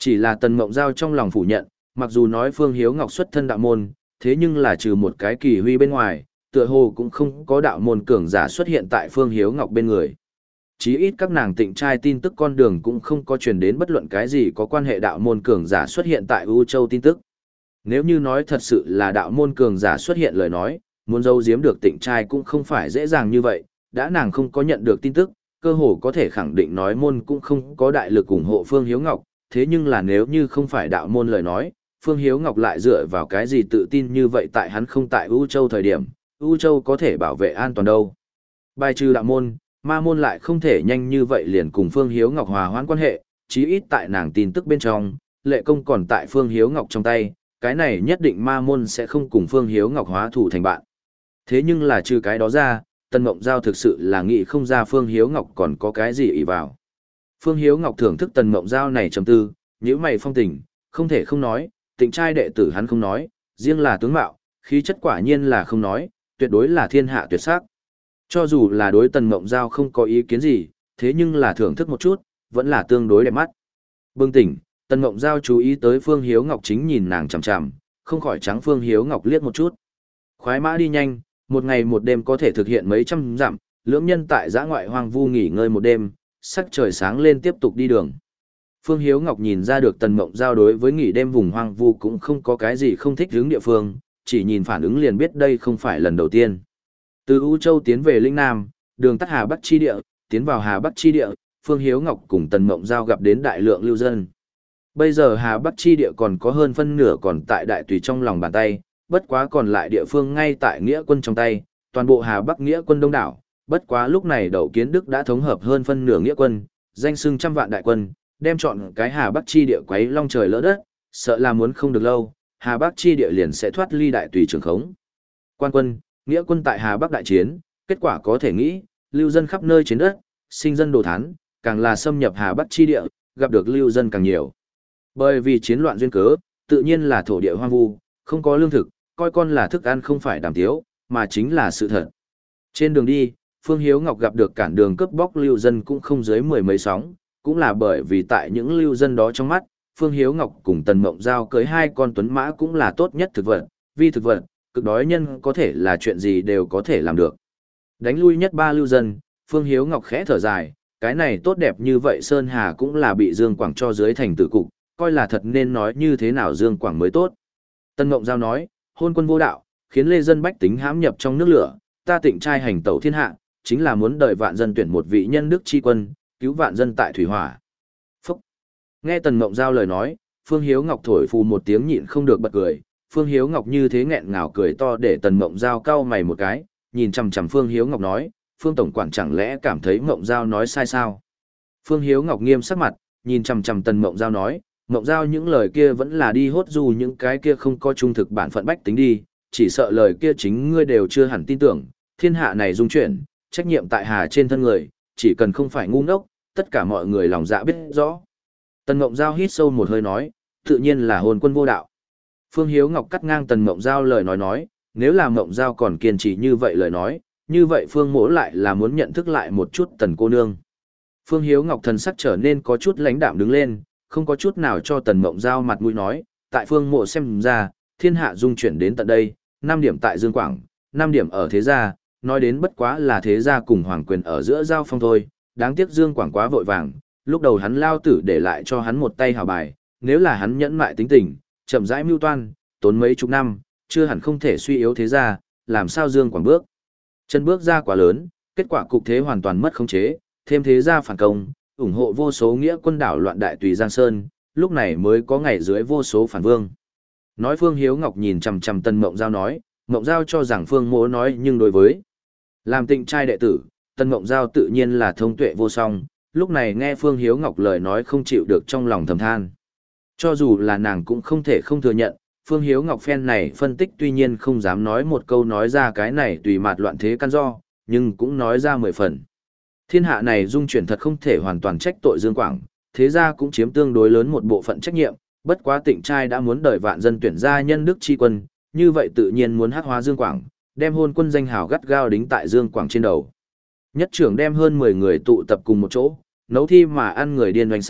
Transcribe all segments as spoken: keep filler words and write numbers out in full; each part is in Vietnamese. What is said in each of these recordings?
Chỉ là Tần Mộng Giao trong lòng phủ nhận, mặc dù nói Phương Hiếu Ngọc xuất thân đạo môn, thế nhưng là trừ một cái kỳ huy bên ngoài, tựa hồ cũng không có đạo môn cường giả xuất hiện tại Phương Hiếu Ngọc bên người. Chí ít các nàng tịnh trai tin tức con đường cũng không có truyền đến bất luận cái gì có quan hệ đạo môn cường giả xuất hiện tại U Châu tin tức. Nếu như nói thật sự là đạo môn cường giả xuất hiện lời nói, muốn giấu giếm được tịnh trai cũng không phải dễ dàng như vậy, đã nàng không có nhận được tin tức, cơ hồ có thể khẳng định nói môn cũng không có đại lực ủng hộ Phương Hiếu Ngọc, thế nhưng là nếu như không phải đạo môn lời nói, Phương Hiếu Ngọc lại dựa vào cái gì tự tin như vậy tại hắn không tại U Châu thời điểm, U Châu có thể bảo vệ an toàn đâu. Bài trừ đạo môn, ma môn lại không thể nhanh như vậy liền cùng Phương Hiếu Ngọc hòa hoãn quan hệ, chí ít tại nàng tin tức bên trong, lệ công còn tại Phương Hiếu Ngọc trong tay, cái này nhất định ma môn sẽ không cùng Phương Hiếu Ngọc hóa thủ thành bạn. Thế nhưng là trừ cái đó ra, Tần Mộng Giao thực sự là nghĩ không ra Phương Hiếu Ngọc còn có cái gì ỷ vào. Phương Hiếu Ngọc thưởng thức Tần Mộng Giao này trầm tư, nhíu mày phong tình, không thể không nói, tịnh trai đệ tử hắn không nói, riêng là tướng mạo, khí chất quả nhiên là không nói, tuyệt đối là thiên hạ tuyệt sắc. Cho dù là đối Tần Mộng Giao không có ý kiến gì, thế nhưng là thưởng thức một chút, vẫn là tương đối đẹp mắt. Bừng tỉnh, Tần Mộng Giao chú ý tới Phương Hiếu Ngọc chính nhìn nàng chằm chằm, không khỏi trắng Phương Hiếu Ngọc liếc một chút. Khoái mã đi nhanh, một ngày một đêm có thể thực hiện mấy trăm dặm, lưỡng nhân tại giã ngoại hoang vu nghỉ ngơi một đêm, sắc trời sáng lên tiếp tục đi đường. Phương Hiếu Ngọc nhìn ra được Tần Mộng Giao đối với nghỉ đêm vùng hoang vu cũng không có cái gì không thích hướng địa phương, chỉ nhìn phản ứng liền biết đây không phải lần đầu tiên. Từ U Châu tiến về Linh Nam, đường tắt Hà Bắc chi địa, tiến vào Hà Bắc chi địa, Phương Hiếu Ngọc cùng Tần Mộng Giao gặp đến đại lượng lưu dân. Bây giờ Hà Bắc chi địa còn có hơn phân nửa còn tại đại tùy trong lòng bàn tay, bất quá còn lại địa phương ngay tại nghĩa quân trong tay, toàn bộ Hà Bắc nghĩa quân đông đảo, bất quá lúc này Đậu Kiến Đức đã thống hợp hơn phân nửa nghĩa quân, danh xưng trăm vạn đại quân, đem chọn cái Hà Bắc chi địa quấy long trời lỡ đất, sợ là muốn không được lâu, Hà Bắc chi địa liền sẽ thoát ly đại tùy trường khống. Quan quân, nghĩa quân tại Hà Bắc đại chiến, kết quả có thể nghĩ, lưu dân khắp nơi trên đất, sinh dân đồ thán, càng là xâm nhập Hà Bắc chi địa, gặp được lưu dân càng nhiều. Bởi vì chiến loạn duyên cớ, tự nhiên là thổ địa hoang vu, không có lương thực, coi con là thức ăn không phải đàm tiếu, mà chính là sự thật. Trên đường đi, Phương Hiếu Ngọc gặp được cản đường cướp bóc lưu dân cũng không dưới mười mấy sóng, cũng là bởi vì tại những lưu dân đó trong mắt, Phương Hiếu Ngọc cùng Tần Mộng Giao cưới hai con tuấn mã cũng là tốt nhất thực vật, vì thực vật, cực đói nhân có thể là chuyện gì đều có thể làm được. Đánh lui nhất ba lưu dân, Phương Hiếu Ngọc khẽ thở dài, cái này tốt đẹp như vậy Sơn Hà cũng là bị Dương Quảng cho dưới thành tử cục, coi là thật nên nói như thế nào Dương Quảng mới tốt. Tần Mộng Giao nói, hôn quân vô đạo, khiến lê dân bách tính hãm nhập trong nước lửa, ta tịnh trai hành tẩu thiên hạ, chính là muốn đợi vạn dân tuyển một vị nhân đức tri quân, cứu vạn dân tại thủy hỏa. Phúc! Nghe Tần Mộng Giao lời nói, Phương Hiếu Ngọc thổi phù một tiếng nhịn không được bật cười, Phương Hiếu Ngọc như thế nghẹn ngào cười to để Tần Mộng Giao cau mày một cái, nhìn chằm chằm Phương Hiếu Ngọc nói, Phương Tổng quản chẳng lẽ cảm thấy Mộng Giao nói sai sao? Phương Hiếu Ngọc nghiêm sắc mặt, nhìn chằm chằm Tần Mộng Giao nói, Mộng Giao những lời kia vẫn là đi hốt dù những cái kia không có trung thực bản phận bách tính đi, chỉ sợ lời kia chính ngươi đều chưa hẳn tin tưởng, thiên hạ này dung chuyển, trách nhiệm tại hà trên thân người, chỉ cần không phải ngu ngốc, tất cả mọi người lòng dạ biết rõ. Tần Mộng Giao hít sâu một hơi nói, tự nhiên là hồn quân vô đạo. Phương Hiếu Ngọc cắt ngang Tần Mộng Giao lời nói nói, nếu là Mộng Giao còn kiên trì như vậy lời nói, như vậy Phương Mỗ lại là muốn nhận thức lại một chút Tần cô nương. Phương Hiếu Ngọc thần sắc trở nên có chút lãnh đạm đứng lên, không có chút nào cho Tần Mộng Giao mặt mũi nói, tại Phương Mộ xem ra, thiên hạ dung chuyển đến tận đây, năm điểm tại Dương Quảng, năm điểm ở thế gia, nói đến bất quá là thế gia cùng hoàng quyền ở giữa giao phong thôi, đáng tiếc Dương Quảng quá vội vàng, lúc đầu hắn lao tử để lại cho hắn một tay hào bài, nếu là hắn nhẫn mại tính tình, chậm rãi mưu toan, tốn mấy chục năm, chưa hẳn không thể suy yếu thế gia, làm sao Dương Quảng bước. Chân bước ra quá lớn, kết quả cục thế hoàn toàn mất khống chế, thêm thế gia phản công, ủng hộ vô số nghĩa quân đảo loạn đại tùy Giang Sơn, lúc này mới có ngày dưới vô số phản vương. Nói Phương Hiếu Ngọc nhìn chằm chằm Tần Mộng Giao nói, Mộng Giao cho rằng Phương Mỗ nói nhưng đối với làm tịnh trai đệ tử, Tần Mộng Giao tự nhiên là thông tuệ vô song, lúc này nghe Phương Hiếu Ngọc lời nói không chịu được trong lòng thầm than. Cho dù là nàng cũng không thể không thừa nhận, Phương Hiếu Ngọc phen này phân tích tuy nhiên không dám nói một câu nói ra cái này tùy mạt loạn thế căn do, nhưng cũng nói ra mười phần. Thiên hạ này dung chuyển thật không thể hoàn toàn trách tội Dương Quảng, thế ra cũng chiếm tương đối lớn một bộ phận trách nhiệm, bất quá tịnh trai đã muốn đợi vạn dân tuyển ra nhân đức tri quân, như vậy tự nhiên muốn hắc hóa Dương Quảng, đem hôn quân danh hào gắt gao đính tại Dương Quảng trên đầu. Nhất trưởng đem hơn mười người tụ tập cùng một chỗ, nấu thi mà ăn người điên doanh sát,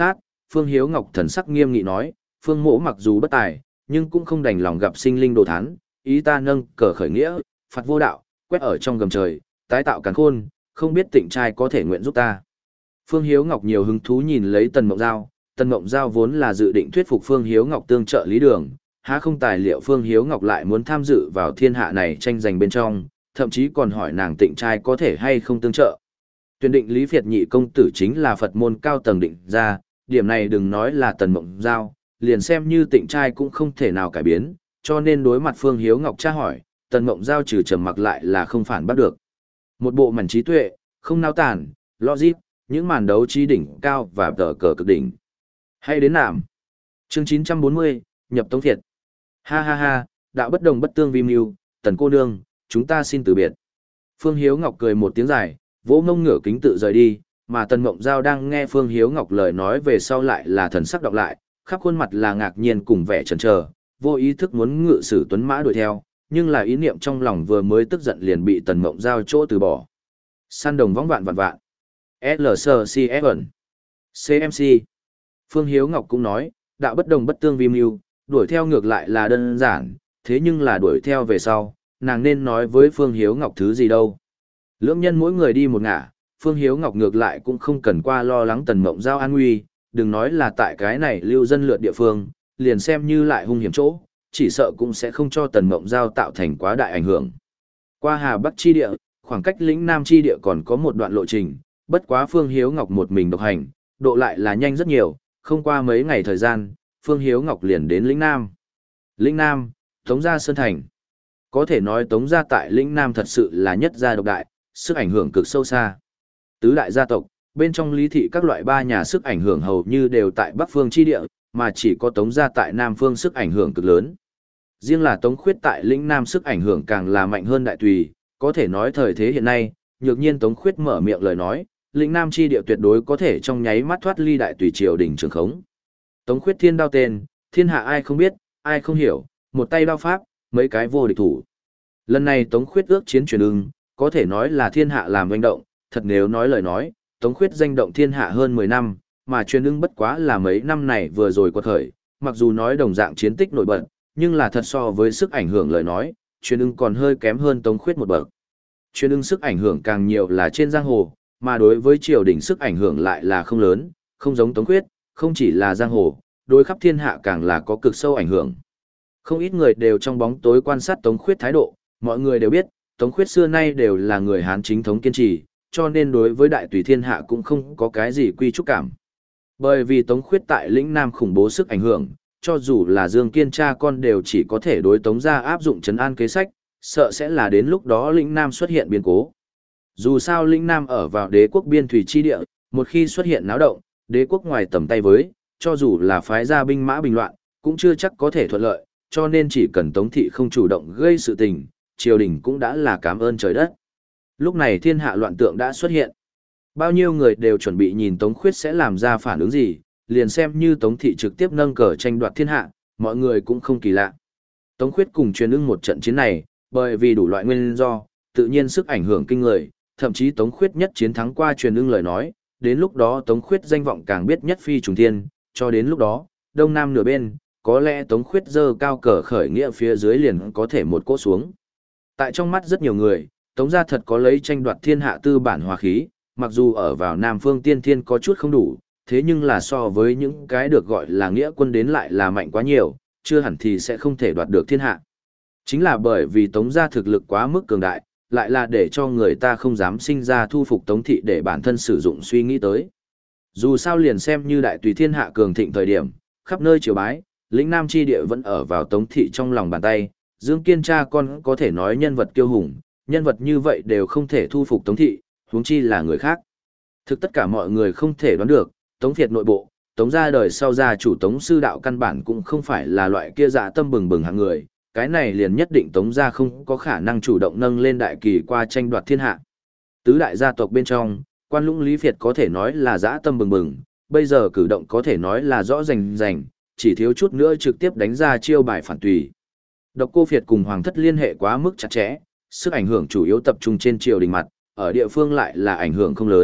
Phương Hiếu Ngọc thần sắc nghiêm nghị nói, Phương Mỗ mặc dù bất tài, nhưng cũng không đành lòng gặp sinh linh đồ thán, ý ta nâng cờ khởi nghĩa, phạt vô đạo, quét ở trong gầm trời, tái tạo càn khôn, không biết tịnh trai có thể nguyện giúp ta. Phương Hiếu Ngọc nhiều hứng thú nhìn lấy Tần Mộng Giao, Tần Mộng Giao vốn là dự định thuyết phục Phương Hiếu Ngọc tương trợ lý đường, há không tài liệu Phương Hiếu Ngọc lại muốn tham dự vào thiên hạ này tranh giành bên trong, thậm chí còn hỏi nàng tịnh trai có thể hay không tương trợ. Tuyển định Lý Việt nhị công tử chính là Phật môn cao tầng định ra, điểm này đừng nói là Tần Mộng Giao, liền xem như tịnh trai cũng không thể nào cải biến, cho nên đối mặt Phương Hiếu Ngọc tra hỏi, Tần Mộng Giao trừ trầm mặc lại là không phản bắt được. Một bộ mảnh trí tuệ, không nao tản, logic, những màn đấu trí đỉnh cao và tờ cờ cực đỉnh. Hay đến nạm. Chương chín trăm bốn mươi, nhập Tống Thiệt. Ha ha ha, đạo bất đồng bất tương vi mưu, Tần cô nương, chúng ta xin từ biệt. Phương Hiếu Ngọc cười một tiếng dài, vỗ ngông ngửa kính tự rời đi, mà Tần Mộng Giao đang nghe Phương Hiếu Ngọc lời nói về sau lại là thần sắc đọc lại, khắp khuôn mặt là ngạc nhiên cùng vẻ chần chờ, vô ý thức muốn ngự sử tuấn mã đuổi theo, nhưng là ý niệm trong lòng vừa mới tức giận liền bị Tần Mộng Giao chỗ từ bỏ. Săn đồng võng vạn vạn vạn. lờ xê xê ép ẩn. xê em xê. Phương Hiếu Ngọc cũng nói, đạo bất đồng bất tương vi mưu, đuổi theo ngược lại là đơn giản, thế nhưng là đuổi theo về sau, nàng nên nói với Phương Hiếu Ngọc thứ gì đâu. Lưỡng nhân mỗi người đi một ngả, Phương Hiếu Ngọc ngược lại cũng không cần qua lo lắng Tần Mộng Giao an nguy, đừng nói là tại cái này lưu dân lượt địa phương, liền xem như lại hung hiểm chỗ, chỉ sợ cũng sẽ không cho Tần Mộng Giao tạo thành quá đại ảnh hưởng. Qua Hà Bắc chi địa, khoảng cách lĩnh Nam chi địa còn có một đoạn lộ trình, bất quá Phương Hiếu Ngọc một mình độc hành, độ lại là nhanh rất nhiều, không qua mấy ngày thời gian, Phương Hiếu Ngọc liền đến lĩnh Nam. Lĩnh Nam, Tống gia Sơn Thành. Có thể nói Tống gia tại lĩnh Nam thật sự là nhất gia độc đại, sức ảnh hưởng cực sâu xa. Tứ đại gia tộc, bên trong lý thị các loại ba nhà sức ảnh hưởng hầu như đều tại Bắc phương chi địa, mà chỉ có Tống gia tại Nam phương sức ảnh hưởng cực lớn. Riêng là Tống Khuyết tại lĩnh Nam sức ảnh hưởng càng là mạnh hơn Đại Tùy, có thể nói thời thế hiện nay, nhược nhiên Tống Khuyết mở miệng lời nói, lĩnh Nam chi địa tuyệt đối có thể trong nháy mắt thoát ly Đại Tùy triều đình trường khống. Tống Khuyết thiên đao tên, thiên hạ ai không biết, ai không hiểu, một tay đao pháp, mấy cái vô địch thủ. Lần này Tống Khuyết ước chiến truyền ưng, có thể nói là thiên hạ làm doanh động, thật nếu nói lời nói, Tống Khuyết danh động thiên hạ hơn mười năm, mà truyền ưng bất quá là mấy năm này vừa rồi quật khởi, mặc dù nói đồng dạng chiến tích nổi bật, nhưng là thật so với sức ảnh hưởng lời nói, truyền ưng còn hơi kém hơn Tống Khuyết một bậc. Truyền ưng sức ảnh hưởng càng nhiều là trên giang hồ, mà đối với triều đình sức ảnh hưởng lại là không lớn, không giống Tống Khuyết, không chỉ là giang hồ, đối khắp thiên hạ càng là có cực sâu ảnh hưởng. Không ít người đều trong bóng tối quan sát Tống Khuyết thái độ, mọi người đều biết, Tống Khuyết xưa nay đều là người Hán chính thống kiên trì, cho nên đối với đại tùy thiên hạ cũng không có cái gì quy trúc cảm. Bởi vì Tống Khuyết tại lĩnh Nam khủng bố sức ảnh hưởng, cho dù là Dương Kiên cha con đều chỉ có thể đối Tống gia áp dụng trấn an kế sách, sợ sẽ là đến lúc đó lĩnh Nam xuất hiện biến cố. Dù sao lĩnh Nam ở vào đế quốc biên thủy chi địa, một khi xuất hiện náo động, đế quốc ngoài tầm tay với, cho dù là phái ra binh mã bình loạn, cũng chưa chắc có thể thuận lợi, cho nên chỉ cần Tống thị không chủ động gây sự tình, triều đình cũng đã là cảm ơn trời đất. Lúc này thiên hạ loạn tượng đã xuất hiện. Bao nhiêu người đều chuẩn bị nhìn Tống Khuyết sẽ làm ra phản ứng gì, liền xem như Tống thị trực tiếp nâng cờ tranh đoạt thiên hạ, mọi người cũng không kỳ lạ. Tống Khuyết cùng truyền ưng một trận chiến này, bởi vì đủ loại nguyên do, tự nhiên sức ảnh hưởng kinh người, thậm chí Tống Khuyết nhất chiến thắng qua truyền ưng lời nói, đến lúc đó Tống Khuyết danh vọng càng biết nhất phi trùng thiên, cho đến lúc đó, đông nam nửa bên, có lẽ Tống Khuyết dơ cao cờ khởi nghĩa phía dưới liền có thể một cỗ xuống. Tại trong mắt rất nhiều người, Tống gia thật có lấy tranh đoạt thiên hạ tư bản hòa khí, mặc dù ở vào Nam phương tiên thiên có chút không đủ, thế nhưng là so với những cái được gọi là nghĩa quân đến lại là mạnh quá nhiều, chưa hẳn thì sẽ không thể đoạt được thiên hạ. Chính là bởi vì Tống gia thực lực quá mức cường đại, lại là để cho người ta không dám sinh ra thu phục Tống thị để bản thân sử dụng suy nghĩ tới. Dù sao liền xem như đại tùy thiên hạ cường thịnh thời điểm, khắp nơi triều bái, lĩnh Nam chi địa vẫn ở vào Tống thị trong lòng bàn tay, Dương Kiên cha con có thể nói nhân vật kiêu hùng, nhân vật như vậy đều không thể thu phục Tống thị, huống chi là người khác. Thực tất cả mọi người không thể đoán được, Tống Việt nội bộ, Tống gia đời sau gia chủ Tống sư đạo căn bản cũng không phải là loại kia dạ tâm bừng bừng hạng người, cái này liền nhất định Tống gia không có khả năng chủ động nâng lên đại kỳ qua tranh đoạt thiên hạ. Tứ đại gia tộc bên trong, Quan Lũng Lý Việt có thể nói là dã tâm bừng bừng, bây giờ cử động có thể nói là rõ rành rành, chỉ thiếu chút nữa trực tiếp đánh ra chiêu bài phản tùy. Độc Cô Việt cùng Hoàng thất liên hệ quá mức chặt chẽ, sức ảnh hưởng chủ yếu tập trung trên triều đình mặt, ở địa phương lại là ảnh hưởng không lớn,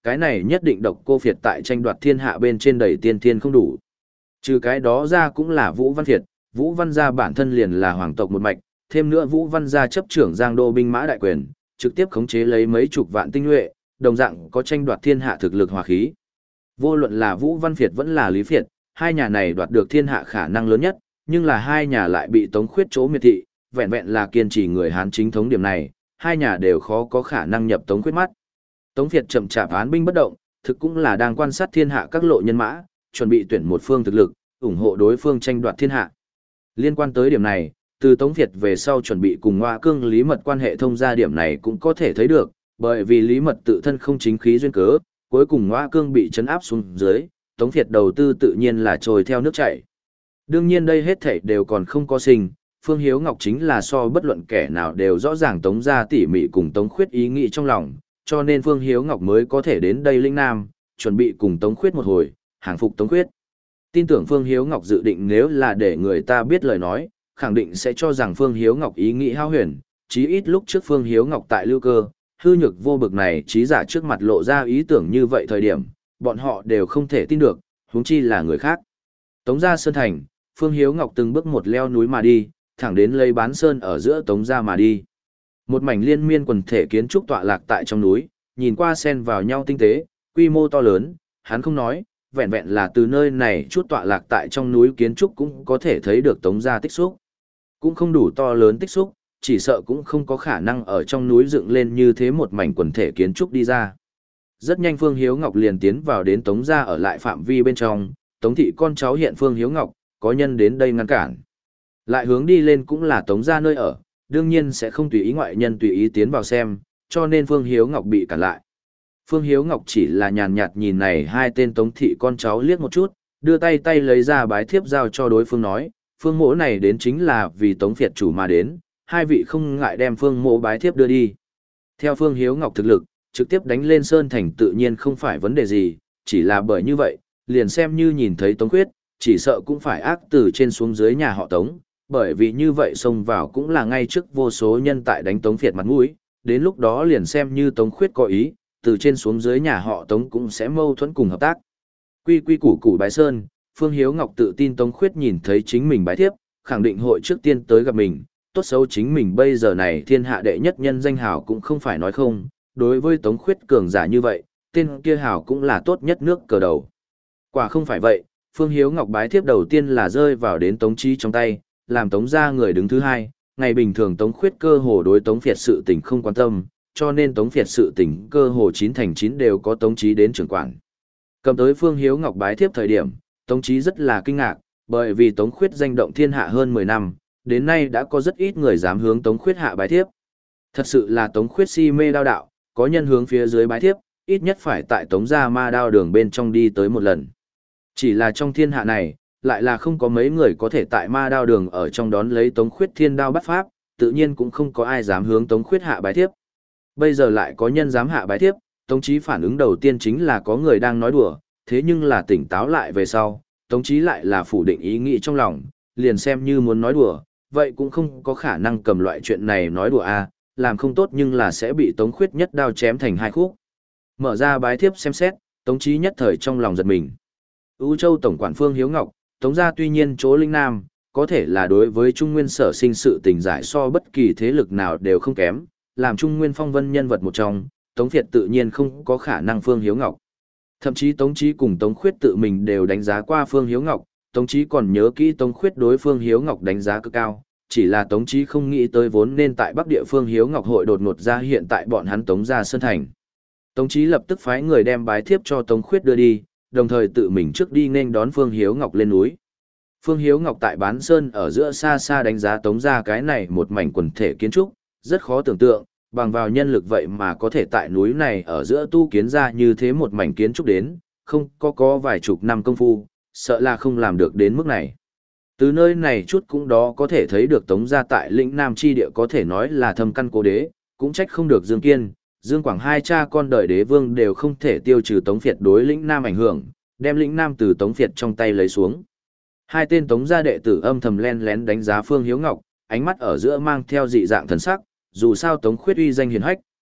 cái này nhất định độc cô Việt tại tranh đoạt thiên hạ bên trên đầy tiên thiên không đủ. Trừ cái đó ra cũng là Vũ Văn Việt, Vũ Văn gia bản thân liền là hoàng tộc một mạch, thêm nữa Vũ Văn gia chấp trưởng Giang Đô binh mã đại quyền, trực tiếp khống chế lấy mấy chục vạn tinh nhuệ, đồng dạng có tranh đoạt thiên hạ thực lực hòa khí. Vô luận là Vũ Văn Việt vẫn là Lý Việt, hai nhà này đoạt được thiên hạ khả năng lớn nhất, nhưng là hai nhà lại bị Tống Khuyết chỗ miệt thị, vẹn vẹn là kiên trì người Hán chính thống điểm này, hai nhà đều khó có khả năng nhập Tống Khuyết mắt. Tống Việt chậm chạp án binh bất động, thực cũng là đang quan sát thiên hạ các lộ nhân mã, chuẩn bị tuyển một phương thực lực, ủng hộ đối phương tranh đoạt thiên hạ. Liên quan tới điểm này, từ Tống Việt về sau chuẩn bị cùng Ngoa Cương Lý Mật quan hệ thông gia điểm này cũng có thể thấy được, bởi vì Lý Mật tự thân không chính khí duyên cớ, cuối cùng Ngoa Cương bị trấn áp xuống dưới, Tống Việt đầu tư tự nhiên là trôi theo nước chảy. Đương nhiên đây hết thảy đều còn không có sinh, Phương Hiếu Ngọc chính là so bất luận kẻ nào đều rõ ràng Tống gia tỉ mỉ cùng Tống Khuyết ý nghĩ trong lòng, cho nên Phương Hiếu Ngọc mới có thể đến đây Linh Nam, chuẩn bị cùng Tống Khuyết một hồi, hàng phục Tống Khuyết. Tin tưởng Phương Hiếu Ngọc dự định nếu là để người ta biết lời nói, khẳng định sẽ cho rằng Phương Hiếu Ngọc ý nghĩ hao huyền, chí ít lúc trước Phương Hiếu Ngọc tại Lưu Cơ, hư nhược vô bực này trí giả trước mặt lộ ra ý tưởng như vậy thời điểm, bọn họ đều không thể tin được, huống chi là người khác. Tống gia Sơn Thành, Phương Hiếu Ngọc từng bước một leo núi mà đi, thẳng đến lấy bán sơn ở giữa Tống gia mà đi. Một mảnh liên miên quần thể kiến trúc tọa lạc tại trong núi, nhìn qua xen vào nhau tinh tế, quy mô to lớn, hắn không nói, vẹn vẹn là từ nơi này chút tọa lạc tại trong núi kiến trúc cũng có thể thấy được Tống gia tích xúc. Cũng không đủ to lớn tích xúc, chỉ sợ cũng không có khả năng ở trong núi dựng lên như thế một mảnh quần thể kiến trúc đi ra. Rất nhanh Phương Hiếu Ngọc liền tiến vào đến Tống gia ở lại phạm vi bên trong, Tống thị con cháu hiện Phương Hiếu Ngọc, có nhân đến đây ngăn cản. Lại hướng đi lên cũng là Tống gia nơi ở, đương nhiên sẽ không tùy ý ngoại nhân tùy ý tiến vào xem, cho nên Phương Hiếu Ngọc bị cản lại. Phương Hiếu Ngọc chỉ là nhàn nhạt nhìn này hai tên Tống thị con cháu liếc một chút, đưa tay tay lấy ra bái thiếp giao cho đối phương nói, Phương mỗ này đến chính là vì Tống Việt chủ mà đến, hai vị không ngại đem Phương mỗ bái thiếp đưa đi. Theo Phương Hiếu Ngọc thực lực, trực tiếp đánh lên Sơn Thành tự nhiên không phải vấn đề gì, chỉ là bởi như vậy, liền xem như nhìn thấy Tống Khuyết, chỉ sợ cũng phải ác từ trên xuống dưới nhà họ Tống, bởi vì như vậy xông vào cũng là ngay trước vô số nhân tại đánh Tống Việt mặt mũi, đến lúc đó liền xem như Tống Khuyết có ý, từ trên xuống dưới nhà họ Tống cũng sẽ mâu thuẫn cùng hợp tác. Quy quy củ củ bái sơn, Phương Hiếu Ngọc tự tin Tống Khuyết nhìn thấy chính mình bái thiếp, khẳng định hội trước tiên tới gặp mình, tốt xấu chính mình bây giờ này thiên hạ đệ nhất nhân danh hào cũng không phải nói không, đối với Tống Khuyết cường giả như vậy, tên kia hào cũng là tốt nhất nước cờ đầu. Quả không phải vậy, Phương Hiếu Ngọc bái thiếp đầu tiên là rơi vào đến Tống Chí trong tay, làm Tống gia người đứng thứ hai, ngày bình thường Tống Khuyết cơ hồ đối Tống Việt sự tình không quan tâm, cho nên Tống Việt sự tình cơ hồ chín thành chín đều có Tống Chí đến trưởng quản. Cầm tới Phương Hiếu Ngọc bái thiếp thời điểm, Tống Chí rất là kinh ngạc, bởi vì Tống Khuyết danh động thiên hạ hơn mười năm, đến nay đã có rất ít người dám hướng Tống Khuyết hạ bái thiếp. Thật sự là Tống Khuyết si mê đao đạo, có nhân hướng phía dưới bái thiếp, ít nhất phải tại Tống gia ma đao đường bên trong đi tới một lần. Chỉ là trong thiên hạ này, lại là không có mấy người có thể tại ma đao đường ở trong đón lấy Tống Khuyết thiên đao bắt pháp, tự nhiên cũng không có ai dám hướng Tống Khuyết hạ bái thiếp. Bây giờ lại có nhân dám hạ bái thiếp, Tống Chí phản ứng đầu tiên chính là có người đang nói đùa, thế nhưng là tỉnh táo lại về sau, Tống Chí lại là phủ định ý nghĩ trong lòng, liền xem như muốn nói đùa, vậy cũng không có khả năng cầm loại chuyện này nói đùa a, làm không tốt nhưng là sẽ bị Tống Khuyết nhất đao chém thành hai khúc. Mở ra bái thiếp xem xét, Tống Chí nhất thời trong lòng giật mình. U Châu tổng quản Phương Hiếu Ngọc, Tống gia tuy nhiên chỗ Linh Nam, có thể là đối với Trung Nguyên sở sinh sự tình giải so bất kỳ thế lực nào đều không kém, làm Trung Nguyên phong vân nhân vật một trong, Tống Việt tự nhiên không có khả năng Phương Hiếu Ngọc. Thậm chí Tống Chí cùng Tống Khuyết tự mình đều đánh giá qua Phương Hiếu Ngọc, Tống Chí còn nhớ kỹ Tống Khuyết đối Phương Hiếu Ngọc đánh giá cực cao, chỉ là Tống Chí không nghĩ tới vốn nên tại Bắc địa Phương Hiếu Ngọc hội đột ngột ra hiện tại bọn hắn Tống gia Sơn Thành. Tống Chí lập tức phái người đem bái thiếp cho Tống Khuyết đưa đi, đồng thời tự mình trước đi nên đón Phương Hiếu Ngọc lên núi. Phương Hiếu Ngọc tại Bán Sơn ở giữa xa xa đánh giá Tống gia cái này một mảnh quần thể kiến trúc, rất khó tưởng tượng, bằng vào nhân lực vậy mà có thể tại núi này ở giữa tu kiến ra như thế một mảnh kiến trúc đến, không có có vài chục năm công phu, sợ là không làm được đến mức này. Từ nơi này chút cũng đó có thể thấy được Tống gia tại lĩnh Nam chi địa có thể nói là thâm căn cố đế, cũng trách không được Dương Kiên, Dương Quảng hai cha con đời đế vương đều không thể tiêu trừ Tống Việt đối lĩnh Nam ảnh hưởng, đem lĩnh Nam từ Tống Việt trong tay lấy xuống. Hai tên Tống gia đệ tử âm thầm len lén đánh giá Phương Hiếu Ngọc, ánh mắt ở giữa mang theo dị dạng thần sắc, dù sao Tống Khuyết uy danh hiển hách,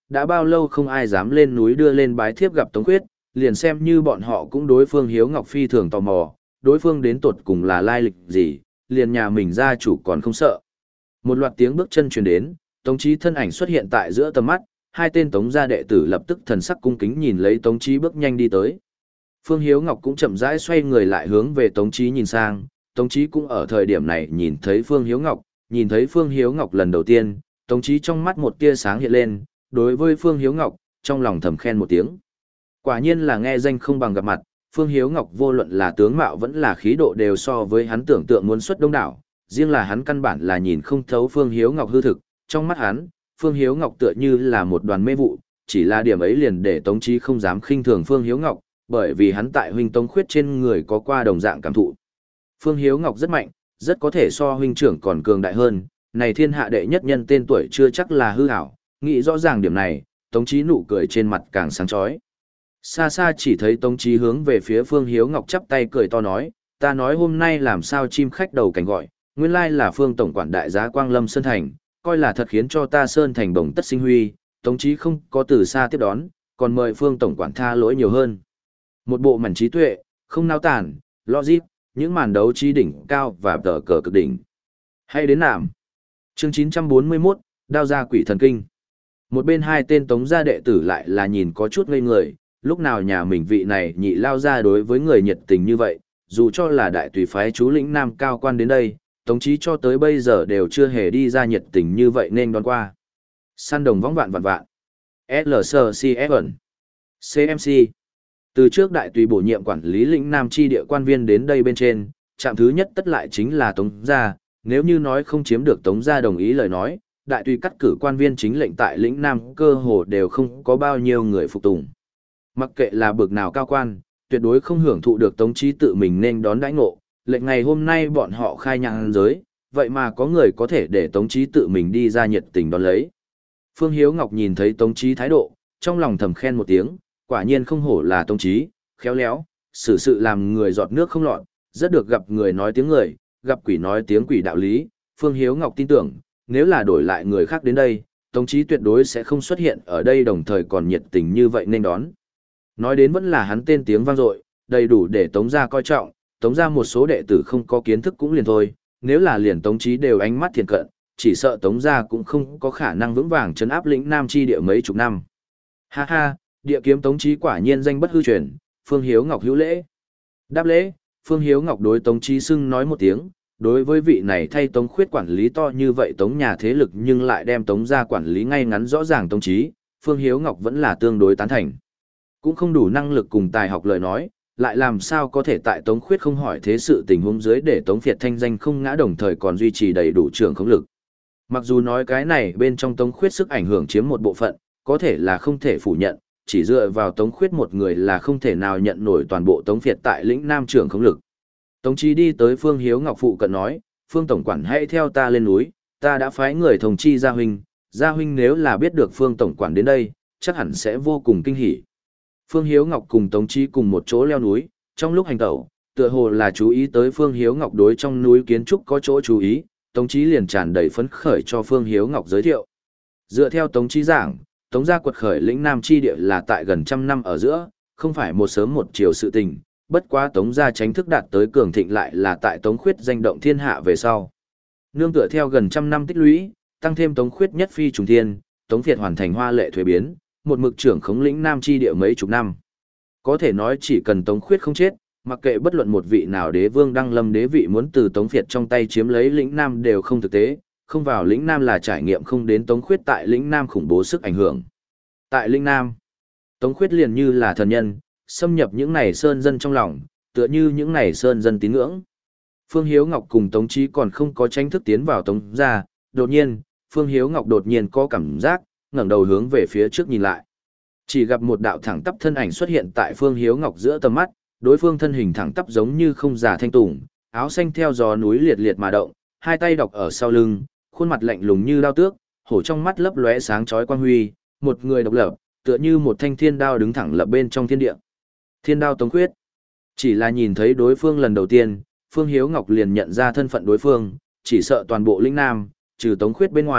đã bao lâu không ai dám lên núi đưa lên bái thiếp gặp Tống Khuyết, liền xem như bọn họ cũng đối phương Hiếu Ngọc phi thường tò mò, đối phương đến tột cùng là lai lịch gì, liền nhà mình gia chủ còn không sợ. Một loạt tiếng bước chân truyền đến, Tống Chí thân ảnh xuất hiện tại giữa tầm mắt, hai tên Tống gia đệ tử lập tức thần sắc cung kính nhìn lấy Tống Chí bước nhanh đi tới. Phương Hiếu Ngọc cũng chậm rãi xoay người lại hướng về Tống Chí nhìn sang, Tống Chí cũng ở thời điểm này nhìn thấy Phương Hiếu Ngọc, nhìn thấy Phương Hiếu Ngọc lần đầu tiên, Tống Chí trong mắt một tia sáng hiện lên, đối với Phương Hiếu Ngọc, trong lòng thầm khen một tiếng. Quả nhiên là nghe danh không bằng gặp mặt, Phương Hiếu Ngọc vô luận là tướng mạo vẫn là khí độ đều so với hắn tưởng tượng muốn xuất đông đảo, riêng là hắn căn bản là nhìn không thấu Phương Hiếu Ngọc hư thực, trong mắt hắn, Phương Hiếu Ngọc tựa như là một đoàn mê vụ, chỉ là điểm ấy liền để Tống Chí không dám khinh thường Phương Hiếu Ngọc, bởi vì hắn tại huynh Tống Khuyết trên người có qua đồng dạng cảm thụ. Phương Hiếu Ngọc rất mạnh, rất có thể so huynh trưởng còn cường đại hơn, này thiên hạ đệ nhất nhân tên tuổi chưa chắc là hư ảo, nghĩ rõ ràng điểm này, Tống Chí nụ cười trên mặt càng sáng chói. Xa xa chỉ thấy Tống Chí hướng về phía Phương Hiếu Ngọc chắp tay cười to nói, ta nói hôm nay làm sao chim khách đầu cảnh gọi, nguyên lai là Phương tổng quản đại giá Quang Lâm Sơn Thành, coi là thật khiến cho ta Sơn Thành bồng tất sinh huy, Tống Chí không có từ xa tiếp đón, còn mời Phương tổng quản tha lỗi nhiều hơn. Một bộ mảnh trí tuệ, không nao tản, logic, những màn đấu trí đỉnh cao và tờ cờ cực đỉnh. Hay đến nạm. Chương chín trăm bốn mươi mốt, Đao ra quỷ thần kinh. Một bên hai tên Tống gia đệ tử lại là nhìn có chút ngây người, lúc nào nhà mình vị này nhị lao ra đối với người nhiệt tình như vậy, dù cho là đại tùy phái chú lĩnh nam cao quan đến đây, Tống Chí cho tới bây giờ đều chưa hề đi ra nhiệt tình như vậy nên đón qua. Săn đồng võng vạn vạn vạn. lờ xê xê ép ẩn. xê em xê. Từ trước đại tùy bổ nhiệm quản lý lĩnh nam chi địa quan viên đến đây bên trên, trạm thứ nhất tất lại chính là Tống gia, nếu như nói không chiếm được Tống gia đồng ý lời nói, đại tùy cắt cử quan viên chính lệnh tại lĩnh nam cơ hồ đều không có bao nhiêu người phục tùng. Mặc kệ là bực nào cao quan, tuyệt đối không hưởng thụ được Tống Chí tự mình nên đón đãi ngộ, lệnh ngày hôm nay bọn họ khai nhang giới, vậy mà có người có thể để Tống Chí tự mình đi ra nhiệt tình đón lấy. Phương Hiếu Ngọc nhìn thấy Tống Chí thái độ, trong lòng thầm khen một tiếng, quả nhiên không hổ là Tống Chí, khéo léo, xử sự làm người giọt nước không lọt, rất được gặp người nói tiếng người, gặp quỷ nói tiếng quỷ đạo lý. Phương Hiếu Ngọc tin tưởng, nếu là đổi lại người khác đến đây, Tống Chí tuyệt đối sẽ không xuất hiện ở đây đồng thời còn nhiệt tình như vậy nên đón. Nói đến vẫn là hắn tên tiếng vang dội, đầy đủ để Tống gia coi trọng, Tống gia một số đệ tử không có kiến thức cũng liền thôi, nếu là liền Tống Chí đều ánh mắt thiện cận, chỉ sợ Tống gia cũng không có khả năng vững vàng trấn áp lĩnh nam chi địa mấy chục năm. Ha ha, địa kiếm Tống Chí quả nhiên danh bất hư truyền, Phương Hiếu Ngọc hữu lễ. Đáp lễ, Phương Hiếu Ngọc đối Tống Chí xưng nói một tiếng, đối với vị này thay Tống Khuyết quản lý to như vậy Tống nhà thế lực nhưng lại đem Tống gia quản lý ngay ngắn rõ ràng Tống Chí, Phương Hiếu Ngọc vẫn là tương đối tán thành. Cũng không đủ năng lực cùng tài học lời nói, lại làm sao có thể tại Tống Khuyết không hỏi thế sự tình huống dưới để Tống Việt thanh danh không ngã đồng thời còn duy trì đầy đủ trưởng khống lực. Mặc dù nói cái này bên trong Tống Khuyết sức ảnh hưởng chiếm một bộ phận, có thể là không thể phủ nhận, chỉ dựa vào Tống Khuyết một người là không thể nào nhận nổi toàn bộ Tống Việt tại lĩnh Nam trưởng khống lực. Tống Chí đi tới Phương Hiếu Ngọc phụ cận nói, Phương Tổng quản hãy theo ta lên núi, ta đã phái người thông chi Gia Huynh, Gia Huynh nếu là biết được Phương Tổng quản đến đây, chắc hẳn sẽ vô cùng kinh hỉ. Phương Hiếu Ngọc cùng Tống Chí cùng một chỗ leo núi, trong lúc hành tẩu, tựa hồ là chú ý tới Phương Hiếu Ngọc đối trong núi kiến trúc có chỗ chú ý, Tống Chí liền tràn đầy phấn khởi cho Phương Hiếu Ngọc giới thiệu. Dựa theo Tống Chí giảng, Tống gia quật khởi lĩnh Nam chi địa là tại gần trăm năm ở giữa, không phải một sớm một chiều sự tình, bất quá Tống gia tránh thức đạt tới cường thịnh lại là tại Tống Khuyết danh động thiên hạ về sau. Nương tựa theo gần trăm năm tích lũy, tăng thêm Tống Khuyết nhất phi trùng thiên, Tống Việt hoàn thành hoa lệ thuế biến, một mực trưởng khống lĩnh Nam chi địa mấy chục năm. Có thể nói chỉ cần Tống Khuyết không chết, mặc kệ bất luận một vị nào đế vương đăng lâm đế vị muốn từ Tống Việt trong tay chiếm lấy lĩnh Nam đều không thực tế, không vào lĩnh Nam là trải nghiệm không đến Tống Khuyết tại lĩnh Nam khủng bố sức ảnh hưởng. Tại lĩnh Nam, Tống Khuyết liền như là thần nhân, xâm nhập những này sơn dân trong lòng, tựa như những này sơn dân tín ngưỡng. Phương Hiếu Ngọc cùng Tống Chí còn không có tranh thức tiến vào Tống gia, đột nhiên, Phương Hiếu Ngọc đột nhiên có cảm giác, ngẩng đầu hướng về phía trước nhìn lại. Chỉ gặp một đạo thẳng tắp thân ảnh xuất hiện tại Phương Hiếu Ngọc giữa tầm mắt, đối phương thân hình thẳng tắp giống như không giả thanh tùng, áo xanh theo gió núi liệt liệt mà động, hai tay đọc ở sau lưng, khuôn mặt lạnh lùng như đao tước, hổ trong mắt lấp lóe sáng chói quang huy, một người độc lập, tựa như một thanh thiên đao đứng thẳng lập bên trong thiên địa. Thiên đao Tống Khuyết. Chỉ là nhìn thấy đối phương lần đầu tiên, Phương Hiếu Ngọc liền nhận ra thân phận đối phương, chỉ sợ toàn bộ lĩnh Nam, trừ Tống Khuyết bên ngoài,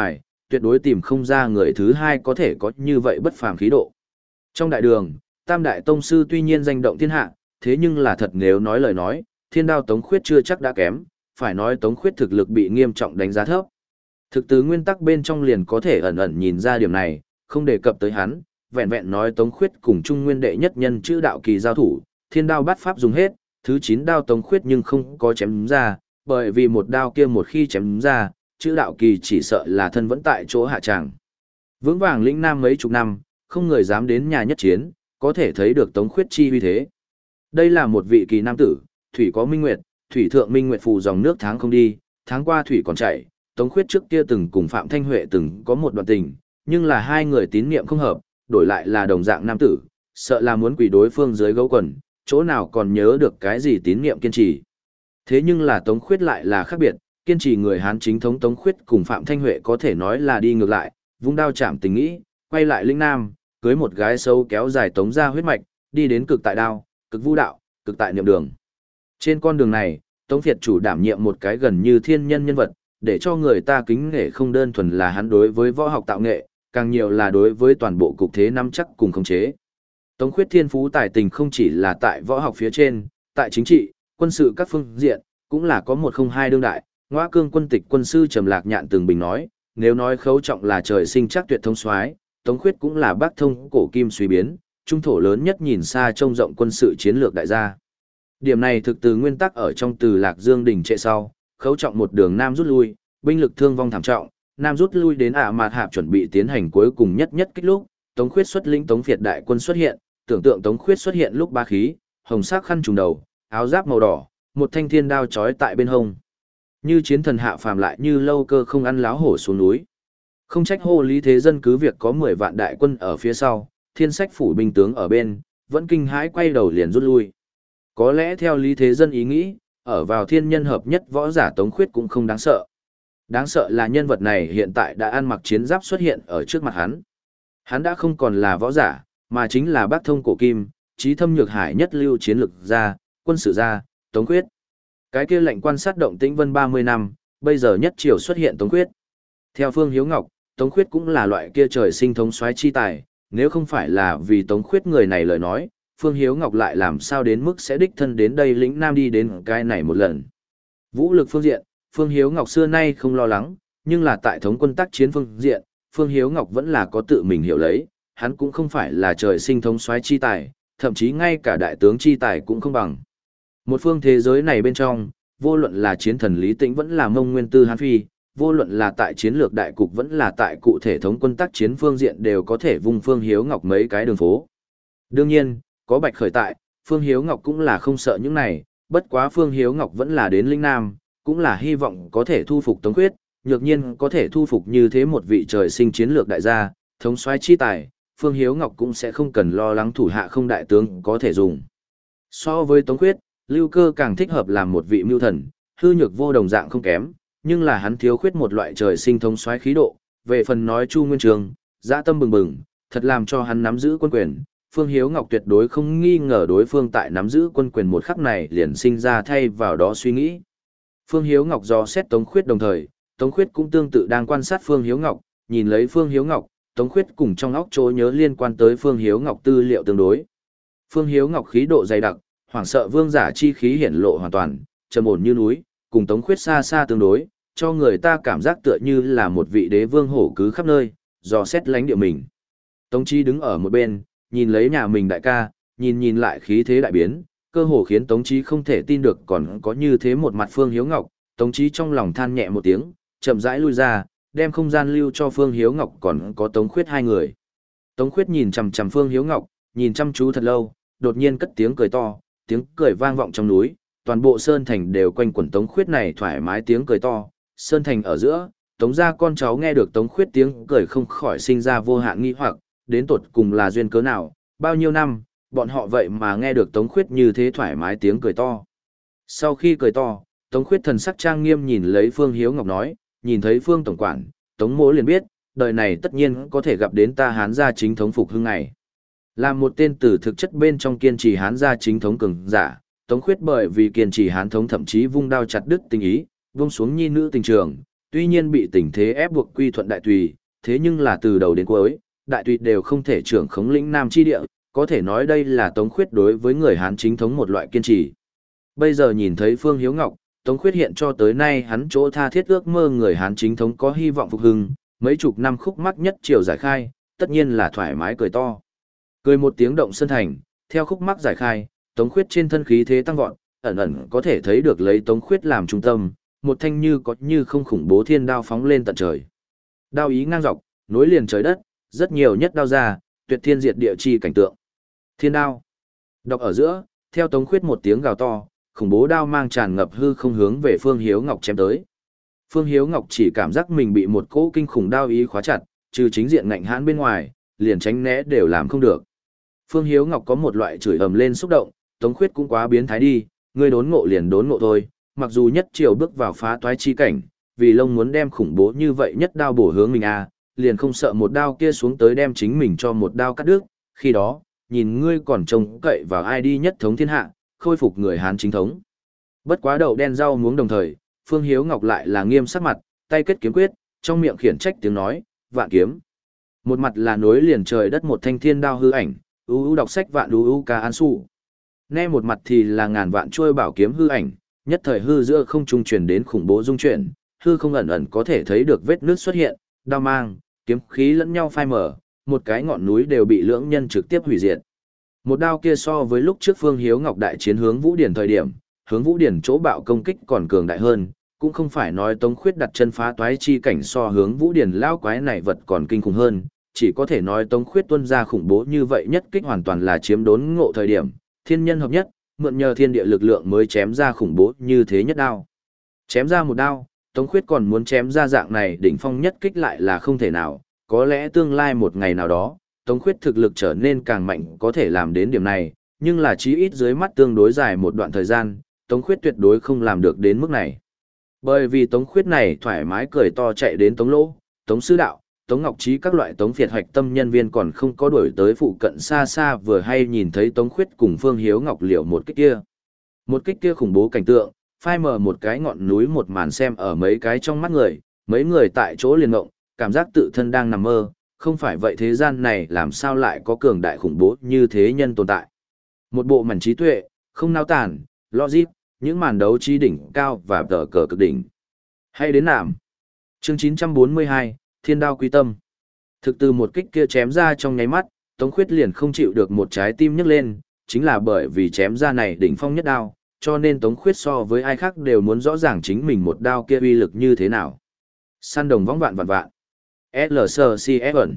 tuyệt đối tìm không ra người thứ hai có thể có như vậy bất phàm khí độ. Trong đại đường, Tam Đại Tông Sư tuy nhiên danh động thiên hạ, thế nhưng là thật nếu nói lời nói, Thiên Đao Tống Khuyết chưa chắc đã kém, phải nói Tống Khuyết thực lực bị nghiêm trọng đánh giá thấp. Thực từ nguyên tắc bên trong liền có thể ẩn ẩn nhìn ra điểm này, không đề cập tới hắn, vẹn vẹn nói Tống Khuyết cùng Trung Nguyên đệ nhất nhân chữ đạo kỳ giao thủ, thiên đao bát pháp dùng hết, thứ chín đao Tống Khuyết nhưng không có chém ra, bởi vì một đao kia một khi chém ra, chữ đạo kỳ chỉ sợ là thân vẫn tại chỗ hạ tràng. Vững vàng lĩnh nam mấy chục năm, không người dám đến nhà nhất chiến, có thể thấy được Tống Khuyết chi uy thế. Đây là một vị kỳ nam tử, thủy có minh nguyệt, thủy thượng minh nguyệt phù dòng nước tháng không đi, tháng qua thủy còn chảy. Tống Khuyết trước kia từng cùng Phạm Thanh Huệ từng có một đoạn tình, nhưng là hai người tín niệm không hợp, đổi lại là đồng dạng nam tử, sợ là muốn quỳ đối phương dưới gấu quần, chỗ nào còn nhớ được cái gì tín niệm kiên trì. Thế nhưng là Tống Khuyết lại là khác biệt, kiên trì người Hán chính thống Tống Khuyết cùng Phạm Thanh Huệ có thể nói là đi ngược lại, vung đao chạm tình nghĩ, quay lại lĩnh nam, cưới một gái xấu kéo dài Tống ra huyết mạch, đi đến cực tại đao, cực vũ đạo, cực tại niệm đường. Trên con đường này, Tống Việt chủ đảm nhiệm một cái gần như thiên nhân nhân vật, để cho người ta kính nể không đơn thuần là hắn đối với võ học tạo nghệ, càng nhiều là đối với toàn bộ cục thế nắm chắc cùng khống chế. Tống Khuyết thiên phú tài tình không chỉ là tại võ học phía trên, tại chính trị, quân sự các phương diện, cũng là có một không hai đương đại. Ngoã cương quân tịch quân sư Trầm Lạc Nhạn từng bình nói, nếu nói Khấu Trọng là trời sinh chắc tuyệt thông soái, Tống Khuyết cũng là bác thông cổ kim suy biến, trung thổ lớn nhất nhìn xa trông rộng quân sự chiến lược đại gia. Điểm này thực từ nguyên tắc ở trong từ Lạc Dương đỉnh trệ sau, Khấu Trọng một đường nam rút lui, binh lực thương vong thảm trọng, nam rút lui đến Ả Mạt Hạp chuẩn bị tiến hành cuối cùng nhất nhất kích lúc, Tống Khuyết xuất lĩnh Tống Việt đại quân xuất hiện, tưởng tượng Tống Khuyết xuất hiện lúc ba khí, hồng sắc khăn trùm đầu, áo giáp màu đỏ, một thanh thiên đao chói tại bên hông. Như chiến thần hạ phàm lại như lâu cơ không ăn láo hổ xuống núi. Không trách hô Lý Thế Dân cứ việc có mười vạn đại quân ở phía sau, thiên sách phủ binh tướng ở bên, vẫn kinh hãi quay đầu liền rút lui. Có lẽ theo Lý Thế Dân ý nghĩ, ở vào thiên nhân hợp nhất võ giả Tống Khuyết cũng không đáng sợ. Đáng sợ là nhân vật này hiện tại đã ăn mặc chiến giáp xuất hiện ở trước mặt hắn. Hắn đã không còn là võ giả, mà chính là bác thông cổ kim, trí thâm nhược hải nhất lưu chiến lược gia, quân sự gia, Tống Khuyết. Cái kia lệnh quan sát động tĩnh vân ba mươi năm, bây giờ nhất triều xuất hiện Tống Khuyết. Theo Phương Hiếu Ngọc, Tống Khuyết cũng là loại kia trời sinh thống soái chi tài, nếu không phải là vì Tống Khuyết người này lời nói, Phương Hiếu Ngọc lại làm sao đến mức sẽ đích thân đến đây lĩnh nam đi đến cái này một lần. Vũ lực phương diện, Phương Hiếu Ngọc xưa nay không lo lắng, nhưng là tại thống quân tác chiến phương diện, Phương Hiếu Ngọc vẫn là có tự mình hiểu lấy, hắn cũng không phải là trời sinh thống soái chi tài, thậm chí ngay cả đại tướng chi tài cũng không bằng. Một phương thế giới này bên trong, vô luận là chiến thần Lý Tĩnh vẫn là Mông Nguyên Tư Hán Phi, vô luận là tại chiến lược đại cục vẫn là tại cụ thể thống quân tác chiến phương diện đều có thể vung Phương Hiếu Ngọc mấy cái đường phố. Đương nhiên, có Bạch Khởi tại, Phương Hiếu Ngọc cũng là không sợ những này, bất quá Phương Hiếu Ngọc vẫn là đến lĩnh nam, cũng là hy vọng có thể thu phục Tống Khuyết, nhược nhiên có thể thu phục như thế một vị trời sinh chiến lược đại gia, thống soái chi tài, Phương Hiếu Ngọc cũng sẽ không cần lo lắng thủ hạ không đại tướng có thể dùng. So với Tống Khuyết, Lưu Cơ càng thích hợp làm một vị mưu thần, hư nhược vô đồng dạng không kém, nhưng là hắn thiếu khuyết một loại trời sinh thống soái khí độ, về phần nói Chu Nguyên Trường, dã tâm bừng bừng, thật làm cho hắn nắm giữ quân quyền. Phương Hiếu Ngọc tuyệt đối không nghi ngờ đối phương tại nắm giữ quân quyền một khắc này liền sinh ra thay vào đó suy nghĩ. Phương Hiếu Ngọc dò xét Tống Khuyết đồng thời, Tống Khuyết cũng tương tự đang quan sát Phương Hiếu Ngọc, nhìn lấy Phương Hiếu Ngọc, Tống Khuyết cùng trong óc chỗ nhớ liên quan tới Phương Hiếu Ngọc tư liệu tương đối. Phương Hiếu Ngọc khí độ dày đặc, hoảng sợ vương giả chi khí hiển lộ hoàn toàn, trầm ổn như núi, cùng Tống Khuyết xa xa tương đối, cho người ta cảm giác tựa như là một vị đế vương hổ cứ khắp nơi, dò xét lánh địa mình. Tống Chi đứng ở một bên, nhìn lấy nhà mình đại ca, nhìn nhìn lại khí thế đại biến, cơ hồ khiến Tống Chí không thể tin được còn có như thế một mặt Phương Hiếu Ngọc. Tống Chí trong lòng than nhẹ một tiếng, chậm rãi lui ra, đem không gian lưu cho Phương Hiếu Ngọc còn có Tống Khuyết hai người. Tống Khuyết nhìn chằm chằm Phương Hiếu Ngọc, nhìn chăm chú thật lâu, đột nhiên cất tiếng cười to, tiếng cười vang vọng trong núi, toàn bộ Sơn Thành đều quanh quẩn Tống Khuyết này thoải mái tiếng cười to. Sơn Thành ở giữa, Tống gia con cháu nghe được Tống Khuyết tiếng cười không khỏi sinh ra vô hạn nghi hoặc, đến tột cùng là duyên cớ nào, bao nhiêu năm, bọn họ vậy mà nghe được Tống Khuyết như thế thoải mái tiếng cười to. Sau khi cười to, Tống Khuyết thần sắc trang nghiêm nhìn lấy Phương Hiếu Ngọc nói, nhìn thấy Phương Tổng Quản, Tống mỗ liền biết, đời này tất nhiên có thể gặp đến ta Hán gia chính thống phục hưng ngày. Là một tên từ thực chất bên trong kiên trì Hán gia chính thống cường giả, Tống Khuyết bởi vì kiên trì Hán thống thậm chí vung đao chặt đứt tình ý, vung xuống nhi nữ tình trường, tuy nhiên bị tình thế ép buộc quy thuận đại tùy, thế nhưng là từ đầu đến cuối, đại tùy đều không thể trưởng khống lĩnh Nam chi địa, có thể nói đây là Tống Khuyết đối với người Hán chính thống một loại kiên trì. Bây giờ nhìn thấy Phương Hiếu Ngọc, Tống Khuyết hiện cho tới nay hắn chỗ tha thiết ước mơ người Hán chính thống có hy vọng phục hưng, mấy chục năm khúc mắc nhất triều giải khai, tất nhiên là thoải mái cười to. Cười một tiếng động sân thành, theo khúc mắc giải khai, Tống Khuyết trên thân khí thế tăng vọt, ẩn ẩn có thể thấy được lấy Tống Khuyết làm trung tâm, một thanh như có như không khủng bố thiên đao phóng lên tận trời. Đao ý ngang dọc, nối liền trời đất, rất nhiều nhất đao ra, tuyệt thiên diệt địa chi cảnh tượng. Thiên đao. Đọc ở giữa, theo Tống Khuyết một tiếng gào to, khủng bố đao mang tràn ngập hư không hướng về Phương Hiếu Ngọc chém tới. Phương Hiếu Ngọc chỉ cảm giác mình bị một cỗ kinh khủng đao ý khóa chặt, trừ chính diện ngạnh hãn bên ngoài, liền tránh né đều làm không được. Phương Hiếu Ngọc có một loại chửi ầm lên xúc động, Tống Khuyết cũng quá biến thái đi, ngươi đốn ngộ liền đốn ngộ thôi, mặc dù nhất triều bước vào phá toái chi cảnh, vì lông muốn đem khủng bố như vậy nhất đao bổ hướng mình à, liền không sợ một đao kia xuống tới đem chính mình cho một đao cắt đứt, khi đó, nhìn ngươi còn trông cậy vào ai đi nhất thống thiên hạ, khôi phục người Hán chính thống. Bất quá đậu đen rau muống đồng thời, Phương Hiếu Ngọc lại là nghiêm sắc mặt, tay kết kiếm quyết, trong miệng khiển trách tiếng nói, vạn kiếm. Một mặt là nối liền trời đất một thanh thiên đao hư ảnh, u u đọc sách vạn u u ca an su. Nghe một mặt thì là ngàn vạn chuôi bảo kiếm hư ảnh, nhất thời hư giữa không trung truyền đến khủng bố dung chuyển, hư không ẩn ẩn có thể thấy được vết nước xuất hiện, đao mang, kiếm khí lẫn nhau phai mở, một cái ngọn núi đều bị lưỡng nhân trực tiếp hủy diệt. Một đao kia so với lúc trước Phương Hiếu Ngọc đại chiến hướng Vũ Điển thời điểm, hướng Vũ Điển chỗ bạo công kích còn cường đại hơn, cũng không phải nói Tống Khuyết đặt chân phá toái chi cảnh so hướng Vũ Điển lao quái này vật còn kinh khủng hơn, chỉ có thể nói Tống Khuyết tuân ra khủng bố như vậy nhất kích hoàn toàn là chiếm đốn ngộ thời điểm, thiên nhân hợp nhất, mượn nhờ thiên địa lực lượng mới chém ra khủng bố như thế nhất đao. Chém ra một đao, Tống Khuyết còn muốn chém ra dạng này đỉnh phong nhất kích lại là không thể nào, có lẽ tương lai một ngày nào đó, Tống Khuyết thực lực trở nên càng mạnh có thể làm đến điểm này, nhưng là chí ít dưới mắt tương đối dài một đoạn thời gian, Tống Khuyết tuyệt đối không làm được đến mức này. Bởi vì Tống Khuyết này thoải mái cười to chạy đến Tống Lỗ, Tống Sư Đạo, Tống Ngọc Trí các loại Tống Việt hoạch tâm nhân viên còn không có đuổi tới phụ cận xa xa vừa hay nhìn thấy Tống Khuyết cùng Phương Hiếu Ngọc liều một kích kia. Một kích kia khủng bố cảnh tượng, phai mờ một cái ngọn núi một màn xem ở mấy cái trong mắt người, mấy người tại chỗ liền ngộng, cảm giác tự thân đang nằm mơ, không phải vậy thế gian này làm sao lại có cường đại khủng bố như thế nhân tồn tại. Một bộ mảnh trí tuệ, không nao tản, logic, những màn đấu trí đỉnh cao và tờ cờ cực đỉnh. Hay đến nạm. Chương chín trăm bốn mươi hai, Thiên đao quý tâm. Thực từ một kích kia chém ra trong nháy mắt, Tống Khuyết liền không chịu được một trái tim nhấc lên, chính là bởi vì chém ra này đỉnh phong nhất đao, cho nên Tống Khuyết so với ai khác đều muốn rõ ràng chính mình một đao kia uy lực như thế nào. Săn đồng vong vạn vạn vạn. lờ xê xê Evan.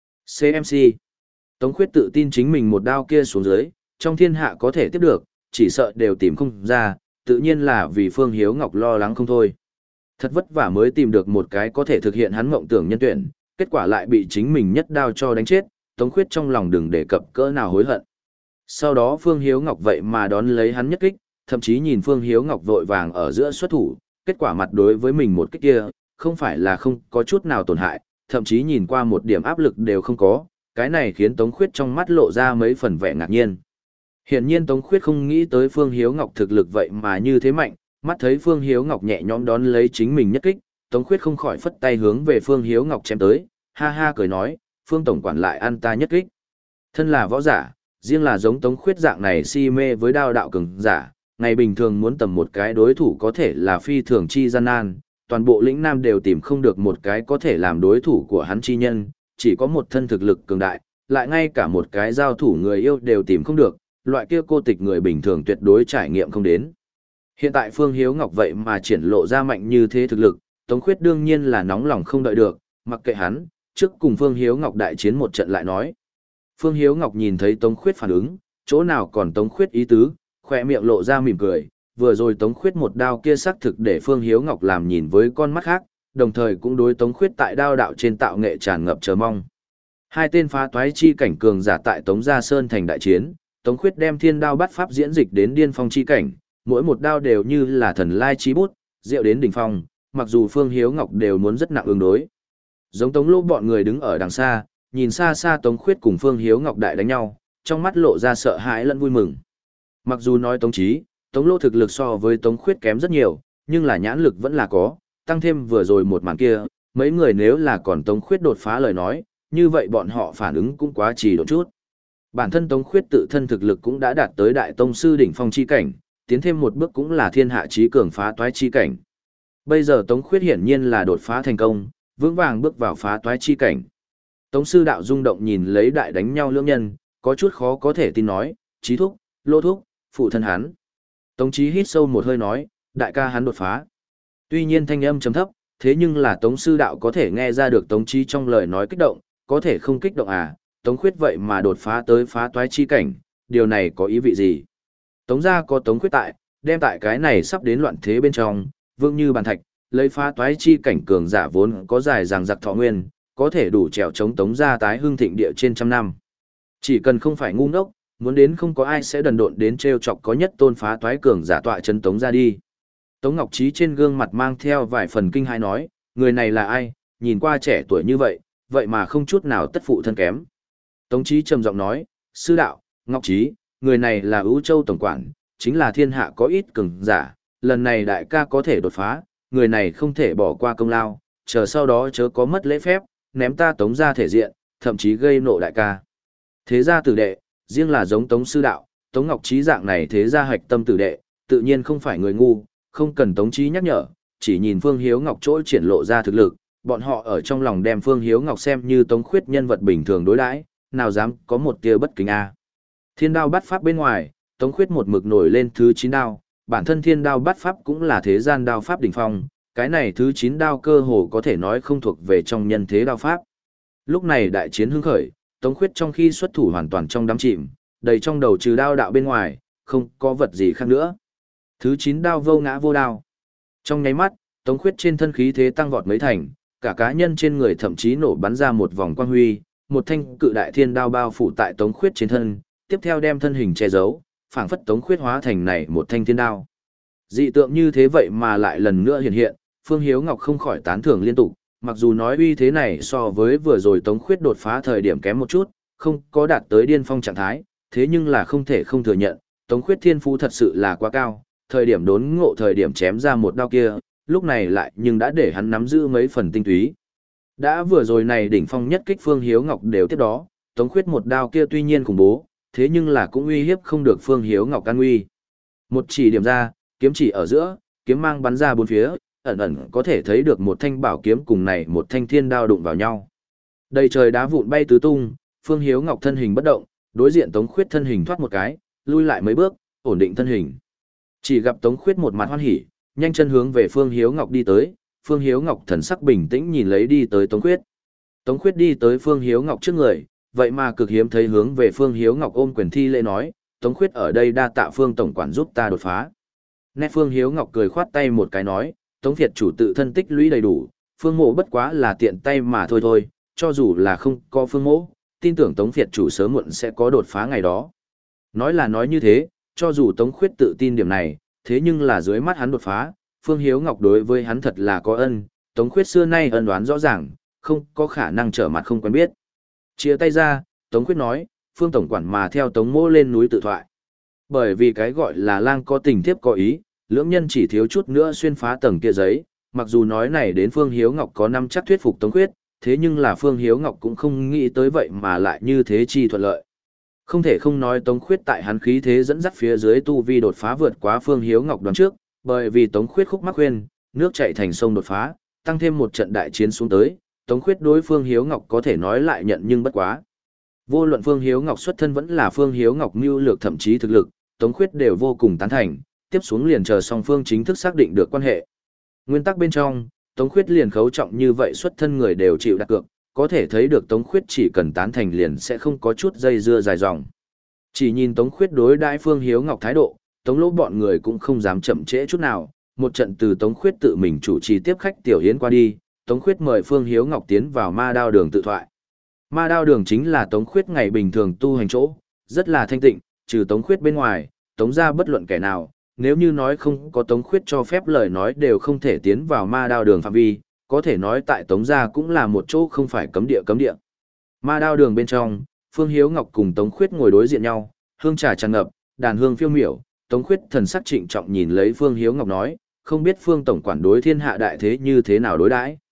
xê em xê. Tống Khuyết tự tin chính mình một đao kia xuống dưới, trong thiên hạ có thể tiếp được, chỉ sợ đều tìm không ra, tự nhiên là vì Phương Hiếu Ngọc lo lắng không thôi. Thật vất vả mới tìm được một cái có thể thực hiện hắn mộng tưởng nhân tuyển, kết quả lại bị chính mình nhất đao cho đánh chết, Tống Khuyết trong lòng đừng đề cập cỡ nào hối hận. Sau đó Phương Hiếu Ngọc vậy mà đón lấy hắn nhất kích, thậm chí nhìn Phương Hiếu Ngọc vội vàng ở giữa xuất thủ, kết quả mặt đối với mình một kích kia, không phải là không có chút nào tổn hại, thậm chí nhìn qua một điểm áp lực đều không có, cái này khiến Tống Khuyết trong mắt lộ ra mấy phần vẻ ngạc nhiên. Hiển nhiên Tống Khuyết không nghĩ tới Phương Hiếu Ngọc thực lực vậy mà như thế mạnh, mắt thấy Phương Hiếu Ngọc nhẹ nhõm đón lấy chính mình nhất kích, Tống Khuyết không khỏi phất tay hướng về Phương Hiếu Ngọc chém tới, ha ha cười nói, Phương Tổng quản lại ăn ta nhất kích. Thân là võ giả, riêng là giống Tống Khuyết dạng này si mê với đao đạo cường giả, ngày bình thường muốn tầm một cái đối thủ có thể là phi thường chi gian nan, toàn bộ lĩnh Nam đều tìm không được một cái có thể làm đối thủ của hắn chi nhân, chỉ có một thân thực lực cường đại, lại ngay cả một cái giao thủ người yêu đều tìm không được, loại kia cô tịch người bình thường tuyệt đối trải nghiệm không đến. Hiện tại Phương Hiếu Ngọc vậy mà triển lộ ra mạnh như thế thực lực, Tống Khuyết đương nhiên là nóng lòng không đợi được, mặc kệ hắn, trước cùng Phương Hiếu Ngọc đại chiến một trận lại nói. Phương Hiếu Ngọc nhìn thấy Tống Khuyết phản ứng, chỗ nào còn Tống Khuyết ý tứ, khỏe miệng lộ ra mỉm cười, vừa rồi Tống Khuyết một đao kia xác thực để Phương Hiếu Ngọc làm nhìn với con mắt khác, đồng thời cũng đối Tống Khuyết tại đao đạo trên tạo nghệ tràn ngập chờ mong. Hai tên phá toái chi cảnh cường giả tại Tống Gia Sơn thành đại chiến, Tống Khuyết đem thiên đao bắt pháp diễn dịch đến điên phong chi cảnh, mỗi một đao đều như là thần lai chi bút, diệu đến đỉnh phong, mặc dù Phương Hiếu Ngọc đều muốn rất nặng ứng đối. Giống Tống Lô bọn người đứng ở đằng xa, nhìn xa xa Tống Khuyết cùng Phương Hiếu Ngọc đại đánh nhau, trong mắt lộ ra sợ hãi lẫn vui mừng. Mặc dù nói Tống Chí, Tống Lô thực lực so với Tống Khuyết kém rất nhiều, nhưng là nhãn lực vẫn là có, tăng thêm vừa rồi một màn kia, mấy người nếu là còn Tống Khuyết đột phá lời nói, như vậy bọn họ phản ứng cũng quá trì độn chút. Bản thân Tống Khuyết tự thân thực lực cũng đã đạt tới đại tông sư đỉnh phong chi cảnh, tiến thêm một bước cũng là thiên hạ chí cường phá toái chi cảnh. Bây giờ Tống Khuyết hiển nhiên là đột phá thành công, vững vàng bước vào phá toái chi cảnh. Tống sư đạo rung động nhìn lấy đại đánh nhau lưỡng nhân, có chút khó có thể tin nói, Chí thúc, Lô thúc, phụ thân hắn. Tống Chí hít sâu một hơi nói, đại ca hắn đột phá. Tuy nhiên thanh âm trầm thấp, thế nhưng là Tống sư đạo có thể nghe ra được Tống Chí trong lời nói kích động, có thể không kích động à, Tống Khuyết vậy mà đột phá tới phá toái chi cảnh, điều này có ý vị gì? Tống gia có Tống Khuyết tại, đem tại cái này sắp đến loạn thế bên trong, vương như bàn thạch, lấy phá toái chi cảnh cường giả vốn có dài dằng dặc thọ nguyên, có thể đủ trèo chống Tống gia tái hưng thịnh địa trên trăm năm. Chỉ cần không phải ngu ngốc, muốn đến không có ai sẽ đần độn đến trêu chọc có nhất tôn phá toái cường giả tọa chân Tống gia đi. Tống Ngọc Trí trên gương mặt mang theo vài phần kinh hãi nói, người này là ai, nhìn qua trẻ tuổi như vậy, vậy mà không chút nào tất phụ thân kém. Tống Chí trầm giọng nói, sư đạo, Ngọc Trí, người này là Ưu Châu tổng quản, chính là thiên hạ có ít cường giả, lần này đại ca có thể đột phá, người này không thể bỏ qua công lao, chờ sau đó chớ có mất lễ phép, ném ta Tống gia thể diện, thậm chí gây nộ đại ca. Thế gia tử đệ, riêng là giống Tống sư đạo, Tống Ngọc Trí dạng này thế gia hạch tâm tử đệ, tự nhiên không phải người ngu, không cần Tống Chí nhắc nhở, chỉ nhìn Phương Hiếu Ngọc chỗ triển lộ ra thực lực, bọn họ ở trong lòng đem Phương Hiếu Ngọc xem như Tống Khuyết nhân vật bình thường đối đãi, nào dám có một tia bất kính a. Thiên đao bắt pháp bên ngoài, Tống Khuyết một mực nổi lên thứ chín đao, bản thân thiên đao bắt pháp cũng là thế gian đao pháp đỉnh phong, cái này thứ chín đao cơ hồ có thể nói không thuộc về trong nhân thế đao pháp. Lúc này đại chiến hưng khởi, Tống Khuyết trong khi xuất thủ hoàn toàn trong đám chìm, đầy trong đầu trừ đao đạo bên ngoài, không có vật gì khác nữa. Thứ chín đao vô ngã vô đao. Trong nháy mắt, Tống Khuyết trên thân khí thế tăng vọt mấy thành, cả cá nhân trên người thậm chí nổ bắn ra một vòng quang huy, một thanh cự đại thiên đao bao phủ tại Tống Khuyết trên thân, tiếp theo đem thân hình che giấu, phảng phất Tống Khuyết hóa thành này một thanh thiên đao. Dị tượng như thế vậy mà lại lần nữa hiện hiện, Phương Hiếu Ngọc không khỏi tán thưởng liên tục, mặc dù nói uy thế này so với vừa rồi Tống Khuyết đột phá thời điểm kém một chút, không có đạt tới điên phong trạng thái, thế nhưng là không thể không thừa nhận, Tống Khuyết thiên phú thật sự là quá cao, thời điểm đốn ngộ thời điểm chém ra một đao kia, lúc này lại nhưng đã để hắn nắm giữ mấy phần tinh túy. Đã vừa rồi này đỉnh phong nhất kích Phương Hiếu Ngọc đều tiếp đó, Tống Khuyết một đao kia tuy nhiên khủng bố, thế nhưng là cũng uy hiếp không được Phương Hiếu Ngọc an nguy. Một chỉ điểm ra, kiếm chỉ ở giữa, kiếm mang bắn ra bốn phía, ẩn ẩn có thể thấy được một thanh bảo kiếm cùng này một thanh thiên đao đụng vào nhau. Đầy trời đá vụn bay tứ tung, Phương Hiếu Ngọc thân hình bất động, đối diện Tống Khuyết thân hình thoát một cái, lui lại mấy bước, ổn định thân hình. Chỉ gặp Tống Khuyết một mặt hoan hỉ, nhanh chân hướng về Phương Hiếu Ngọc đi tới, Phương Hiếu Ngọc thần sắc bình tĩnh nhìn lấy đi tới Tống Khuyết. Tống Khuyết đi tới Phương Hiếu Ngọc trước người, vậy mà cực hiếm thấy hướng về Phương Hiếu Ngọc ôm quyền thi lễ nói, Tống Khuyết ở đây đa tạ Phương tổng quản giúp ta đột phá. Nét Phương Hiếu Ngọc cười khoát tay một cái nói, Tống Việt chủ tự thân tích lũy đầy đủ, Phương Mộ bất quá là tiện tay mà thôi thôi, cho dù là không có Phương Mộ, tin tưởng Tống Việt chủ sớm muộn sẽ có đột phá ngày đó. Nói là nói như thế, cho dù Tống Khuyết tự tin điểm này, thế nhưng là dưới mắt hắn đột phá, Phương Hiếu Ngọc đối với hắn thật là có ân, Tống Khuyết xưa nay ân đoán rõ ràng, không có khả năng trở mặt không quen biết. Chia tay ra, Tống Khuyết nói, Phương tổng quản mà theo Tống Mỗ lên núi tự thoại. Bởi vì cái gọi là lang có tình thiếp có ý, lưỡng nhân chỉ thiếu chút nữa xuyên phá tầng kia giấy, mặc dù nói này đến Phương Hiếu Ngọc có năm chắc thuyết phục Tống Khuyết, thế nhưng là Phương Hiếu Ngọc cũng không nghĩ tới vậy mà lại như thế chi thuận lợi. Không thể không nói Tống Khuyết tại hắn khí thế dẫn dắt phía dưới tu vi đột phá vượt quá Phương Hiếu Ngọc đoán trước, bởi vì Tống Khuyết khúc mắc khuyên, nước chảy thành sông đột phá, tăng thêm một trận đại chiến xuống tới, Tống Khuyết đối Phương Hiếu Ngọc có thể nói lại nhận nhưng bất quá. Vô luận Phương Hiếu Ngọc xuất thân vẫn là Phương Hiếu Ngọc mưu lược thậm chí thực lực, Tống Khuyết đều vô cùng tán thành, tiếp xuống liền chờ song phương chính thức xác định được quan hệ. Nguyên tắc bên trong, Tống Khuyết liền khấu trọng như vậy xuất thân người đều chịu đặt cược, có thể thấy được Tống Khuyết chỉ cần tán thành liền sẽ không có chút dây dưa dài dòng. Chỉ nhìn Tống Khuyết đối đãi Phương Hiếu Ngọc thái độ, Tống Lỗ bọn người cũng không dám chậm trễ chút nào, một trận từ Tống Khuyết tự mình chủ trì tiếp khách tiểu yến qua đi, Tống Khuyết mời Phương Hiếu Ngọc tiến vào Ma Đao Đường tự thoại. Ma Đao Đường chính là Tống Khuyết ngày bình thường tu hành chỗ, rất là thanh tịnh, trừ Tống Khuyết bên ngoài, Tống gia bất luận kẻ nào, nếu như nói không có Tống Khuyết cho phép lời nói đều không thể tiến vào Ma Đao Đường phạm vi, có thể nói tại Tống gia cũng là một chỗ không phải cấm địa cấm địa. Ma Đao Đường bên trong, Phương Hiếu Ngọc cùng Tống Khuyết ngồi đối diện nhau, hương trà tràn ngập, đàn hương phiêu miểu, Tống Khuyết thần sắc trịnh trọng nhìn lấy Phương Hiếu Ngọc nói, không biết Phương tổng quản đối thiên hạ đại thế như thế nào đối đãi.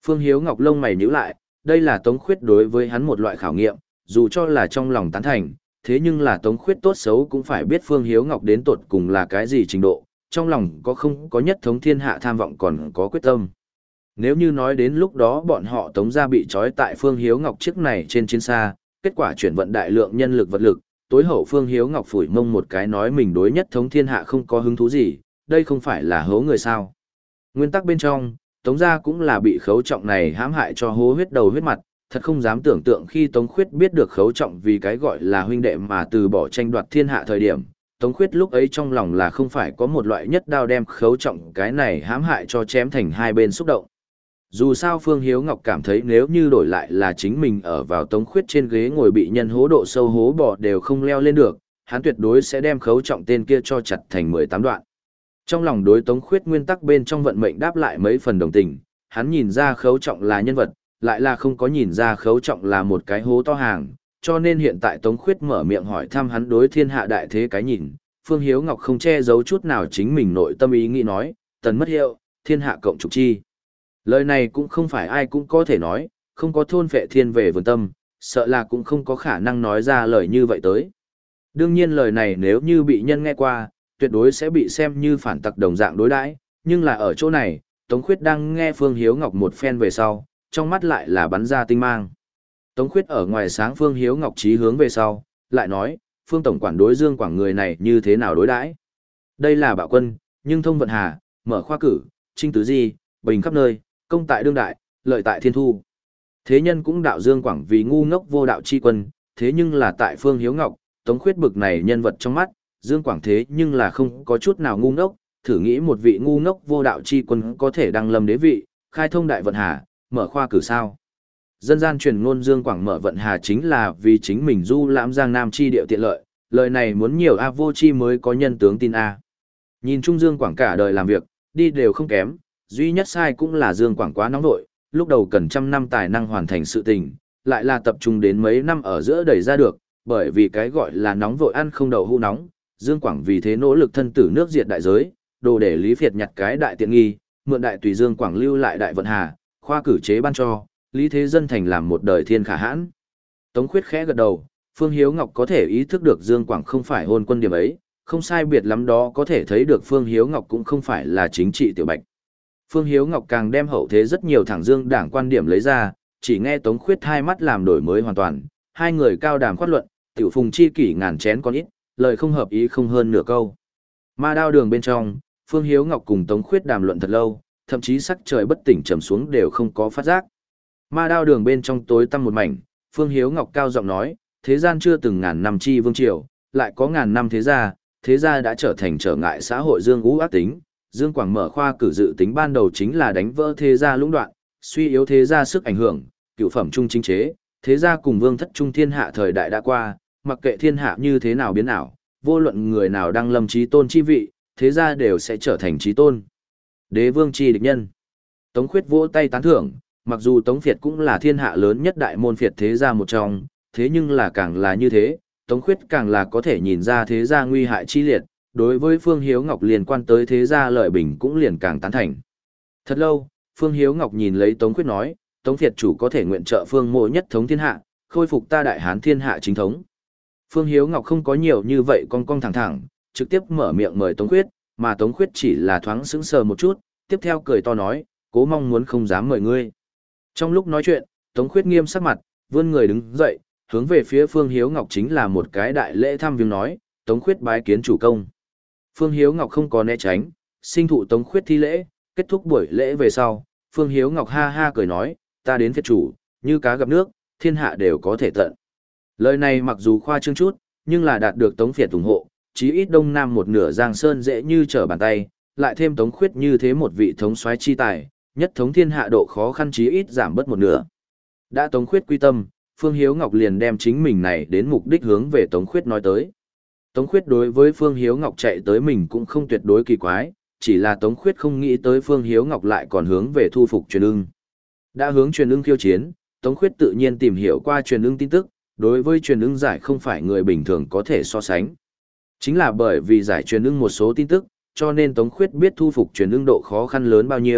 Phương Hiếu Ngọc lông mày nhíu lại, đây là Tống Khuyết đối với hắn một loại khảo nghiệm, dù cho là trong lòng tán thành, thế nhưng là Tống Khuyết tốt xấu cũng phải biết Phương Hiếu Ngọc đến tột cùng là cái gì trình độ, trong lòng có không có nhất thống thiên hạ tham vọng còn có quyết tâm. Nếu như nói đến lúc đó bọn họ Tống gia bị trói tại Phương Hiếu Ngọc chiếc này trên chiến xa, kết quả chuyển vận đại lượng nhân lực vật lực, tối hậu Phương Hiếu Ngọc phủi mông một cái nói mình đối nhất thống thiên hạ không có hứng thú gì, đây không phải là hố người sao. Nguyên tắc bên trong, Tống gia cũng là bị Khấu Trọng này hãm hại cho hố huyết đầu huyết mặt, thật không dám tưởng tượng khi Tống Khuyết biết được Khấu Trọng vì cái gọi là huynh đệ mà từ bỏ tranh đoạt thiên hạ thời điểm, Tống Khuyết lúc ấy trong lòng là không phải có một loại nhất đao đem Khấu Trọng cái này hãm hại cho chém thành hai bên xúc động. Dù sao Phương Hiếu Ngọc cảm thấy nếu như đổi lại là chính mình ở vào Tống Khuyết trên ghế ngồi bị nhân hố độ sâu hố bò đều không leo lên được, hắn tuyệt đối sẽ đem Khấu Trọng tên kia cho chặt thành mười tám đoạn. Trong lòng đối Tống Khuyết nguyên tắc bên trong vận mệnh đáp lại mấy phần đồng tình, hắn nhìn ra Khấu Trọng là nhân vật, lại là không có nhìn ra Khấu Trọng là một cái hố to hàng, cho nên hiện tại Tống Khuyết mở miệng hỏi thăm hắn đối thiên hạ đại thế cái nhìn, Phương Hiếu Ngọc không che giấu chút nào chính mình nội tâm ý nghĩ nói, tần mất hiệu, thiên hạ cộng trục chi. Lời này cũng không phải ai cũng có thể nói, không có thôn phệ thiên về vườn tâm, sợ là cũng không có khả năng nói ra lời như vậy tới. Đương nhiên lời này nếu như bị nhân nghe qua, tuyệt đối sẽ bị xem như phản tặc đồng dạng đối đãi, nhưng là ở chỗ này, Tống Khuyết đang nghe Phương Hiếu Ngọc một phen về sau, trong mắt lại là bắn ra tinh mang. Tống Khuyết ở ngoài sáng Phương Hiếu Ngọc chí hướng về sau, lại nói, Phương Tổng quản đối Dương Quảng người này như thế nào đối đãi? Đây là bạo quân, nhưng thông vận hà, mở khoa cử, trinh tứ di, bình khắp nơi, công tại đương đại, lợi tại thiên thu. Thế nhân cũng đạo Dương Quảng vì ngu ngốc vô đạo chi quân, thế nhưng là tại Phương Hiếu Ngọc, Tống Khuyết bực này nhân vật trong mắt, Dương Quảng thế nhưng là không có chút nào ngu ngốc, thử nghĩ một vị ngu ngốc vô đạo chi quân có thể đăng lâm đế vị, khai thông đại vận hà, mở khoa cử sao. Dân gian truyền ngôn Dương Quảng mở vận hà chính là vì chính mình du lãm giang nam chi điệu tiện lợi, lời này muốn nhiều A vô chi mới có nhân tướng tin A. Nhìn chung Dương Quảng cả đời làm việc, đi đều không kém, duy nhất sai cũng là Dương Quảng quá nóng nội, lúc đầu cần trăm năm tài năng hoàn thành sự tình, lại là tập trung đến mấy năm ở giữa đẩy ra được, bởi vì cái gọi là nóng vội ăn không đậu hũ nóng, Dương Quảng vì thế nỗ lực thân tử nước diệt đại giới, đồ để Lý Việt nhặt cái đại tiện nghi, mượn đại tùy Dương Quảng lưu lại đại vận hà, khoa cử chế ban cho, Lý Thế Dân thành làm một đời thiên khả hãn. Tống Khuyết khẽ gật đầu, Phương Hiếu Ngọc có thể ý thức được Dương Quảng không phải hôn quân điểm ấy, không sai biệt lắm đó có thể thấy được Phương Hiếu Ngọc cũng không phải là chính trị tiểu bạch. Phương Hiếu Ngọc càng đem hậu thế rất nhiều thẳng dương đảng quan điểm lấy ra, chỉ nghe Tống Khuyết hai mắt làm đổi mới hoàn toàn, hai người cao đàm khoát luận, tiểu phùng chi kỷ ngàn chén con ít, lời không hợp ý không hơn nửa câu. Ma đao đường bên trong, Phương Hiếu Ngọc cùng Tống Khuyết đàm luận thật lâu, thậm chí sắc trời bất tỉnh trầm xuống đều không có phát giác. Ma đao đường bên trong tối tăm một mảnh, Phương Hiếu Ngọc cao giọng nói, thế gian chưa từng ngàn năm chi vương triều, lại có ngàn năm thế gia, thế gia đã trở thành trở ngại xã hội dương ú ác tính. Dương Quảng mở khoa cử dự tính ban đầu chính là đánh vỡ thế gia lũng đoạn, suy yếu thế gia sức ảnh hưởng, cựu phẩm trung chính chế, thế gia cùng vương thất trung thiên hạ thời đại đã qua, mặc kệ thiên hạ như thế nào biến ảo, vô luận người nào đang lâm trí tôn chi vị, thế gia đều sẽ trở thành trí tôn. Đế vương chi địch nhân. Tống Khuyết vỗ tay tán thưởng, mặc dù Tống Việt cũng là thiên hạ lớn nhất đại môn Việt thế gia một trong, thế nhưng là càng là như thế, Tống Khuyết càng là có thể nhìn ra thế gia nguy hại chi liệt, đối với Phương Hiếu Ngọc liên quan tới thế gia lợi bình cũng liền càng tán thành. Thật lâu, Phương Hiếu Ngọc nhìn lấy Tống Khuyết nói, Tống Việt chủ có thể nguyện trợ Phương Mộ nhất thống thiên hạ, khôi phục ta đại hán thiên hạ chính thống. Phương Hiếu Ngọc không có nhiều như vậy con con thẳng thẳng, trực tiếp mở miệng mời Tống Khuyết, mà Tống Khuyết chỉ là thoáng sững sờ một chút, tiếp theo cười to nói, cố mong muốn không dám mời ngươi. Trong lúc nói chuyện, Tống Khuyết nghiêm sắc mặt, vươn người đứng dậy, hướng về phía Phương Hiếu Ngọc chính là một cái đại lễ thăm viếng nói, Tống Khuyết bái kiến chủ công. Phương Hiếu Ngọc không có né tránh, sinh thụ Tống Khuyết thi lễ, kết thúc buổi lễ về sau, Phương Hiếu Ngọc ha ha cười nói, ta đến Việt chủ, như cá gặp nước, thiên hạ đều có thể tận. Lời này mặc dù khoa trương chút, nhưng là đạt được Tống Việt ủng hộ, chí ít đông nam một nửa Giang Sơn dễ như trở bàn tay, lại thêm Tống Khuyết như thế một vị thống soái chi tài, nhất thống thiên hạ độ khó khăn chí ít giảm bớt một nửa. Đã Tống Khuyết quy tâm, Phương Hiếu Ngọc liền đem chính mình này đến mục đích hướng về Tống Khuyết nói tới. Tống Khuyết đối với Phương Hiếu Ngọc chạy tới mình cũng không tuyệt đối kỳ quái, chỉ là Tống Khuyết không nghĩ tới Phương Hiếu Ngọc lại còn hướng về thu phục truyền ưng. Đã hướng truyền ưng khiêu chiến, Tống Khuyết tự nhiên tìm hiểu qua truyền ưng tin tức, đối với truyền ưng giải không phải người bình thường có thể so sánh. Chính là bởi vì giải truyền ưng một số tin tức, cho nên Tống Khuyết biết thu phục truyền ưng độ khó khăn lớn bao nhiêu,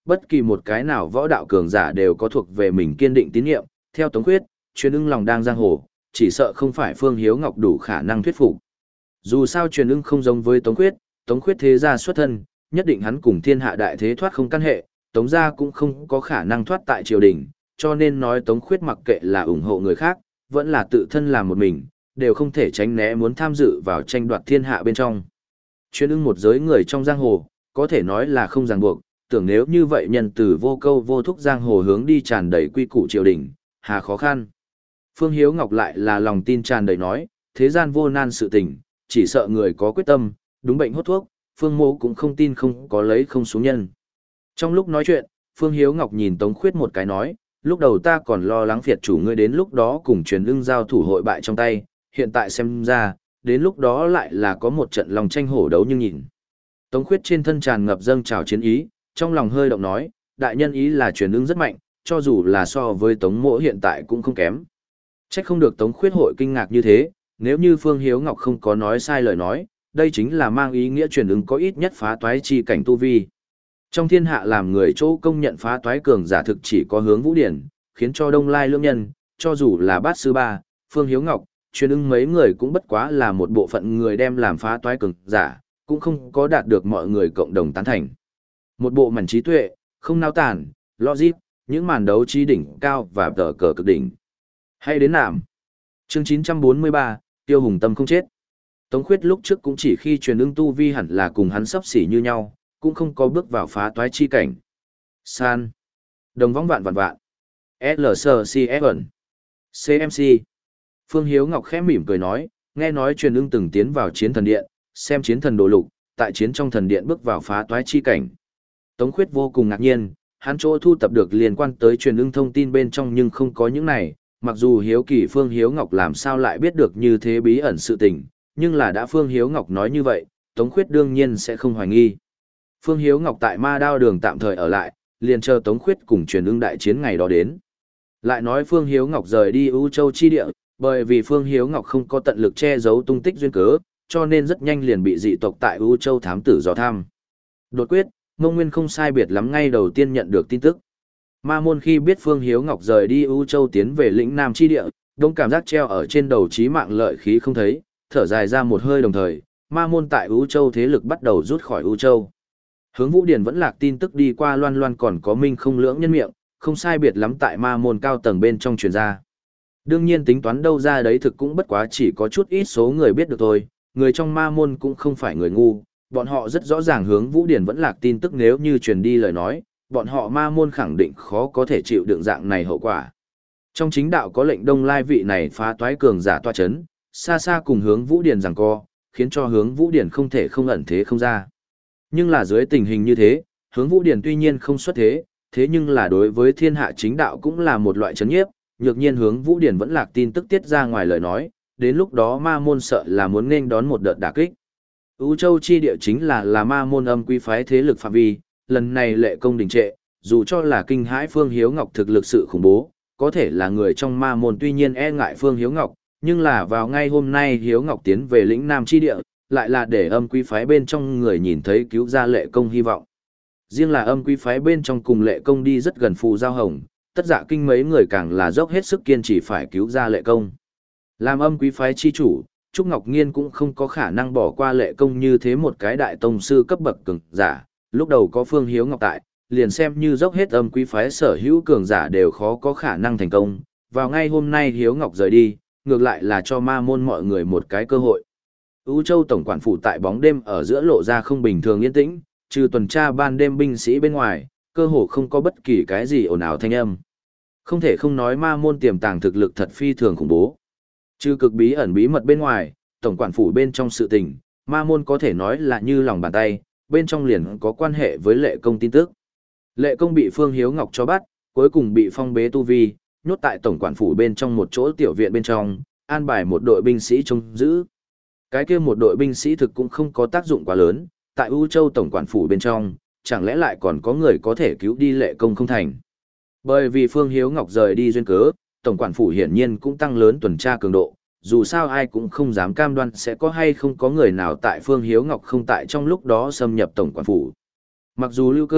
bất kỳ một cái nào võ đạo cường giả đều có thuộc về mình kiên định tín nhiệm, theo Tống Khuyết, truyền ưng lòng đang giang hồ, chỉ sợ không phải Phương Hiếu Ngọc đủ khả năng thuyết phục. Dù sao truyền ưng không giống với Tống Khuyết, Tống Khuyết thế gia xuất thân, nhất định hắn cùng thiên hạ đại thế thoát không căn hệ, Tống gia cũng không có khả năng thoát tại triều đình, cho nên nói Tống Khuyết mặc kệ là ủng hộ người khác, vẫn là tự thân làm một mình, đều không thể tránh né muốn tham dự vào tranh đoạt thiên hạ bên trong. Truyền ưng một giới người trong giang hồ, có thể nói là không ràng buộc, tưởng nếu như vậy nhân từ vô câu vô thúc giang hồ hướng đi tràn đầy quy củ triều đình, hà khó khăn. Phương Hiếu Ngọc lại là lòng tin tràn đầy nói, thế gian vô nan sự tình, chỉ sợ người có quyết tâm, đúng bệnh hốt thuốc, Phương Mộ cũng không tin không có lấy không xuống nhân. Trong lúc nói chuyện, Phương Hiếu Ngọc nhìn Tống Khuyết một cái nói, lúc đầu ta còn lo lắng phiệt chủ ngươi đến lúc đó cùng truyền ưng giao thủ hội bại trong tay, hiện tại xem ra, đến lúc đó lại là có một trận lòng tranh hổ đấu như nhìn. Tống Khuyết trên thân tràn ngập dâng trào chiến ý, trong lòng hơi động nói, đại nhân ý là truyền ưng rất mạnh, cho dù là so với Tống Mộ hiện tại cũng không kém. Chắc không được Tống Khuyết hội kinh ngạc như thế, nếu như Phương Hiếu Ngọc không có nói sai lời nói, đây chính là mang ý nghĩa truyền ưng có ít nhất phá toái chi cảnh tu vi. Trong thiên hạ làm người chỗ công nhận phá toái cường giả thực chỉ có Hướng Vũ Điển, khiến cho Đông Lai lưỡng nhân, cho dù là Bát Sư Ba, Phương Hiếu Ngọc, truyền ưng mấy người cũng bất quá là một bộ phận người đem làm phá toái cường giả, cũng không có đạt được mọi người cộng đồng tán thành. Một bộ mảnh trí tuệ, không nao tản, logic, những màn đấu trí đỉnh cao và tờ cờ cực đỉnh. Hay đến nạm. Chương chín trăm bốn mươi ba, Tiêu Hùng Tâm không chết. Tống Khuyết lúc trước cũng chỉ khi truyền ưng tu vi hẳn là cùng hắn sắp xỉ như nhau, cũng không có bước vào phá toái chi cảnh. San. Đồng võng vạn vạn vạn. lờ xê xê ép ẩn. xê em xê. Phương Hiếu Ngọc khẽ mỉm cười nói, nghe nói truyền ưng từng tiến vào chiến thần điện, xem chiến thần đồ lục, tại chiến trong thần điện bước vào phá toái chi cảnh. Tống Khuyết vô cùng ngạc nhiên, hắn chỗ thu tập được liên quan tới truyền ưng thông tin bên trong nhưng không có những này, mặc dù hiếu kỳ Phương Hiếu Ngọc làm sao lại biết được như thế bí ẩn sự tình, nhưng là đã Phương Hiếu Ngọc nói như vậy, Tống Khuyết đương nhiên sẽ không hoài nghi. Phương Hiếu Ngọc tại Ma Đao Đường tạm thời ở lại, liền chờ Tống Khuyết cùng truyền ưng đại chiến ngày đó đến. Lại nói Phương Hiếu Ngọc rời đi U Châu chi địa, bởi vì Phương Hiếu Ngọc không có tận lực che giấu tung tích duyên cớ, cho nên rất nhanh liền bị dị tộc tại U Châu thám tử dò thăm. Đột quyết, Ngô Nguyên không sai biệt lắm ngay đầu tiên nhận được tin tức. Ma môn khi biết Phương Hiếu Ngọc rời đi U Châu tiến về lĩnh Nam chi địa, đông cảm giác treo ở trên đầu chí mạng lợi khí không thấy, thở dài ra một hơi đồng thời, ma môn tại U Châu thế lực bắt đầu rút khỏi U Châu. Hướng Vũ Điển vẫn lạc tin tức đi qua loan loan còn có minh không lưỡng nhân miệng, không sai biệt lắm tại ma môn cao tầng bên trong truyền ra. Đương nhiên tính toán đâu ra đấy thực cũng bất quá chỉ có chút ít số người biết được thôi, người trong ma môn cũng không phải người ngu, bọn họ rất rõ ràng Hướng Vũ Điển vẫn lạc tin tức nếu như truyền đi lời nói, bọn họ ma môn khẳng định khó có thể chịu đựng dạng này hậu quả. Trong chính đạo có lệnh Đông Lai vị này phá toái cường giả toa chấn, xa xa cùng Hướng Vũ Điển giằng co, khiến cho Hướng Vũ Điển không thể không ẩn thế không ra. Nhưng là dưới tình hình như thế, Hướng Vũ Điển tuy nhiên không xuất thế, thế nhưng là đối với thiên hạ chính đạo cũng là một loại chấn nhiếp, nhược nhiên Hướng Vũ Điển vẫn lạc tin tức tiết ra ngoài lời nói, đến lúc đó ma môn sợ là muốn nên đón một đợt đả kích. U Châu chi địa chính là là ma môn âm quý phái thế lực phạm vi, lần này lệ công đình trệ, dù cho là kinh hãi Phương Hiếu Ngọc thực lực sự khủng bố, có thể là người trong ma môn tuy nhiên e ngại Phương Hiếu Ngọc, nhưng là vào ngay hôm nay Hiếu Ngọc tiến về lĩnh Nam chi địa, lại là để âm quý phái bên trong người nhìn thấy cứu ra lệ công hy vọng. Riêng là âm quý phái bên trong cùng lệ công đi rất gần phù giao hồng, tất dạ kinh mấy người càng là dốc hết sức kiên trì phải cứu ra lệ công. Làm âm quý phái chi chủ, Trúc Ngọc Nghiên cũng không có khả năng bỏ qua lệ công như thế một cái đại tông sư cấp bậc cường giả, lúc đầu có Phương Hiếu Ngọc tại, liền xem như dốc hết âm quý phái sở hữu cường giả đều khó có khả năng thành công, vào ngay hôm nay Hiếu Ngọc rời đi, ngược lại là cho ma môn mọi người một cái cơ hội. U Châu tổng quản phủ tại bóng đêm ở giữa lộ ra không bình thường yên tĩnh, trừ tuần tra ban đêm binh sĩ bên ngoài, cơ hồ không có bất kỳ cái gì ồn ào thanh âm. Không thể không nói ma môn tiềm tàng thực lực thật phi thường khủng bố. Trừ cực bí ẩn bí mật bên ngoài, tổng quản phủ bên trong sự tình, ma môn có thể nói là như lòng bàn tay, bên trong liền có quan hệ với lệ công tin tức. Lệ công bị Phương Hiếu Ngọc cho bắt, cuối cùng bị phong bế tu vi, nhốt tại tổng quản phủ bên trong một chỗ tiểu viện bên trong, an bài một đội binh sĩ trông giữ. Cái kia một đội binh sĩ thực cũng không có tác dụng quá lớn, tại U Châu tổng quản phủ bên trong, chẳng lẽ lại còn có người có thể cứu đi lệ công không thành. Bởi vì Phương Hiếu Ngọc rời đi duyên cớ, tổng quản phủ hiển nhiên cũng tăng lớn tuần tra cường độ, dù sao ai cũng không dám cam đoan sẽ có hay không có người nào tại Phương Hiếu Ngọc không tại trong lúc đó xâm nhập tổng quản phủ. Mặc dù lưu cơ,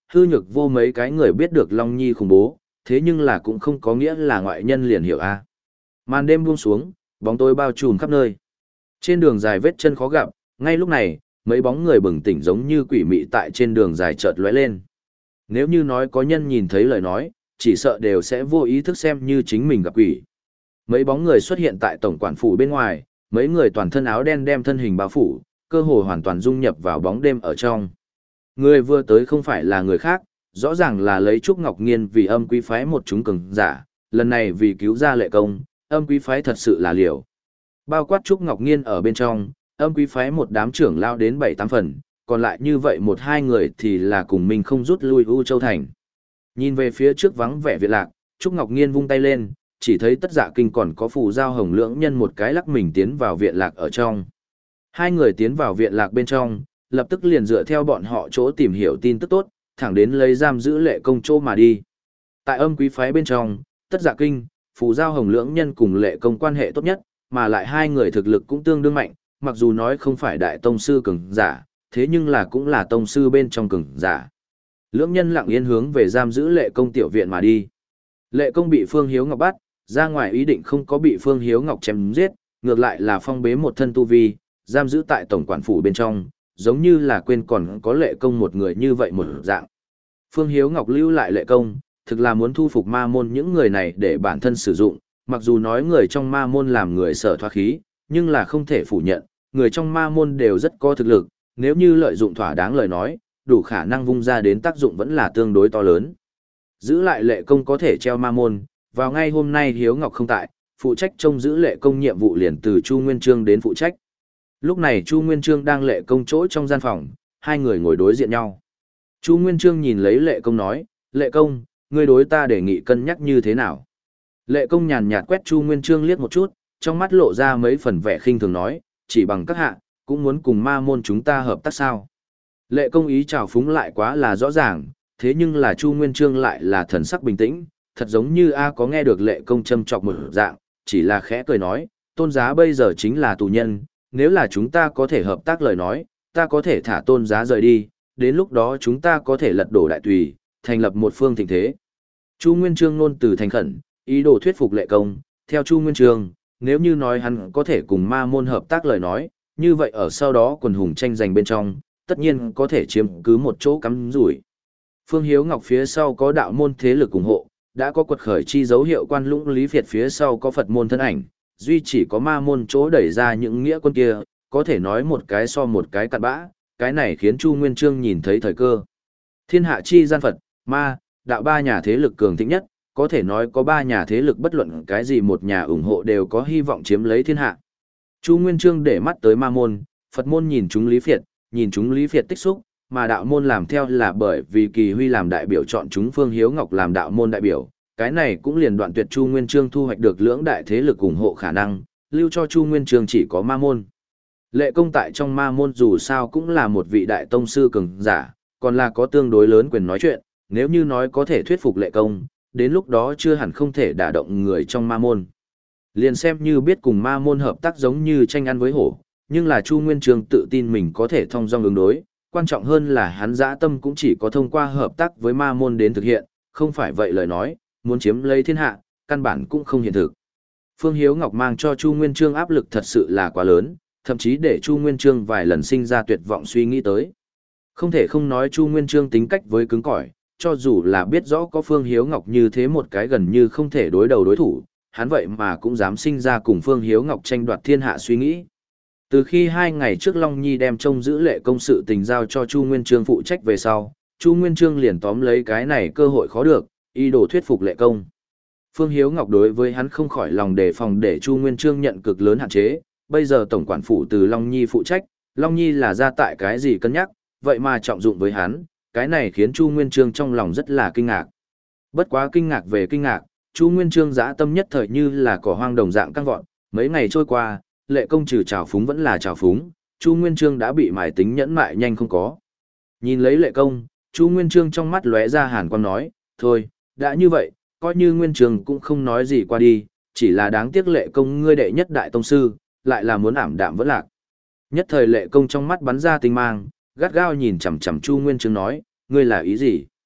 hư nhược vô mấy cái người biết được Long Nhi khủng bố, thế nhưng là cũng không có nghĩa là ngoại nhân liền hiểu a. Màn đêm buông xuống, bóng tối bao trùm khắp nơi. Trên đường dài vết chân khó gặp, ngay lúc này, mấy bóng người bừng tỉnh giống như quỷ mị tại trên đường dài chợt lóe lên. Nếu như nói có nhân nhìn thấy lời nói, chỉ sợ đều sẽ vô ý thức xem như chính mình gặp quỷ. Mấy bóng người xuất hiện tại tổng quản phủ bên ngoài, mấy người toàn thân áo đen đem thân hình bao phủ, cơ hồ hoàn toàn dung nhập vào bóng đêm ở trong. Người vừa tới không phải là người khác, rõ ràng là lấy Trúc Ngọc Nghiên vì âm quý phái một chúng cường giả, lần này vì cứu ra Lệ Công, âm quý phái thật sự là liều. Bao quát Trúc Ngọc Nghiên ở bên trong, âm quý phái một đám trưởng lao đến bảy tám phần, còn lại như vậy một hai người thì là cùng mình không rút lui U Châu Thành. Nhìn về phía trước vắng vẻ viện lạc, Trúc Ngọc Nghiên vung tay lên, chỉ thấy Tất Dạ Kinh còn có phù giao hồng lưỡng nhân một cái lắc mình tiến vào viện lạc ở trong. Hai người tiến vào viện lạc bên trong, lập tức liền dựa theo bọn họ chỗ tìm hiểu tin tức tốt, thẳng đến lấy giam giữ Lệ Công chỗ mà đi. Tại âm quý phái bên trong, Tất Dạ Kinh, phù giao hồng lưỡng nhân cùng Lệ Công quan hệ tốt nhất, mà lại hai người thực lực cũng tương đương mạnh, mặc dù nói không phải đại tông sư cường giả, thế nhưng là cũng là tông sư bên trong cường giả. Lưỡng nhân lặng yên hướng về giam giữ Lệ Công tiểu viện mà đi. Lệ Công bị Phương Hiếu Ngọc bắt, ra ngoài ý định không có bị Phương Hiếu Ngọc chém giết, ngược lại là phong bế một thân tu vi, giam giữ tại tổng quản phủ bên trong, giống như là quên còn có Lệ Công một người như vậy một dạng. Phương Hiếu Ngọc lưu lại Lệ Công, thực là muốn thu phục ma môn những người này để bản thân sử dụng, mặc dù nói người trong ma môn làm người sở thoát khí, nhưng là không thể phủ nhận, người trong ma môn đều rất có thực lực, nếu như lợi dụng thỏa đáng lời nói, đủ khả năng vung ra đến tác dụng vẫn là tương đối to lớn. Giữ lại Lệ Công có thể treo ma môn, vào ngay hôm nay Hiếu Ngọc không tại, phụ trách trông giữ Lệ Công nhiệm vụ liền từ Chu Nguyên Chương đến phụ trách. Lúc này Chu Nguyên Chương đang Lệ Công chỗ trong gian phòng, hai người ngồi đối diện nhau. Chu Nguyên Chương nhìn lấy Lệ Công nói, Lệ Công, ngươi đối ta đề nghị cân nhắc như thế nào? Lệ Công nhàn nhạt quét Chu Nguyên Chương liếc một chút, trong mắt lộ ra mấy phần vẻ khinh thường nói, chỉ bằng các hạ, cũng muốn cùng ma môn chúng ta hợp tác sao? Lệ Công ý trào phúng lại quá là rõ ràng, thế nhưng là Chu Nguyên Chương lại là thần sắc bình tĩnh, thật giống như A có nghe được Lệ Công châm chọc một dạng, chỉ là khẽ cười nói, Tôn Giá bây giờ chính là tù nhân, nếu là chúng ta có thể hợp tác lời nói, ta có thể thả Tôn Giá rời đi, đến lúc đó chúng ta có thể lật đổ đại tùy, thành lập một phương thịnh thế. Chu Nguyên Chương nôn từ thành khẩn, ý đồ thuyết phục Lệ Công, theo Chu Nguyên Chương, nếu như nói hắn có thể cùng ma môn hợp tác lời nói, như vậy ở sau đó quần hùng tranh giành bên trong, tất nhiên có thể chiếm cứ một chỗ cắm rủi. Phương Hiếu Ngọc phía sau có đạo môn thế lực ủng hộ, đã có quật khởi chi dấu hiệu quan lũng Lý Việt phía sau có Phật môn thân ảnh, duy chỉ có ma môn chỗ đẩy ra những nghĩa quân kia, có thể nói một cái so một cái cặn bã, cái này khiến Chu Nguyên Chương nhìn thấy thời cơ. Thiên hạ chi gian Phật, ma, đạo ba nhà thế lực cường thịnh nhất, có thể nói có ba nhà thế lực bất luận cái gì một nhà ủng hộ đều có hy vọng chiếm lấy thiên hạ. Chu Nguyên Chương để mắt tới ma môn, Phật môn nhìn chúng Lý Việt, nhìn chúng Lý Việt tích xúc, mà đạo môn làm theo là bởi vì Kỳ Huy làm đại biểu chọn chúng Phương Hiếu Ngọc làm đạo môn đại biểu, cái này cũng liền đoạn tuyệt Chu Nguyên Chương thu hoạch được lưỡng đại thế lực ủng hộ khả năng, lưu cho Chu Nguyên Chương chỉ có ma môn. Lệ Công tại trong ma môn dù sao cũng là một vị đại tông sư cường giả, còn là có tương đối lớn quyền nói chuyện, nếu như nói có thể thuyết phục Lệ Công, đến lúc đó chưa hẳn không thể đả động người trong ma môn. Liền xem như biết cùng ma môn hợp tác giống như tranh ăn với hổ, nhưng là Chu Nguyên Chương tự tin mình có thể thông dong ứng đối, quan trọng hơn là hắn dã tâm cũng chỉ có thông qua hợp tác với ma môn đến thực hiện, không phải vậy lời nói, muốn chiếm lấy thiên hạ, căn bản cũng không hiện thực. Phương Hiếu Ngọc mang cho Chu Nguyên Chương áp lực thật sự là quá lớn, thậm chí để Chu Nguyên Chương vài lần sinh ra tuyệt vọng suy nghĩ tới. Không thể không nói Chu Nguyên Chương tính cách với cứng cỏi, cho dù là biết rõ có Phương Hiếu Ngọc như thế một cái gần như không thể đối đầu đối thủ, hắn vậy mà cũng dám sinh ra cùng Phương Hiếu Ngọc tranh đoạt thiên hạ suy nghĩ. Từ khi hai ngày trước Long Nhi đem trông giữ Lệ Công sự tình giao cho Chu Nguyên Chương phụ trách về sau, Chu Nguyên Chương liền tóm lấy cái này cơ hội khó được, ý đồ thuyết phục Lệ Công. Phương Hiếu Ngọc đối với hắn không khỏi lòng đề phòng để Chu Nguyên Chương nhận cực lớn hạn chế, bây giờ tổng quản phủ từ Long Nhi phụ trách, Long Nhi là ra tại cái gì cân nhắc, vậy mà trọng dụng với hắn, cái này khiến Chu Nguyên Chương trong lòng rất là kinh ngạc. Bất quá kinh ngạc về kinh ngạc, Chu Nguyên Chương dã tâm nhất thời như là cỏ hoang đồng dạng căng vọt, mấy ngày trôi qua, Lệ Công trừ trào phúng vẫn là trào phúng, Chu Nguyên Chương đã bị mài tính nhẫn mại nhanh không có. Nhìn lấy Lệ Công, Chu Nguyên Chương trong mắt lóe ra hàn quang nói, thôi, đã như vậy, coi như Nguyên Chương cũng không nói gì qua đi, chỉ là đáng tiếc Lệ Công ngươi đệ nhất đại tông sư, lại là muốn ảm đạm vẫn lạc. Nhất thời Lệ Công trong mắt bắn ra tinh mang, gắt gao nhìn chằm chằm Chu Nguyên Chương nói, ngươi là ý gì?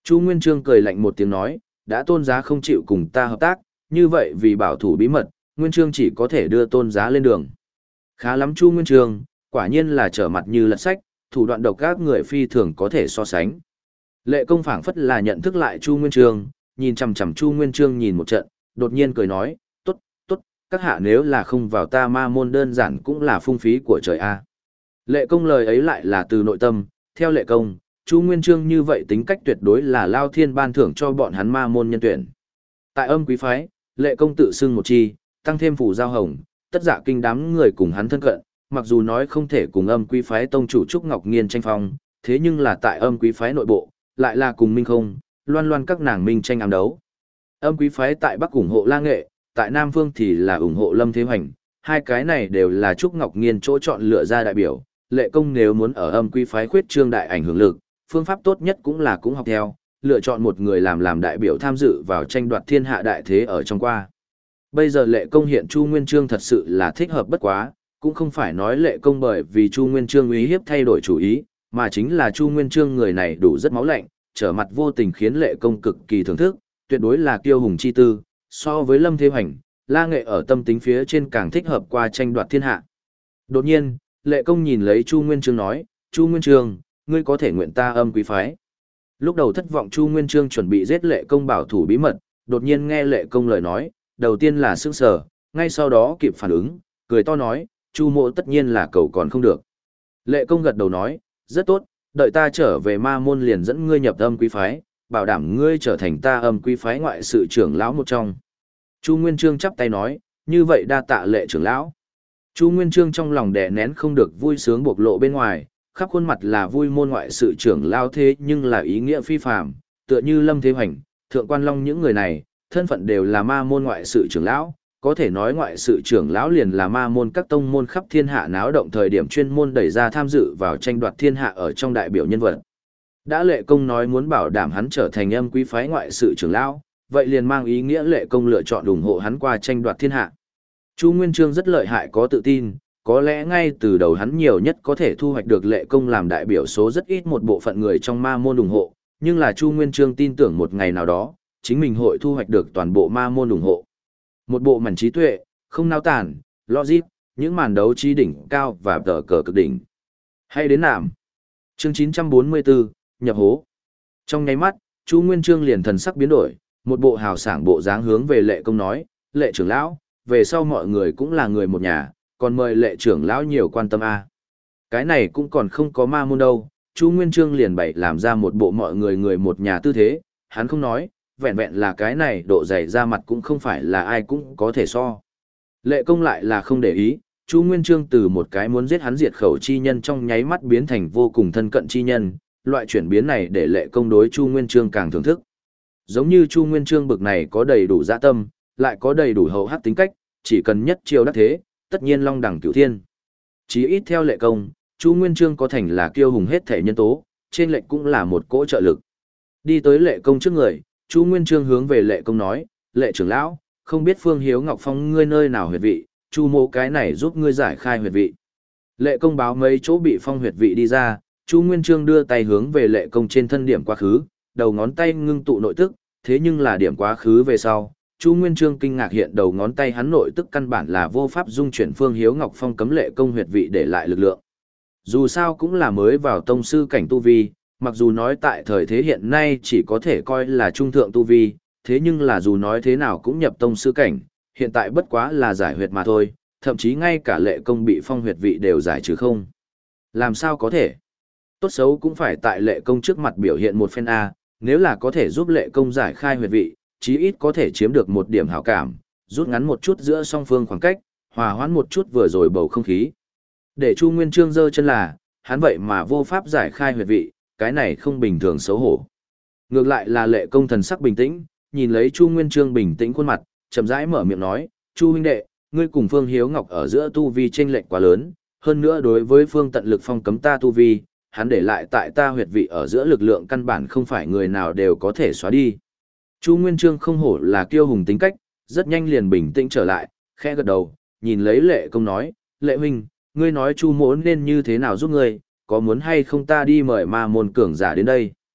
Chu Nguyên Chương cười lạnh một tiếng nói, đã Tôn Giá không chịu cùng ta hợp tác, như vậy vì bảo thủ bí mật, Nguyên Chương chỉ có thể đưa Tôn Giá lên đường. Khá lắm Chu Nguyên Chương, quả nhiên là trở mặt như lật sách, thủ đoạn độc ác người phi thường có thể so sánh. Lệ Công phảng phất là nhận thức lại Chu Nguyên Chương, nhìn chằm chằm Chu Nguyên Chương nhìn một trận, đột nhiên cười nói, tốt, tốt, các hạ nếu là không vào ta ma môn đơn giản cũng là phung phí của trời a. Lệ Công lời ấy lại là từ nội tâm, theo Lệ Công, Chu Nguyên Chương như vậy tính cách tuyệt đối là Lao Thiên ban thưởng cho bọn hắn ma môn nhân tuyển. Tại Âm Quý phái, Lệ Công tự xưng một chi, tăng thêm phủ giao hồng, tất dạ kinh đám người cùng hắn thân cận, mặc dù nói không thể cùng Âm Quý phái tông chủ Trúc Ngọc Nghiên tranh phong, thế nhưng là tại Âm Quý phái nội bộ, lại là cùng Minh Không, Loan Loan các nàng minh tranh ám đấu. Âm Quý phái tại Bắc ủng hộ La Nghệ, tại Nam Phương thì là ủng hộ Lâm Thế Hoành, hai cái này đều là Trúc Ngọc Nghiên chỗ chọn lựa ra đại biểu. Lệ Công nếu muốn ở Âm Quý phái khuyết trương đại ảnh hưởng lực, phương pháp tốt nhất cũng là cũng học theo, lựa chọn một người làm làm đại biểu tham dự vào tranh đoạt thiên hạ đại thế ở trong qua. Bây giờ Lệ Công hiện Chu Nguyên Chương thật sự là thích hợp bất quá, cũng không phải nói Lệ Công bởi vì Chu Nguyên Chương uy hiếp thay đổi chủ ý, mà chính là Chu Nguyên Chương người này đủ rất máu lạnh, trở mặt vô tình khiến Lệ Công cực kỳ thưởng thức, tuyệt đối là kiêu hùng chi tư, so với Lâm Thế Hoành, La Nghệ ở tâm tính phía trên càng thích hợp qua tranh đoạt thiên hạ. Đột nhiên, Lệ Công nhìn lấy Chu Nguyên Chương nói, Chu Nguyên Chương, ngươi có thể nguyện ta Âm Quý phái. Lúc đầu thất vọng Chu Nguyên Chương chuẩn bị giết Lệ Công bảo thủ bí mật, đột nhiên nghe Lệ Công lời nói, đầu tiên là sững sờ, ngay sau đó kịp phản ứng, cười to nói, Chu mộ tất nhiên là cầu còn không được. Lệ Công gật đầu nói, rất tốt, đợi ta trở về ma môn liền dẫn ngươi nhập Âm Quý phái, bảo đảm ngươi trở thành ta Âm Quý phái ngoại sự trưởng lão một trong. Chu Nguyên Chương chắp tay nói, như vậy đa tạ Lệ trưởng lão. Chu Nguyên Chương trong lòng đè nén không được vui sướng bộc lộ bên ngoài, khắp khuôn mặt là vui môn ngoại sự trưởng lão thế nhưng là ý nghĩa phi phàm, tựa như Lâm Thế Hoành, Thượng Quan Long những người này, thân phận đều là ma môn ngoại sự trưởng lão, có thể nói ngoại sự trưởng lão liền là ma môn các tông môn khắp thiên hạ náo động thời điểm chuyên môn đẩy ra tham dự vào tranh đoạt thiên hạ ở trong đại biểu nhân vật. Đã Lệ Công nói muốn bảo đảm hắn trở thành Âm Quý phái ngoại sự trưởng lão, vậy liền mang ý nghĩa Lệ Công lựa chọn ủng hộ hắn qua tranh đoạt thiên hạ. Chu Nguyên Chương rất lợi hại có tự tin, có lẽ ngay từ đầu hắn nhiều nhất có thể thu hoạch được Lệ Công làm đại biểu số rất ít một bộ phận người trong ma môn ủng hộ, nhưng là Chu Nguyên Chương tin tưởng một ngày nào đó, chính mình hội thu hoạch được toàn bộ ma môn ủng hộ. Một bộ mảnh trí tuệ, không nao tản, logic, những màn đấu trí đỉnh cao và tờ cờ cực đỉnh. Hay đến nạm. Chương chín trăm bốn mươi tư, nhập hố. Trong nháy mắt, Chu Nguyên Chương liền thần sắc biến đổi, một bộ hào sảng bộ dáng hướng về Lệ Công nói, Lệ trưởng lão, về sau mọi người cũng là người một nhà, còn mời Lệ trưởng lão nhiều quan tâm a. Cái này cũng còn không có ma môn đâu, Chu Nguyên Chương liền bày làm ra một bộ mọi người người một nhà tư thế, hắn không nói, vẹn vẹn là cái này độ dày ra mặt cũng không phải là ai cũng có thể so. Lệ Công lại là không để ý, Chu Nguyên Chương từ một cái muốn giết hắn diệt khẩu chi nhân trong nháy mắt biến thành vô cùng thân cận chi nhân, loại chuyển biến này để Lệ Công đối Chu Nguyên Chương càng thưởng thức. Giống như Chu Nguyên Chương bực này có đầy đủ dạ tâm, lại có đầy đủ hậu hắc tính cách, chỉ cần nhất chiêu đắc thế, tất nhiên long đẳng cửu thiên. Chí ít theo Lệ Công, Chu Nguyên Chương có thành là kiêu hùng hết thể nhân tố, trên lệnh cũng là một cỗ trợ lực. Đi tới Lệ Công trước người, Chu Nguyên Chương hướng về Lệ Công nói, Lệ trưởng lão, không biết Phương Hiếu Ngọc Phong ngươi nơi nào huyệt vị, Chu mộ cái này giúp ngươi giải khai huyệt vị. Lệ Công báo mấy chỗ bị phong huyệt vị đi ra, Chu Nguyên Chương đưa tay hướng về Lệ Công trên thân điểm quá khứ, đầu ngón tay ngưng tụ nội tức, thế nhưng là điểm quá khứ về sau, Chu Nguyên Chương kinh ngạc hiện đầu ngón tay hắn nội tức căn bản là vô pháp dung chuyển Phương Hiếu Ngọc Phong cấm Lệ Công huyệt vị để lại lực lượng. Dù sao cũng là mới vào tông sư cảnh tu vi, mặc dù nói tại thời thế hiện nay chỉ có thể coi là trung thượng tu vi, thế nhưng là dù nói thế nào cũng nhập tông sư cảnh, hiện tại bất quá là giải huyệt mà thôi, thậm chí ngay cả Lệ Công bị phong huyệt vị đều giải trừ không. Làm sao có thể? Tốt xấu cũng phải tại Lệ Công trước mặt biểu hiện một phen A, nếu là có thể giúp Lệ Công giải khai huyệt vị, chí ít có thể chiếm được một điểm hảo cảm, rút ngắn một chút giữa song phương khoảng cách, hòa hoãn một chút vừa rồi bầu không khí. Để Chu Nguyên Chương giơ chân là, hắn vậy mà vô pháp giải khai huyệt vị, cái này không bình thường xấu hổ. Ngược lại là Lệ Công thần sắc bình tĩnh, nhìn lấy Chu Nguyên Chương bình tĩnh khuôn mặt, chậm rãi mở miệng nói, Chu huynh đệ, ngươi cùng Phương Hiếu Ngọc ở giữa tu vi chênh lệch quá lớn, hơn nữa đối với Phương tận lực phong cấm ta tu vi, hắn để lại tại ta huyệt vị ở giữa lực lượng căn bản không phải người nào đều có thể xóa đi. Chu Nguyên Chương không hổ là kiêu hùng tính cách, rất nhanh liền bình tĩnh trở lại, khẽ gật đầu, nhìn lấy Lệ Công nói, Lệ huynh, ngươi nói Chu mỗ nên như thế nào giúp ngươi, có muốn hay không ta đi mời ma môn cường giả đến đây?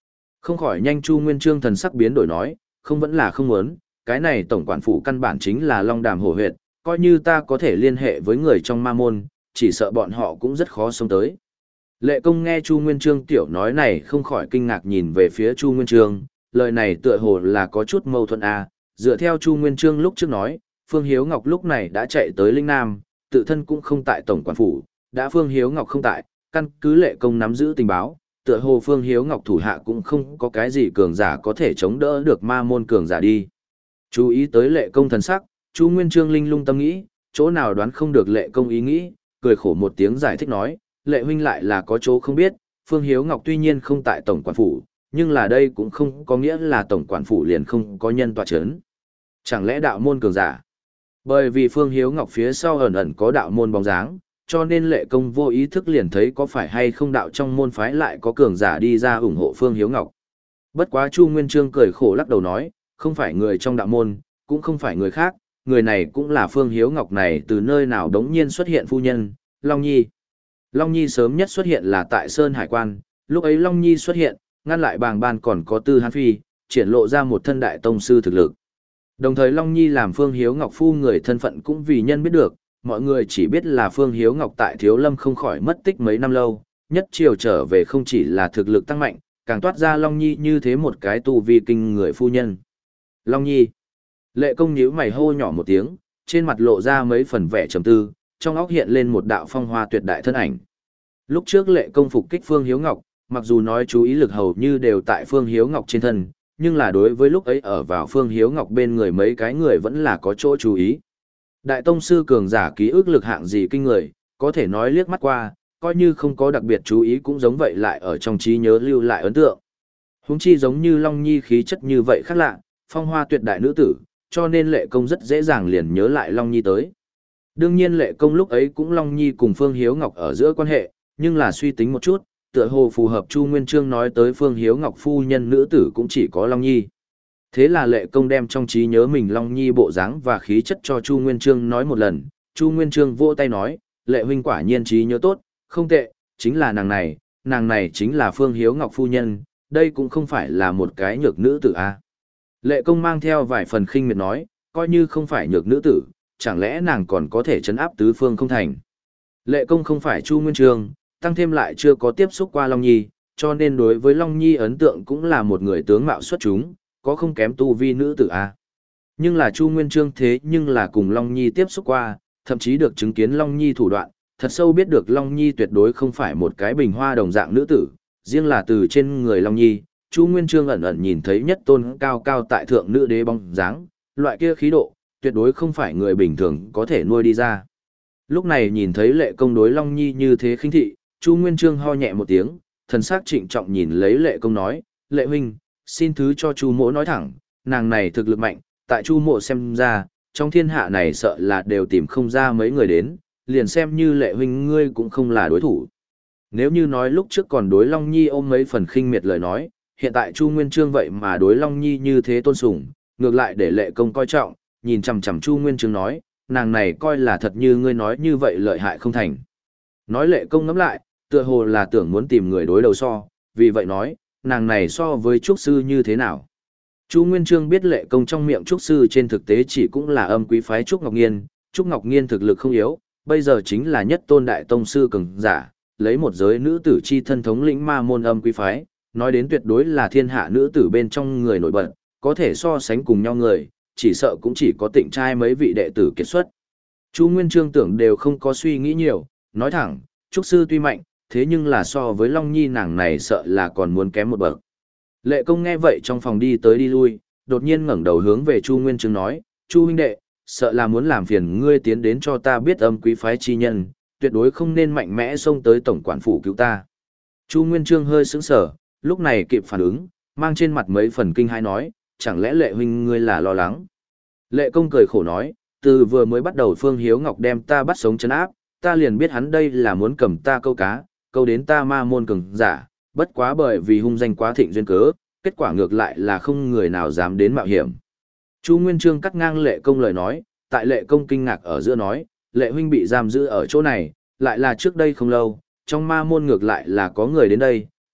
Không khỏi nhanh Chu Nguyên Chương thần sắc biến đổi nói, không vẫn là không muốn, cái này tổng quản phủ căn bản chính là long đàm hổ huyệt, coi như ta có thể liên hệ với người trong ma môn, chỉ sợ bọn họ cũng rất khó sống tới. Lệ công nghe Chu Nguyên Chương tiểu nói này không khỏi kinh ngạc nhìn về phía Chu Nguyên Chương, lời này tựa hồ là có chút mâu thuẫn à, dựa theo Chu Nguyên Chương lúc trước nói, Phương Hiếu Ngọc lúc này đã chạy tới Linh Nam, tự thân cũng không tại tổng quản phủ, đã Phương Hiếu Ngọc không tại, căn cứ lệ công nắm giữ tình báo, tựa hồ Phương Hiếu Ngọc thủ hạ cũng không có cái gì cường giả có thể chống đỡ được ma môn cường giả đi. Chú ý tới lệ công thần sắc, Chu Nguyên Chương linh lung tâm nghĩ, chỗ nào đoán không được lệ công ý nghĩ, cười khổ một tiếng giải thích nói, lệ huynh lại là có chỗ không biết, Phương Hiếu Ngọc tuy nhiên không tại tổng quản phủ, nhưng là đây cũng không có nghĩa là tổng quản phủ liền không có nhân tọa chấn. Chẳng lẽ đạo môn cường giả? Bởi vì Phương Hiếu Ngọc phía sau ẩn ẩn có đạo môn bóng dáng, cho nên lệ công vô ý thức liền thấy có phải hay không đạo trong môn phái lại có cường giả đi ra ủng hộ Phương Hiếu Ngọc. Bất quá Chu Nguyên Chương cười khổ lắc đầu nói, không phải người trong đạo môn, cũng không phải người khác, người này cũng là Phương Hiếu Ngọc này từ nơi nào đống nhiên xuất hiện phu nhân, Long Nhi. Long Nhi sớm nhất xuất hiện là tại Sơn Hải Quan, lúc ấy Long Nhi xuất hiện, ngăn lại bàng ban còn có Tư Hán Phi, triển lộ ra một thân đại tông sư thực lực. Đồng thời Long Nhi làm Phương Hiếu Ngọc phu người thân phận cũng vì nhân biết được, mọi người chỉ biết là Phương Hiếu Ngọc tại Thiếu Lâm không khỏi mất tích mấy năm lâu, nhất chiều trở về không chỉ là thực lực tăng mạnh, càng toát ra Long Nhi như thế một cái tu vi kinh người phu nhân. Long Nhi. Lệ công nhíu mày hô nhỏ một tiếng, trên mặt lộ ra mấy phần vẻ trầm tư, trong óc hiện lên một đạo phong hoa tuyệt đại thân ảnh. Lúc trước lệ công phục kích Phương Hiếu Ngọc, mặc dù nói chú ý lực hầu như đều tại Phương Hiếu Ngọc trên thân, nhưng là đối với lúc ấy ở vào Phương Hiếu Ngọc bên người mấy cái người vẫn là có chỗ chú ý. Đại tông sư cường giả ký ức lực hạng gì kinh người, có thể nói liếc mắt qua, coi như không có đặc biệt chú ý cũng giống vậy lại ở trong trí nhớ lưu lại ấn tượng. Huống chi giống như Long Nhi khí chất như vậy khác lạ, phong hoa tuyệt đại nữ tử, cho nên lệ công rất dễ dàng liền nhớ lại Long Nhi tới. Đương nhiên lệ công lúc ấy cũng Long Nhi cùng Phương Hiếu Ngọc ở giữa quan hệ, nhưng là suy tính một chút, tựa hồ phù hợp Chu Nguyên Chương nói tới Phương Hiếu Ngọc phu nhân nữ tử cũng chỉ có Long Nhi. Thế là lệ công đem trong trí nhớ mình Long Nhi bộ dáng và khí chất cho Chu Nguyên Chương nói một lần, Chu Nguyên Chương vỗ tay nói, lệ huynh quả nhiên trí nhớ tốt, không tệ, chính là nàng này, nàng này chính là Phương Hiếu Ngọc phu nhân, đây cũng không phải là một cái nhược nữ tử a. Lệ công mang theo vài phần khinh miệt nói, coi như không phải nhược nữ tử, chẳng lẽ nàng còn có thể trấn áp tứ phương không thành. Lệ công không phải Chu Nguyên Chương, tăng thêm lại chưa có tiếp xúc qua Long Nhi, cho nên đối với Long Nhi ấn tượng cũng là một người tướng mạo xuất chúng, có không kém tu vi nữ tử a. Nhưng là Chu Nguyên Chương thế nhưng là cùng Long Nhi tiếp xúc qua, thậm chí được chứng kiến Long Nhi thủ đoạn, thật sâu biết được Long Nhi tuyệt đối không phải một cái bình hoa đồng dạng nữ tử, riêng là từ trên người Long Nhi, Chu Nguyên Chương ẩn ẩn nhìn thấy nhất tôn cao cao tại thượng nữ đế bóng dáng, loại kia khí độ, tuyệt đối không phải người bình thường có thể nuôi đi ra. Lúc này nhìn thấy lệ công đối Long Nhi như thế khinh thị, Chu Nguyên Chương ho nhẹ một tiếng, thần sắc trịnh trọng nhìn lấy lệ công nói, lệ huynh, xin thứ cho Chu mỗ nói thẳng, nàng này thực lực mạnh, tại Chu mỗ xem ra, trong thiên hạ này sợ là đều tìm không ra mấy người đến, liền xem như lệ huynh ngươi cũng không là đối thủ. Nếu như nói lúc trước còn đối Long Nhi ôm mấy phần khinh miệt lời nói, hiện tại Chu Nguyên Chương vậy mà đối Long Nhi như thế tôn sùng, ngược lại để lệ công coi trọng, nhìn chằm chằm Chu Nguyên Chương nói, nàng này coi là thật như ngươi nói như vậy lợi hại không thành. Nói lệ công ngẫm lại, tựa hồ là tưởng muốn tìm người đối đầu so, vì vậy nói, nàng này so với trúc sư như thế nào. Chu Nguyên Chương biết lệ công trong miệng trúc sư trên thực tế chỉ cũng là âm quý phái Trúc Ngọc Nghiên, Trúc Ngọc Nghiên thực lực không yếu, bây giờ chính là nhất tôn đại tông sư cường giả, lấy một giới nữ tử chi thân thống lĩnh ma môn âm quý phái, nói đến tuyệt đối là thiên hạ nữ tử bên trong người nổi bật, có thể so sánh cùng nhau người, chỉ sợ cũng chỉ có tịnh trai mấy vị đệ tử kiệt xuất. Chu Nguyên Chương tưởng đều không có suy nghĩ nhiều, nói thẳng, trúc sư tuy mạnh, thế nhưng là so với Long Nhi nàng này sợ là còn muốn kém một bậc. Lệ công nghe vậy trong phòng đi tới đi lui, đột nhiên ngẩng đầu hướng về Chu Nguyên Chương nói, Chu huynh đệ, sợ là muốn làm phiền ngươi tiến đến cho ta biết âm quý phái chi nhân, tuyệt đối không nên mạnh mẽ xông tới tổng quản phủ cứu ta. Chu Nguyên Chương hơi sững sờ, lúc này kịp phản ứng, mang trên mặt mấy phần kinh hãi nói, chẳng lẽ lệ huynh ngươi là lo lắng. Lệ công cười khổ nói, từ vừa mới bắt đầu Phương Hiếu Ngọc đem ta bắt sống trấn áp, ta liền biết hắn đây là muốn cầm ta câu cá, câu đến ta ma môn cường giả, bất quá bởi vì hung danh quá thịnh duyên cớ, kết quả ngược lại là không người nào dám đến mạo hiểm. Chu Nguyên Chương cắt ngang lệ công lời nói, tại lệ công kinh ngạc ở giữa nói, lệ huynh bị giam giữ ở chỗ này, lại là trước đây không lâu, trong ma môn ngược lại là có người đến đây,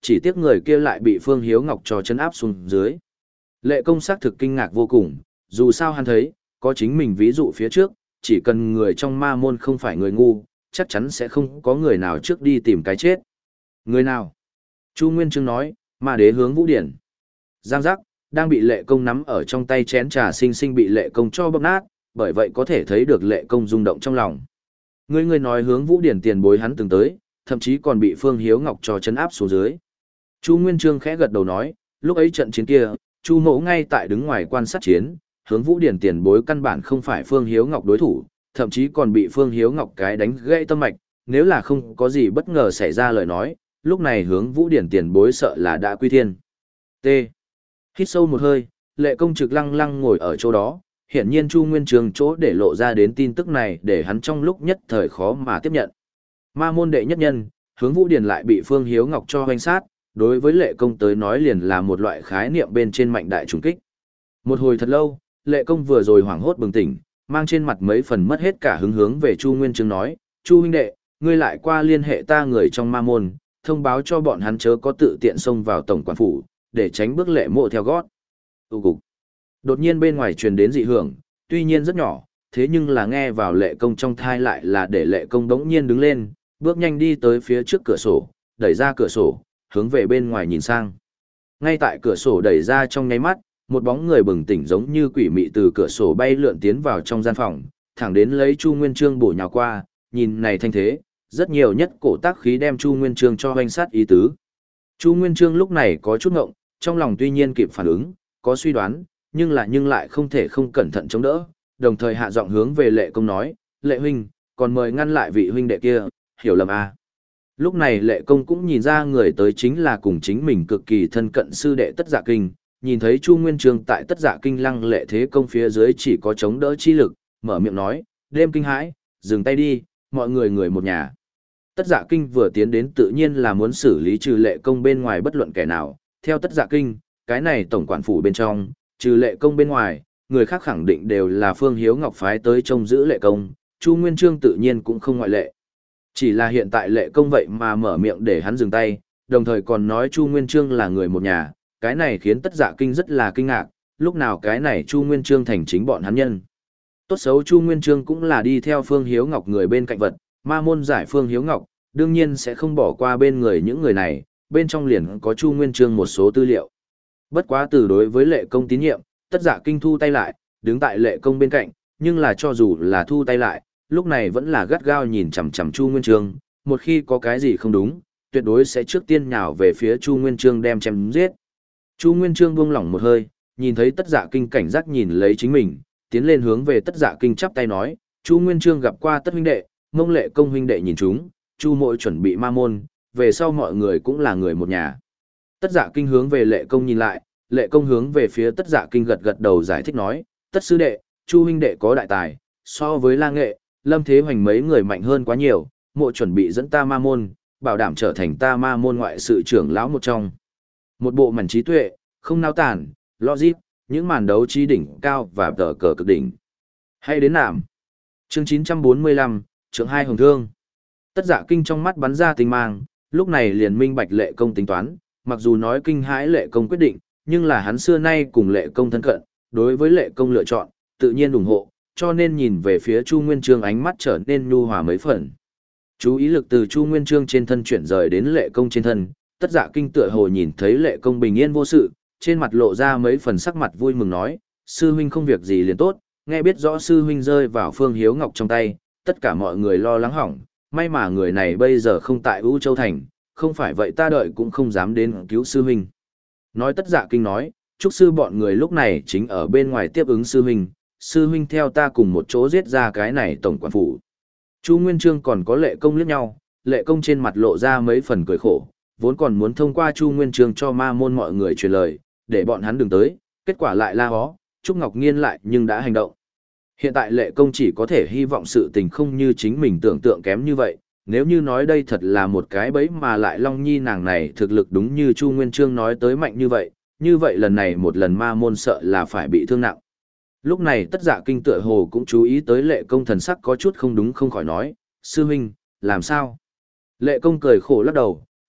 chỉ tiếc người kia lại bị Phương Hiếu Ngọc cho chấn áp xuống dưới. Lệ công xác thực kinh ngạc vô cùng, dù sao hắn thấy, có chính mình ví dụ phía trước, chỉ cần người trong ma môn không phải người ngu, chắc chắn sẽ không có người nào trước đi tìm cái chết. Người nào? Chu Nguyên Chương nói, ma đế hướng Vũ Điển. Giang giác, đang bị lệ công nắm ở trong tay chén trà sinh sinh bị lệ công cho bóp nát, bởi vậy có thể thấy được lệ công rung động trong lòng. Người người nói hướng Vũ Điển tiền bối hắn từng tới, thậm chí còn bị Phương Hiếu Ngọc cho chấn áp xuống dưới. Chu Nguyên Chương khẽ gật đầu nói, lúc ấy trận chiến kia, Chu Mỗ ngay tại đứng ngoài quan sát chiến, hướng Vũ Điển tiền bối căn bản không phải Phương Hiếu Ngọc đối thủ, thậm chí còn bị Phương Hiếu Ngọc cái đánh gãy tâm mạch, nếu là không có gì bất ngờ xảy ra lời nói, lúc này hướng Vũ Điển tiền bối sợ là đã quy thiên. T. Hít sâu một hơi, lệ công trực lăng lăng ngồi ở chỗ đó, hiển nhiên Chu Nguyên Chương chỗ để lộ ra đến tin tức này để hắn trong lúc nhất thời khó mà tiếp nhận. Ma môn đệ nhất nhân, hướng Vũ Điển lại bị Phương Hiếu Ngọc cho hoành sát, đối với lệ công tới nói liền là một loại khái niệm bên trên mạnh đại trùng kích. Một hồi thật lâu, lệ công vừa rồi hoảng hốt bừng tỉnh, mang trên mặt mấy phần mất hết cả hứng hướng về Chu Nguyên Chương nói, Chu huynh đệ, ngươi lại qua liên hệ ta người trong ma môn, thông báo cho bọn hắn chớ có tự tiện xông vào tổng quản phủ, để tránh bước lệ mộ theo gót. Tu cục. Đột nhiên bên ngoài truyền đến dị hưởng, tuy nhiên rất nhỏ, thế nhưng là nghe vào lệ công trong thai lại là để lệ công đống nhiên đứng lên, bước nhanh đi tới phía trước cửa sổ, đẩy ra cửa sổ, hướng về bên ngoài nhìn sang. Ngay tại cửa sổ đẩy ra trong nháy mắt, một bóng người bừng tỉnh giống như quỷ mị từ cửa sổ bay lượn tiến vào trong gian phòng, thẳng đến lấy Chu Nguyên Chương bổ nhào qua, nhìn này thanh thế, rất nhiều nhất cổ tác khí đem Chu Nguyên Chương cho hoành sát ý tứ. Chu Nguyên Chương lúc này có chút ngộng, trong lòng tuy nhiên kịp phản ứng, có suy đoán, nhưng là nhưng lại không thể không cẩn thận chống đỡ, đồng thời hạ giọng hướng về lệ công nói, lệ huynh, còn mời ngăn lại vị huynh đệ kia, hiểu lầm à. Lúc này lệ công cũng nhìn ra người tới chính là cùng chính mình cực kỳ thân cận sư đệ Tất Dạ Kinh, nhìn thấy Chu Nguyên Chương tại Tất Dạ Kinh lăng lệ thế công phía dưới chỉ có chống đỡ chi lực, mở miệng nói, đêm kinh hãi, dừng tay đi, mọi người người một nhà. Tất Dạ Kinh vừa tiến đến tự nhiên là muốn xử lý trừ lệ công bên ngoài bất luận kẻ nào, theo Tất Dạ Kinh, cái này tổng quản phủ bên trong, trừ lệ công bên ngoài, người khác khẳng định đều là Phương Hiếu Ngọc phái tới trông giữ lệ công, Chu Nguyên Chương tự nhiên cũng không ngoại lệ. Chỉ là hiện tại lệ công vậy mà mở miệng để hắn dừng tay, đồng thời còn nói Chu Nguyên Chương là người một nhà, cái này khiến Tất Dạ Kinh rất là kinh ngạc, lúc nào cái này Chu Nguyên Chương thành chính bọn hắn nhân. Tốt xấu Chu Nguyên Chương cũng là đi theo Phương Hiếu Ngọc người bên cạnh vật, ma môn giải Phương Hiếu Ngọc, đương nhiên sẽ không bỏ qua bên người những người này, bên trong liền có Chu Nguyên Chương một số tư liệu. Bất quá từ đối với lệ công tín nhiệm, Tất Dạ Kinh thu tay lại, đứng tại lệ công bên cạnh, nhưng là cho dù là thu tay lại, lúc này vẫn là gắt gao nhìn chằm chằm Chu Nguyên Chương, một khi có cái gì không đúng, tuyệt đối sẽ trước tiên nhào về phía Chu Nguyên Chương đem chém giết. Chu Nguyên Chương buông lỏng một hơi, nhìn thấy Tất Dạ Kinh cảnh giác nhìn lấy chính mình, tiến lên hướng về Tất Dạ Kinh chắp tay nói, Chu Nguyên Chương gặp qua Tất huynh đệ, mông lệ công huynh đệ nhìn chúng, Chu mội chuẩn bị ma môn, về sau mọi người cũng là người một nhà. Tất Dạ Kinh hướng về lệ công nhìn lại, lệ công hướng về phía Tất Dạ Kinh gật gật đầu giải thích nói, Tất sư đệ, Chu huynh đệ có đại tài, so với La Nghệ, Lâm Thế Hoành mấy người mạnh hơn quá nhiều, mộ chuẩn bị dẫn ta ma môn, bảo đảm trở thành ta ma môn ngoại sự trưởng lão một trong. Một bộ mảnh trí tuệ, không nao tản, logic, những màn đấu trí đỉnh cao và tờ cờ cực đỉnh. Hay đến nạm. Chương chín trăm bốn mươi lăm, chương hai Hồng Thương. Tất Dạ Kinh trong mắt bắn ra tinh mang, lúc này liền minh bạch lệ công tính toán, mặc dù nói kinh hãi lệ công quyết định, nhưng là hắn xưa nay cùng lệ công thân cận, đối với lệ công lựa chọn, tự nhiên ủng hộ, cho nên nhìn về phía Chu Nguyên Chương ánh mắt trở nên nhu hòa mấy phần. Chú ý lực từ Chu Nguyên Chương trên thân chuyển rời đến lệ công trên thân, Tất Dạ Kinh tựa hồ nhìn thấy lệ công bình yên vô sự, trên mặt lộ ra mấy phần sắc mặt vui mừng nói, sư huynh không việc gì liền tốt, nghe biết rõ sư huynh rơi vào Phương Hiếu Ngọc trong tay, tất cả mọi người lo lắng hỏng, may mà người này bây giờ không tại U Châu Thành, không phải vậy ta đợi cũng không dám đến cứu sư huynh. Nói Tất Dạ Kinh nói, chúc sư bọn người lúc này chính ở bên ngoài tiếp ứng sư huynh, sư huynh theo ta cùng một chỗ giết ra cái này tổng quản phủ. Chu Nguyên Chương còn có lệ công liếc nhau, lệ công trên mặt lộ ra mấy phần cười khổ, vốn còn muốn thông qua Chu Nguyên Chương cho ma môn mọi người truyền lời, để bọn hắn đừng tới, kết quả lại la hó, Trúc Ngọc Nghiên lại nhưng đã hành động. Hiện tại lệ công chỉ có thể hy vọng sự tình không như chính mình tưởng tượng kém như vậy, nếu như nói đây thật là một cái bẫy mà lại Long Nhi nàng này thực lực đúng như Chu Nguyên Chương nói tới mạnh như vậy, như vậy lần này một lần ma môn sợ là phải bị thương nặng. Lúc này Tất Dạ Kinh tựa hồ cũng chú ý tới lệ công thần sắc có chút không đúng không khỏi nói, sư huynh, làm sao? Lệ công cười khổ lắc đầu,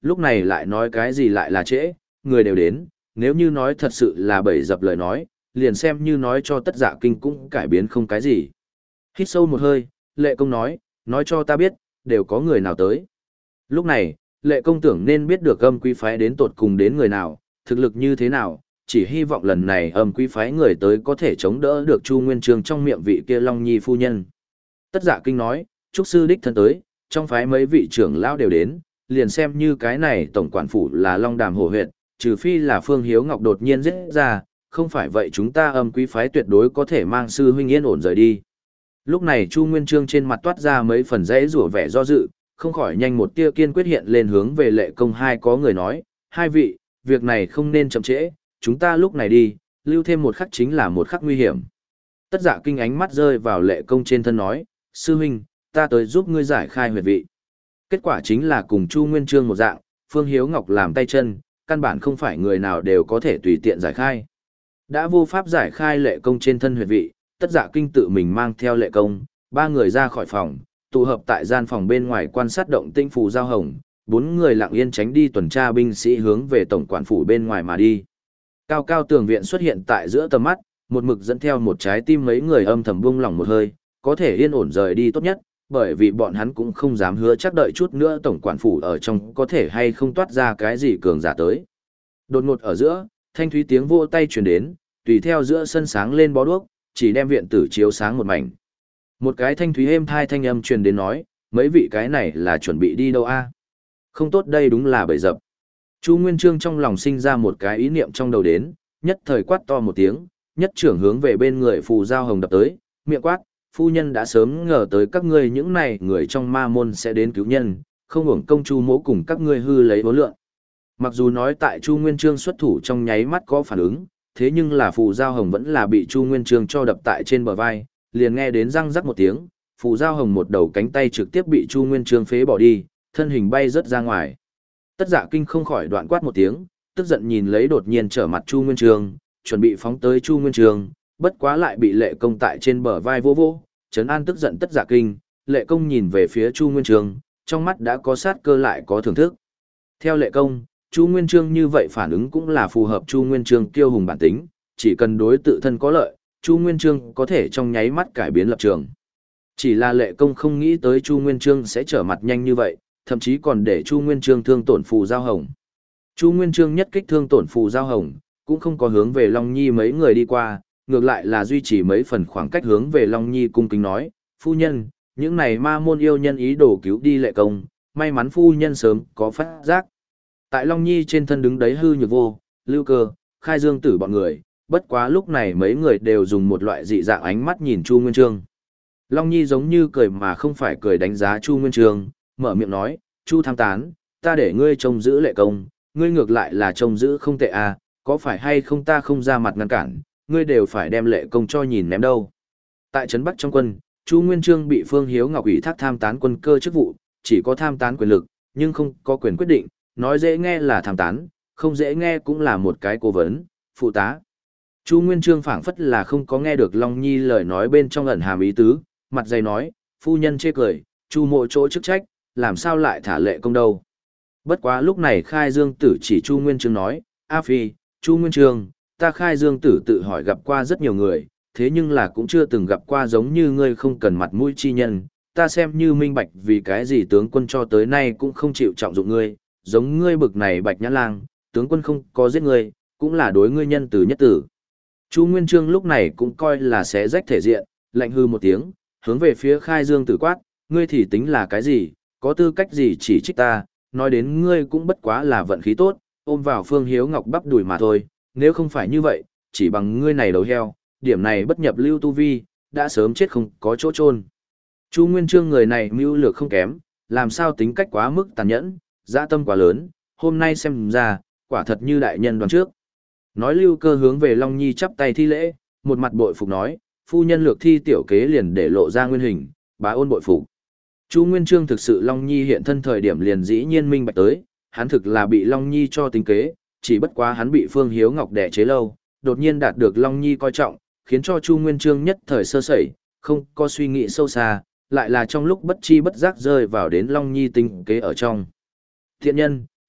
lúc này lại nói cái gì lại là trễ, người đều đến, nếu như nói thật sự là bậy dập lời nói, liền xem như nói cho Tất Dạ Kinh cũng cải biến không cái gì. Hít sâu một hơi, Lệ Công nói, nói cho ta biết, đều có người nào tới. Lúc này, Lệ Công tưởng nên biết được âm quý phái đến tột cùng đến người nào, thực lực như thế nào, chỉ hy vọng lần này âm quý phái người tới có thể chống đỡ được Chu Nguyên Chương trong miệng vị kia Long Nhi phu nhân. Tất Dạ Kinh nói, Trúc sư đích thân tới, trong phái mấy vị trưởng lão đều đến, liền xem như cái này tổng quản phủ là Long Đàm Hổ huyện, trừ phi là Phương Hiếu Ngọc đột nhiên giết ra, không phải vậy chúng ta âm quý phái tuyệt đối có thể mang sư huynh yên ổn rời đi. Lúc này Chu Nguyên Chương trên mặt toát ra mấy phần dễ rủa vẻ do dự, không khỏi nhanh một tia kiên quyết hiện lên hướng về Lệ Công hai có người nói, hai vị, việc này không nên chậm trễ, chúng ta lúc này đi, lưu thêm một khắc chính là một khắc nguy hiểm. Tất Dạ Kinh ánh mắt rơi vào Lệ Công trên thân nói, sư huynh, ta tới giúp ngươi giải khai huyệt vị. Kết quả chính là cùng Chu Nguyên Chương một dạng, Phương Hiếu Ngọc làm tay chân, căn bản không phải người nào đều có thể tùy tiện giải khai. Đã vô pháp giải khai Lệ Công trên thân huyệt vị, Tất Dạ Kinh tự mình mang theo Lệ Công, ba người ra khỏi phòng, tụ hợp tại gian phòng bên ngoài quan sát động tĩnh Phù Giao Hồng, bốn người lặng yên tránh đi tuần tra binh sĩ hướng về tổng quản phủ bên ngoài mà đi. Cao cao tường viện xuất hiện tại giữa tầm mắt, một mực dẫn theo một trái tim mấy người âm thầm buông lỏng một hơi, có thể yên ổn rời đi tốt nhất, bởi vì bọn hắn cũng không dám hứa chắc đợi chút nữa tổng quản phủ ở trong có thể hay không toát ra cái gì cường giả tới. Đột ngột ở giữa, thanh thúy tiếng vỗ tay truyền đến, tùy theo giữa sân sáng lên bó đuốc, chỉ đem viện tử chiếu sáng một mảnh. Một cái thanh thúy êm thai thanh âm truyền đến nói, mấy vị cái này là chuẩn bị đi đâu a? Không tốt, đây đúng là bẫy dập. Chu Nguyên Chương trong lòng sinh ra một cái ý niệm trong đầu đến, nhất thời quát to một tiếng, nhất trưởng hướng về bên người Phù Giao Hồng đập tới, miệng quát, phu nhân đã sớm ngờ tới các ngươi những này người trong ma môn sẽ đến cứu nhân, không hưởng công Chu mỗ cùng các ngươi hư lấy vốn lượng. Mặc dù nói tại Chu Nguyên Chương xuất thủ trong nháy mắt có phản ứng, thế nhưng là Phù Giao Hồng vẫn là bị Chu Nguyên Chương cho đập tại trên bờ vai, liền nghe đến răng rắc một tiếng, Phù Giao Hồng một đầu cánh tay trực tiếp bị Chu Nguyên Chương phế bỏ đi, thân hình bay rớt ra ngoài. Tất Dạ Kinh không khỏi đoạn quát một tiếng, tức giận nhìn lấy đột nhiên trở mặt Chu Nguyên Chương, chuẩn bị phóng tới Chu Nguyên Chương, bất quá lại bị Lệ Công tại trên bờ vai vô vô, trấn an tức giận Tất Dạ Kinh. Lệ Công nhìn về phía Chu Nguyên Chương, trong mắt đã có sát cơ lại có thưởng thức. Theo Lệ Công, Chu Nguyên Chương như vậy phản ứng cũng là phù hợp Chu Nguyên Chương kiêu hùng bản tính, chỉ cần đối tự thân có lợi, Chu Nguyên Chương có thể trong nháy mắt cải biến lập trường. Chỉ là Lệ Công không nghĩ tới Chu Nguyên Chương sẽ trở mặt nhanh như vậy, thậm chí còn để Chu Nguyên Chương thương tổn Phù Giao Hồng. Chu Nguyên Chương nhất kích thương tổn Phù Giao Hồng, cũng không có hướng về Long Nhi mấy người đi qua, ngược lại là duy trì mấy phần khoảng cách hướng về Long Nhi cung kính nói, phu nhân, những này ma môn yêu nhân ý đồ cứu đi Lệ Công, may mắn phu nhân sớm có phát giác. Tại Long Nhi trên thân đứng đấy hư nhược vô, Lưu Cơ, Khai Dương Tử bọn người, bất quá lúc này mấy người đều dùng một loại dị dạng ánh mắt nhìn Chu Nguyên Chương. Long Nhi giống như cười mà không phải cười đánh giá Chu Nguyên Chương, mở miệng nói, Chu tham tán, ta để ngươi trông giữ Lệ Công, ngươi ngược lại là trông giữ không tệ à, có phải hay không ta không ra mặt ngăn cản, ngươi đều phải đem Lệ Công cho nhìn ném đâu. Tại Trấn Bắc trong quân, Chu Nguyên Chương bị Phương Hiếu Ngọc ủy thác tham tán quân cơ chức vụ, chỉ có tham tán quyền lực, nhưng không có quyền quyết định, nói dễ nghe là tham tán, không dễ nghe cũng là một cái cố vấn, phụ tá. Chu Nguyên Chương phảng phất là không có nghe được Long Nhi lời nói bên trong ẩn hàm ý tứ, mặt dày nói, phu nhân chê cười, Chu mộ chỗ chức trách, làm sao lại thả Lệ Công đâu. Bất quá lúc này Khai Dương Tử chỉ Chu Nguyên Chương nói, A Phi, Chu Nguyên Chương, ta Khai Dương Tử tự hỏi gặp qua rất nhiều người, thế nhưng là cũng chưa từng gặp qua giống như ngươi không cần mặt mũi chi nhân, ta xem như minh bạch vì cái gì tướng quân cho tới nay cũng không chịu trọng dụng ngươi, giống ngươi bực này Bạch Nhã Lang, tướng quân không có giết ngươi, cũng là đối ngươi nhân từ nhất tử. Chu Nguyên Chương lúc này cũng coi là xé rách thể diện, lạnh hư một tiếng, hướng về phía Khai Dương Tử quát, ngươi thì tính là cái gì, có tư cách gì chỉ trích ta, nói đến ngươi cũng bất quá là vận khí tốt, ôm vào Phương Hiếu Ngọc bắp đùi mà thôi, nếu không phải như vậy, chỉ bằng ngươi này đầu heo, điểm này bất nhập lưu tu vi, đã sớm chết không có chỗ chôn. Chu Nguyên Chương người này mưu lược không kém, làm sao tính cách quá mức tàn nhẫn, dã tâm quá lớn, hôm nay xem ra, quả thật như đại nhân đoán trước. Nói Lưu Cơ hướng về Long Nhi chắp tay thi lễ, một mặt bội phục nói, phu nhân lược thi tiểu kế liền để lộ ra nguyên hình, bá ôn bội phục. Chu Nguyên Chương thực sự Long Nhi hiện thân thời điểm liền dĩ nhiên minh bạch tới, hắn thực là bị Long Nhi cho tính kế, chỉ bất quá hắn bị Phương Hiếu Ngọc đè chế lâu, đột nhiên đạt được Long Nhi coi trọng, khiến cho Chu Nguyên Chương nhất thời sơ sẩy, không có suy nghĩ sâu xa, lại là trong lúc bất chi bất giác rơi vào đến Long Nhi tính kế ở trong. Thiện nhân,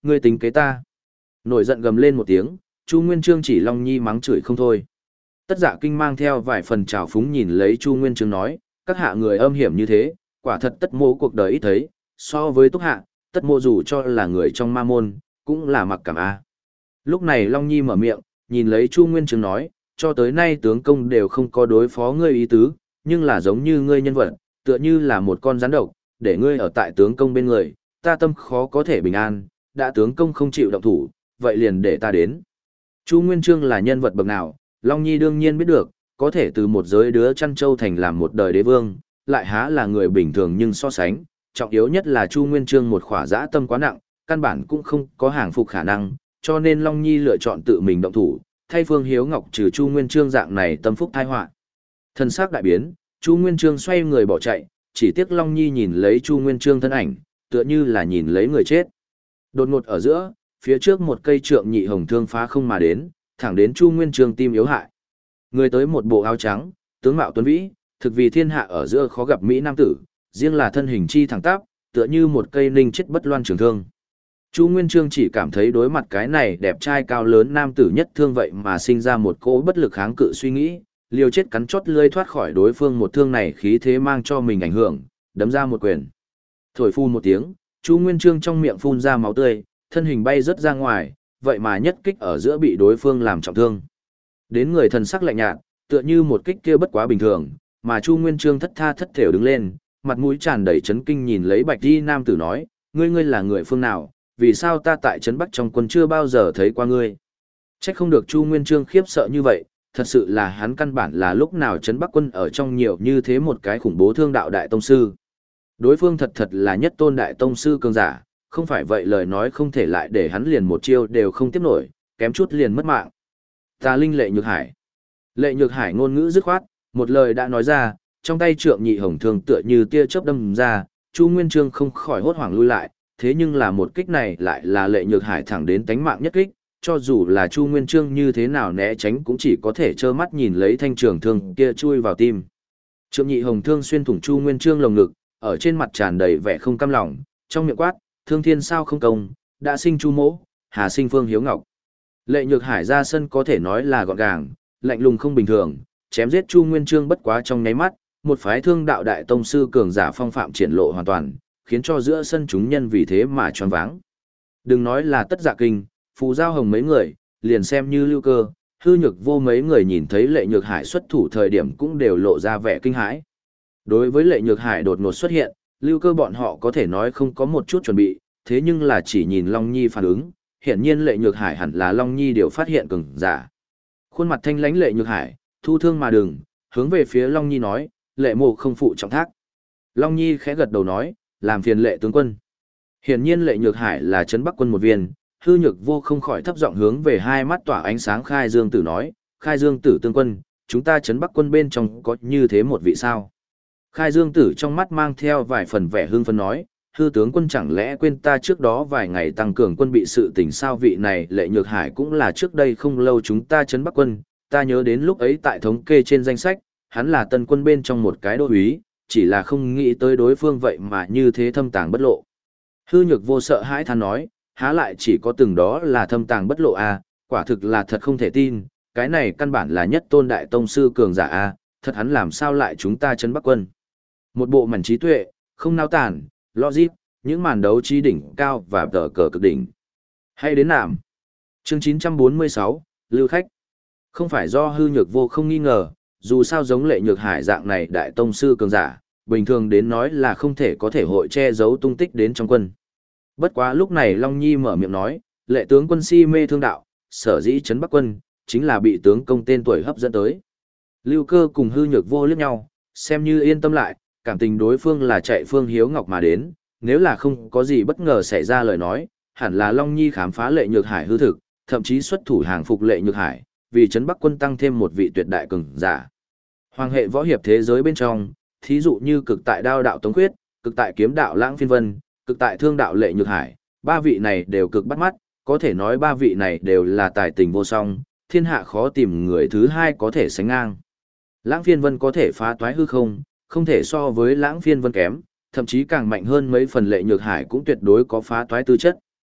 ngươi tính kế ta. Nổi giận gầm lên một tiếng, Chu Nguyên Chương chỉ Long Nhi mắng chửi không thôi. Tất Dạ Kinh mang theo vài phần trào phúng nhìn lấy Chu Nguyên Chương nói, các hạ người âm hiểm như thế, quả thật tất mô cuộc đời ít thấy, so với túc hạ, tất mô dù cho là người trong ma môn, cũng là mặc cảm a. Lúc này Long Nhi mở miệng, nhìn lấy Chu Nguyên Chương nói, cho tới nay tướng công đều không có đối phó ngươi ý tứ, nhưng là giống như ngươi nhân vật, tựa như là một con rắn độc, để ngươi ở tại tướng công bên người, ta tâm khó có thể bình an, đã tướng công không chịu động thủ, vậy liền để ta đến. Chu Nguyên Chương là nhân vật bậc nào, Long Nhi đương nhiên biết được, có thể từ một giới đứa chăn trâu thành làm một đời đế vương, lại há là người bình thường nhưng so sánh, trọng yếu nhất là Chu Nguyên Chương một khỏa dã tâm quá nặng, căn bản cũng không có hàng phục khả năng, cho nên Long Nhi lựa chọn tự mình động thủ, thay Phương Hiếu Ngọc trừ Chu Nguyên Chương dạng này tâm phúc tai họa. Thân xác đại biến, Chu Nguyên Chương xoay người bỏ chạy, chỉ tiếc Long Nhi nhìn lấy Chu Nguyên Chương thân ảnh, tựa như là nhìn lấy người chết. Đột ngột ở giữa, phía trước một cây trượng nhị hồng thương phá không mà đến, thẳng đến Chu Nguyên Chương tim yếu hại. Người tới một bộ áo trắng, tướng mạo tuấn vĩ, thực vì thiên hạ ở giữa khó gặp mỹ nam tử, riêng là thân hình chi thẳng tắp, tựa như một cây ninh chết bất loan trường thương. Chu Nguyên Chương chỉ cảm thấy đối mặt cái này đẹp trai cao lớn nam tử nhất thương vậy mà sinh ra một cỗ bất lực kháng cự suy nghĩ, liều chết cắn chót lưỡi thoát khỏi đối phương một thương này khí thế mang cho mình ảnh hưởng, đấm ra một quyền. Thổi phu một tiếng, Chu Nguyên Chương trong miệng phun ra máu tươi, thân hình bay rất ra ngoài, vậy mà nhất kích ở giữa bị đối phương làm trọng thương. Đến người thần sắc lạnh nhạt, tựa như một kích kia bất quá bình thường, mà Chu Nguyên Chương thất tha thất thểu đứng lên, mặt mũi tràn đầy chấn kinh nhìn lấy Bạch Y nam tử nói, ngươi ngươi là người phương nào, vì sao ta tại trấn Bắc trong quân chưa bao giờ thấy qua ngươi? Chắc không được Chu Nguyên Chương khiếp sợ như vậy, thật sự là hắn căn bản là lúc nào trấn Bắc quân ở trong nhiều như thế một cái khủng bố thương đạo đại tông sư. Đối phương thật thật là nhất tôn đại tông sư cường giả, không phải vậy lời nói không thể lại để hắn liền một chiêu đều không tiếp nổi, kém chút liền mất mạng. Tà linh Lệ Nhược Hải. Lệ Nhược Hải ngôn ngữ dứt khoát, một lời đã nói ra, trong tay trượng nhị hồng thương tựa như tia chớp đâm ra, Chu Nguyên Chương không khỏi hốt hoảng lui lại, thế nhưng là một kích này lại là Lệ Nhược Hải thẳng đến tánh mạng nhất kích, cho dù là Chu Nguyên Chương như thế nào né tránh cũng chỉ có thể trơ mắt nhìn lấy thanh trường thương kia chui vào tim. Trượng nhị hồng thương xuyên thủng Chu Nguyên Chương lồng ngực, ở trên mặt tràn đầy vẻ không cam lòng, trong miệng quát, thương thiên sao không công, đã sinh Chu mỗ, hà sinh Phương Hiếu Ngọc. Lệ Nhược Hải ra sân có thể nói là gọn gàng, lạnh lùng không bình thường, chém giết Chu Nguyên Chương bất quá trong nháy mắt, một phái thương đạo đại tông sư cường giả phong phạm triển lộ hoàn toàn, khiến cho giữa sân chúng nhân vì thế mà choáng váng. Đừng nói là Tất Dạ Kinh, Phù Giao Hồng mấy người, liền xem như Lưu Cơ, Hư Nhược Vô mấy người nhìn thấy Lệ Nhược Hải xuất thủ thời điểm cũng đều lộ ra vẻ kinh hãi. Đối với Lệ Nhược Hải đột ngột xuất hiện, Lưu Cơ bọn họ có thể nói không có một chút chuẩn bị, thế nhưng là chỉ nhìn Long Nhi phản ứng, hiển nhiên Lệ Nhược Hải hẳn là Long Nhi đều phát hiện cường giả. Khuôn mặt thanh lãnh Lệ Nhược Hải, thu thương mà đừng, hướng về phía Long Nhi nói, Lệ mộ không phụ trọng thác. Long Nhi khẽ gật đầu nói, làm phiền Lệ tướng quân. Hiển nhiên Lệ Nhược Hải là trấn Bắc quân một viên, Hư Nhược Vô không khỏi thấp giọng hướng về hai mắt tỏa ánh sáng Khai Dương Tử nói, Khai Dương Tử tướng quân, chúng ta trấn Bắc quân bên trong có như thế một vị sao? Khai Dương Tử trong mắt mang theo vài phần vẻ hưng phấn nói, Hư tướng quân chẳng lẽ quên ta trước đó vài ngày tăng cường quân bị sự tình sao? Vị này Lệ Nhược Hải cũng là trước đây không lâu chúng ta trấn Bắc quân, ta nhớ đến lúc ấy tại thống kê trên danh sách, hắn là tân quân bên trong một cái đô úy, chỉ là không nghĩ tới đối phương vậy mà như thế thâm tàng bất lộ. Hư Nhược Vô sợ hãi than nói, há lại chỉ có từng đó là thâm tàng bất lộ a, quả thực là thật không thể tin, cái này căn bản là nhất tôn đại tông sư cường giả a, thật hắn làm sao lại chúng ta trấn Bắc quân. Một bộ mảnh trí tuệ, không nao tản, logic, những màn đấu trí đỉnh cao và tờ cờ cực đỉnh. Hay đến nạm. Chương chín trăm bốn mươi sáu, Lưu Khách. Không phải do Hư Nhược Vô không nghi ngờ, dù sao giống Lệ Nhược Hải dạng này đại tông sư cường giả, bình thường đến nói là không thể có thể hội che giấu tung tích đến trong quân. Bất quá lúc này Long Nhi mở miệng nói, Lệ tướng quân si mê thương đạo, sở dĩ trấn Bắc quân, chính là bị tướng công tên tuổi hấp dẫn tới. Lưu Cơ cùng Hư Nhược Vô liếc nhau, xem như yên tâm lại, cảm tình đối phương là chạy Phương Hiếu Ngọc mà đến, nếu là không có gì bất ngờ xảy ra lời nói, hẳn là Long Nhi khám phá Lệ Nhược Hải hư thực, thậm chí xuất thủ hàng phục Lệ Nhược Hải, vì trấn Bắc quân tăng thêm một vị tuyệt đại cường giả. Hoàng hệ võ hiệp thế giới bên trong, thí dụ như cực tại đao đạo Tống Khuyết, cực tại kiếm đạo Lãng Phiên Vân, cực tại thương đạo Lệ Nhược Hải, ba vị này đều cực bắt mắt, có thể nói ba vị này đều là tài tình vô song, thiên hạ khó tìm người thứ hai có thể sánh ngang. Lãng Phiên Vân có thể phá toái hư không, không thể so với Lãng Phiên Vân kém, thậm chí càng mạnh hơn mấy phần Lệ Nhược Hải cũng tuyệt đối có phá toái tư chất.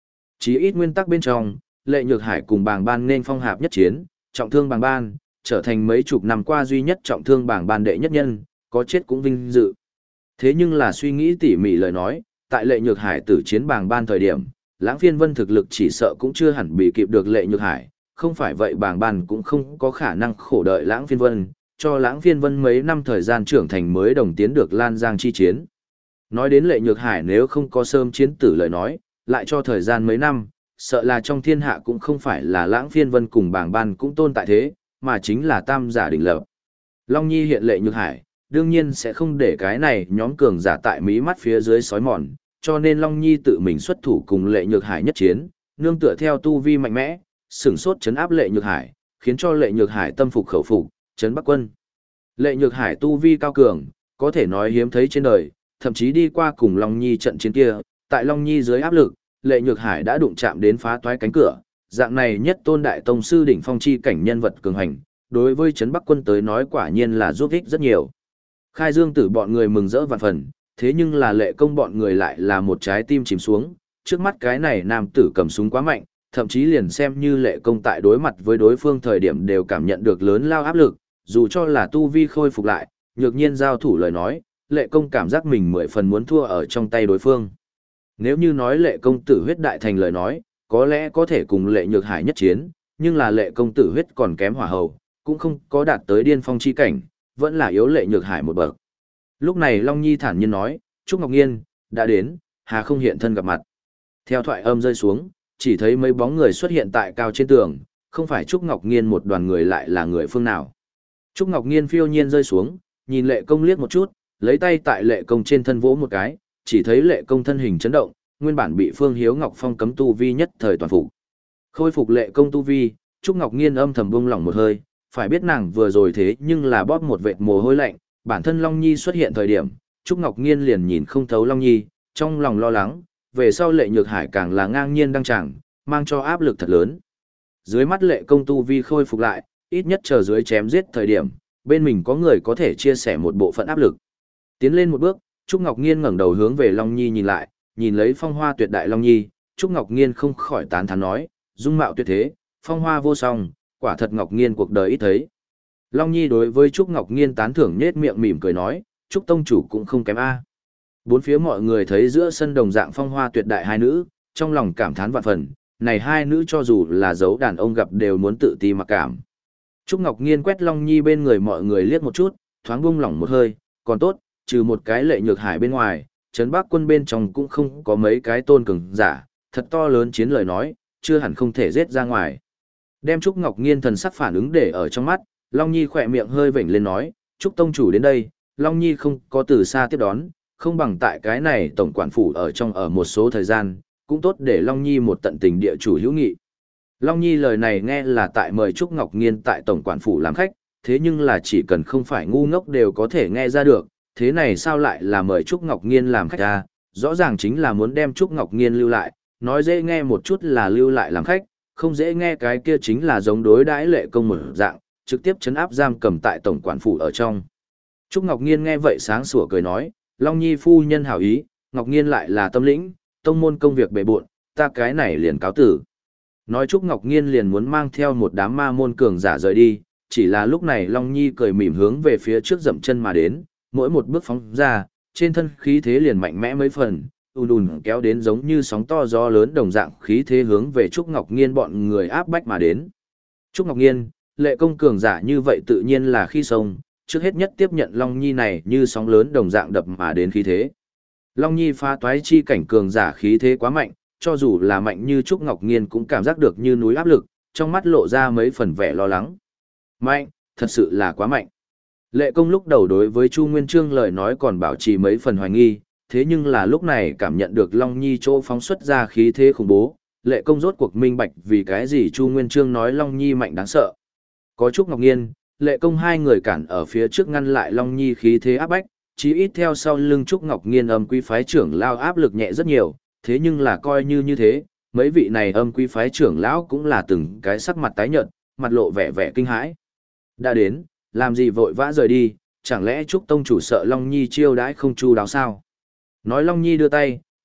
Chí ít nguyên tắc bên trong, Lệ Nhược Hải cùng Bàng Ban nên phong hạp nhất chiến, trọng thương Bàng Ban, trở thành mấy chục năm qua duy nhất trọng thương Bàng Ban đệ nhất nhân, có chết cũng vinh dự. Thế nhưng là suy nghĩ tỉ mỉ lời nói, tại Lệ Nhược Hải tử chiến Bàng Ban thời điểm, Lãng Phiên Vân thực lực chỉ sợ cũng chưa hẳn bị kịp được Lệ Nhược Hải, không phải vậy Bàng Ban cũng không có khả năng khổ đợi Lãng Phiên Vân, cho Lãng Phiên Vân mấy năm thời gian trưởng thành mới đồng tiến được Lan Giang chi chiến. Nói đến Lệ Nhược Hải nếu không có sớm chiến tử lời nói, lại cho thời gian mấy năm, sợ là trong thiên hạ cũng không phải là Lãng Phiên Vân cùng Bàng Ban cũng tồn tại thế, mà chính là tam giả đỉnh lập. Long Nhi hiện Lệ Nhược Hải, đương nhiên sẽ không để cái này nhóm cường giả tại mí mắt phía dưới sói mòn, cho nên Long Nhi tự mình xuất thủ cùng Lệ Nhược Hải nhất chiến, nương tựa theo tu vi mạnh mẽ, sửng sốt chấn áp Lệ Nhược Hải, khiến cho Lệ Nhược Hải tâm phục khẩu phục, chấn Bắc quân. Lệ Nhược Hải tu vi cao cường, có thể nói hiếm thấy trên đời, thậm chí đi qua cùng Long Nhi trận chiến kia, tại Long Nhi dưới áp lực, Lệ Nhược Hải đã đụng chạm đến phá toái cánh cửa, dạng này nhất tôn đại tông sư đỉnh phong chi cảnh nhân vật cường hành, đối với trấn Bắc quân tới nói quả nhiên là giúp ích rất nhiều. Khai Dương Tử bọn người mừng rỡ vạn phần, thế nhưng là Lệ Công bọn người lại là một trái tim chìm xuống, trước mắt cái này nam tử cầm súng quá mạnh, thậm chí liền xem như Lệ Công tại đối mặt với đối phương thời điểm đều cảm nhận được lớn lao áp lực, dù cho là tu vi khôi phục lại, nhược nhiên giao thủ lời nói, Lệ Công cảm giác mình mười phần muốn thua ở trong tay đối phương. Nếu như nói Lệ Công tử huyết đại thành lời nói, có lẽ có thể cùng Lệ Nhược Hải nhất chiến, nhưng là Lệ Công tử huyết còn kém hỏa hầu, cũng không có đạt tới điên phong chi cảnh, vẫn là yếu Lệ Nhược Hải một bậc. Lúc này Long Nhi thản nhiên nói, Trúc Ngọc Nghiên, đã đến, hà không hiện thân gặp mặt. Theo thoại âm rơi xuống, chỉ thấy mấy bóng người xuất hiện tại cao trên tường, không phải Trúc Ngọc Nghiên một đoàn người lại là người phương nào. Trúc Ngọc Nghiên phiêu nhiên rơi xuống, nhìn Lệ Công liếc một chút, lấy tay tại Lệ Công trên thân vỗ một cái, chỉ thấy Lệ Công thân hình chấn động, nguyên bản bị Phương Hiếu Ngọc phong cấm tu vi nhất thời toàn phục. Khôi phục Lệ Công tu vi, Trúc Ngọc Nghiên âm thầm buông lỏng một hơi, phải biết nàng vừa rồi thế nhưng là bóp một vệt mồ hôi lạnh, bản thân Long Nhi xuất hiện thời điểm, Trúc Ngọc Nghiên liền nhìn không thấu Long Nhi, trong lòng lo lắng, về sau Lệ Nhược Hải càng là ngang nhiên đăng tràng, mang cho áp lực thật lớn. Dưới mắt Lệ Công tu vi khôi phục lại, ít nhất chờ dưới chém giết thời điểm, bên mình có người có thể chia sẻ một bộ phận áp lực. Tiến lên một bước, Trúc Ngọc Nghiên ngẩng đầu hướng về Long Nhi nhìn lại, nhìn lấy phong hoa tuyệt đại Long Nhi, Trúc Ngọc Nghiên không khỏi tán thán nói, dung mạo tuyệt thế, phong hoa vô song, quả thật Ngọc Nghiên cuộc đời ít thấy. Long Nhi đối với Trúc Ngọc Nghiên tán thưởng nhếch miệng mỉm cười nói, Trúc tông chủ cũng không kém a. Bốn phía mọi người thấy giữa sân đồng dạng phong hoa tuyệt đại hai nữ, trong lòng cảm thán vạn phần, này hai nữ cho dù là dấu đàn ông gặp đều muốn tự ti mặc cảm. Trúc Ngọc Nghiên quét Long Nhi bên người mọi người liếc một chút, thoáng buông lỏng một hơi, còn tốt, trừ một cái Lệ Nhược Hải bên ngoài, trấn Bắc quân bên trong cũng không có mấy cái tôn cường giả, thật to lớn chiến lời nói, chưa hẳn không thể giết ra ngoài. Đem Trúc Ngọc Nghiên thần sắc phản ứng để ở trong mắt, Long Nhi khỏe miệng hơi vểnh lên nói, Trúc tông chủ đến đây, Long Nhi không có từ xa tiếp đón, không bằng tại cái này tổng quản phủ ở trong ở một số thời gian, cũng tốt để Long Nhi một tận tình địa chủ hữu nghị. Long Nhi lời này nghe là tại mời Trúc Ngọc Nghiên tại tổng quản phủ làm khách, thế nhưng là chỉ cần không phải ngu ngốc đều có thể nghe ra được, thế này sao lại là mời Trúc Ngọc Nghiên làm khách à? Rõ ràng chính là muốn đem Trúc Ngọc Nghiên lưu lại, nói dễ nghe một chút là lưu lại làm khách, không dễ nghe cái kia chính là giống đối đãi Lệ Công một dạng, trực tiếp trấn áp giam cầm tại tổng quản phủ ở trong. Trúc Ngọc Nghiên nghe vậy sáng sủa cười nói, Long Nhi phu nhân hảo ý, Ngọc Nghiên lại là tâm lĩnh, tông môn công việc bề bộn, ta cái này liền cáo tử. Nói Trúc Ngọc Nghiên liền muốn mang theo một đám ma môn cường giả rời đi, chỉ là lúc này Long Nhi cười mỉm hướng về phía trước dậm chân mà đến, mỗi một bước phóng ra, trên thân khí thế liền mạnh mẽ mấy phần, ùn ùn kéo đến giống như sóng to gió lớn đồng dạng khí thế hướng về Trúc Ngọc Nghiên bọn người áp bách mà đến. Trúc Ngọc Nghiên, Lệ Công cường giả như vậy tự nhiên là khi sông, trước hết nhất tiếp nhận Long Nhi này như sóng lớn đồng dạng đập mà đến khí thế. Long Nhi phá toái chi cảnh cường giả khí thế quá mạnh, cho dù là mạnh như Trúc Ngọc Nghiên cũng cảm giác được như núi áp lực, trong mắt lộ ra mấy phần vẻ lo lắng. Mạnh, thật sự là quá mạnh. Lệ Công lúc đầu đối với Chu Nguyên Chương lời nói còn bảo trì mấy phần hoài nghi, thế nhưng là lúc này cảm nhận được Long Nhi chỗ phóng xuất ra khí thế khủng bố, Lệ Công rốt cuộc minh bạch vì cái gì Chu Nguyên Chương nói Long Nhi mạnh đáng sợ. Có Trúc Ngọc Nghiên, Lệ Công hai người cản ở phía trước ngăn lại Long Nhi khí thế áp bách, chí ít theo sau lưng Trúc Ngọc Nghiên âm quý phái trưởng lao áp lực nhẹ rất nhiều, thế nhưng là coi như như thế, mấy vị này âm quý phái trưởng lão cũng là từng cái sắc mặt tái nhợt, mặt lộ vẻ vẻ kinh hãi. Đã đến, làm gì vội vã rời đi, chẳng lẽ Trúc tông chủ sợ Long Nhi chiêu đãi không chu đáo sao? Nói Long Nhi đưa tay,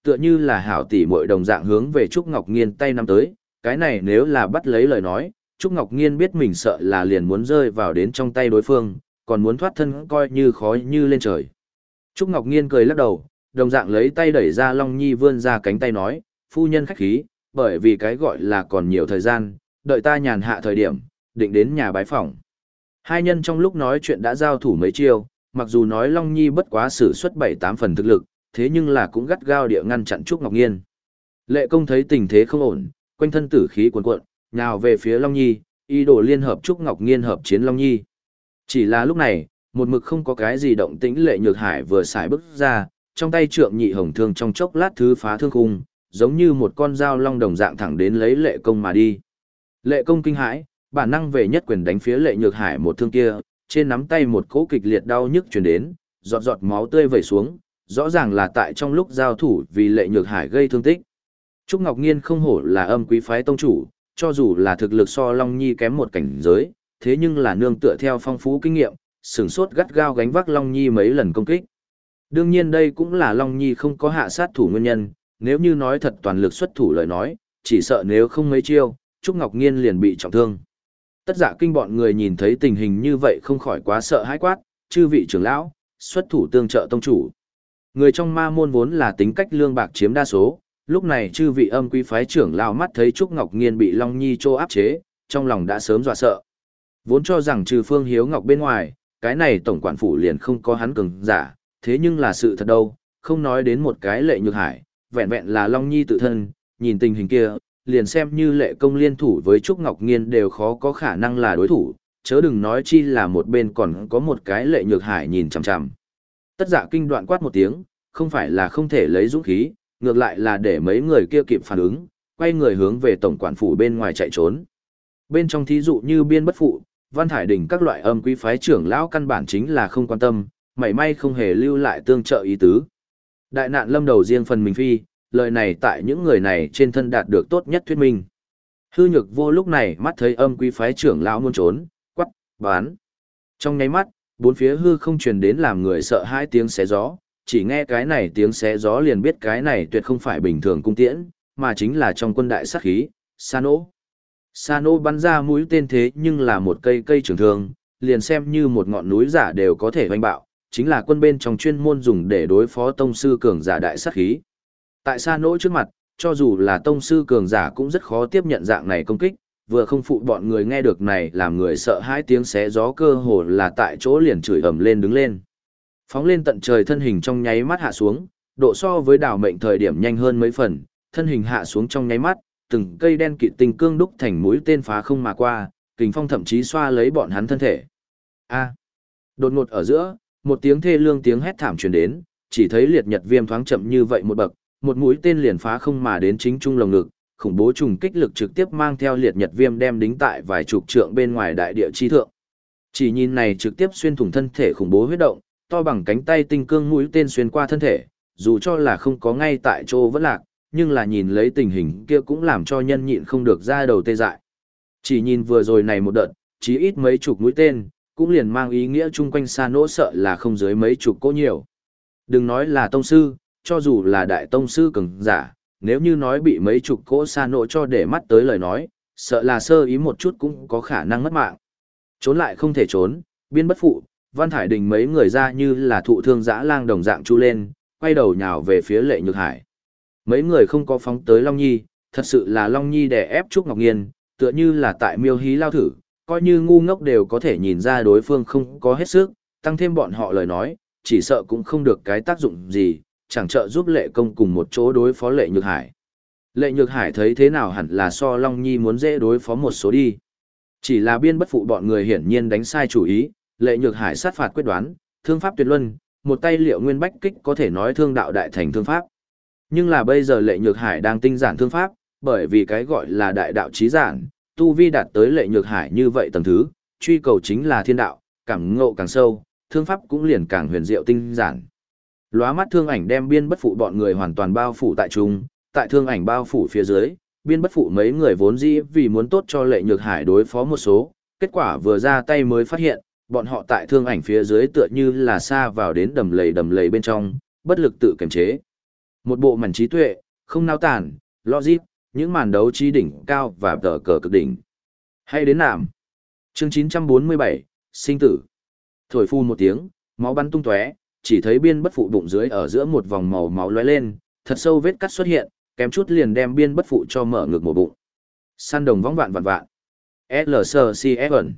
tựa như là hảo tỷ muội đồng dạng hướng về Trúc Ngọc Nghiên tay nắm tới, cái này nếu là bắt lấy lời nói, Trúc Ngọc Nghiên biết mình sợ là liền muốn rơi vào đến trong tay đối phương, còn muốn thoát thân coi như khó như lên trời. Trúc Ngọc Nghiên cười lắc đầu, đồng dạng lấy tay đẩy ra Long Nhi vươn ra cánh tay nói, phu nhân khách khí, bởi vì cái gọi là còn nhiều thời gian, đợi ta nhàn hạ thời điểm, định đến nhà bái phỏng. Hai nhân trong lúc nói chuyện đã giao thủ mấy chiêu, mặc dù nói Long Nhi bất quá sử xuất bảy tám phần thực lực, thế nhưng là cũng gắt gao địa ngăn chặn Trúc Ngọc Nghiên. Lệ Công thấy tình thế không ổn, quanh thân tử khí cuồn cuộn, nhào về phía Long Nhi, ý đồ liên hợp Trúc Ngọc Nghiên hợp chiến Long Nhi. Chỉ là lúc này, một mực không có cái gì động tĩnh Lệ Nhược Hải vừa xài bước ra, trong tay trượng nhị hồng thương trong chốc lát thứ phá thương khung, giống như một con dao long đồng dạng thẳng đến lấy Lệ Công mà đi. Lệ Công kinh hãi, bản năng về nhất quyền đánh phía Lệ Nhược Hải một thương kia, trên nắm tay một cỗ kịch liệt đau nhức truyền đến, giọt giọt máu tươi vẩy xuống, rõ ràng là tại trong lúc giao thủ vì Lệ Nhược Hải gây thương tích. Trúc Ngọc Nghiên không hổ là âm quý phái tông chủ, cho dù là thực lực so Long Nhi kém một cảnh giới, thế nhưng là nương tựa theo phong phú kinh nghiệm, sửng sốt gắt gao gánh vác Long Nhi mấy lần công kích. Đương nhiên đây cũng là Long Nhi không có hạ sát thủ nguyên nhân, nếu như nói thật toàn lực xuất thủ lời nói, chỉ sợ nếu không mấy chiêu, Trúc Ngọc Nghiên liền bị trọng thương. Tất Dạ Kinh bọn người nhìn thấy tình hình như vậy không khỏi quá sợ hãi quát, chư vị trưởng lão, xuất thủ tương trợ tông chủ. Người trong ma môn vốn là tính cách lương bạc chiếm đa số, lúc này chư vị âm quý phái trưởng lão mắt thấy Trúc Ngọc Nghiên bị Long Nhi trô áp chế, trong lòng đã sớm dọa sợ. Vốn cho rằng trừ Phương Hiếu Ngọc bên ngoài, cái này tổng quản phủ liền không có hắn cường giả, thế nhưng là sự thật đâu, không nói đến một cái Lệ Nhược Hải, vẹn vẹn là Long Nhi tự thân, nhìn tình hình kia, liền xem như Lệ Công liên thủ với Trúc Ngọc Nghiên đều khó có khả năng là đối thủ, chớ đừng nói chi là một bên còn có một cái Lệ Nhược Hải nhìn chằm chằm. Tất Dạ Kinh đoạn quát một tiếng, không phải là không thể lấy dũng khí, ngược lại là để mấy người kia kịp phản ứng, quay người hướng về tổng quản phủ bên ngoài chạy trốn. Bên trong thí dụ như Biên Bất Phụ, Văn Thải Đình các loại âm quý phái trưởng lão căn bản chính là không quan tâm, mảy may không hề lưu lại tương trợ ý tứ. Đại nạn lâm đầu riêng phần mình phi, lời này tại những người này trên thân đạt được tốt nhất thuyết minh. Hư Nhược Vô lúc này mắt thấy âm quý phái trưởng lão muốn trốn, quắc, bán. Trong nháy mắt, bốn phía hư không truyền đến làm người sợ hãi tiếng xé gió, chỉ nghe cái này tiếng xé gió liền biết cái này tuyệt không phải bình thường cung tiễn, mà chính là trong quân đại sát khí, sa nỗ. Sa nỗ bắn ra mũi tên thế nhưng là một cây cây trường thương, liền xem như một ngọn núi giả đều có thể hoành bạo, chính là quân bên trong chuyên môn dùng để đối phó tông sư cường giả đại sát khí. Tại sa nỗ trước mặt, cho dù là tông sư cường giả cũng rất khó tiếp nhận dạng này công kích, vừa không phụ bọn người nghe được này làm người sợ hãi tiếng xé gió cơ hồ là tại chỗ liền chửi ầm lên đứng lên. Phóng lên tận trời thân hình trong nháy mắt hạ xuống, độ so với đảo mệnh thời điểm nhanh hơn mấy phần, thân hình hạ xuống trong nháy mắt, từng cây đen kịt tinh cương đúc thành mũi tên phá không mà qua, kình phong thậm chí xoa lấy bọn hắn thân thể. A! Đột ngột ở giữa, một tiếng thê lương tiếng hét thảm truyền đến, chỉ thấy liệt nhật viêm thoáng chậm như vậy một bậc, một mũi tên liền phá không mà đến chính trung lồng ngực, khủng bố trùng kích lực trực tiếp mang theo liệt nhật viêm đem đính tại vài chục trượng bên ngoài đại địa chi thượng. Chỉ nhìn này trực tiếp xuyên thủng thân thể khủng bố huyết động, to bằng cánh tay tinh cương mũi tên xuyên qua thân thể, dù cho là không có ngay tại chỗ vẫn lạc, nhưng là nhìn lấy tình hình kia cũng làm cho nhân nhịn không được ra đầu tê dại. Chỉ nhìn vừa rồi này một đợt, chí ít mấy chục mũi tên, cũng liền mang ý nghĩa chung quanh xa nỗ sợ là không dưới mấy chục cỗ nhiều. Đừng nói là tông sư, cho dù là đại tông sư cường giả, nếu như nói bị mấy chục cỗ xa nỗ cho để mắt tới lời nói, sợ là sơ ý một chút cũng có khả năng mất mạng. Trốn lại không thể trốn, Biên Bất Phụ, Văn Thải Đình mấy người ra như là thụ thương dã lang đồng dạng chu lên, quay đầu nhào về phía Lệ Nhược Hải. Mấy người không có phóng tới Long Nhi, thật sự là Long Nhi đè ép Trúc Ngọc Nghiên, tựa như là tại miêu hí lao thử, coi như ngu ngốc đều có thể nhìn ra đối phương không có hết sức, tăng thêm bọn họ lời nói, chỉ sợ cũng không được cái tác dụng gì, chẳng trợ giúp Lệ Công cùng một chỗ đối phó Lệ Nhược Hải. Lệ Nhược Hải thấy thế nào hẳn là so Long Nhi muốn dễ đối phó một số đi. Chỉ là Biên Bất Phụ bọn người hiển nhiên đánh sai chủ ý, Lệ Nhược Hải sát phạt quyết đoán, thương pháp tuyệt luân, một tay Liệu Nguyên Bách Kích có thể nói thương đạo đại thành thương pháp. Nhưng là bây giờ Lệ Nhược Hải đang tinh giản thương pháp, bởi vì cái gọi là đại đạo chí giản, tu vi đạt tới Lệ Nhược Hải như vậy tầng thứ, truy cầu chính là thiên đạo, cảm ngộ càng sâu, thương pháp cũng liền càng huyền diệu tinh giản. Lóa mắt thương ảnh đem Biên Bất Phụ bọn người hoàn toàn bao phủ tại trung, tại thương ảnh bao phủ phía dưới, Biên Bất Phụ mấy người vốn dĩ vì muốn tốt cho Lệ Nhược Hải đối phó một số, kết quả vừa ra tay mới phát hiện, bọn họ tại thương ảnh phía dưới tựa như là xa vào đến đầm lầy đầm lầy bên trong, bất lực tự kiềm chế. Một bộ mảnh trí tuệ, không nao tản, logic, những màn đấu trí đỉnh cao và tờ cờ cực đỉnh. Hay đến nạm. Chương chín trăm bốn mươi bảy, sinh tử. Thổi phun một tiếng, máu bắn tung tóe, chỉ thấy biên bất phụ bụng dưới ở giữa một vòng màu máu lóe lên, thật sâu vết cắt xuất hiện, kém chút liền đem biên bất phụ cho mở ngực một bụng. Săn đồng vong vạn vạn vạn. lờ xê xê Evan.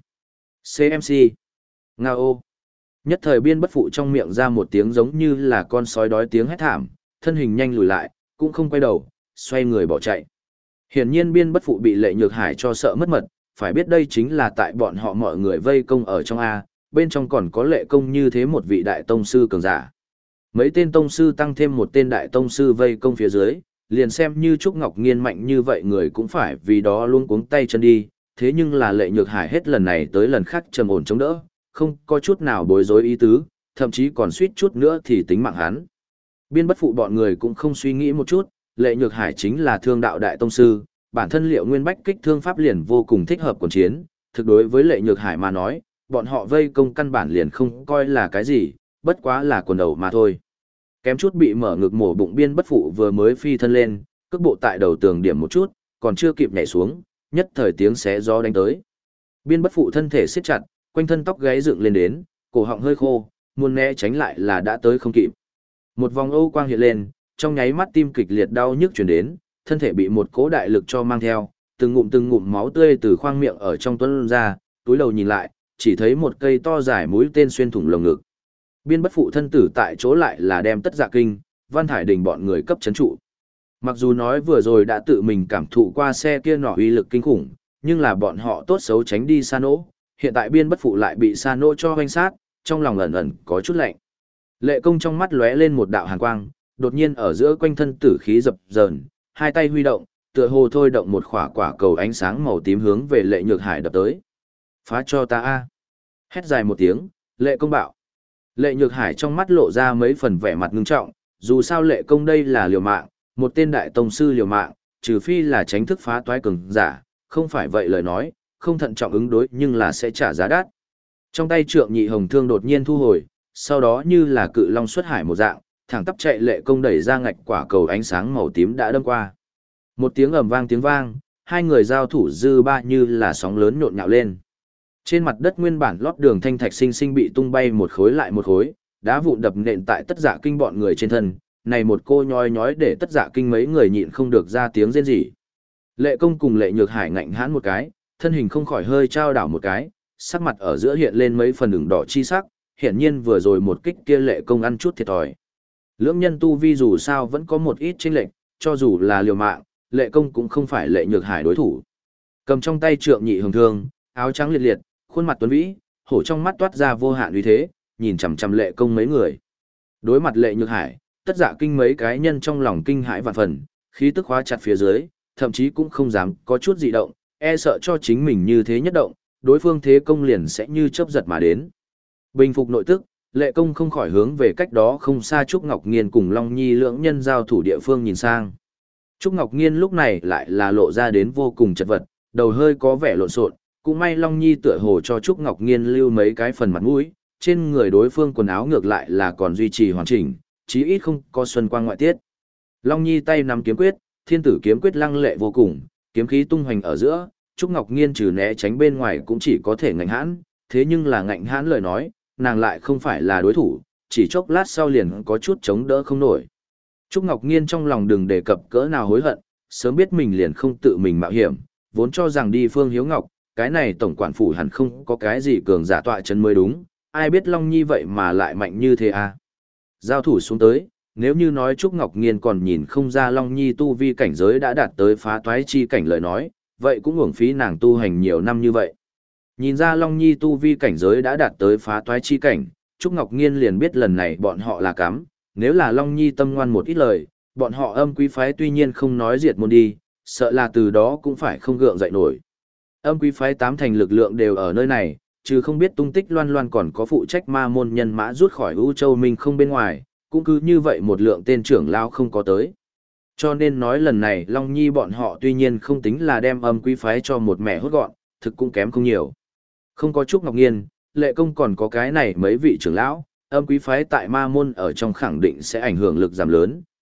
xê em xê. Ngao. Nhất thời biên bất phụ trong miệng ra một tiếng giống như là con sói đói tiếng hét thảm, thân hình nhanh lùi lại, cũng không quay đầu, xoay người bỏ chạy. Hiển nhiên biên bất phụ bị Lệ Nhược Hải cho sợ mất mật, phải biết đây chính là tại bọn họ mọi người vây công ở trong A, bên trong còn có Lệ Công như thế một vị đại tông sư cường giả. Mấy tên tông sư tăng thêm một tên đại tông sư vây công phía dưới, liền xem như Trúc Ngọc Nghiên mạnh như vậy người cũng phải vì đó luôn cuống tay chân đi, thế nhưng là Lệ Nhược Hải hết lần này tới lần khác trầm ổn chống đỡ, không có chút nào bối rối ý tứ, thậm chí còn suýt chút nữa thì tính mạng hắn. Biên bất phụ bọn người cũng không suy nghĩ một chút, Lệ Nhược Hải chính là thương đạo đại tông sư, bản thân Liệu Nguyên Bách kích thương pháp liền vô cùng thích hợp quần chiến, thực đối với Lệ Nhược Hải mà nói, bọn họ vây công căn bản liền không coi là cái gì, bất quá là quần đầu mà thôi. Kém chút bị mở ngực mổ bụng biên bất phụ vừa mới phi thân lên, cước bộ tại đầu tường điểm một chút, còn chưa kịp nhảy xuống, nhất thời tiếng xé gió đánh tới. Biên bất phụ thân thể siết chặt, quanh thân tóc gáy dựng lên đến, cổ họng hơi khô, muốn né tránh lại là đã tới không kịp. Một vòng âu quang hiện lên, trong nháy mắt tim kịch liệt đau nhức truyền đến, thân thể bị một cỗ đại lực cho mang theo, từng ngụm từng ngụm máu tươi từ khoang miệng ở trong tuôn ra, túi đầu nhìn lại, chỉ thấy một cây to dài mũi tên xuyên thủng lồng ngực. Biên bất phụ thân tử tại chỗ lại là đem Tất Dạ Kinh, Văn Thải Đình bọn người cấp chấn trụ. Mặc dù nói vừa rồi đã tự mình cảm thụ qua xe kia nỏ uy lực kinh khủng, nhưng là bọn họ tốt xấu tránh đi xa nỗ, hiện tại biên bất phụ lại bị xa nỗ cho hoanh sát, trong lòng ẩn ẩn có chút lạnh. Lệ Công trong mắt lóe lên một đạo hàn quang, đột nhiên ở giữa quanh thân tử khí dập dờn, hai tay huy động, tựa hồ thôi động một khỏa quả cầu ánh sáng màu tím hướng về Lệ Nhược Hải đập tới. Phá cho ta a! Hét dài một tiếng, Lệ Công bạo. Lệ Nhược Hải trong mắt lộ ra mấy phần vẻ mặt ngưng trọng, dù sao Lệ Công đây là liều mạng, một tên đại tông sư liều mạng, trừ phi là tránh thức phá toái cường giả, không phải vậy lời nói, không thận trọng ứng đối nhưng là sẽ trả giá đắt. Trong tay trượng nhị hồng thương đột nhiên thu hồi, sau đó như là cự long xuất hải một dạng, thẳng tắp chạy Lệ Công đẩy ra ngạch quả cầu ánh sáng màu tím đã đâm qua. Một tiếng ầm vang tiếng vang, hai người giao thủ dư ba như là sóng lớn nhộn nhạo lên. Trên mặt đất nguyên bản lót đường thanh thạch sinh sinh bị tung bay một khối lại một khối, đá vụn đập nện tại Tất Dạ Kinh bọn người trên thân, này một cô nhói nhói để Tất Dạ Kinh mấy người nhịn không được ra tiếng rên rỉ. Lệ Công cùng Lệ Nhược Hải ngạnh hãn một cái, thân hình không khỏi hơi trao đảo một cái, sắc mặt ở giữa hiện lên mấy phần ửng đỏ chi sắc, hiển nhiên vừa rồi một kích kia Lệ Công ăn chút thiệt thòi. Lưỡng nhân tu vi dù sao vẫn có một ít chênh lệch, cho dù là liều mạng, Lệ Công cũng không phải Lệ Nhược Hải đối thủ. Cầm trong tay trượng nhị hồng thương, áo trắng liệt liệt, khuôn mặt tuấn vĩ, hổ trong mắt toát ra vô hạn uy thế, nhìn chằm chằm Lệ Công mấy người. Đối mặt Lệ Nhược Hải, Tất Dạ Kinh mấy cái nhân trong lòng kinh hãi vạn phần, khí tức khóa chặt phía dưới, thậm chí cũng không dám có chút dị động, e sợ cho chính mình như thế nhất động, đối phương thế công liền sẽ như chớp giật mà đến. Bình phục nội tức, Lệ Công không khỏi hướng về cách đó không xa Trúc Ngọc Nghiên cùng Long Nhi lưỡng nhân giao thủ địa phương nhìn sang. Trúc Ngọc Nghiên lúc này lại là lộ ra đến vô cùng chật vật, đầu hơi có vẻ lộn xộn, cũng may Long Nhi tựa hồ cho Trúc Ngọc Nghiên lưu mấy cái phần mặt mũi, trên người đối phương quần áo ngược lại là còn duy trì hoàn chỉnh, chí ít không có xuân quang ngoại tiết. Long Nhi tay nắm kiếm quyết, thiên tử kiếm quyết lăng lệ vô cùng, kiếm khí tung hoành ở giữa, Trúc Ngọc Nghiên trừ né tránh bên ngoài cũng chỉ có thể ngạnh hãn, thế nhưng là ngạnh hãn lời nói, nàng lại không phải là đối thủ, chỉ chốc lát sau liền có chút chống đỡ không nổi. Trúc Ngọc Nghiên trong lòng đừng đề cập cỡ nào hối hận, sớm biết mình liền không tự mình mạo hiểm, vốn cho rằng đi Phương Hiếu Ngọc, cái này tổng quản phủ hẳn không có cái gì cường giả tọa chân mới đúng, ai biết Long Nhi vậy mà lại mạnh như thế à. Giao thủ xuống tới, nếu như nói Trúc Ngọc Nghiên còn nhìn không ra Long Nhi tu vi cảnh giới đã đạt tới phá toái chi cảnh lời nói, vậy cũng uổng phí nàng tu hành nhiều năm như vậy. Nhìn ra Long Nhi tu vi cảnh giới đã đạt tới phá toái chi cảnh, Trúc Ngọc Nghiên liền biết lần này bọn họ là cắm, nếu là Long Nhi tâm ngoan một ít lời, bọn họ Âm Quý phái tuy nhiên không nói diệt môn đi, sợ là từ đó cũng phải không gượng dậy nổi. Âm Quý phái tám thành lực lượng đều ở nơi này, chứ không biết tung tích Loan Loan còn có phụ trách ma môn nhân mã rút khỏi U Châu Minh không bên ngoài, cũng cứ như vậy một lượng tên trưởng lao không có tới. Cho nên nói lần này Long Nhi bọn họ tuy nhiên không tính là đem Âm Quý phái cho một mẹ hốt gọn, thực cũng kém không nhiều. Không có Trúc Ngọc Nghiên, Lệ Công còn có cái này mấy vị trưởng lão, Âm Quý phái tại ma môn ở trong khẳng định sẽ ảnh hưởng lực giảm lớn,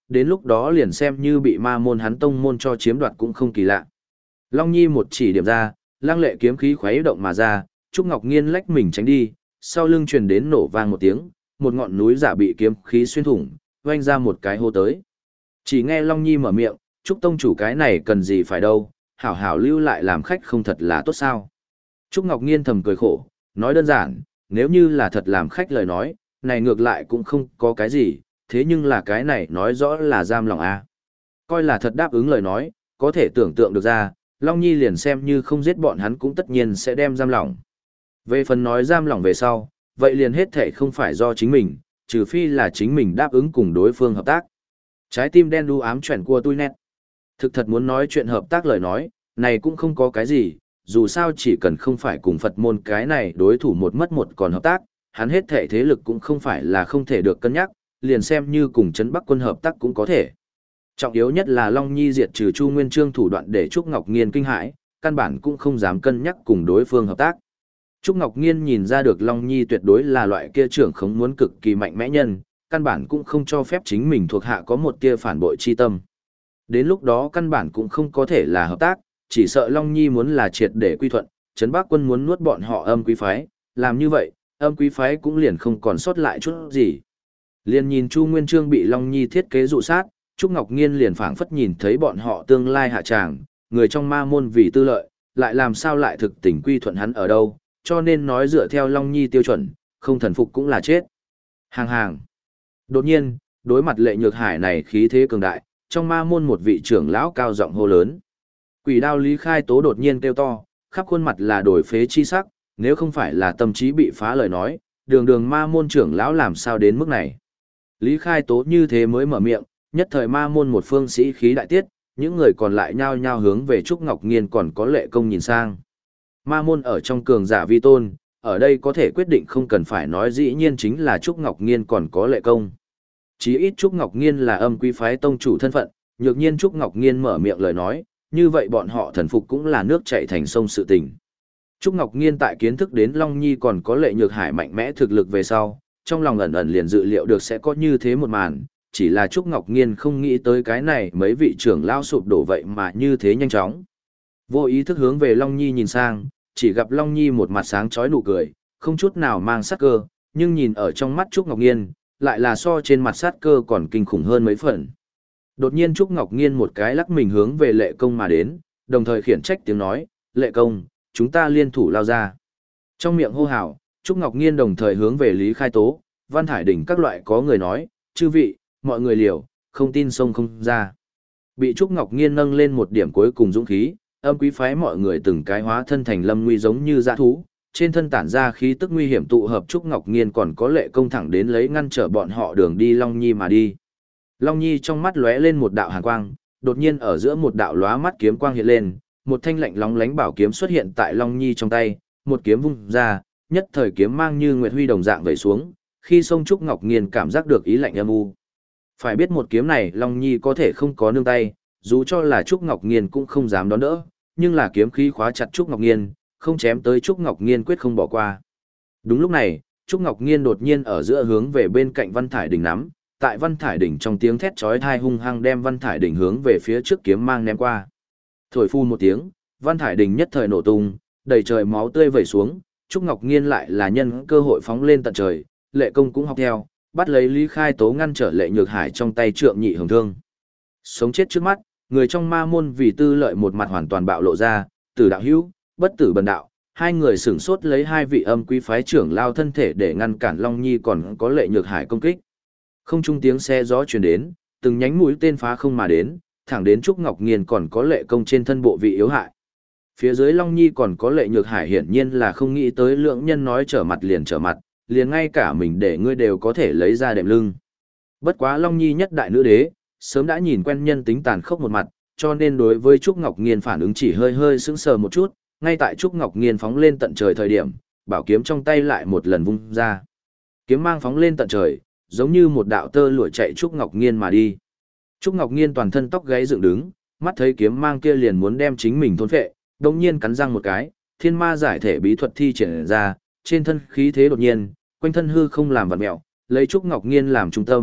đến lúc đó liền xem như bị ma môn hắn tông môn cho chiếm đoạt cũng không kỳ lạ. Long Nhi một chỉ điểm ra, lăng lệ kiếm khí khuấy động mà ra, Trúc Ngọc Nghiên lách mình tránh đi, sau lưng truyền đến nổ vang một tiếng, một ngọn núi giả bị kiếm khí xuyên thủng, vang ra một cái hố tới. Chỉ nghe Long Nhi mở miệng, Trúc tông chủ cái này cần gì phải đâu, hảo hảo lưu lại làm khách không thật là tốt sao. Trúc Ngọc Nghiên thầm cười khổ, nói đơn giản, nếu như là thật làm khách lời nói, này ngược lại cũng không có cái gì, thế nhưng là cái này nói rõ là giam lòng a. Coi là thật đáp ứng lời nói, có thể tưởng tượng được ra, Long Nhi liền xem như không giết bọn hắn cũng tất nhiên sẽ đem giam lỏng. Về phần nói giam lỏng về sau, vậy liền hết thể không phải do chính mình, trừ phi là chính mình đáp ứng cùng đối phương hợp tác. Trái tim đen đu ám chuyển của tôi nét. Thực thật muốn nói chuyện hợp tác lời nói, này cũng không có cái gì, dù sao chỉ cần không phải cùng Phật môn cái này đối thủ một mất một còn hợp tác, hắn hết thể thế lực cũng không phải là không thể được cân nhắc, liền xem như cùng Trấn Bắc quân hợp tác cũng có thể. Trọng yếu nhất là Long Nhi diệt trừ Chu Nguyên Chương thủ đoạn để Trúc Ngọc Nghiên kinh hãi, căn bản cũng không dám cân nhắc cùng đối phương hợp tác. Trúc Ngọc Nghiên nhìn ra được Long Nhi tuyệt đối là loại kia trưởng khống muốn cực kỳ mạnh mẽ nhân, căn bản cũng không cho phép chính mình thuộc hạ có một tia phản bội chi tâm. Đến lúc đó căn bản cũng không có thể là hợp tác, chỉ sợ Long Nhi muốn là triệt để quy thuận, Trấn Bắc quân muốn nuốt bọn họ Âm Quý phái, làm như vậy, Âm Quý phái cũng liền không còn sót lại chút gì. Liền nhìn Chu Nguyên Chương bị Long Nhi thiết kế dụ sát, Trúc Ngọc Nghiên liền phảng phất nhìn thấy bọn họ tương lai hạ tràng, người trong ma môn vì tư lợi, lại làm sao lại thực tình quy thuận hắn ở đâu, cho nên nói dựa theo Long Nhi tiêu chuẩn, không thần phục cũng là chết. Hàng hàng. Đột nhiên, đối mặt Lệ Nhược Hải này khí thế cường đại, trong ma môn một vị trưởng lão cao giọng hô lớn. Quỷ đao Lý Khai Tố đột nhiên kêu to, khắp khuôn mặt là đổi phế chi sắc, nếu không phải là tâm trí bị phá lời nói, đường đường ma môn trưởng lão làm sao đến mức này. Lý Khai Tố như thế mới mở miệng, nhất thời ma môn một phương sĩ khí đại tiết, những người còn lại nhao nhao hướng về Trúc Ngọc Nghiên còn có Lệ Công nhìn sang. Ma môn ở trong cường giả vi tôn, ở đây có thể quyết định không cần phải nói dĩ nhiên chính là Trúc Ngọc Nghiên còn có Lệ Công. Chí ít Trúc Ngọc Nghiên là Âm Quý phái tông chủ thân phận, nhược nhiên Trúc Ngọc Nghiên mở miệng lời nói, như vậy bọn họ thần phục cũng là nước chảy thành sông sự tình. Trúc Ngọc Nghiên tại kiến thức đến Long Nhi còn có Lệ Nhược Hải mạnh mẽ thực lực về sau, trong lòng ẩn ẩn liền dự liệu được sẽ có như thế một màn, chỉ là Trúc Ngọc Nghiên không nghĩ tới cái này mấy vị trưởng lao sụp đổ vậy mà như thế nhanh chóng. Vô ý thức hướng về Long Nhi nhìn sang, chỉ gặp Long Nhi một mặt sáng chói nụ cười, không chút nào mang sát cơ, nhưng nhìn ở trong mắt Trúc Ngọc Nghiên, lại là so trên mặt sát cơ còn kinh khủng hơn mấy phần. Đột nhiên Trúc Ngọc Nghiên một cái lắc mình hướng về Lệ Công mà đến, đồng thời khiển trách tiếng nói, Lệ Công, chúng ta liên thủ lao ra. Trong miệng hô hào, Trúc Ngọc Nghiên đồng thời hướng về Lý Khai Tố, Văn Thải Đỉnh các loại có người nói, chư vị, mọi người liều, không tin sông không ra. Bị Trúc Ngọc Nghiên nâng lên một điểm cuối cùng dũng khí, Âm Quý phái mọi người từng cái hóa thân thành lâm nguy giống như dã thú, trên thân tản ra khí tức nguy hiểm tụ hợp Trúc Ngọc Nghiên còn có Lệ Công thẳng đến lấy ngăn trở bọn họ đường đi Long Nhi mà đi. Long Nhi trong mắt lóe lên một đạo hàn quang, đột nhiên ở giữa một đạo lóa mắt kiếm quang hiện lên, một thanh lạnh lóng lánh bảo kiếm xuất hiện tại Long Nhi trong tay, một kiếm vung ra, nhất thời kiếm mang như nguyệt huy đồng dạng vẩy xuống, khi sông Trúc Ngọc Nghiên cảm giác được ý lạnh âm u. Phải biết một kiếm này Long Nhi có thể không có nương tay, dù cho là Trúc Ngọc Nghiên cũng không dám đón đỡ, nhưng là kiếm khí khóa chặt Trúc Ngọc Nghiên, không chém tới Trúc Ngọc Nghiên quyết không bỏ qua. Đúng lúc này, Trúc Ngọc Nghiên đột nhiên ở giữa hướng về bên cạnh Văn Thải Đỉnh nắm, tại Văn Thải Đỉnh trong tiếng thét chói tai hung hăng đem Văn Thải Đỉnh hướng về phía trước kiếm mang ném qua. Thổi phun một tiếng, Văn Thải Đỉnh nhất thời nổ tung, đầy trời máu tươi vẩy xuống, Trúc Ngọc Nghiên lại là nhân cơ hội phóng lên tận trời, Lệ Công cũng học theo, bắt lấy Lý Khai Tố ngăn trở Lệ Nhược Hải trong tay trượng nhị hồng thương. Sống chết trước mắt, người trong ma môn vì tư lợi một mặt hoàn toàn bạo lộ ra, tử đạo hữu, bất tử bần đạo, hai người sửng sốt lấy hai vị Âm Quý phái trưởng lao thân thể để ngăn cản Long Nhi còn có Lệ Nhược Hải công kích. Không trung tiếng xe gió truyền đến, từng nhánh mũi tên phá không mà đến, thẳng đến Trúc Ngọc Nghiên còn có Lệ Công trên thân bộ vị yếu hại. Phía dưới Long Nhi còn có Lệ Nhược Hải hiển nhiên là không nghĩ tới lượng nhân nói trở mặt liền trở mặt, liền ngay cả mình để ngươi đều có thể lấy ra đệm lưng. Bất quá Long Nhi nhất đại nữ đế, sớm đã nhìn quen nhân tính tàn khốc một mặt, cho nên đối với Trúc Ngọc Nghiên phản ứng chỉ hơi hơi sững sờ một chút, ngay tại Trúc Ngọc Nghiên phóng lên tận trời thời điểm, bảo kiếm trong tay lại một lần vung ra. Kiếm mang phóng lên tận trời, giống như một đạo tơ lụa chạy Trúc Ngọc Nghiên mà đi. Trúc Ngọc Nghiên toàn thân tóc gáy dựng đứng, mắt thấy kiếm mang kia liền muốn đem chính mình thôn phệ, đột nhiên cắn răng một cái, thiên ma giải thể bí thuật thi triển ra, trên thân khí thế đột nhiên, quanh thân hư không làm vặn mèo, lấy Trúc Ngọc Nghiên làm trung tâm,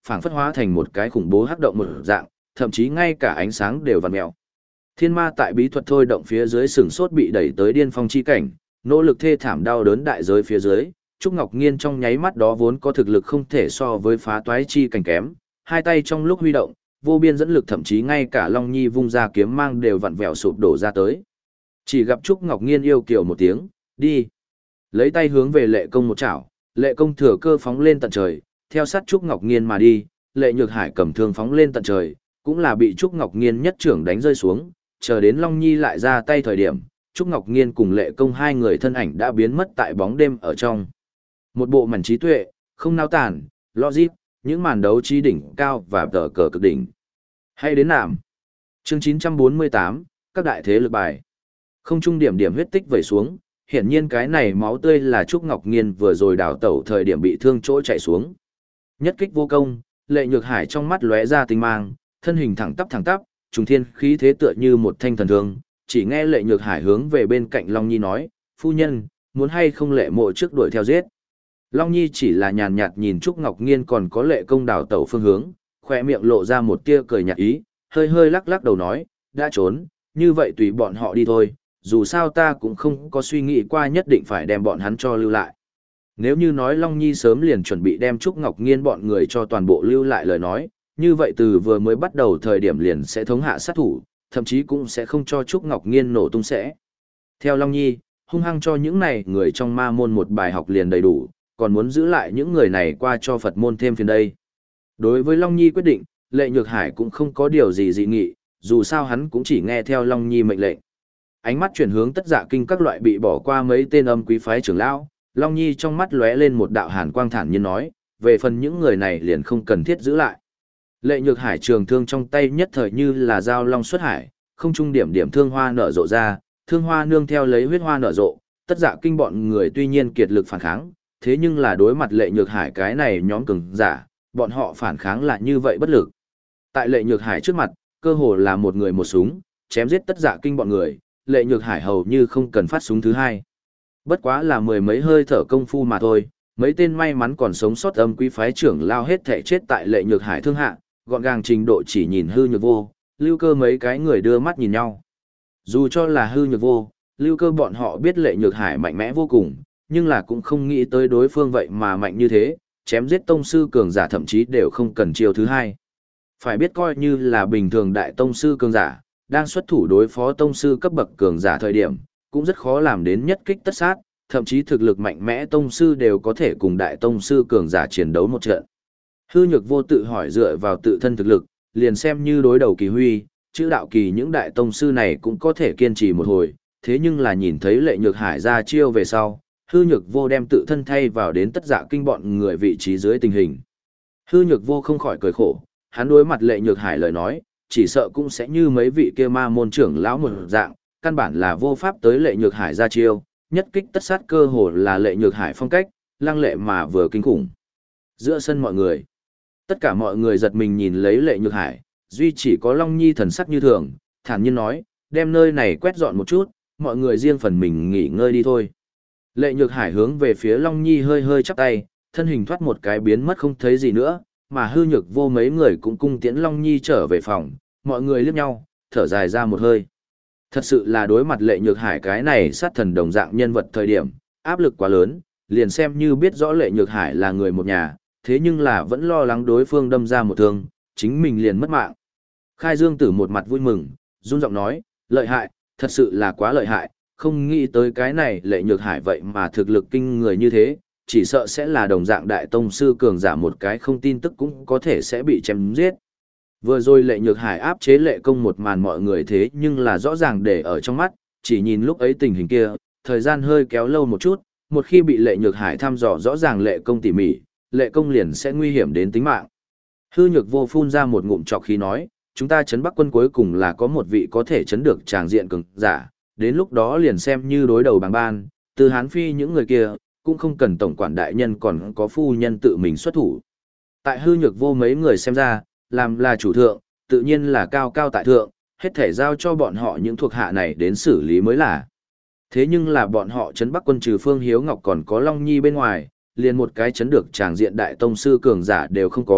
phảng phất hóa thành một cái khủng bố hắc động một dạng, thậm chí ngay cả ánh sáng đều vặn mèo. Thiên ma tại bí thuật thôi động phía dưới sừng sốt bị đẩy tới điên phong chi cảnh, nỗ lực thê thảm đau đớn đại giới phía dưới, Trúc Ngọc Nghiên trong nháy mắt đó vốn có thực lực không thể so với phá toái chi cảnh kém, hai tay trong lúc huy động, vô biên dẫn lực thậm chí ngay cả Long Nhi vung ra kiếm mang đều vặn vẹo sụp đổ ra tới. Chỉ gặp Trúc Ngọc Nghiên yêu kiều một tiếng, đi. Lấy tay hướng về Lệ Công một chảo, Lệ Công thừa cơ phóng lên tận trời, theo sát Trúc Ngọc Nghiên mà đi, Lệ Nhược Hải cầm thương phóng lên tận trời, cũng là bị Trúc Ngọc Nghiên nhất trưởng đánh rơi xuống, chờ đến Long Nhi lại ra tay thời điểm, Trúc Ngọc Nghiên cùng Lệ Công hai người thân ảnh đã biến mất tại bóng đêm ở trong. Một bộ màn trí tuệ, không nao tản, logic, những màn đấu trí đỉnh cao và tờ cờ cực đỉnh. Hay đến nạm. Chương chín trăm bốn mươi tám, các đại thế lực bài. Không trung điểm điểm huyết tích vẩy xuống, hiển nhiên cái này máu tươi là Trúc Ngọc Nghiên vừa rồi đào tẩu thời điểm bị thương chỗ chạy xuống. Nhất kích vô công, Lệ Nhược Hải trong mắt lóe ra tinh mang, thân hình thẳng tắp thẳng tắp, trùng thiên khí thế tựa như một thanh thần thương, chỉ nghe Lệ Nhược Hải hướng về bên cạnh Long Nhi nói, phu nhân, muốn hay không Lệ mộ trước đuổi theo giết. Long Nhi chỉ là nhàn nhạt nhìn Trúc Ngọc Nghiên còn có Lệ Công đào tẩu phương hướng, khỏe miệng lộ ra một tia cười nhạt ý, hơi hơi lắc lắc đầu nói, đã trốn, như vậy tùy bọn họ đi thôi, dù sao ta cũng không có suy nghĩ qua nhất định phải đem bọn hắn cho lưu lại. Nếu như nói Long Nhi sớm liền chuẩn bị đem Trúc Ngọc Nghiên bọn người cho toàn bộ lưu lại lời nói, như vậy từ vừa mới bắt đầu thời điểm liền sẽ thống hạ sát thủ, thậm chí cũng sẽ không cho Trúc Ngọc Nghiên nổ tung sẽ. Theo Long Nhi, hung hăng cho những này người trong ma môn một bài học liền đầy đủ, còn muốn giữ lại những người này qua cho Phật môn thêm phiền đây. Đối với Long Nhi quyết định, Lệ Nhược Hải cũng không có điều gì dị nghị, dù sao hắn cũng chỉ nghe theo Long Nhi mệnh lệnh. Ánh mắt chuyển hướng Tất Dạ Kinh các loại bị bỏ qua mấy tên âm quý phái trưởng lão, Long Nhi trong mắt lóe lên một đạo hàn quang thản nhiên nói, về phần những người này liền không cần thiết giữ lại. Lệ Nhược Hải trường thương trong tay nhất thời như là dao long xuất hải, không trung điểm điểm thương hoa nở rộ ra, thương hoa nương theo lấy huyết hoa nở rộ, Tất Dạ Kinh bọn người tuy nhiên kiệt lực phản kháng, thế nhưng là đối mặt Lệ Nhược Hải cái này nhóm cường giả, bọn họ phản kháng lại như vậy bất lực. Tại Lệ Nhược Hải trước mặt, cơ hồ là một người một súng, chém giết Tất Dạ Kinh bọn người, Lệ Nhược Hải hầu như không cần phát súng thứ hai. Bất quá là mười mấy hơi thở công phu mà thôi, mấy tên may mắn còn sống sót âm quý phái trưởng lao hết thể chết tại Lệ Nhược Hải thương hạ, gọn gàng trình độ chỉ nhìn hư nhược vô, Lưu Cơ mấy cái người đưa mắt nhìn nhau. Dù cho là hư nhược vô, Lưu Cơ bọn họ biết Lệ Nhược Hải mạnh mẽ vô cùng, nhưng là cũng không nghĩ tới đối phương vậy mà mạnh như thế, chém giết tông sư cường giả thậm chí đều không cần chiêu thứ hai. Phải biết coi như là bình thường đại tông sư cường giả, đang xuất thủ đối phó tông sư cấp bậc cường giả thời điểm, cũng rất khó làm đến nhất kích tất sát, thậm chí thực lực mạnh mẽ tông sư đều có thể cùng đại tông sư cường giả chiến đấu một trận. Hư nhược vô tự hỏi dựa vào tự thân thực lực, liền xem như đối đầu kỳ huy, chữ đạo kỳ những đại tông sư này cũng có thể kiên trì một hồi, thế nhưng là nhìn thấy Lệ Nhược Hải ra chiêu về sau, hư nhược vô đem tự thân thay vào đến Tất Dạ Kinh bọn người vị trí dưới tình hình. Hư nhược vô không khỏi cười khổ, hắn đối mặt Lệ Nhược Hải lời nói, chỉ sợ cũng sẽ như mấy vị kia ma môn trưởng lão một dạng, căn bản là vô pháp tới Lệ Nhược Hải ra chiêu, nhất kích tất sát cơ hồ là Lệ Nhược Hải phong cách, lăng lệ mà vừa kinh khủng. Giữa sân mọi người, tất cả mọi người giật mình nhìn lấy Lệ Nhược Hải, duy chỉ có Long Nhi thần sắc như thường, thản nhiên nói, đem nơi này quét dọn một chút, mọi người riêng phần mình nghỉ ngơi đi thôi. Lệ Nhược Hải hướng về phía Long Nhi hơi hơi chắp tay, thân hình thoát một cái biến mất không thấy gì nữa, mà hư nhược vô mấy người cũng cung tiễn Long Nhi trở về phòng, mọi người liếc nhau, thở dài ra một hơi. Thật sự là đối mặt Lệ Nhược Hải cái này sát thần đồng dạng nhân vật thời điểm, áp lực quá lớn, liền xem như biết rõ Lệ Nhược Hải là người một nhà, thế nhưng là vẫn lo lắng đối phương đâm ra một thương, chính mình liền mất mạng. Khai Dương Tử một mặt vui mừng, run giọng nói, lợi hại, thật sự là quá lợi hại, không nghĩ tới cái này Lệ Nhược Hải vậy mà thực lực kinh người như thế, chỉ sợ sẽ là đồng dạng đại tông sư cường giả một cái không tin tức cũng có thể sẽ bị chém giết. Vừa rồi Lệ Nhược Hải áp chế Lệ Công một màn mọi người thế nhưng là rõ ràng để ở trong mắt, chỉ nhìn lúc ấy tình hình kia, thời gian hơi kéo lâu một chút, một khi bị Lệ Nhược Hải thăm dò rõ ràng Lệ Công tỉ mỉ, Lệ Công liền sẽ nguy hiểm đến tính mạng. Hư Nhược vô phun ra một ngụm trọc khí nói, chúng ta chấn Bắc quân cuối cùng là có một vị có thể chấn được tràng diện cường giả, đến lúc đó liền xem như đối đầu bằng ban, từ Hán Phi những người kia, cũng không cần tổng quản đại nhân còn có phu nhân tự mình xuất thủ. Tại Hư Nhược vô mấy người xem ra, làm là chủ thượng, tự nhiên là cao cao tại thượng, hết thể giao cho bọn họ những thuộc hạ này đến xử lý mới là. Thế nhưng là bọn họ chấn Bắc quân trừ Phương Hiếu Ngọc còn có Long Nhi bên ngoài, liền một cái chấn được tràng diện đại tông sư cường giả đều không có,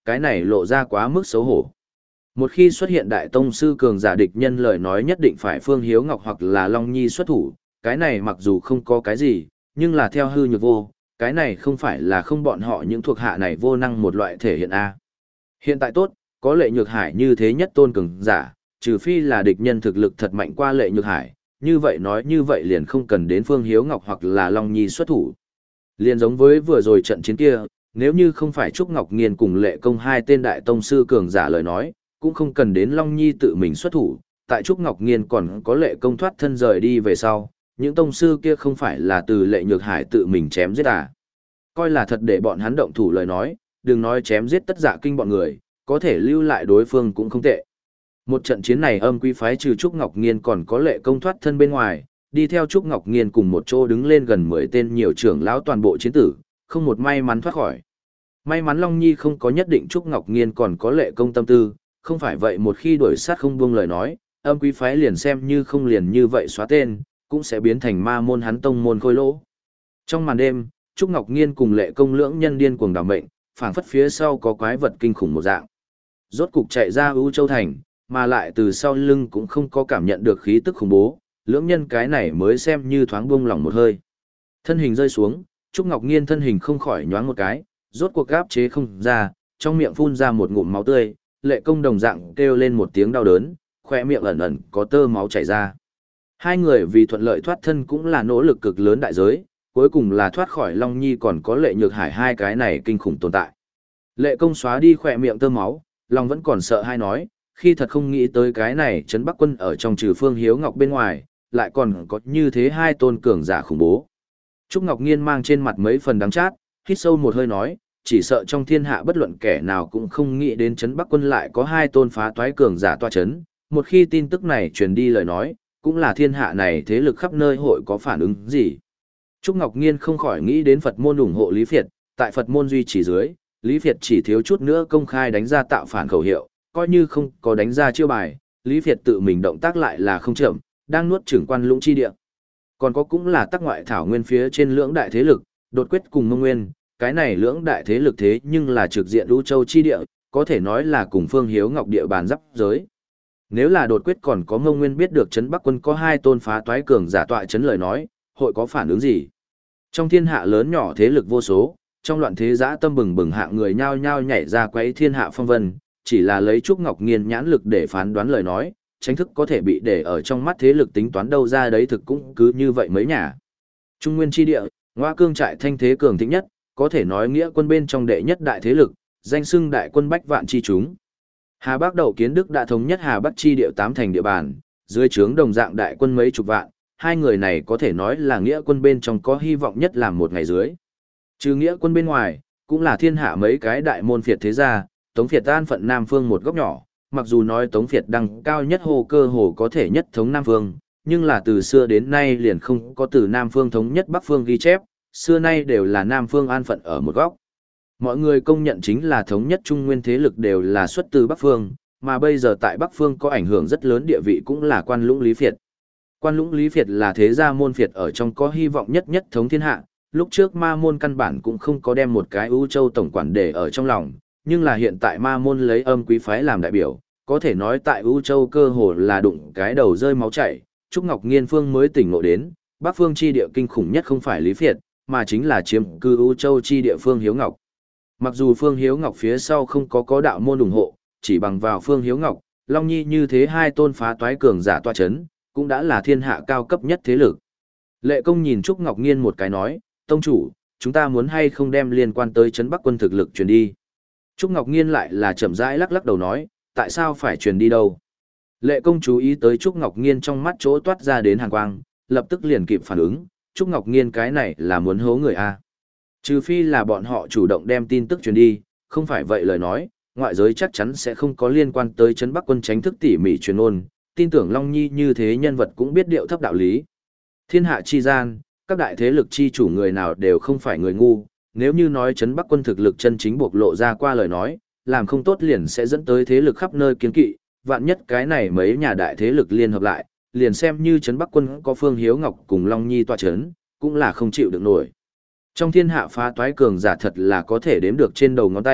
cái này lộ ra quá mức xấu hổ. Một khi xuất hiện đại tông sư cường giả địch nhân lời nói nhất định phải Phương Hiếu Ngọc hoặc là Long Nhi xuất thủ, cái này mặc dù không có cái gì, nhưng là theo hư nhược vô, cái này không phải là không bọn họ những thuộc hạ này vô năng một loại thể hiện A. Hiện tại tốt, có Lệ Nhược Hải như thế nhất tôn cường giả, trừ phi là địch nhân thực lực thật mạnh qua Lệ Nhược Hải, như vậy nói như vậy liền không cần đến Phương Hiếu Ngọc hoặc là Long Nhi xuất thủ. Liền giống với vừa rồi trận chiến kia, nếu như không phải Trúc Ngọc Nghiên cùng Lệ Công hai tên đại tông sư cường giả lời nói, cũng không cần đến Long Nhi tự mình xuất thủ, tại Trúc Ngọc Nghiên còn có Lệ Công thoát thân rời đi về sau, những tông sư kia không phải là từ Lệ Nhược Hải tự mình chém giết à. Coi là thật để bọn hắn động thủ lời nói, đừng nói chém giết tất dạ kinh bọn người, có thể lưu lại đối phương cũng không tệ. Một trận chiến này Âm Quý phái trừ Trúc Ngọc Nghiên còn có Lệ Công thoát thân bên ngoài, đi theo Trúc Ngọc Nghiên cùng một chỗ đứng lên gần mười tên nhiều trưởng lão toàn bộ chiến tử, không một may mắn thoát khỏi. May mắn Long Nhi không có nhất định Trúc Ngọc Nghiên còn có Lệ Công tâm tư, không phải vậy một khi đuổi sát không buông lời nói, Âm Quý phái liền xem như không liền như vậy xóa tên, cũng sẽ biến thành ma môn hắn tông môn khôi lỗ. Trong màn đêm, Trúc Ngọc Nghiên cùng Lệ Công lưỡng nhân điên cuồng đảo mệnh, phảng phất phía sau có quái vật kinh khủng một dạng. Rốt cục chạy ra U Châu thành, mà lại từ sau lưng cũng không có cảm nhận được khí tức khủng bố, lưỡng nhân cái này mới xem như thoáng buông lỏng một hơi. Thân hình rơi xuống, Trúc Ngọc Nghiên thân hình không khỏi nhoáng một cái, rốt cuộc gáp chế không ra, trong miệng phun ra một ngụm máu tươi, Lệ Công đồng dạng kêu lên một tiếng đau đớn, khóe miệng ẩn ẩn có tơ máu chảy ra. Hai người vì thuận lợi thoát thân cũng là nỗ lực cực lớn đại giới, cuối cùng là thoát khỏi Long Nhi còn có Lệ Nhược Hải hai cái này kinh khủng tồn tại. Lệ Công xóa đi khóe miệng tơ máu, lòng vẫn còn sợ hai nói, khi thật không nghĩ tới cái này trấn Bắc quân ở trong trừ Phương Hiếu Ngọc bên ngoài, lại còn có như thế hai tôn cường giả khủng bố. Trúc Ngọc Nghiên mang trên mặt mấy phần đắng chát, hít sâu một hơi nói, chỉ sợ trong thiên hạ bất luận kẻ nào cũng không nghĩ đến trấn Bắc quân lại có hai tôn phá toái cường giả toa chấn, một khi tin tức này truyền đi lời nói, cũng là thiên hạ này thế lực khắp nơi hội có phản ứng gì. Trúc Ngọc Nghiên không khỏi nghĩ đến Phật môn ủng hộ Lý Phiệt, tại Phật môn duy trì dưới, Lý Phiệt chỉ thiếu chút nữa công khai đánh ra tạo phản khẩu hiệu, coi như không có đánh ra chiêu bài, Lý Phiệt tự mình động tác lại là không chậm, đang nuốt chửng quan lũng chi địa. Còn có cũng là tác ngoại thảo nguyên phía trên lưỡng đại thế lực, đột quyết cùng Mông Nguyên, cái này lưỡng đại thế lực thế nhưng là trực diện Lũ Châu chi địa, có thể nói là cùng Phương Hiếu Ngọc địa bàn giáp giới. Nếu là đột quyết còn có Mông Nguyên biết được trấn Bắc quân có hai tôn phá toái cường giả tọa trấn lời nói, hội có phản ứng gì? Trong thiên hạ lớn nhỏ thế lực vô số, trong loạn thế dã tâm bừng bừng hạng người nhao nhao nhảy ra quấy thiên hạ phong vân, chỉ là lấy Trúc Ngọc Nghiên nhãn lực để phán đoán lời nói, tránh thức có thể bị để ở trong mắt thế lực tính toán đâu ra đấy thực cũng cứ như vậy mấy nhà. Trung Nguyên chi địa, Ngoa Cương trại thanh thế cường thịnh nhất, có thể nói nghĩa quân bên trong đệ nhất đại thế lực, danh xưng đại quân bách vạn chi chúng. Hà Bắc Đậu Kiến Đức đã thống nhất Hà Bắc chi địa tám thành địa bàn, dưới trướng đồng dạng đại quân mấy chục vạn, hai người này có thể nói là nghĩa quân bên trong có hy vọng nhất làm một ngày dưới. Trừ nghĩa quân bên ngoài, cũng là thiên hạ mấy cái đại môn phiệt thế gia, Tống Phiệt an phận Nam Phương một góc nhỏ, mặc dù nói Tống Phiệt đăng cao nhất hồ cơ hồ có thể nhất thống Nam Phương, nhưng là từ xưa đến nay liền không có từ Nam Phương thống nhất Bắc Phương ghi chép, xưa nay đều là Nam Phương an phận ở một góc. Mọi người công nhận chính là thống nhất Trung Nguyên thế lực đều là xuất từ Bắc Phương, mà bây giờ tại Bắc Phương có ảnh hưởng rất lớn địa vị cũng là Quan Lũng Lý Phiệt. Quan Lũng Lý Phiệt là thế gia môn phiệt ở trong có hy vọng nhất nhất thống thiên hạ, lúc trước ma môn căn bản cũng không có đem một cái ưu châu tổng quản để ở trong lòng, nhưng là hiện tại ma môn lấy Âm Quý phái làm đại biểu, có thể nói tại ưu châu cơ hồ là đụng cái đầu rơi máu chảy, Trúc Ngọc Nghiên phương mới tỉnh ngộ đến, Bắc Phương chi địa kinh khủng nhất không phải Lý Phiệt, mà chính là chiếm cư ưu châu chi địa Phương Hiếu Ngọc. Mặc dù Phương Hiếu Ngọc phía sau không có có đạo môn ủng hộ, chỉ bằng vào Phương Hiếu Ngọc, Long Nhi như thế hai tôn phá toái cường giả tọa chấn, cũng đã là thiên hạ cao cấp nhất thế lực. Lệ Công nhìn Trúc Ngọc Nghiên một cái nói, tông chủ, chúng ta muốn hay không đem liên quan tới trấn Bắc quân thực lực truyền đi. Trúc Ngọc Nghiên lại là chậm rãi lắc lắc đầu nói, tại sao phải truyền đi đâu? Lệ Công chú ý tới Trúc Ngọc Nghiên trong mắt chỗ toát ra đến hàn quang, lập tức liền kịp phản ứng, Trúc Ngọc Nghiên cái này là muốn hố người a. Trừ phi là bọn họ chủ động đem tin tức truyền đi, không phải vậy lời nói, ngoại giới chắc chắn sẽ không có liên quan tới trấn Bắc quân tránh thức tỉ mỉ truyền ôn, tin tưởng Long Nhi như thế nhân vật cũng biết điệu thấp đạo lý. Thiên hạ chi gian, các đại thế lực chi chủ người nào đều không phải người ngu, nếu như nói trấn Bắc quân thực lực chân chính bộc lộ ra qua lời nói, làm không tốt liền sẽ dẫn tới thế lực khắp nơi kiên kỵ, vạn nhất cái này mấy nhà đại thế lực liên hợp lại, liền xem như trấn Bắc quân có Phương Hiếu Ngọc cùng Long Nhi tọa trấn, cũng là không chịu được nổi. Trong thiên hạ phá toái cường giả thật là có thể đếm được trên đầu ngón tay,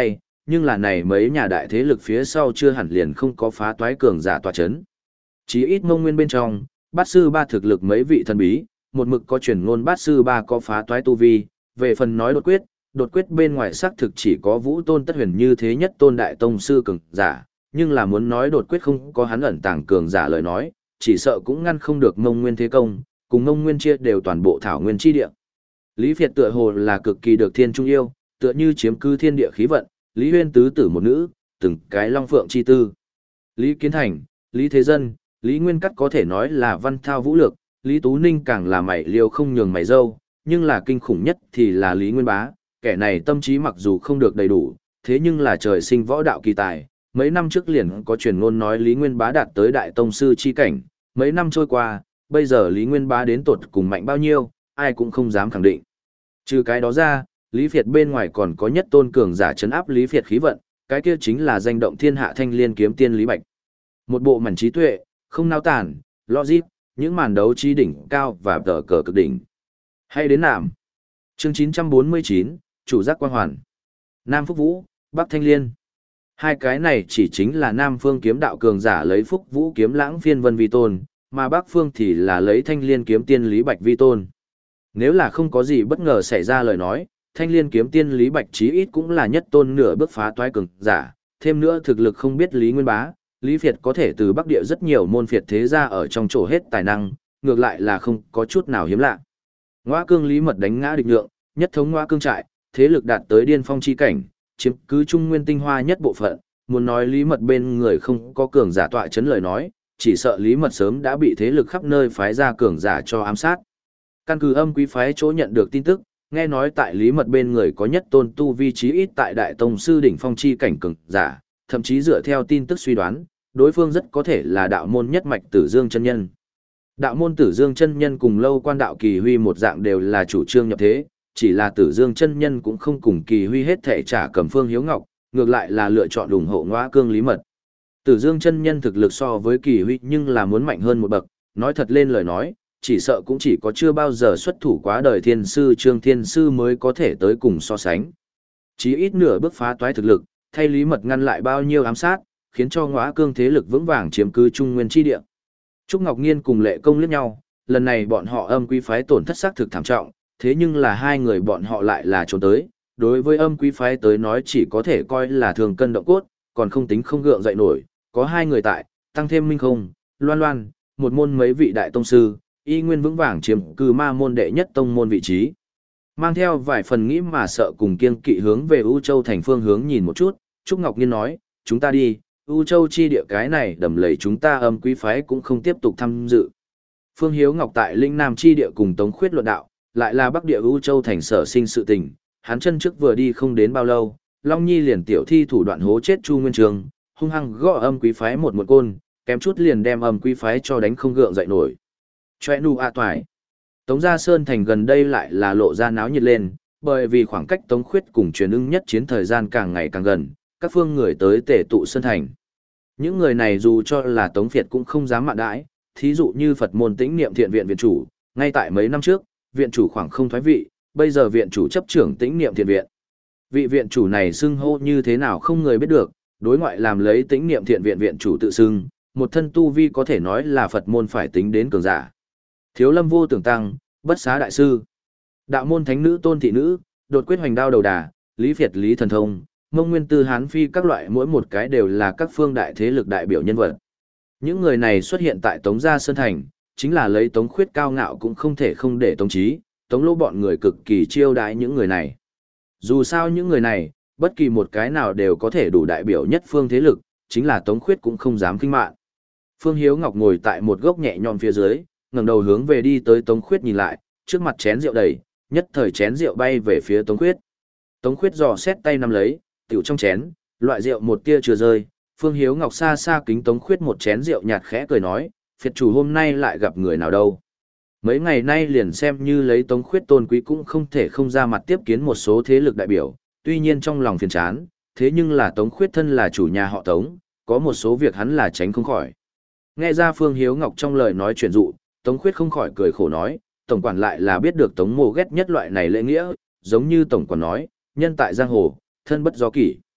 nhưng là này mấy nhà đại thế lực phía sau chưa hẳn liền không có phá toái cường giả tọa chấn. Chí ít Mông Nguyên bên trong, Bát sư ba thực lực mấy vị thần bí, một mực có truyền ngôn Bát sư ba có phá toái tu vi, về phần nói đột quyết, đột quyết bên ngoài xác thực chỉ có Vũ Tôn Tất Huyền như thế nhất tôn đại tông sư cường giả, nhưng là muốn nói đột quyết không có hắn ẩn tàng cường giả lời nói, chỉ sợ cũng ngăn không được Mông Nguyên thế công, cùng Mông Nguyên chia đều toàn bộ thảo nguyên chi địa. Lý Việt tựa hồ là cực kỳ được thiên trung yêu, tựa như chiếm cứ thiên địa khí vận, Lý Huyên tứ tử một nữ, từng cái long phượng chi tư. Lý Kiến Thành, Lý Thế Dân, Lý Nguyên Cắt có thể nói là văn thao vũ lược, Lý Tú Ninh càng là mảy liều không nhường mảy dâu, nhưng là kinh khủng nhất thì là Lý Nguyên Bá, kẻ này tâm trí mặc dù không được đầy đủ, thế nhưng là trời sinh võ đạo kỳ tài. Mấy năm trước liền có truyền ngôn nói Lý Nguyên Bá đạt tới đại tông sư chi cảnh, mấy năm trôi qua, bây giờ Lý Nguyên Bá đến tột cùng mạnh bao nhiêu, ai cũng không dám khẳng định. Trừ cái đó ra, Lý Việt bên ngoài còn có nhất tôn cường giả trấn áp Lý Việt khí vận, cái kia chính là danh động thiên hạ thanh liên kiếm tiên Lý Bạch. Một bộ mảnh trí tuệ, không nao tản, logic, những màn đấu trí đỉnh cao và tờ cờ cực đỉnh. Hay đến nạm. Chương chín trăm bốn mươi chín, chủ giác quang hoàn. Nam Phúc Vũ, Bắc Thanh Liên. Hai cái này chỉ chính là Nam Phương kiếm đạo cường giả lấy Phúc Vũ kiếm lãng phiên vân vi tôn, mà Bắc Phương thì là lấy Thanh Liên kiếm tiên Lý Bạch vi tôn. Nếu là không có gì bất ngờ xảy ra lời nói, Thanh Liên kiếm tiên Lý Bạch chí ít cũng là nhất tôn nửa bước phá toái cường giả, thêm nữa thực lực không biết Lý Nguyên Bá, Lý Việt có thể từ Bắc Địa rất nhiều môn phiệt thế ra ở trong chỗ hết tài năng, ngược lại là không có chút nào hiếm lạ. Ngõa Cương Lý Mật đánh ngã địch nhượng, nhất thống Ngõa Cương trại, thế lực đạt tới điên phong chi cảnh, chiếm cứ trung nguyên tinh hoa nhất bộ phận, muốn nói Lý Mật bên người không có cường giả tọa chấn lời nói, chỉ sợ Lý Mật sớm đã bị thế lực khắp nơi phái ra cường giả cho ám sát. Căn cứ Âm Quý phái chỗ nhận được tin tức, nghe nói tại Lý Mật bên người có nhất tôn tu vi trí ít tại đại tông sư đỉnh phong chi cảnh cường giả, thậm chí dựa theo tin tức suy đoán, đối phương rất có thể là đạo môn nhất mạch Tử Dương chân nhân. Đạo môn Tử Dương chân nhân cùng Lâu Quan đạo Kỳ Huy một dạng đều là chủ trương nhập thế, chỉ là Tử Dương chân nhân cũng không cùng Kỳ Huy hết thể trả cầm Phương Hiếu Ngọc, ngược lại là lựa chọn ủng hộ Ngõa Cương Lý Mật. Tử Dương chân nhân thực lực so với Kỳ Huy nhưng là muốn mạnh hơn một bậc, nói thật lên lời nói, chỉ sợ cũng chỉ có chưa bao giờ xuất thủ quá đời thiên sư Trương Thiên Sư mới có thể tới cùng so sánh. Chí ít nửa bước phá toái thực lực, thay Lý Mật ngăn lại bao nhiêu ám sát, khiến cho Ngõa Cương thế lực vững vàng chiếm cứ trung nguyên chi địa. Trúc Ngọc Nghiên cùng Lệ Công liếc nhau, lần này bọn họ Âm Quý phái tổn thất xác thực thảm trọng, thế nhưng là hai người bọn họ lại là trốn tới, đối với Âm Quý phái tới nói chỉ có thể coi là thường cân động cốt, còn không tính không gượng dậy nổi, có hai người tại, tăng thêm Minh Không, Loan Loan, một môn mấy vị đại tông sư, y nguyên vững vàng chiếm cư ma môn đệ nhất tông môn vị trí. Mang theo vài phần nghĩ mà sợ cùng kiêng kỵ hướng về U Châu thành phương hướng nhìn một chút, Trúc Ngọc Nghiên nói, chúng ta đi, U Châu chi địa cái này đầm lầy chúng ta Âm Quý phái cũng không tiếp tục tham dự. Phương Hiếu Ngọc tại Linh Nam chi địa cùng Tống Khuyết luận đạo, lại là Bắc địa U Châu thành sở sinh sự tình, hắn chân trước vừa đi không đến bao lâu, Long Nhi liền tiểu thi thủ đoạn hố chết Chu Nguyên Trường, hung hăng gõ Âm Quý phái một một côn, kém chút liền đem Âm Quý phái cho đánh không gượng dậy nổi. Choe nu a toại. Tống Gia Sơn thành gần đây lại là lộ ra náo nhiệt lên, bởi vì khoảng cách Tống Khuyết cùng Truyền Ưng nhất chiến thời gian càng ngày càng gần, các phương người tới tề tụ Sơn thành. Những người này dù cho là Tống Việt cũng không dám mạn đãi, thí dụ như Phật môn Tĩnh Niệm Thiện viện viện chủ, ngay tại mấy năm trước, viện chủ khoảng không thoái vị, bây giờ viện chủ chấp trưởng Tĩnh Niệm Thiện viện. Vị viện chủ này xưng hô như thế nào không người biết được, đối ngoại làm lấy Tĩnh Niệm Thiện viện viện chủ tự xưng, một thân tu vi có thể nói là Phật môn phải tính đến cường giả. Thiếu Lâm Vô Tưởng Tăng, Bất Xá đại sư, đạo môn thánh nữ Tôn thị nữ, đột quyết hoành đao đầu đà, Lý Việt Lý thần thông, Mông Nguyên Tư Hán Phi các loại mỗi một cái đều là các phương đại thế lực đại biểu nhân vật. Những người này xuất hiện tại Tống Gia Sơn Thành, chính là lấy Tống Khuyết cao ngạo cũng không thể không để Tống Chí, Tống Lỗ bọn người cực kỳ chiêu đãi những người này. Dù sao những người này, bất kỳ một cái nào đều có thể đủ đại biểu nhất phương thế lực, chính là Tống Khuyết cũng không dám kinh mạn. Phương Hiếu Ngọc ngồi tại một gốc nhẹ nhõm phía dưới, ngẩng đầu hướng về đi tới Tống Khuyết nhìn lại, trước mặt chén rượu đầy, nhất thời chén rượu bay về phía Tống Khuyết. Tống Khuyết dò xét tay nắm lấy, tiểu trong chén, loại rượu một tia chưa rơi, Phương Hiếu Ngọc xa xa kính Tống Khuyết một chén rượu nhạt khẽ cười nói, phiệt chủ hôm nay lại gặp người nào đâu. Mấy ngày nay liền xem như lấy Tống Khuyết tôn quý cũng không thể không ra mặt tiếp kiến một số thế lực đại biểu, tuy nhiên trong lòng phiền chán, thế nhưng là Tống Khuyết thân là chủ nhà họ Tống, có một số việc hắn là tránh không khỏi. Nghe ra Phương Hiếu Ngọc trong lời nói chuyện dụ, Tống Khuyết không khỏi cười khổ nói, tổng quản lại là biết được Tống Mộ ghét nhất loại này lễ nghĩa, giống như tổng quản nói, nhân tại giang hồ, thân bất do kỷ.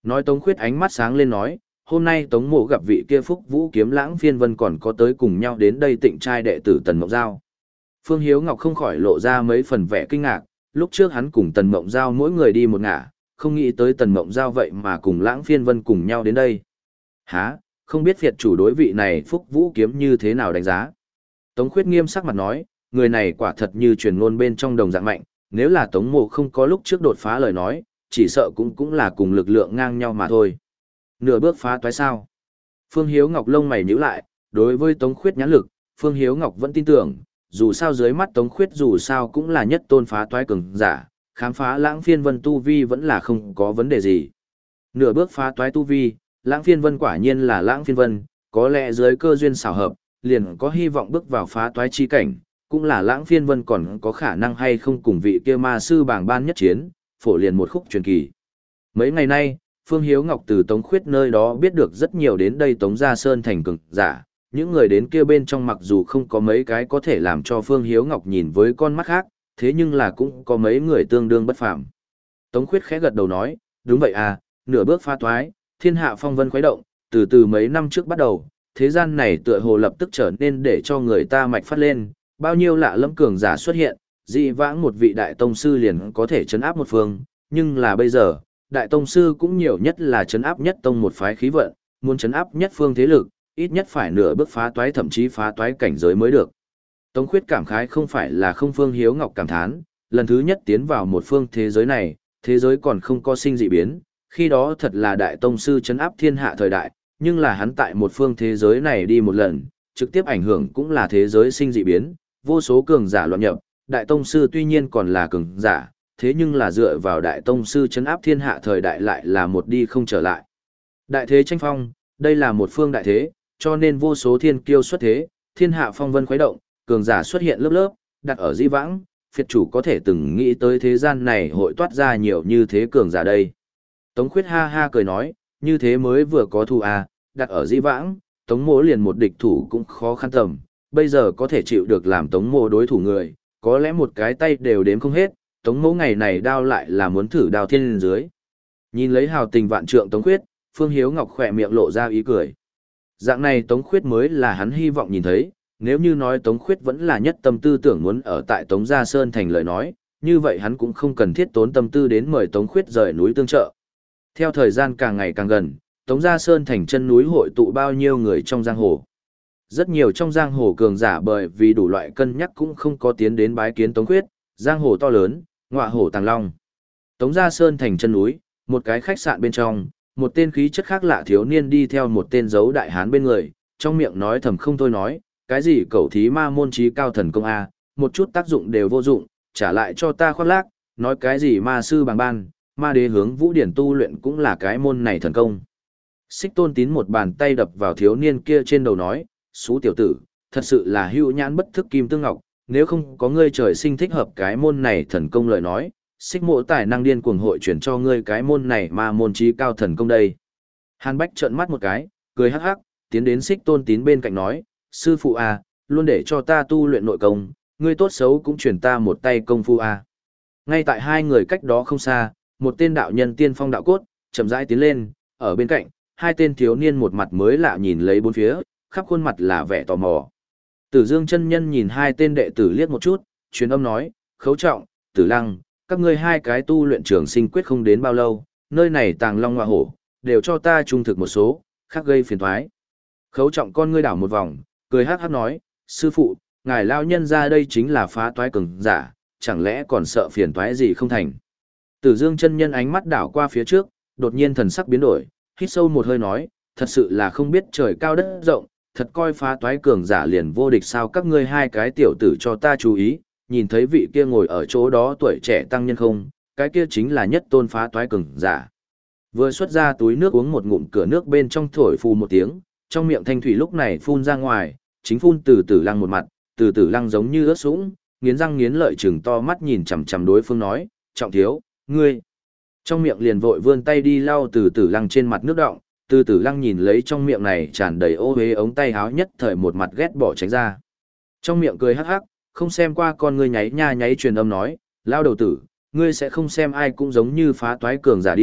Nói Tống Khuyết ánh mắt sáng lên nói, hôm nay Tống Mộ gặp vị kia Phúc Vũ Kiếm Lãng Phiên Vân còn có tới cùng nhau đến đây tịnh trai đệ tử Tần Mộng Giao. Phương Hiếu Ngọc không khỏi lộ ra mấy phần vẻ kinh ngạc, lúc trước hắn cùng Tần Mộng Giao mỗi người đi một ngả, không nghĩ tới Tần Mộng Giao vậy mà cùng Lãng Phiên Vân cùng nhau đến đây. Hả, không biết Việt chủ đối vị này Phúc Vũ Kiếm như thế nào đánh giá. Tống Khuyết nghiêm sắc mặt nói, người này quả thật như truyền ngôn bên trong đồng dạng mạnh, nếu là Tống Mộ không có lúc trước đột phá lời nói, chỉ sợ cũng cũng là cùng lực lượng ngang nhau mà thôi. Nửa bước phá toái sao? Phương Hiếu Ngọc lông mày nhíu lại, đối với Tống Khuyết nhãn lực, Phương Hiếu Ngọc vẫn tin tưởng, dù sao dưới mắt Tống Khuyết dù sao cũng là nhất tôn phá toái cường giả, khám phá Lãng Phiên Vân tu vi vẫn là không có vấn đề gì. Nửa bước phá toái tu vi, Lãng Phiên Vân quả nhiên là Lãng Phiên Vân, có lẽ dưới cơ duyên xảo hợp, liền có hy vọng bước vào phá toái chi cảnh, cũng là Lãng Phiên Vân còn có khả năng hay không cùng vị kia ma sư bảng ban nhất chiến, phổ liền một khúc truyền kỳ. Mấy ngày nay, Phương Hiếu Ngọc từ Tống Khuyết nơi đó biết được rất nhiều đến đây Tống Gia Sơn thành cường giả, những người đến kia bên trong mặc dù không có mấy cái có thể làm cho Phương Hiếu Ngọc nhìn với con mắt khác, thế nhưng là cũng có mấy người tương đương bất phàm. Tống Khuyết khẽ gật đầu nói, đúng vậy à, nửa bước phá toái, thiên hạ phong vân khuấy động, từ từ mấy năm trước bắt đầu, thế gian này tựa hồ lập tức trở nên để cho người ta mạch phát lên, bao nhiêu lạ lẫm cường giả xuất hiện, dị vãng một vị đại tông sư liền có thể chấn áp một phương, nhưng là bây giờ, đại tông sư cũng nhiều nhất là chấn áp nhất tông một phái khí vận, muốn chấn áp nhất phương thế lực, ít nhất phải nửa bước phá toái thậm chí phá toái cảnh giới mới được. Tống Khuyết cảm khái không phải là không Phương Hiếu Ngọc cảm thán, lần thứ nhất tiến vào một phương thế giới này, thế giới còn không có sinh dị biến, khi đó thật là đại tông sư chấn áp thiên hạ thời đại, nhưng là hắn tại một phương thế giới này đi một lần, trực tiếp ảnh hưởng cũng là thế giới sinh dị biến, vô số cường giả loạn nhập, đại tông sư tuy nhiên còn là cường giả, thế nhưng là dựa vào đại tông sư chấn áp thiên hạ thời đại lại là một đi không trở lại. Đại thế tranh phong, đây là một phương đại thế, cho nên vô số thiên kiêu xuất thế, thiên hạ phong vân khuấy động, cường giả xuất hiện lớp lớp, đặt ở di vãng, phiệt chủ có thể từng nghĩ tới thế gian này hội toát ra nhiều như thế cường giả đây. Tống Khuyết ha ha cười nói, như thế mới vừa có thù à, đặt ở di vãng, Tống Mỗ liền một địch thủ cũng khó khăn tầm, bây giờ có thể chịu được làm Tống Mỗ đối thủ người, có lẽ một cái tay đều đếm không hết, Tống Mỗ ngày này đao lại là muốn thử đao thiên lên dưới. Nhìn lấy hào tình vạn trượng Tống Khuyết, Phương Hiếu Ngọc khỏe miệng lộ ra ý cười. Dạng này Tống Khuyết mới là hắn hy vọng nhìn thấy, nếu như nói Tống Khuyết vẫn là nhất tâm tư tưởng muốn ở tại Tống Gia Sơn thành lời nói, như vậy hắn cũng không cần thiết tốn tâm tư đến mời Tống Khuyết rời núi tương trợ. Theo thời gian càng ngày càng gần, Tống Gia Sơn thành chân núi hội tụ bao nhiêu người trong giang hồ. Rất nhiều trong giang hồ cường giả bởi vì đủ loại cân nhắc cũng không có tiến đến bái kiến Tống Khuyết, giang hồ to lớn, ngọa hổ tàng long. Tống Gia Sơn thành chân núi, một cái khách sạn bên trong, một tên khí chất khác lạ thiếu niên đi theo một tên dấu đại hán bên người, trong miệng nói thầm không thôi nói, cái gì cẩu thí ma môn trí cao thần công a, một chút tác dụng đều vô dụng, trả lại cho ta khoác lác, nói cái gì ma sư bằng ban, ma đế hướng vũ điển tu luyện cũng là cái môn này thần công. Xích Tôn Tín một bàn tay đập vào thiếu niên kia trên đầu nói, xú tiểu tử, thật sự là hữu nhãn bất thức kim tương ngọc, nếu không có ngươi trời sinh thích hợp cái môn này thần công lời nói, xích mộ tài năng điên cuồng hội chuyển cho ngươi cái môn này ma môn trí cao thần công đây. Hàn Bách trợn mắt một cái, cười hắc hắc, tiến đến Xích Tôn Tín bên cạnh nói, sư phụ à, luôn để cho ta tu luyện nội công, ngươi tốt xấu cũng chuyển ta một tay công phu à. Ngay tại hai người cách đó không xa, một tên đạo nhân tiên phong đạo cốt, chậm rãi tiến lên, ở bên cạnh, hai tên thiếu niên một mặt mới lạ nhìn lấy bốn phía, khắp khuôn mặt là vẻ tò mò. Tử Dương chân nhân nhìn hai tên đệ tử liếc một chút, truyền âm nói, Khấu Trọng, Tử Lăng, các ngươi hai cái tu luyện trường sinh quyết không đến bao lâu, nơi này tàng long hoa hổ, đều cho ta trung thực một số, khác gây phiền toái. Khấu Trọng con ngươi đảo một vòng, cười hắc hắc nói, sư phụ, ngài lao nhân ra đây chính là phá toái cường giả, chẳng lẽ còn sợ phiền toái gì không thành. Tử Dương chân nhân ánh mắt đảo qua phía trước, đột nhiên thần sắc biến đổi, hít sâu một hơi nói, thật sự là không biết trời cao đất rộng, thật coi phá toái cường giả liền vô địch sao, các ngươi hai cái tiểu tử cho ta chú ý, nhìn thấy vị kia ngồi ở chỗ đó tuổi trẻ tăng nhân không, cái kia chính là nhất tôn phá toái cường giả. Vừa xuất ra túi nước uống một ngụm, cửa nước bên trong thổi phù một tiếng, trong miệng thanh thủy lúc này phun ra ngoài, chính phun từ từ lăng một mặt, từ từ lăng giống như ớt sũng, nghiến răng nghiến lợi chừng to mắt nhìn chằm chằm đối phương nói, Trọng thiếu, ngươi. Trong miệng liền vội vươn tay đi lau từ từ lăng trên mặt nước đọng, từ từ lăng nhìn lấy trong miệng này tràn đầy ô hế ống tay háo nhất thời một mặt ghét bỏ tránh ra. Trong miệng cười hắc hắc, không xem qua con ngươi nháy nha nháy truyền âm nói, lao đầu tử, ngươi sẽ không xem ai cũng giống như phá toái cường giả đi,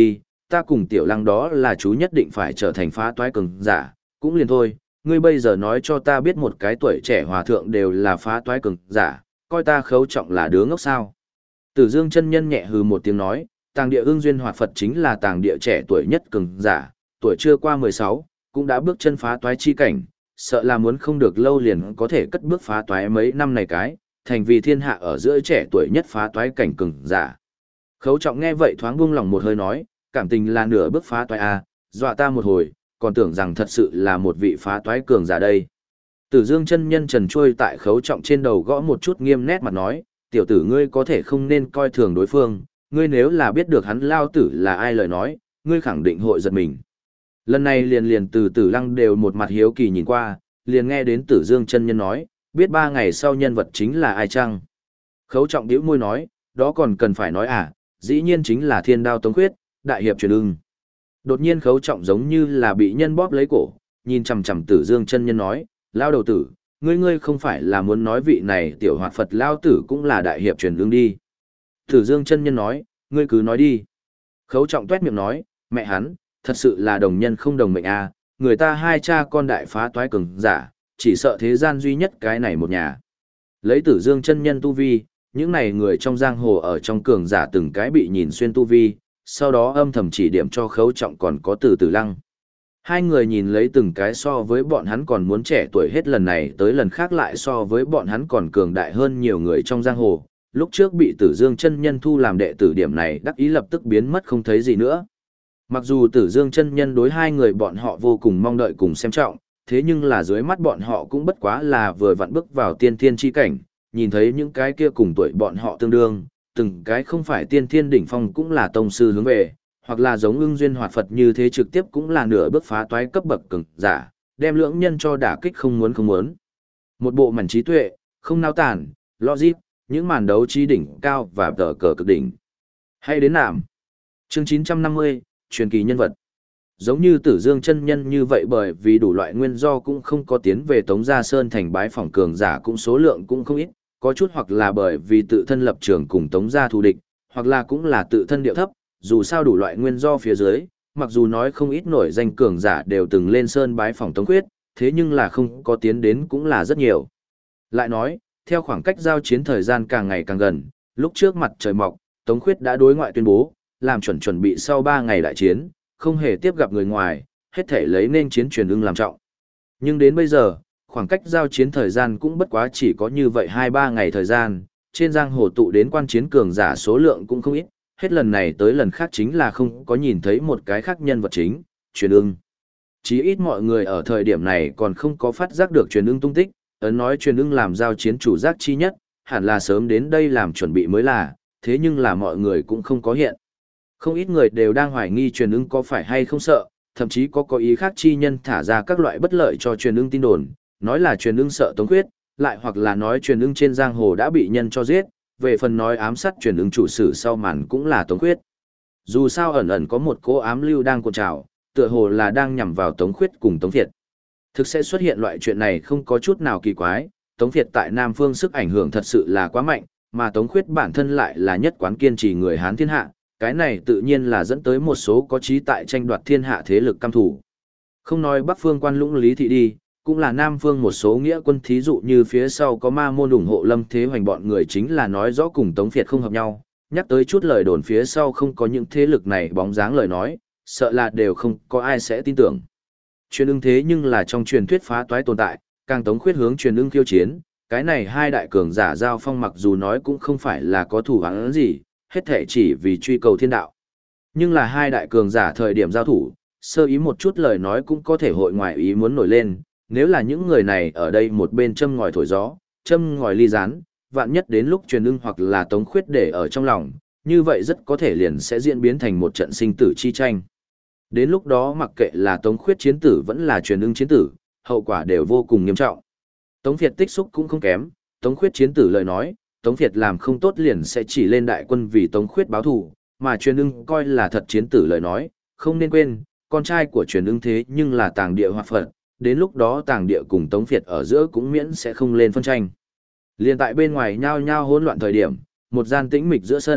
ta cùng tiểu lăng đó là chú nhất định phải trở thành phá toái cường giả, cũng liền thôi, ngươi bây giờ nói cho ta biết một cái tuổi trẻ hòa thượng đều là phá toái cường giả, coi ta Khấu Trọng là đứa ngốc sao. Tử Dương chân nhân nhẹ hừ một tiếng nói, tàng địa ưng duyên hoạt Phật chính là tàng địa trẻ tuổi nhất cường giả, tuổi chưa qua mười sáu, cũng đã bước chân phá toái chi cảnh, sợ là muốn không được lâu liền có thể cất bước phá toái mấy năm này cái, thành vì thiên hạ ở giữa trẻ tuổi nhất phá toái cảnh cường giả. Khấu Trọng nghe vậy thoáng buông lòng một hơi nói, cảm tình là nửa bước phá toái a, dọa ta một hồi, còn tưởng rằng thật sự là một vị phá toái cường giả đây. Tử Dương chân nhân trần trôi tại Khấu Trọng trên đầu gõ một chút nghiêm nét mặt nói, tiểu tử ngươi có thể không nên coi thường đối phương, ngươi nếu là biết được hắn lao tử là ai lời nói, ngươi khẳng định hội giật mình. Lần này liền liền từ Tử Lăng đều một mặt hiếu kỳ nhìn qua, liền nghe đến Tử Dương chân nhân nói, biết ba ngày sau nhân vật chính là ai chăng? Khấu Trọng bĩu môi nói, đó còn cần phải nói à, dĩ nhiên chính là Thiên Đao Tống Khuyết, đại hiệp truyền ưng. Đột nhiên Khấu Trọng giống như là bị nhân bóp lấy cổ, nhìn chằm chằm Tử Dương chân nhân nói, lao đầu tử, ngươi ngươi không phải là muốn nói vị này tiểu hoạt Phật lao tử cũng là đại hiệp truyền ưng đi. Tử Dương chân nhân nói, ngươi cứ nói đi. Khấu Trọng tuét miệng nói, mẹ hắn, thật sự là đồng nhân không đồng mệnh a, người ta hai cha con đại phá toái cường giả, chỉ sợ thế gian duy nhất cái này một nhà. Lấy Tử Dương chân nhân tu vi, những này người trong giang hồ ở trong cường giả từng cái bị nhìn xuyên tu vi, sau đó âm thầm chỉ điểm cho Khấu Trọng còn có Từ Tử Lăng. Hai người nhìn lấy từng cái so với bọn hắn còn muốn trẻ tuổi hết lần này tới lần khác lại so với bọn hắn còn cường đại hơn nhiều người trong giang hồ, lúc trước bị Tử Dương chân nhân thu làm đệ tử điểm này đắc ý lập tức biến mất không thấy gì nữa. Mặc dù Tử Dương chân nhân đối hai người bọn họ vô cùng mong đợi cùng xem trọng, thế nhưng là dưới mắt bọn họ cũng bất quá là vừa vặn bước vào tiên thiên chi cảnh, nhìn thấy những cái kia cùng tuổi bọn họ tương đương, từng cái không phải tiên thiên đỉnh phong cũng là tông sư hướng về, hoặc là giống Ưng duyên hoạt Phật như thế trực tiếp cũng là nửa bước phá toái cấp bậc cường giả, đem lưỡng nhân cho đả kích không muốn không muốn. Một bộ mảnh trí tuệ, không nao tản, logic, những màn đấu trí đỉnh cao và tờ cờ cực đỉnh. Hay đến nạm. Chương chín trăm năm mươi, truyền kỳ nhân vật. Giống như Tử Dương chân nhân như vậy bởi vì đủ loại nguyên do cũng không có tiến về Tống Gia Sơn thành bái phỏng cường giả cũng số lượng cũng không ít, có chút hoặc là bởi vì tự thân lập trường cùng Tống Gia thù địch, hoặc là cũng là tự thân điệu thấp, dù sao đủ loại nguyên do phía dưới, mặc dù nói không ít nổi danh cường giả đều từng lên Sơn bái phỏng Tống Khuyết, thế nhưng là không có tiến đến cũng là rất nhiều. Lại nói, theo khoảng cách giao chiến thời gian càng ngày càng gần, lúc trước mặt trời mọc, Tống Khuyết đã đối ngoại tuyên bố, làm chuẩn chuẩn bị sau ba ngày đại chiến, không hề tiếp gặp người ngoài, hết thể lấy nên chiến truyền ưng làm trọng. Nhưng đến bây giờ, khoảng cách giao chiến thời gian cũng bất quá chỉ có như vậy hai ba ngày thời gian, trên giang hồ tụ đến quan chiến cường giả số lượng cũng không ít, hết lần này tới lần khác chính là không có nhìn thấy một cái khác nhân vật chính, truyền ưng. Chí ít mọi người ở thời điểm này còn không có phát giác được truyền ưng tung tích, ấn nói truyền ưng làm giao chiến chủ giác chi nhất, hẳn là sớm đến đây làm chuẩn bị mới là, thế nhưng là mọi người cũng không có hiện. Không ít người đều đang hoài nghi truyền ưng có phải hay không sợ, thậm chí có có ý khác chi nhân thả ra các loại bất lợi cho truyền ưng tin đồn, nói là truyền ưng sợ Tống Khuyết, lại hoặc là nói truyền ưng trên giang hồ đã bị nhân cho giết, về phần nói ám sát truyền ưng chủ sử sau màn cũng là Tống Khuyết. Dù sao ẩn ẩn có một cỗ ám lưu đang cuộn trào, tựa hồ là đang nhằm vào Tống Khuyết cùng Tống Việt. Thực sẽ xuất hiện loại chuyện này không có chút nào kỳ quái, Tống Việt tại Nam Phương sức ảnh hưởng thật sự là quá mạnh, mà Tống Khuyết bản thân lại là nhất quán kiên trì người Hán thiên hạ, cái này tự nhiên là dẫn tới một số có trí tại tranh đoạt thiên hạ thế lực căm thủ. Không nói Bắc Phương quan lũng Lý Thị đi, cũng là Nam Phương một số nghĩa quân thí dụ như phía sau có ma môn ủng hộ Lâm Thế Hoành bọn người chính là nói rõ cùng Tống Việt không hợp nhau, nhắc tới chút lời đồn phía sau không có những thế lực này bóng dáng lời nói, sợ là đều không có ai sẽ tin tưởng. Truyền ưng thế nhưng là trong truyền thuyết phá toái tồn tại, càng Tống Khuyết hướng truyền ưng khiêu chiến, cái này hai đại cường giả giao phong mặc dù nói cũng không phải là có thủ hắn gì, hết thể chỉ vì truy cầu thiên đạo. Nhưng là hai đại cường giả thời điểm giao thủ, sơ ý một chút lời nói cũng có thể hội ngoại ý muốn nổi lên, nếu là những người này ở đây một bên châm ngòi thổi gió, châm ngòi ly rán, vạn nhất đến lúc truyền ưng hoặc là Tống Khuyết để ở trong lòng, như vậy rất có thể liền sẽ diễn biến thành một trận sinh tử chi tranh. Đến lúc đó mặc kệ là Tống Khuyết chiến tử vẫn là truyền ưng chiến tử, hậu quả đều vô cùng nghiêm trọng. Tống Việt tích xúc cũng không kém, Tống Khuyết chiến tử lời nói, Tống Việt làm không tốt liền sẽ chỉ lên đại quân vì Tống Khuyết báo thù, mà truyền ưng coi là thật chiến tử lời nói, không nên quên, con trai của truyền ưng thế nhưng là tàng địa hoặc Phật, đến lúc đó tàng địa cùng Tống Việt ở giữa cũng miễn sẽ không lên phân tranh. Liên tại bên ngoài nhao nhao hỗn loạn thời điểm, một gian tĩnh mịch giữa sân,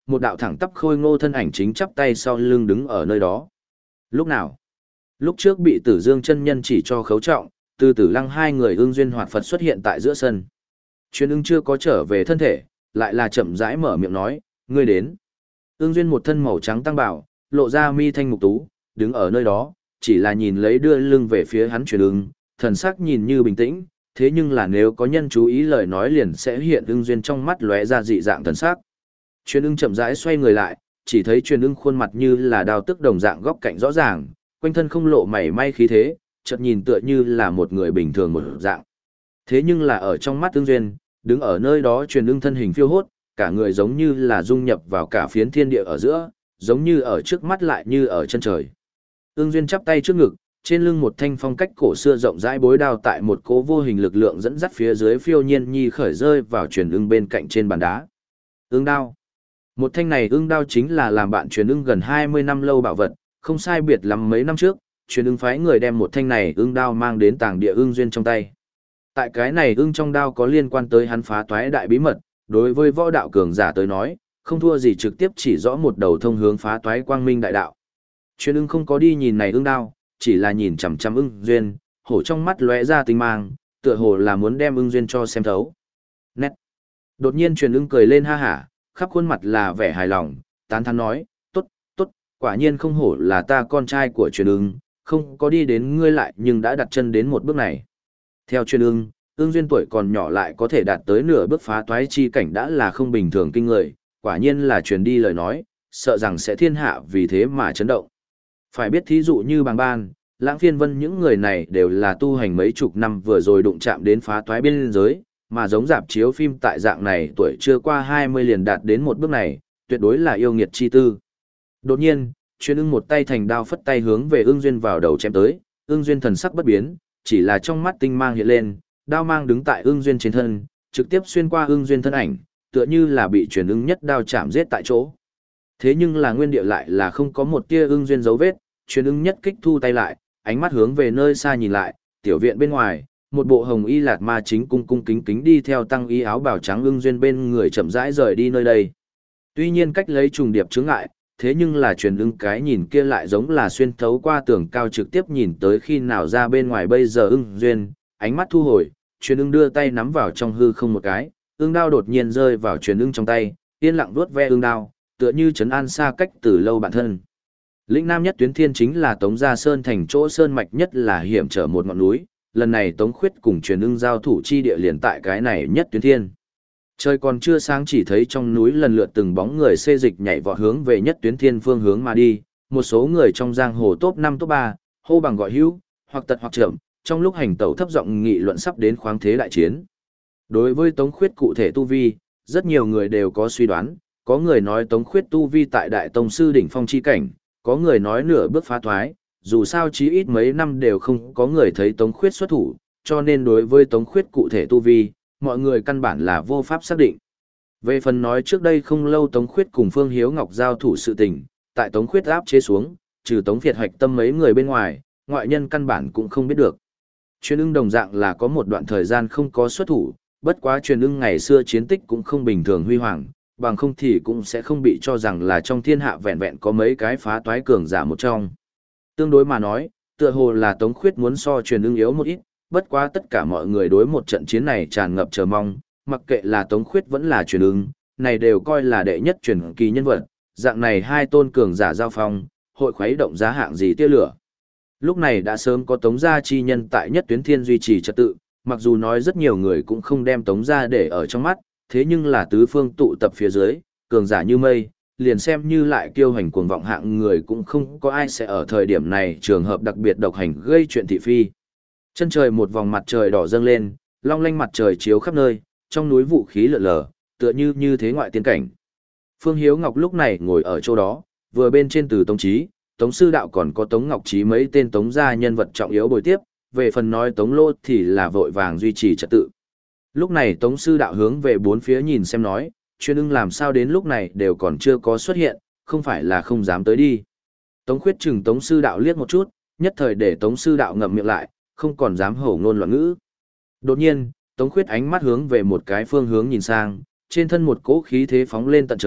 một đạo thẳng tắp khôi ngô thân ảnh chính chắp tay sau lưng đứng ở nơi đó. Lúc nào? Lúc trước bị Tử Dương chân nhân chỉ cho khấu trọng, từ Tử Lăng hai người ưng duyên hoạt Phật xuất hiện tại giữa sân. Truyền ưng chưa có trở về thân thể, lại là chậm rãi mở miệng nói, ngươi đến. Ưng duyên một thân màu trắng tăng bảo, lộ ra mi thanh mục tú, đứng ở nơi đó, chỉ là nhìn lấy đưa lưng về phía hắn truyền ưng, thần sắc nhìn như bình tĩnh, thế nhưng là nếu có nhân chú ý lời nói liền sẽ hiện ưng duyên trong mắt lóe ra dị dạng thần sắc. Truyền ưng chậm rãi xoay người lại, chỉ thấy truyền ưng khuôn mặt như là đao tức đồng dạng góc cạnh rõ ràng, quanh thân không lộ mảy may khí thế, chợt nhìn tựa như là một người bình thường một dạng. Thế nhưng là ở trong mắt ưng duyên, đứng ở nơi đó truyền ưng thân hình phiêu hốt, cả người giống như là dung nhập vào cả phiến thiên địa ở giữa, giống như ở trước mắt lại như ở chân trời. Ưng duyên chắp tay trước ngực, trên lưng một thanh phong cách cổ xưa rộng rãi bối đao tại một cố vô hình lực lượng dẫn dắt phía dưới phiêu nhiên nhi khởi rơi vào truyền ưng bên cạnh trên bàn đá. Ưng đao. Một thanh này ưng đao chính là làm bạn truyền ưng gần hai mươi năm lâu bảo vật, không sai biệt lắm mấy năm trước, truyền ưng phái người đem một thanh này ưng đao mang đến tàng địa ưng duyên trong tay. Tại cái này ưng trong đao có liên quan tới hắn phá toái đại bí mật, đối với võ đạo cường giả tới nói, không thua gì trực tiếp chỉ rõ một đầu thông hướng phá toái quang minh đại đạo. Truyền ưng không có đi nhìn này ưng đao, chỉ là nhìn chằm chằm ưng duyên, hổ trong mắt lóe ra tinh mang, tựa hồ là muốn đem ưng duyên cho xem thấu. Nét. Đột nhiên truyền ưng cười lên ha hả, khắp khuôn mặt là vẻ hài lòng, tán thán nói, tốt, tốt, quả nhiên không hổ là ta con trai của truyền ưng, không có đi đến ngươi lại nhưng đã đặt chân đến một bước này. Theo truyền ưng, ưng duyên tuổi còn nhỏ lại có thể đạt tới nửa bước phá toái chi cảnh đã là không bình thường kinh người, quả nhiên là truyền đi lời nói, sợ rằng sẽ thiên hạ vì thế mà chấn động. Phải biết thí dụ như Bàng Ban, Lãng Phiên Vân những người này đều là tu hành mấy chục năm vừa rồi đụng chạm đến phá toái biên giới, mà giống dạp chiếu phim tại dạng này tuổi chưa qua hai mươi liền đạt đến một bước này, tuyệt đối là yêu nghiệt chi tư. Đột nhiên, truyền ưng một tay thành đao phất tay hướng về ưng duyên vào đầu chém tới, ưng duyên thần sắc bất biến, chỉ là trong mắt tinh mang hiện lên, đao mang đứng tại ưng duyên trên thân, trực tiếp xuyên qua ưng duyên thân ảnh, tựa như là bị truyền ưng nhất đao chạm giết tại chỗ. Thế nhưng là nguyên địa lại là không có một tia ưng duyên dấu vết, truyền ưng nhất kích thu tay lại, ánh mắt hướng về nơi xa nhìn lại, tiểu viện bên ngoài, một bộ hồng y lạt ma chính cung cung kính kính đi theo tăng y áo bào trắng ưng duyên bên người chậm rãi rời đi nơi đây. Tuy nhiên cách lấy trùng điệp chướng ngại, thế nhưng là truyền ưng cái nhìn kia lại giống là xuyên thấu qua tường cao trực tiếp nhìn tới khi nào ra bên ngoài bây giờ ưng duyên, ánh mắt thu hồi, truyền ưng đưa tay nắm vào trong hư không một cái, ưng đao đột nhiên rơi vào truyền ưng trong tay, yên lặng vuốt ve ưng đao, tựa như trấn an xa cách từ lâu bản thân. Lĩnh Nam Nhất Tuyến Thiên chính là Tống Gia Sơn thành chỗ sơn mạch nhất là hiểm trở một ngọn núi, lần này Tống Khuyết cùng truyền ưng giao thủ chi địa liền tại cái này Nhất Tuyến Thiên. Trời còn chưa sáng chỉ thấy trong núi lần lượt từng bóng người xê dịch nhảy vọt hướng về Nhất Tuyến Thiên phương hướng mà đi, một số người trong giang hồ top năm top ba, hô bằng gọi hữu, hoặc tật hoặc chậm, trong lúc hành tẩu thấp giọng nghị luận sắp đến khoáng thế đại chiến. Đối với Tống Khuyết cụ thể tu vi, rất nhiều người đều có suy đoán, có người nói Tống Khuyết tu vi tại Đại Tông sư đỉnh phong chi cảnh, có người nói nửa bước phá thoái, dù sao chí ít mấy năm đều không có người thấy Tống Khuyết xuất thủ, cho nên đối với Tống Khuyết cụ thể tu vi, mọi người căn bản là vô pháp xác định. Về phần nói trước đây không lâu Tống Khuyết cùng Phương Hiếu Ngọc giao thủ sự tình, tại Tống Khuyết áp chế xuống, trừ Tống Việt hoạch tâm mấy người bên ngoài, ngoại nhân căn bản cũng không biết được. Truyền ưng đồng dạng là có một đoạn thời gian không có xuất thủ, bất quá truyền ưng ngày xưa chiến tích cũng không bình thường huy hoàng, bằng không thì cũng sẽ không bị cho rằng là trong thiên hạ vẹn vẹn có mấy cái phá toái cường giả một trong. Tương đối mà nói, tựa hồ là Tống Khuyết muốn so truyền ưng yếu một ít, bất quá tất cả mọi người đối một trận chiến này tràn ngập chờ mong, mặc kệ là Tống Khuyết vẫn là truyền ưng, này đều coi là đệ nhất truyền kỳ nhân vật, dạng này hai tôn cường giả giao phong, hội khuấy động giá hạng gì tia lửa. Lúc này đã sớm có Tống gia chi nhân tại Nhất Tuyến Thiên duy trì trật tự, mặc dù nói rất nhiều người cũng không đem Tống gia để ở trong mắt, thế nhưng là tứ phương tụ tập phía dưới, cường giả như mây, liền xem như lại kiêu hành cuồng vọng hạng người cũng không có ai sẽ ở thời điểm này trường hợp đặc biệt độc hành gây chuyện thị phi. Chân trời một vòng mặt trời đỏ dâng lên, long lanh mặt trời chiếu khắp nơi, trong núi vũ khí lượn lờ, tựa như như thế ngoại tiên cảnh. Phương Hiếu Ngọc lúc này ngồi ở chỗ đó, vừa bên trên từ Tống Chí, Tống Sư Đạo còn có Tống Ngọc Chí mấy tên Tống gia nhân vật trọng yếu bồi tiếp, về phần nói Tống Lô thì là vội vàng duy trì trật tự. Lúc này Tống Sư Đạo hướng về bốn phía nhìn xem nói, Truyền ưng làm sao đến lúc này đều còn chưa có xuất hiện, không phải là không dám tới đi. Tống Khuyết chừng Tống Sư Đạo liếc một chút, nhất thời để Tống Sư Đạo ngậm miệng lại, không còn dám hổ ngôn loạn ngữ. Đột nhiên, Tống Khuyết ánh mắt hướng về một cái phương hướng nhìn sang, trên thân một cỗ khí thế phóng lên tận trời,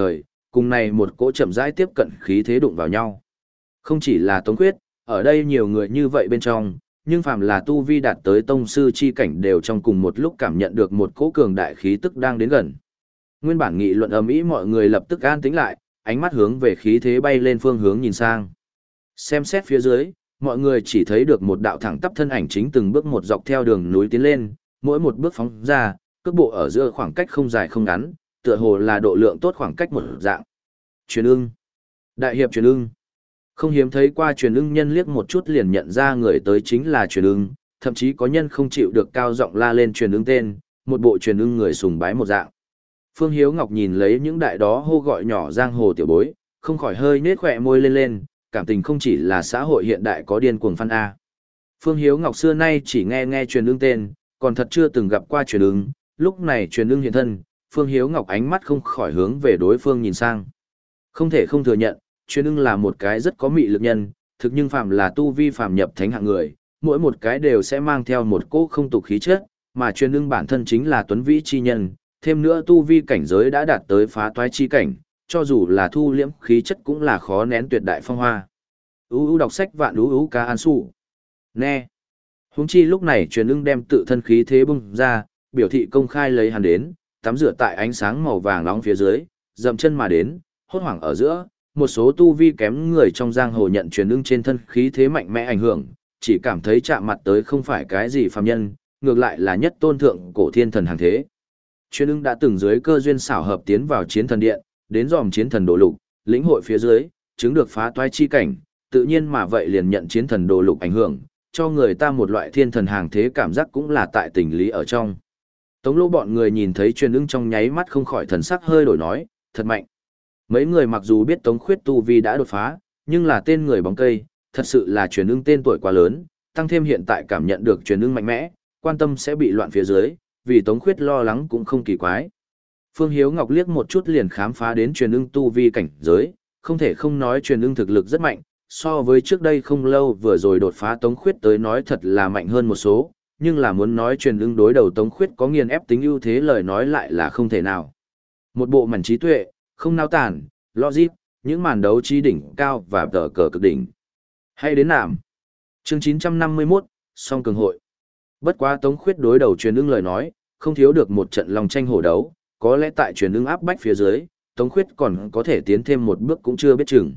cùng này một cỗ chậm rãi tiếp cận khí thế đụng vào nhau. Không chỉ là Tống Khuyết, ở đây nhiều người như vậy bên trong, nhưng phàm là tu vi đạt tới tông sư chi cảnh đều trong cùng một lúc cảm nhận được một cỗ cường đại khí tức đang đến gần. Nguyên bản nghị luận ầm ĩ mọi người lập tức an tĩnh lại, ánh mắt hướng về khí thế bay lên phương hướng nhìn sang. Xem xét phía dưới, mọi người chỉ thấy được một đạo thẳng tắp thân ảnh chính từng bước một dọc theo đường núi tiến lên, mỗi một bước phóng ra, cước bộ ở giữa khoảng cách không dài không ngắn, tựa hồ là độ lượng tốt khoảng cách một dạng. Truyền ưng. Đại hiệp Truyền ưng. Không hiếm thấy qua Truyền ưng nhân liếc một chút liền nhận ra người tới chính là Truyền ưng, thậm chí có nhân không chịu được cao giọng la lên Truyền ưng tên, một bộ Truyền ưng người sùng bái một dạng. Phương Hiếu Ngọc nhìn lấy những đại đó hô gọi nhỏ giang hồ tiểu bối, không khỏi hơi nết khỏe môi lên lên, cảm tình không chỉ là xã hội hiện đại có điên cuồng fan A. Phương Hiếu Ngọc xưa nay chỉ nghe nghe Truyền ưng tên, còn thật chưa từng gặp qua Truyền ưng, lúc này Truyền ưng hiện thân, Phương Hiếu Ngọc ánh mắt không khỏi hướng về đối phương nhìn sang. Không thể không thừa nhận, Truyền ưng là một cái rất có mị lực nhân, thực nhưng phạm là tu vi phàm nhập thánh hạng người, mỗi một cái đều sẽ mang theo một cỗ không tục khí chất, mà Truyền ưng bản thân chính là tuấn vĩ chi nhân, thêm nữa tu vi cảnh giới đã đạt tới phá toái chi cảnh, cho dù là thu liễm khí chất cũng là khó nén tuyệt đại phong hoa. U u đọc sách vạn u u ca an su. Nè. Huống chi lúc này Truyền ưng đem tự thân khí thế bung ra, biểu thị công khai lấy hắn đến, tắm rửa tại ánh sáng màu vàng nóng phía dưới, dậm chân mà đến, hốt hoảng ở giữa, một số tu vi kém người trong giang hồ nhận Truyền ưng trên thân khí thế mạnh mẽ ảnh hưởng, chỉ cảm thấy chạm mặt tới không phải cái gì phàm nhân, ngược lại là nhất tôn thượng cổ thiên thần hàng thế. Truyền ưng đã từng dưới cơ duyên xảo hợp tiến vào chiến thần điện, đến dòm chiến thần đồ lục, lĩnh hội phía dưới, chứng được phá toái chi cảnh, tự nhiên mà vậy liền nhận chiến thần đồ lục ảnh hưởng, cho người ta một loại thiên thần hàng thế cảm giác cũng là tại tình lý ở trong. Tống Lô bọn người nhìn thấy Truyền ưng trong nháy mắt không khỏi thần sắc hơi đổi nói, thật mạnh. Mấy người mặc dù biết Tống Khuyết tu vi đã đột phá, nhưng là tên người bóng cây, thật sự là Truyền ưng tên tuổi quá lớn, tăng thêm hiện tại cảm nhận được Truyền ưng mạnh mẽ, quan tâm sẽ bị loạn phía dưới, vì Tống Khuyết lo lắng cũng không kỳ quái. Phương Hiếu Ngọc liếc một chút liền khám phá đến Truyền ưng tu vi cảnh giới, không thể không nói Truyền ưng thực lực rất mạnh, so với trước đây không lâu vừa rồi đột phá Tống Khuyết tới nói thật là mạnh hơn một số, nhưng là muốn nói Truyền ưng đối đầu Tống Khuyết có nghiền ép tính ưu thế lời nói lại là không thể nào. Một bộ mảnh trí tuệ, không nao tản, logic, những màn đấu trí đỉnh cao và tờ cờ cực đỉnh. Hay đến nạm. Chương chín trăm năm mươi mốt, song cường hội. Bất quá Tống Khuyết đối đầu Truyền ưng lời nói, không thiếu được một trận lòng tranh hổ đấu, có lẽ tại Truyền ưng áp bách phía dưới, Tống Khuyết còn có thể tiến thêm một bước cũng chưa biết chừng.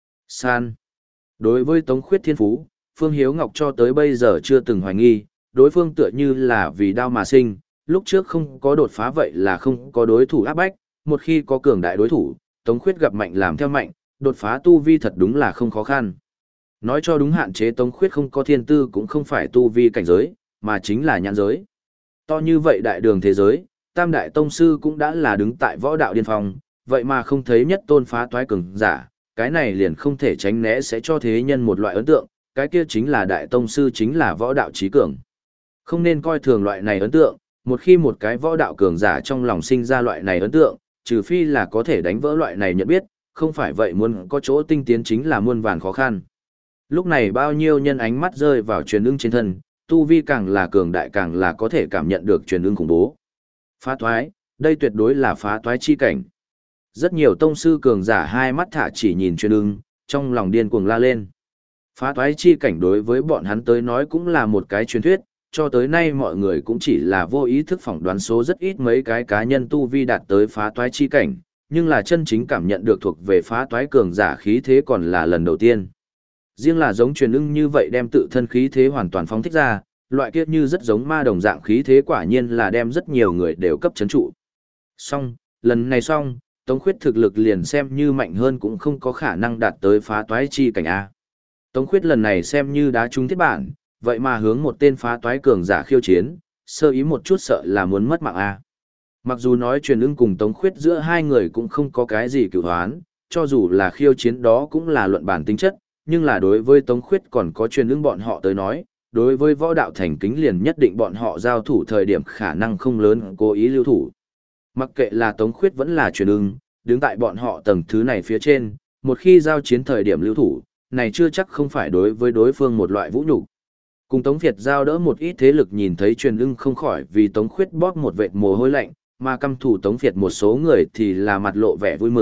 San. Đối với Tống Khuyết thiên phú, Phương Hiếu Ngọc cho tới bây giờ chưa từng hoài nghi, đối phương tựa như là vì đao mà sinh, lúc trước không có đột phá vậy là không có đối thủ áp bách, một khi có cường đại đối thủ, Tống Khuyết gặp mạnh làm theo mạnh, đột phá tu vi thật đúng là không khó khăn. Nói cho đúng hạn chế Tống Khuyết không có thiên tư cũng không phải tu vi cảnh giới, mà chính là nhãn giới. To như vậy đại đường thế giới, Tam Đại Tông Sư cũng đã là đứng tại võ đạo điên phong, vậy mà không thấy nhất tôn phá toái cường giả, cái này liền không thể tránh né sẽ cho thế nhân một loại ấn tượng, cái kia chính là Đại Tông Sư chính là võ đạo trí cường. Không nên coi thường loại này ấn tượng, một khi một cái võ đạo cường giả trong lòng sinh ra loại này ấn tượng, trừ phi là có thể đánh vỡ loại này nhận biết, không phải vậy muốn có chỗ tinh tiến chính là muôn vàn khó khăn. Lúc này bao nhiêu nhân ánh mắt rơi vào Truyền ưng trên thân, tu vi càng là cường đại càng là có thể cảm nhận được Truyền ưng khủng bố. Phá toái, đây tuyệt đối là phá toái chi cảnh. Rất nhiều tông sư cường giả hai mắt thả chỉ nhìn Truyền ưng, trong lòng điên cuồng la lên. Phá toái chi cảnh đối với bọn hắn tới nói cũng là một cái truyền thuyết, cho tới nay mọi người cũng chỉ là vô ý thức phỏng đoán số rất ít mấy cái cá nhân tu vi đạt tới phá toái chi cảnh, nhưng là chân chính cảm nhận được thuộc về phá toái cường giả khí thế còn là lần đầu tiên. Riêng là giống Truyền ưng như vậy đem tự thân khí thế hoàn toàn phóng thích ra, loại kiếp như rất giống ma đồng dạng khí thế quả nhiên là đem rất nhiều người đều cấp chấn trụ. Xong, lần này xong, Tống Khuyết thực lực liền xem như mạnh hơn cũng không có khả năng đạt tới phá toái chi cảnh A. Tống Khuyết lần này xem như đá trúng thiết bản, vậy mà hướng một tên phá toái cường giả khiêu chiến, sơ ý một chút sợ là muốn mất mạng A. Mặc dù nói Truyền ưng cùng Tống Khuyết giữa hai người cũng không có cái gì cửu hoán, cho dù là khiêu chiến đó cũng là luận bản tính chất, nhưng là đối với Tống Khuyết còn có Truyền ưng bọn họ tới nói, đối với võ đạo thành kính liền nhất định bọn họ giao thủ thời điểm khả năng không lớn cố ý lưu thủ. Mặc kệ là Tống Khuyết vẫn là Truyền ưng, đứng tại bọn họ tầng thứ này phía trên, một khi giao chiến thời điểm lưu thủ, này chưa chắc không phải đối với đối phương một loại vũ nhục. Cùng Tống Việt giao đỡ một ít thế lực nhìn thấy Truyền ưng không khỏi vì Tống Khuyết bóp một vệt mồ hôi lạnh, mà căm thủ Tống Việt một số người thì là mặt lộ vẻ vui mừng,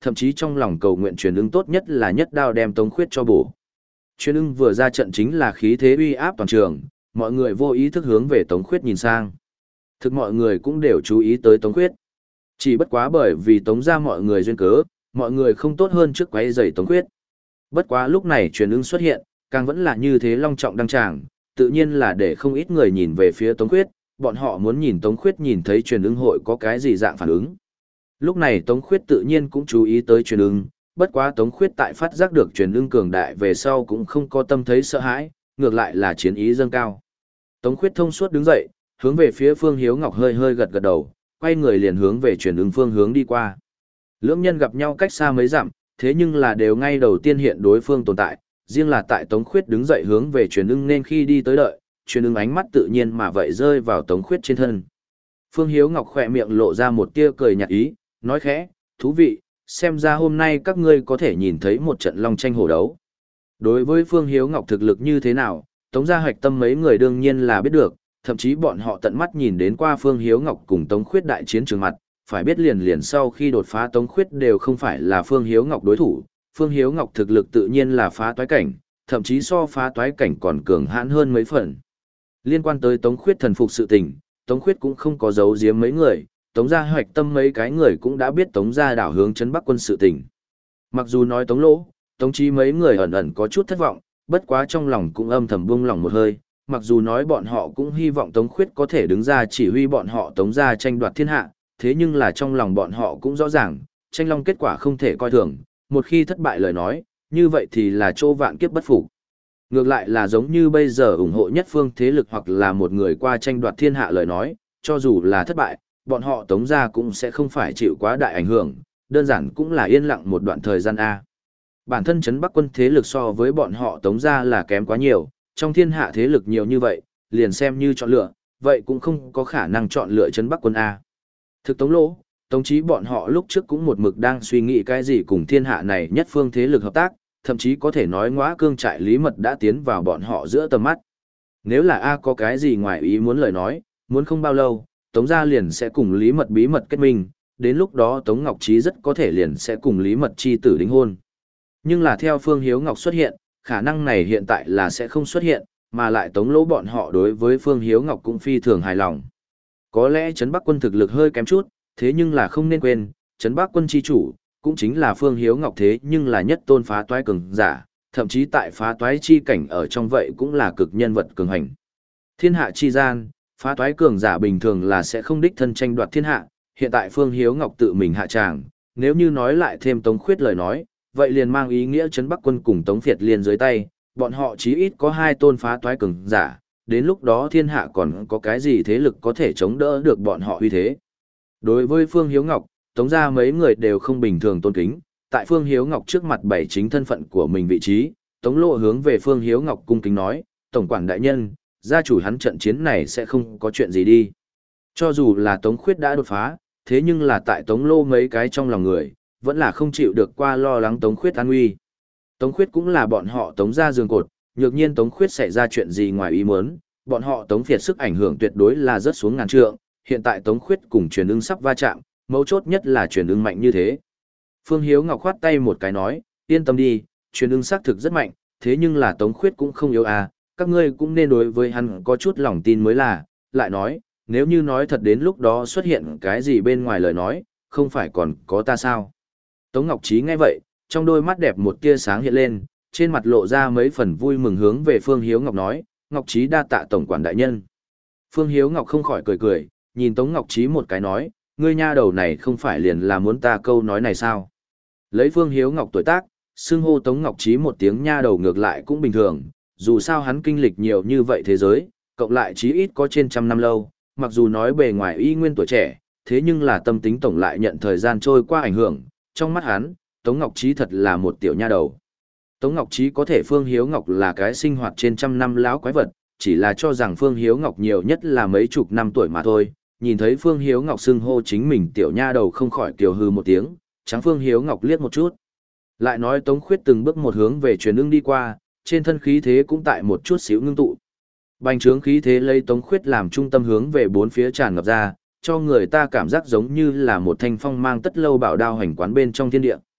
thậm chí trong lòng cầu nguyện truyền ưng tốt nhất là nhất đao đem Tống Khuyết cho bổ. Truyền ưng vừa ra trận chính là khí thế uy áp toàn trường, mọi người vô ý thức hướng về Tống Khuyết nhìn sang. Thực mọi người cũng đều chú ý tới Tống Khuyết. Chỉ bất quá bởi vì Tống ra mọi người duyên cớ, mọi người không tốt hơn trước quấy rầy Tống Khuyết. Bất quá lúc này truyền ưng xuất hiện, càng vẫn là như thế long trọng đăng tràng, tự nhiên là để không ít người nhìn về phía Tống Khuyết, bọn họ muốn nhìn Tống Khuyết nhìn thấy truyền ưng hội có cái gì dạng phản ứng. Lúc này Tống Khuyết tự nhiên cũng chú ý tới truyền ưng, bất quá Tống Khuyết tại phát giác được truyền ưng cường đại về sau cũng không có tâm thấy sợ hãi, ngược lại là chiến ý dâng cao. Tống Khuyết thông suốt đứng dậy, hướng về phía Phương Hiếu Ngọc hơi hơi gật gật đầu, quay người liền hướng về truyền ưng phương hướng đi qua. Lưỡng nhân gặp nhau cách xa mấy dặm, thế nhưng là đều ngay đầu tiên hiện đối phương tồn tại, riêng là tại Tống Khuyết đứng dậy hướng về truyền ưng nên khi đi tới đợi, truyền ưng ánh mắt tự nhiên mà vậy rơi vào Tống Khuyết trên thân. Phương Hiếu Ngọc khỏe miệng lộ ra một tia cười nhạt ý, nói khẽ, thú vị, xem ra hôm nay các ngươi có thể nhìn thấy một trận long tranh hổ đấu. Đối với Phương Hiếu Ngọc thực lực như thế nào, Tống gia hoạch tâm mấy người đương nhiên là biết được, thậm chí bọn họ tận mắt nhìn đến qua Phương Hiếu Ngọc cùng Tống Khuyết đại chiến trường mặt, phải biết liền liền sau khi đột phá Tống Khuyết đều không phải là Phương Hiếu Ngọc đối thủ, Phương Hiếu Ngọc thực lực tự nhiên là phá toái cảnh, thậm chí so phá toái cảnh còn cường hãn hơn mấy phần. Liên quan tới Tống Khuyết thần phục sự tình, Tống Khuyết cũng không có giấu giếm mấy người, Tống gia hoạch tâm mấy cái người cũng đã biết Tống gia đảo hướng trấn Bắc quân sự tình. Mặc dù nói Tống Lỗ, Tống Chí mấy người ẩn ẩn có chút thất vọng, bất quá trong lòng cũng âm thầm buông lòng một hơi, mặc dù nói bọn họ cũng hy vọng Tống Khuyết có thể đứng ra chỉ huy bọn họ Tống gia tranh đoạt thiên hạ, thế nhưng là trong lòng bọn họ cũng rõ ràng, tranh long kết quả không thể coi thường, một khi thất bại lời nói, như vậy thì là chỗ vạn kiếp bất phục. Ngược lại là giống như bây giờ ủng hộ nhất phương thế lực hoặc là một người qua tranh đoạt thiên hạ lời nói, cho dù là thất bại, bọn họ Tống gia cũng sẽ không phải chịu quá đại ảnh hưởng, đơn giản cũng là yên lặng một đoạn thời gian A. Bản thân trấn Bắc quân thế lực so với bọn họ Tống gia là kém quá nhiều, trong thiên hạ thế lực nhiều như vậy, liền xem như chọn lựa, vậy cũng không có khả năng chọn lựa trấn Bắc quân A. Thực Tống Lỗ, Tống Chí bọn họ lúc trước cũng một mực đang suy nghĩ cái gì cùng thiên hạ này nhất phương thế lực hợp tác, thậm chí có thể nói ngõa cương trại Lý Mật đã tiến vào bọn họ giữa tầm mắt. Nếu là A có cái gì ngoài ý muốn lời nói, muốn không bao lâu, Tống gia liền sẽ cùng Lý Mật bí mật kết minh, đến lúc đó Tống Ngọc Trí rất có thể liền sẽ cùng Lý Mật chi tử đính hôn. Nhưng là theo Phương Hiếu Ngọc xuất hiện, khả năng này hiện tại là sẽ không xuất hiện, mà lại Tống Lỗ bọn họ đối với Phương Hiếu Ngọc cũng phi thường hài lòng. Có lẽ Trấn Bắc quân thực lực hơi kém chút, thế nhưng là không nên quên, Trấn Bắc quân chi chủ, cũng chính là Phương Hiếu Ngọc thế nhưng là nhất tôn phá toái cường giả, thậm chí tại phá toái chi cảnh ở trong vậy cũng là cực nhân vật cường hành. Thiên hạ chi gian, phá toái cường giả bình thường là sẽ không đích thân tranh đoạt thiên hạ, hiện tại Phương Hiếu Ngọc tự mình hạ tràng, nếu như nói lại thêm Tống Khuyết lời nói, vậy liền mang ý nghĩa Trấn Bắc quân cùng Tống Việt liền dưới tay, bọn họ chí ít có hai tôn phá toái cường giả, đến lúc đó thiên hạ còn có cái gì thế lực có thể chống đỡ được bọn họ uy thế. Đối với Phương Hiếu Ngọc, Tống gia mấy người đều không bình thường tôn kính, tại Phương Hiếu Ngọc trước mặt bày chính thân phận của mình vị trí, Tống Lộ hướng về Phương Hiếu Ngọc cung kính nói, tổng quản đại nhân, gia chủ hắn trận chiến này sẽ không có chuyện gì đi. Cho dù là Tống Khuyết đã đột phá, thế nhưng là tại Tống Lô mấy cái trong lòng người, vẫn là không chịu được qua lo lắng Tống Khuyết an nguy. Tống Khuyết cũng là bọn họ Tống gia giường cột, nhược nhiên Tống Khuyết xảy ra chuyện gì ngoài ý muốn, bọn họ Tống Việt sức ảnh hưởng tuyệt đối là rất xuống ngàn trượng, hiện tại Tống Khuyết cùng truyền ưng sắp va chạm, mấu chốt nhất là truyền ưng mạnh như thế. Phương Hiếu Ngọc khoát tay một cái nói, yên tâm đi, truyền ưng xác thực rất mạnh, thế nhưng là Tống Khuyết cũng không yếu à, các ngươi cũng nên đối với hắn có chút lòng tin mới là, lại nói, nếu như nói thật đến lúc đó xuất hiện cái gì bên ngoài lời nói, không phải còn có ta sao. Tống Ngọc Trí nghe vậy, trong đôi mắt đẹp một tia sáng hiện lên, trên mặt lộ ra mấy phần vui mừng hướng về Phương Hiếu Ngọc nói, Ngọc Trí đa tạ tổng quản đại nhân. Phương Hiếu Ngọc không khỏi cười cười, nhìn Tống Ngọc Trí một cái nói, ngươi nha đầu này không phải liền là muốn ta câu nói này sao. Lấy Phương Hiếu Ngọc tuổi tác, xưng hô Tống Ngọc Trí một tiếng nha đầu ngược lại cũng bình thường, dù sao hắn kinh lịch nhiều như vậy thế giới, cộng lại chí ít có trên trăm năm lâu, mặc dù nói bề ngoài y nguyên tuổi trẻ, thế nhưng là tâm tính tổng lại nhận thời gian trôi qua ảnh hưởng, trong mắt hắn, Tống Ngọc Trí thật là một tiểu nha đầu. Tống Ngọc Trí có thể Phương Hiếu Ngọc là cái sinh hoạt trên trăm năm láo quái vật, chỉ là cho rằng Phương Hiếu Ngọc nhiều nhất là mấy chục năm tuổi mà thôi, nhìn thấy Phương Hiếu Ngọc xưng hô chính mình tiểu nha đầu không khỏi kiều hư một tiếng, trắng Phương Hiếu Ngọc liếc một chút. Lại nói Tống Khuyết từng bước một hướng về truyền ưng đi qua, trên thân khí thế cũng tại một chút xíu ngưng tụ. Bành trướng khí thế lấy Tống Khuyết làm trung tâm hướng về bốn phía tràn ngập ra, cho người ta cảm giác giống như là một thanh phong mang tất lâu bảo đao hành quán bên trong thiên địa,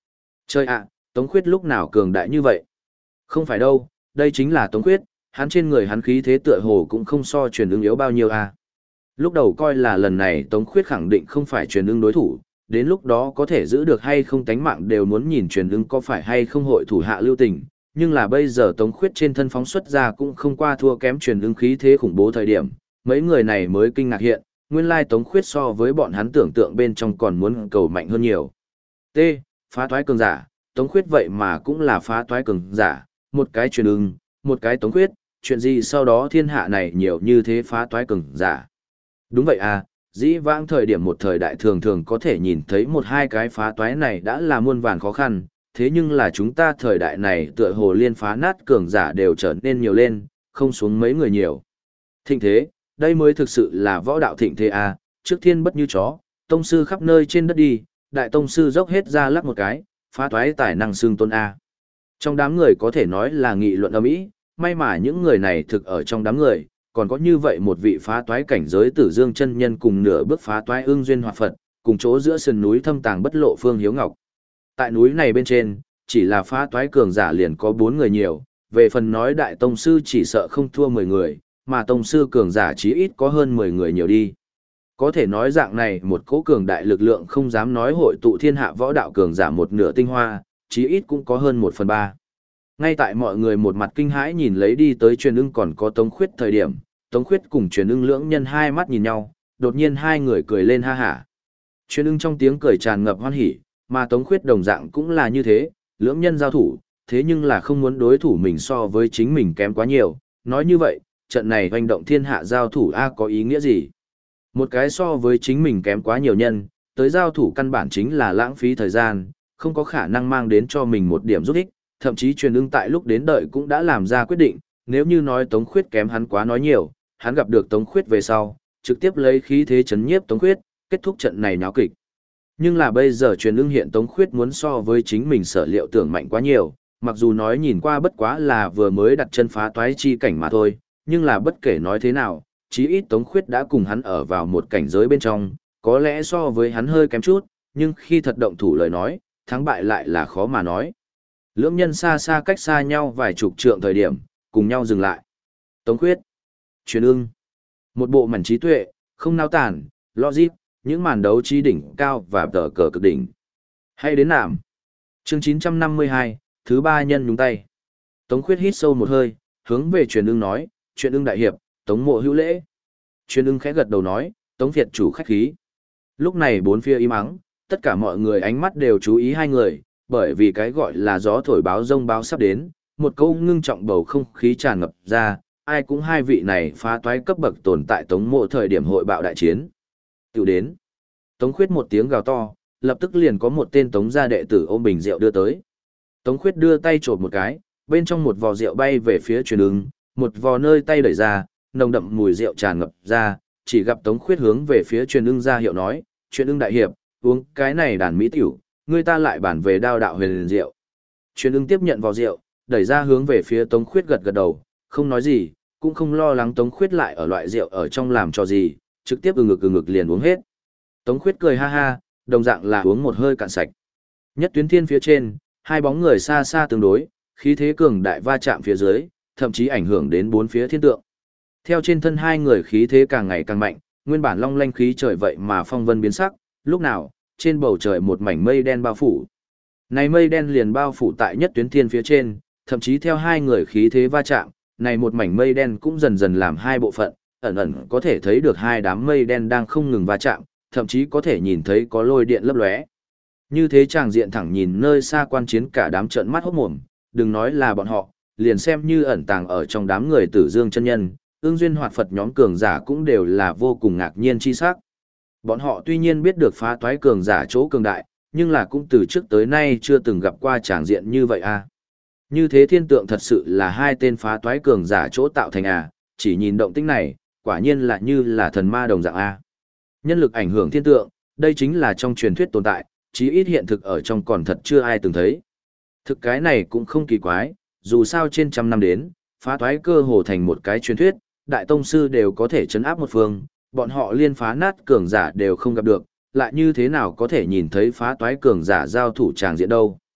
Chơi ạ, Tống Khuyết lúc nào cường đại như vậy? Không phải đâu, đây chính là Tống Khuyết, hắn trên người hắn khí thế tựa hồ cũng không so truyền ưng yếu bao nhiêu à. Lúc đầu coi là lần này Tống Khuyết khẳng định không phải truyền ưng đối thủ, đến lúc đó có thể giữ được hay không tánh mạng đều muốn nhìn truyền ưng có phải hay không hội thủ hạ lưu tình, nhưng là bây giờ Tống Khuyết trên thân phóng xuất ra cũng không qua thua kém truyền ưng khí thế khủng bố thời điểm, mấy người này mới kinh ngạc hiện, nguyên lai Tống Khuyết so với bọn hắn tưởng tượng bên trong còn muốn cầu mạnh hơn nhiều. T. Phá toái cường giả, Tống Khuyết vậy mà cũng là phá toái cường giả, một cái truyền ưng, một cái Tống Khuyết, chuyện gì sau đó thiên hạ này nhiều như thế phá toái cường giả. Đúng vậy à, dĩ vãng thời điểm một thời đại thường thường có thể nhìn thấy một hai cái phá toái này đã là muôn vàn khó khăn, thế nhưng là chúng ta thời đại này tựa hồ liên phá nát cường giả đều trở nên nhiều lên, không xuống mấy người nhiều. Thịnh thế, đây mới thực sự là võ đạo thịnh thế à, trước thiên bất như chó, tông sư khắp nơi trên đất đi, đại tông sư dốc hết ra lắc một cái, phá toái tài năng xương tôn A. Trong đám người có thể nói là nghị luận ầm ĩ, may mà những người này thực ở trong đám người, còn có như vậy một vị phá toái cảnh giới tử dương chân nhân cùng nửa bước phá toái ương duyên hoạt Phật, cùng chỗ giữa sườn núi thâm tàng bất lộ Phương Hiếu Ngọc. Tại núi này bên trên, chỉ là phá toái cường giả liền có bốn người nhiều, về phần nói đại tông sư chỉ sợ không thua mười người, mà tông sư cường giả chí ít có hơn mười người nhiều đi. Có thể nói dạng này một cỗ cường đại lực lượng không dám nói hội tụ thiên hạ võ đạo cường giả một nửa tinh hoa, chí ít cũng có hơn một phần ba. Ngay tại mọi người một mặt kinh hãi nhìn lấy đi tới truyền ưng còn có Tống Khuyết thời điểm, Tống Khuyết cùng truyền ưng lưỡng nhân hai mắt nhìn nhau, đột nhiên hai người cười lên ha hả. Truyền ưng trong tiếng cười tràn ngập hoan hỉ, mà Tống Khuyết đồng dạng cũng là như thế, lưỡng nhân giao thủ, thế nhưng là không muốn đối thủ mình so với chính mình kém quá nhiều, nói như vậy, trận này hoành động thiên hạ giao thủ a có ý nghĩa gì? Một cái so với chính mình kém quá nhiều nhân, tới giao thủ căn bản chính là lãng phí thời gian, không có khả năng mang đến cho mình một điểm giúp ích, thậm chí truyền ưng tại lúc đến đợi cũng đã làm ra quyết định, nếu như nói Tống Khuyết kém hắn quá nói nhiều, hắn gặp được Tống Khuyết về sau, trực tiếp lấy khí thế chấn nhiếp Tống Khuyết, kết thúc trận này náo kịch. Nhưng là bây giờ truyền ưng hiện Tống Khuyết muốn so với chính mình sở liệu tưởng mạnh quá nhiều, mặc dù nói nhìn qua bất quá là vừa mới đặt chân phá toái chi cảnh mà thôi, nhưng là bất kể nói thế nào, chí ít Tống Khuyết đã cùng hắn ở vào một cảnh giới bên trong, có lẽ so với hắn hơi kém chút, nhưng khi thật động thủ lời nói, thắng bại lại là khó mà nói. Lưỡng nhân xa xa cách xa nhau vài chục trượng thời điểm, cùng nhau dừng lại. Tống Khuyết, truyền ưng, một bộ mảnh trí tuệ, không nao tản, logic, những màn đấu trí đỉnh cao và tờ cờ cực đỉnh. Hay đến nạm. Chương chín trăm năm mươi hai, thứ ba nhân nhúng tay. Tống Khuyết hít sâu một hơi, hướng về truyền ưng nói, truyền ưng đại hiệp, Tống mộ hữu lễ. Truyền ưng khẽ gật đầu nói, Tống Việt chủ khách khí. Lúc này bốn phía im ắng, tất cả mọi người ánh mắt đều chú ý hai người, bởi vì cái gọi là gió thổi báo rông báo sắp đến, một câu ngưng trọng bầu không khí tràn ngập ra, ai cũng hai vị này phá toái cấp bậc tồn tại Tống mộ thời điểm hội bạo đại chiến. Tiểu đến. Tống Khuyết một tiếng gào to, lập tức liền có một tên Tống gia đệ tử ôm bình rượu đưa tới. Tống Khuyết đưa tay chộp một cái, bên trong một vò rượu bay về phía truyền ưng, một vò nơi tay đẩy ra, nồng đậm mùi rượu tràn ngập ra, chỉ gặp Tống Khuyết hướng về phía truyền ưng ra hiệu nói, truyền ưng đại hiệp, uống cái này đàn mỹ tiểu, người ta lại bản về đao đạo huyền liền rượu. Truyền ưng tiếp nhận vò rượu, đẩy ra hướng về phía Tống Khuyết gật gật đầu, không nói gì, cũng không lo lắng Tống Khuyết lại ở loại rượu ở trong làm cho gì, trực tiếp ừ ngực ừ ngực liền uống hết. Tống Khuyết cười ha ha, đồng dạng là uống một hơi cạn sạch. Nhất tuyến thiên phía trên, hai bóng người xa xa tương đối, khí thế cường đại va chạm phía dưới, thậm chí ảnh hưởng đến bốn phía thiên tượng. Theo trên thân hai người khí thế càng ngày càng mạnh, nguyên bản long lanh khí trời vậy mà phong vân biến sắc, lúc nào, trên bầu trời một mảnh mây đen bao phủ. Này mây đen liền bao phủ tại nhất tuyến thiên phía trên, thậm chí theo hai người khí thế va chạm, này một mảnh mây đen cũng dần dần làm hai bộ phận, ẩn ẩn có thể thấy được hai đám mây đen đang không ngừng va chạm, thậm chí có thể nhìn thấy có lôi điện lấp lóe. Như thế chàng diện thẳng nhìn nơi xa quan chiến cả đám trợn mắt hốt mồm, đừng nói là bọn họ, liền xem như ẩn tàng ở trong đám người Tử Dương chân nhân, ương duyên hoạt Phật nhóm cường giả cũng đều là vô cùng ngạc nhiên chi sắc. Bọn họ tuy nhiên biết được phá toái cường giả chỗ cường đại, nhưng là cũng từ trước tới nay chưa từng gặp qua tràng diện như vậy a. Như thế thiên tượng thật sự là hai tên phá toái cường giả chỗ tạo thành à, chỉ nhìn động tĩnh này, quả nhiên là như là thần ma đồng dạng a. Nhân lực ảnh hưởng thiên tượng, đây chính là trong truyền thuyết tồn tại, chí ít hiện thực ở trong còn thật chưa ai từng thấy. Thực cái này cũng không kỳ quái, dù sao trên trăm năm đến, phá toái cơ hồ thành một cái truyền thuyết, đại tông sư đều có thể chấn áp một phương, bọn họ liên phá nát cường giả đều không gặp được, lại như thế nào có thể nhìn thấy phá toái cường giả giao thủ tràng diện đâu.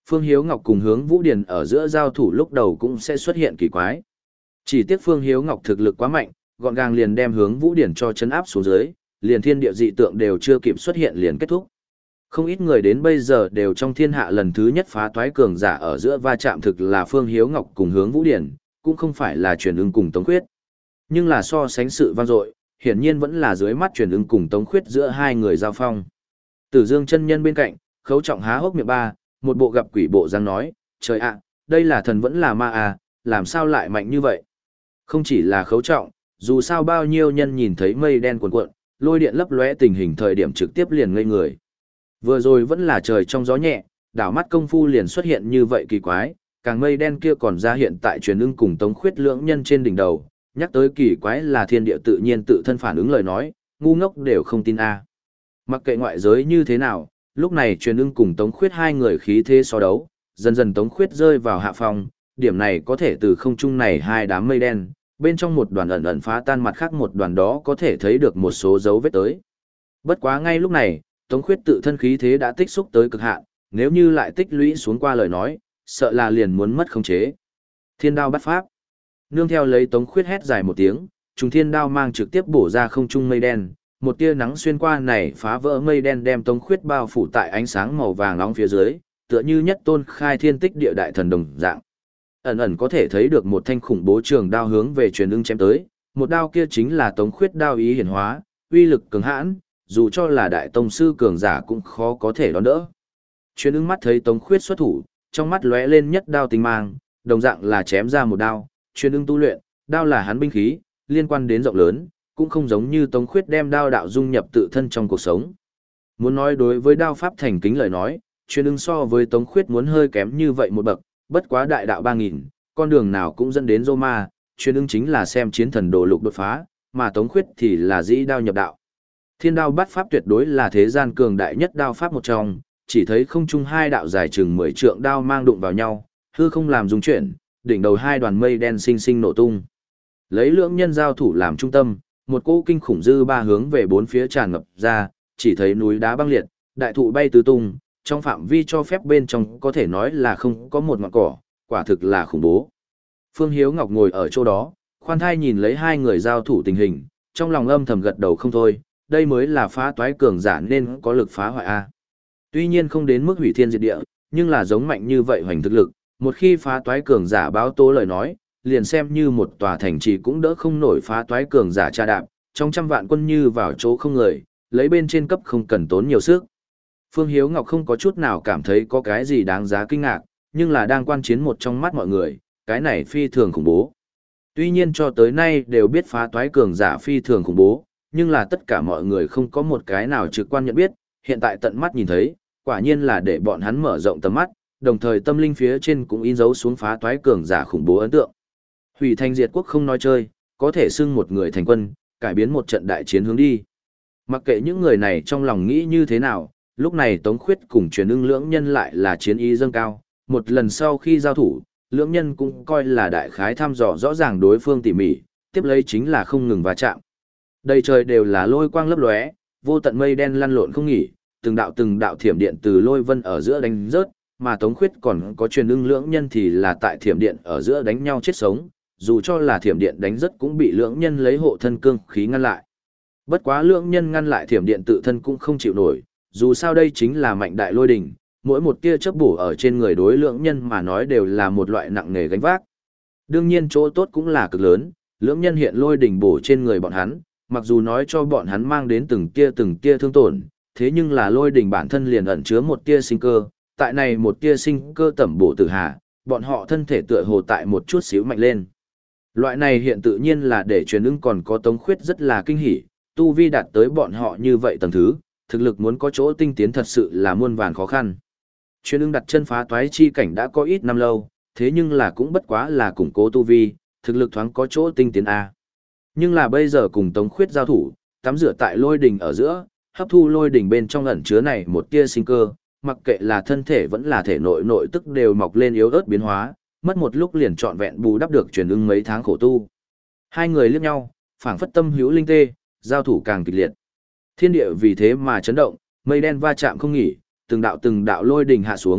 Phương Hiếu Ngọc cùng Hướng Vũ Điền ở giữa giao thủ lúc đầu cũng sẽ xuất hiện kỳ quái. Chỉ tiếc Phương Hiếu Ngọc thực lực quá mạnh, gọn gàng liền đem Hướng Vũ Điền cho chấn áp xuống dưới, liền thiên địa dị tượng đều chưa kịp xuất hiện liền kết thúc. Không ít người đến bây giờ đều trong thiên hạ lần thứ nhất phá toái cường giả ở giữa va chạm thực là Phương Hiếu Ngọc cùng Hướng Vũ Điển, cũng không phải là truyền ưng cùng Tống Khuyết. Nhưng là so sánh sự vang dội, hiển nhiên vẫn là dưới mắt truyền ưng cùng Tống Khuyết giữa hai người giao phong. Tử Dương chân nhân bên cạnh, Khấu Trọng há hốc miệng ba, một bộ gặp quỷ bộ dáng nói, trời ạ, đây là thần vẫn là ma à, làm sao lại mạnh như vậy? Không chỉ là Khấu Trọng, dù sao bao nhiêu nhân nhìn thấy mây đen cuồn cuộn, lôi điện lấp lóe tình hình thời điểm trực tiếp liền ngây người. Vừa rồi vẫn là trời trong gió nhẹ, đảo mắt công phu liền xuất hiện như vậy kỳ quái, càng mây đen kia còn ra hiện tại truyền ưng cùng Tống Khuyết lưỡng nhân trên đỉnh đầu, nhắc tới kỳ quái là thiên địa tự nhiên tự thân phản ứng lời nói, ngu ngốc đều không tin a. Mặc kệ ngoại giới như thế nào, lúc này truyền ưng cùng Tống Khuyết hai người khí thế so đấu, dần dần Tống Khuyết rơi vào hạ phong, điểm này có thể từ không trung này hai đám mây đen, bên trong một đoàn ẩn ẩn phá tan mặt khác một đoàn đó có thể thấy được một số dấu vết tới. Bất quá ngay lúc này, Tống Khuyết tự thân khí thế đã tích xúc tới cực hạn, nếu như lại tích lũy xuống qua lời nói, sợ là liền muốn mất khống chế. Thiên đao bắt pháp. Nương theo lấy Tống Khuyết hét dài một tiếng, trùng thiên đao mang trực tiếp bổ ra không trung mây đen, một tia nắng xuyên qua này phá vỡ mây đen đem Tống Khuyết bao phủ tại ánh sáng màu vàng nóng phía dưới, tựa như nhất tôn khai thiên tích địa đại thần đồng dạng. Ẩn ẩn có thể thấy được một thanh khủng bố trường đao hướng về truyền ưng chém tới, một đao kia chính là Tống Khuyết đao ý hiển hóa, uy lực cường hãn, dù cho là đại tông sư cường giả cũng khó có thể đón đỡ. Truyền ưng mắt thấy Tống Khuyết xuất thủ, trong mắt lóe lên nhất đao tinh mang, đồng dạng là chém ra một đao, truyền ưng tu luyện, đao là hắn binh khí, liên quan đến rộng lớn, cũng không giống như Tống Khuyết đem đao đạo dung nhập tự thân trong cuộc sống. Muốn nói đối với đao pháp thành kính lời nói, truyền ưng so với Tống Khuyết muốn hơi kém như vậy một bậc, bất quá đại đạo ba nghìn, con đường nào cũng dẫn đến Roma, truyền ưng chính là xem chiến thần đồ lục đột phá, mà Tống Khuyết thì là dĩ đao nhập đạo. Thiên đao bát pháp tuyệt đối là thế gian cường đại nhất đao pháp một trong, chỉ thấy không trung hai đạo dài chừng mười trượng đao mang đụng vào nhau, hư không làm rung chuyển, đỉnh đầu hai đoàn mây đen sinh sinh nổ tung. Lấy lưỡng nhân giao thủ làm trung tâm, một cỗ kinh khủng dư ba hướng về bốn phía tràn ngập ra, chỉ thấy núi đá băng liệt, đại thụ bay tứ tung, trong phạm vi cho phép bên trong có thể nói là không có một ngọn cỏ, quả thực là khủng bố. Phương Hiếu Ngọc ngồi ở chỗ đó, khoan thai nhìn lấy hai người giao thủ tình hình, trong lòng âm thầm gật đầu không thôi, đây mới là phá toái cường giả nên có lực phá hoại a. Tuy nhiên không đến mức hủy thiên diệt địa, nhưng là giống mạnh như vậy hoành thực lực, một khi phá toái cường giả báo tố lời nói, liền xem như một tòa thành trì cũng đỡ không nổi phá toái cường giả tra đạp, trong trăm vạn quân như vào chỗ không người, lấy bên trên cấp không cần tốn nhiều sức. Phương Hiếu Ngọc không có chút nào cảm thấy có cái gì đáng giá kinh ngạc, nhưng là đang quan chiến một trong mắt mọi người, cái này phi thường khủng bố. Tuy nhiên cho tới nay đều biết phá toái cường giả phi thường khủng bố, nhưng là tất cả mọi người không có một cái nào trực quan nhận biết, hiện tại tận mắt nhìn thấy, quả nhiên là để bọn hắn mở rộng tầm mắt, đồng thời tâm linh phía trên cũng in dấu xuống phá toái cường giả khủng bố ấn tượng. Hủy thành diệt quốc không nói chơi, có thể xưng một người thành quân, cải biến một trận đại chiến hướng đi. Mặc kệ những người này trong lòng nghĩ như thế nào, lúc này Tống Khuyết cùng truyền ưng lưỡng nhân lại là chiến ý dâng cao, một lần sau khi giao thủ, lưỡng nhân cũng coi là đại khái thăm dò rõ ràng đối phương tỉ mỉ, tiếp lấy chính là không ngừng va chạm. Đầy trời đều là lôi quang lấp lóe, vô tận mây đen lăn lộn không nghỉ, từng đạo từng đạo thiểm điện từ lôi vân ở giữa đánh rớt, mà Tống Khuyết còn có truyền ưng lưỡng nhân thì là tại thiểm điện ở giữa đánh nhau chết sống, dù cho là thiểm điện đánh rớt cũng bị lưỡng nhân lấy hộ thân cương khí ngăn lại. Bất quá lưỡng nhân ngăn lại thiểm điện tự thân cũng không chịu nổi, dù sao đây chính là mạnh đại lôi đỉnh, mỗi một tia chớp bổ ở trên người đối lưỡng nhân mà nói đều là một loại nặng nề gánh vác. Đương nhiên chỗ tốt cũng là cực lớn, lưỡng nhân hiện lôi đỉnh bổ trên người bọn hắn, mặc dù nói cho bọn hắn mang đến từng tia từng tia thương tổn, thế nhưng là lôi đỉnh bản thân liền ẩn chứa một tia sinh cơ, tại này một tia sinh cơ tẩm bổ tử hà, bọn họ thân thể tựa hồ tại một chút xíu mạnh lên. Loại này hiện tự nhiên là để truyền ưng còn có Tống Khuyết rất là kinh hỉ, tu vi đạt tới bọn họ như vậy tầng thứ, thực lực muốn có chỗ tinh tiến thật sự là muôn vàn khó khăn. Truyền ưng đặt chân phá toái chi cảnh đã có ít năm lâu, thế nhưng là cũng bất quá là củng cố tu vi, thực lực thoáng có chỗ tinh tiến a. Nhưng là bây giờ cùng Tống Khuyết giao thủ, tắm rửa tại lôi đỉnh ở giữa, hấp thu lôi đỉnh bên trong ẩn chứa này một tia sinh cơ, mặc kệ là thân thể vẫn là thể nội nội tức đều mọc lên yếu ớt biến hóa, mất một lúc liền trọn vẹn bù đắp được truyền ưng mấy tháng khổ tu. Hai người liếc nhau, phảng phất tâm hữu linh tê, giao thủ càng kịch liệt. Thiên địa vì thế mà chấn động, mây đen va chạm không nghỉ, từng đạo từng đạo lôi đỉnh hạ xuống,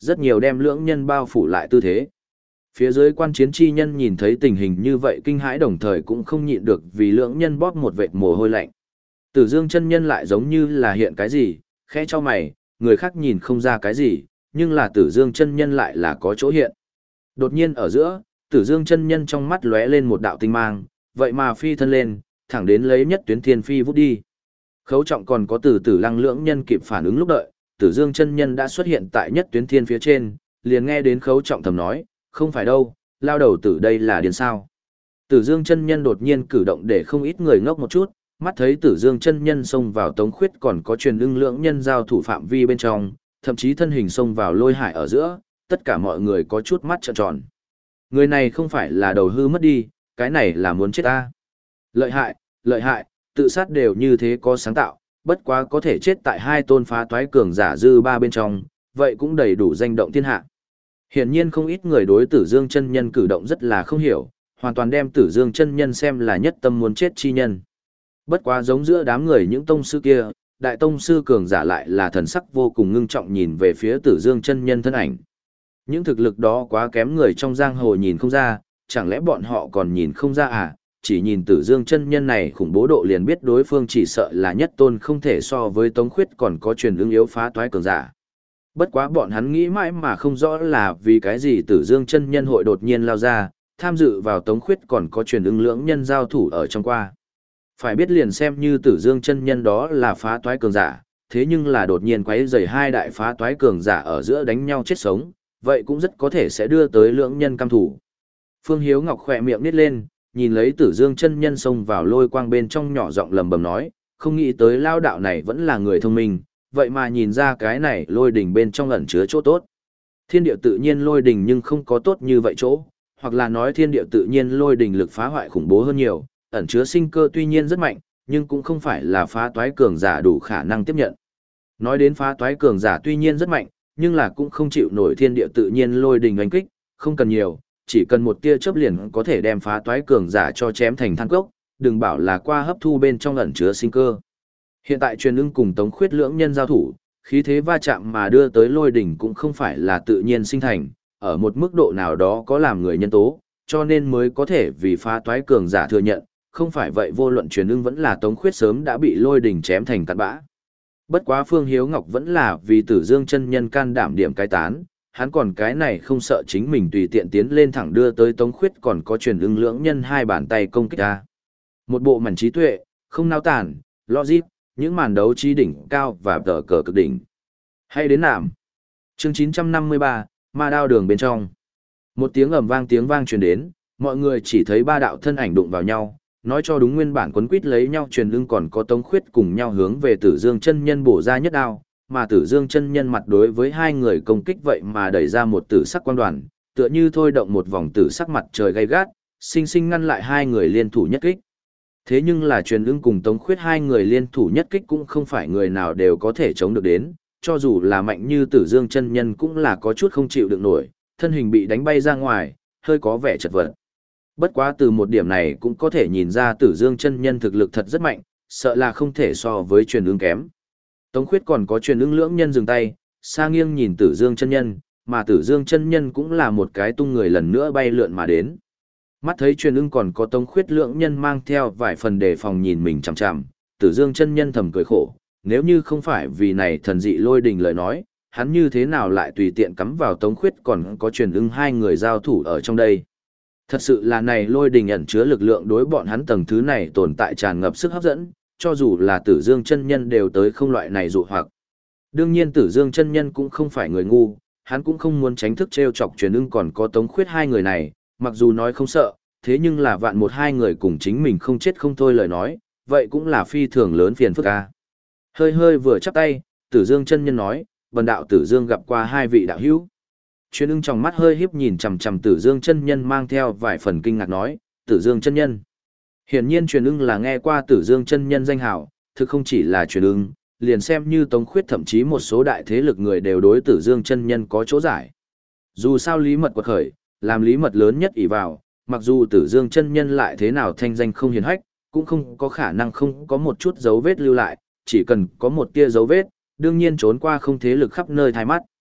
rất nhiều đem lưỡng nhân bao phủ lại tư thế. Phía dưới quan chiến chi nhân nhìn thấy tình hình như vậy kinh hãi đồng thời cũng không nhịn được vì lưỡng nhân bóp một vệt mồ hôi lạnh. Tử Dương chân nhân lại giống như là hiện cái gì, khẽ cho mày, người khác nhìn không ra cái gì, nhưng là Tử Dương chân nhân lại là có chỗ hiện. Đột nhiên ở giữa, Tử Dương chân nhân trong mắt lóe lên một đạo tinh mang, vậy mà phi thân lên, thẳng đến lấy nhất tuyến thiên phi vút đi. Khấu Trọng còn có Tử Tử Lăng lưỡng nhân kịp phản ứng lúc đợi, Tử Dương chân nhân đã xuất hiện tại nhất tuyến thiên phía trên, liền nghe đến Khấu Trọng thầm nói, không phải đâu, lao đầu tử đây là điên sao. Tử Dương chân nhân đột nhiên cử động để không ít người ngốc một chút, mắt thấy Tử Dương chân nhân xông vào Tống Khuyết còn có truyền ưng lưỡng nhân giao thủ phạm vi bên trong, thậm chí thân hình xông vào lôi hải ở giữa, tất cả mọi người có chút mắt trợn tròn. Người này không phải là đầu hư mất đi, cái này là muốn chết ta. Lợi hại, lợi hại, tự sát đều như thế có sáng tạo, bất quá có thể chết tại hai tôn phá toái cường giả dư ba bên trong, vậy cũng đầy đủ danh động thiên hạ. Hiển nhiên không ít người đối Tử Dương chân nhân cử động rất là không hiểu, hoàn toàn đem Tử Dương chân nhân xem là nhất tâm muốn chết chi nhân. Bất quá giống giữa đám người những tông sư kia, đại tông sư cường giả lại là thần sắc vô cùng ngưng trọng nhìn về phía Tử Dương chân nhân thân ảnh. Những thực lực đó quá kém người trong giang hồ nhìn không ra, chẳng lẽ bọn họ còn nhìn không ra à? Chỉ nhìn Tử Dương chân nhân này khủng bố độ liền biết đối phương chỉ sợ là nhất tôn không thể so với Tống Khuyết còn có truyền ứng yếu phá toái cường giả. Bất quá bọn hắn nghĩ mãi mà không rõ là vì cái gì Tử Dương chân nhân hội đột nhiên lao ra, tham dự vào Tống Khuyết còn có truyền ứng lưỡng nhân giao thủ ở trong qua. Phải biết liền xem như Tử Dương chân nhân đó là phá toái cường giả, thế nhưng là đột nhiên quấy rầy hai đại phá toái cường giả ở giữa đánh nhau chết sống, vậy cũng rất có thể sẽ đưa tới lưỡng nhân cam thủ. Phương Hiếu Ngọc khỏe miệng nít lên, nhìn lấy Tử Dương chân nhân xông vào lôi quang bên trong nhỏ giọng lầm bầm nói, không nghĩ tới lao đạo này vẫn là người thông minh, vậy mà nhìn ra cái này lôi đỉnh bên trong ẩn chứa chỗ tốt. Thiên địa tự nhiên lôi đỉnh nhưng không có tốt như vậy chỗ, hoặc là nói thiên địa tự nhiên lôi đỉnh lực phá hoại khủng bố hơn nhiều, ẩn chứa sinh cơ tuy nhiên rất mạnh, nhưng cũng không phải là phá toái cường giả đủ khả năng tiếp nhận. Nói đến phá toái cường giả tuy nhiên rất mạnh, nhưng là cũng không chịu nổi thiên địa tự nhiên lôi đỉnh đánh kích, không cần nhiều, chỉ cần một tia chớp liền có thể đem phá toái cường giả cho chém thành than cốc, đừng bảo là qua hấp thu bên trong ẩn chứa sinh cơ. Hiện tại truyền ưng cùng Tống Khuyết lưỡng nhân giao thủ, khí thế va chạm mà đưa tới lôi đỉnh cũng không phải là tự nhiên sinh thành, ở một mức độ nào đó có làm người nhân tố, cho nên mới có thể vì phá toái cường giả thừa nhận, không phải vậy vô luận truyền ưng vẫn là Tống Khuyết sớm đã bị lôi đỉnh chém thành cát bã. Bất quá Phương Hiếu Ngọc vẫn là vì Tử Dương chân nhân can đảm điểm cái tán, hắn còn cái này không sợ chính mình tùy tiện tiến lên thẳng đưa tới Tống Khuyết còn có truyền ưng lưỡng nhân hai bàn tay công kích ra. Một bộ mảnh trí tuệ, không nao tản, logic, những màn đấu trí đỉnh cao và tờ cờ cực đỉnh. Hay đến nạm. Chương chín trăm năm mươi ba, Ma đao đường bên trong. Một tiếng ầm vang tiếng vang truyền đến, mọi người chỉ thấy ba đạo thân ảnh đụng vào nhau, nói cho đúng nguyên bản quấn quýt lấy nhau truyền lưng còn có Tống Khuyết cùng nhau hướng về Tử Dương chân nhân bổ ra nhất đao, mà Tử Dương chân nhân mặt đối với hai người công kích vậy mà đẩy ra một tử sắc quang đoàn, tựa như thôi động một vòng tử sắc mặt trời gay gắt, sinh sinh ngăn lại hai người liên thủ nhất kích. Thế nhưng là truyền ưng cùng Tống Khuyết hai người liên thủ nhất kích cũng không phải người nào đều có thể chống được đến, cho dù là mạnh như Tử Dương chân nhân cũng là có chút không chịu được nổi, thân hình bị đánh bay ra ngoài, hơi có vẻ chật vật. Bất quá từ một điểm này cũng có thể nhìn ra Tử Dương chân nhân thực lực thật rất mạnh, sợ là không thể so với truyền ưng kém. Tống Khuyết còn có truyền ưng lưỡng nhân dừng tay, xa nghiêng nhìn Tử Dương chân nhân, mà Tử Dương chân nhân cũng là một cái tung người lần nữa bay lượn mà đến. Mắt thấy truyền ưng còn có Tống Khuyết lưỡng nhân mang theo vài phần đề phòng nhìn mình chằm chằm, Tử Dương chân nhân thầm cười khổ, nếu như không phải vì này thần dị lôi đình lời nói, hắn như thế nào lại tùy tiện cắm vào Tống Khuyết còn có truyền ưng hai người giao thủ ở trong đây. Thật sự là này lôi đình ẩn chứa lực lượng đối bọn hắn tầng thứ này tồn tại tràn ngập sức hấp dẫn, cho dù là Tử Dương chân nhân đều tới không loại này dụ hoặc. Đương nhiên Tử Dương chân nhân cũng không phải người ngu, hắn cũng không muốn tránh thức trêu chọc truyền ưng còn có Tống Khuyết hai người này, mặc dù nói không sợ, thế nhưng là vạn một hai người cùng chính mình không chết không thôi lời nói, vậy cũng là phi thường lớn phiền phức a. Hơi hơi vừa chắp tay, Tử Dương chân nhân nói, "Bần đạo Tử Dương gặp qua hai vị đạo hữu." Truyền ưng trong mắt hơi híp nhìn chằm chằm Tử Dương chân nhân mang theo vài phần kinh ngạc nói, "Tử Dương chân nhân." Hiển nhiên truyền ưng là nghe qua Tử Dương chân nhân danh hào, thực không chỉ là truyền ưng, liền xem như Tống Khuyết thậm chí một số đại thế lực người đều đối Tử Dương chân nhân có chỗ giải. Dù sao lý mật quật khởi, làm lý mật lớn nhất ỷ vào, mặc dù Tử Dương chân nhân lại thế nào thanh danh không hiển hách, cũng không có khả năng không có một chút dấu vết lưu lại, chỉ cần có một tia dấu vết, đương nhiên trốn qua không thế lực khắp nơi thay mắt.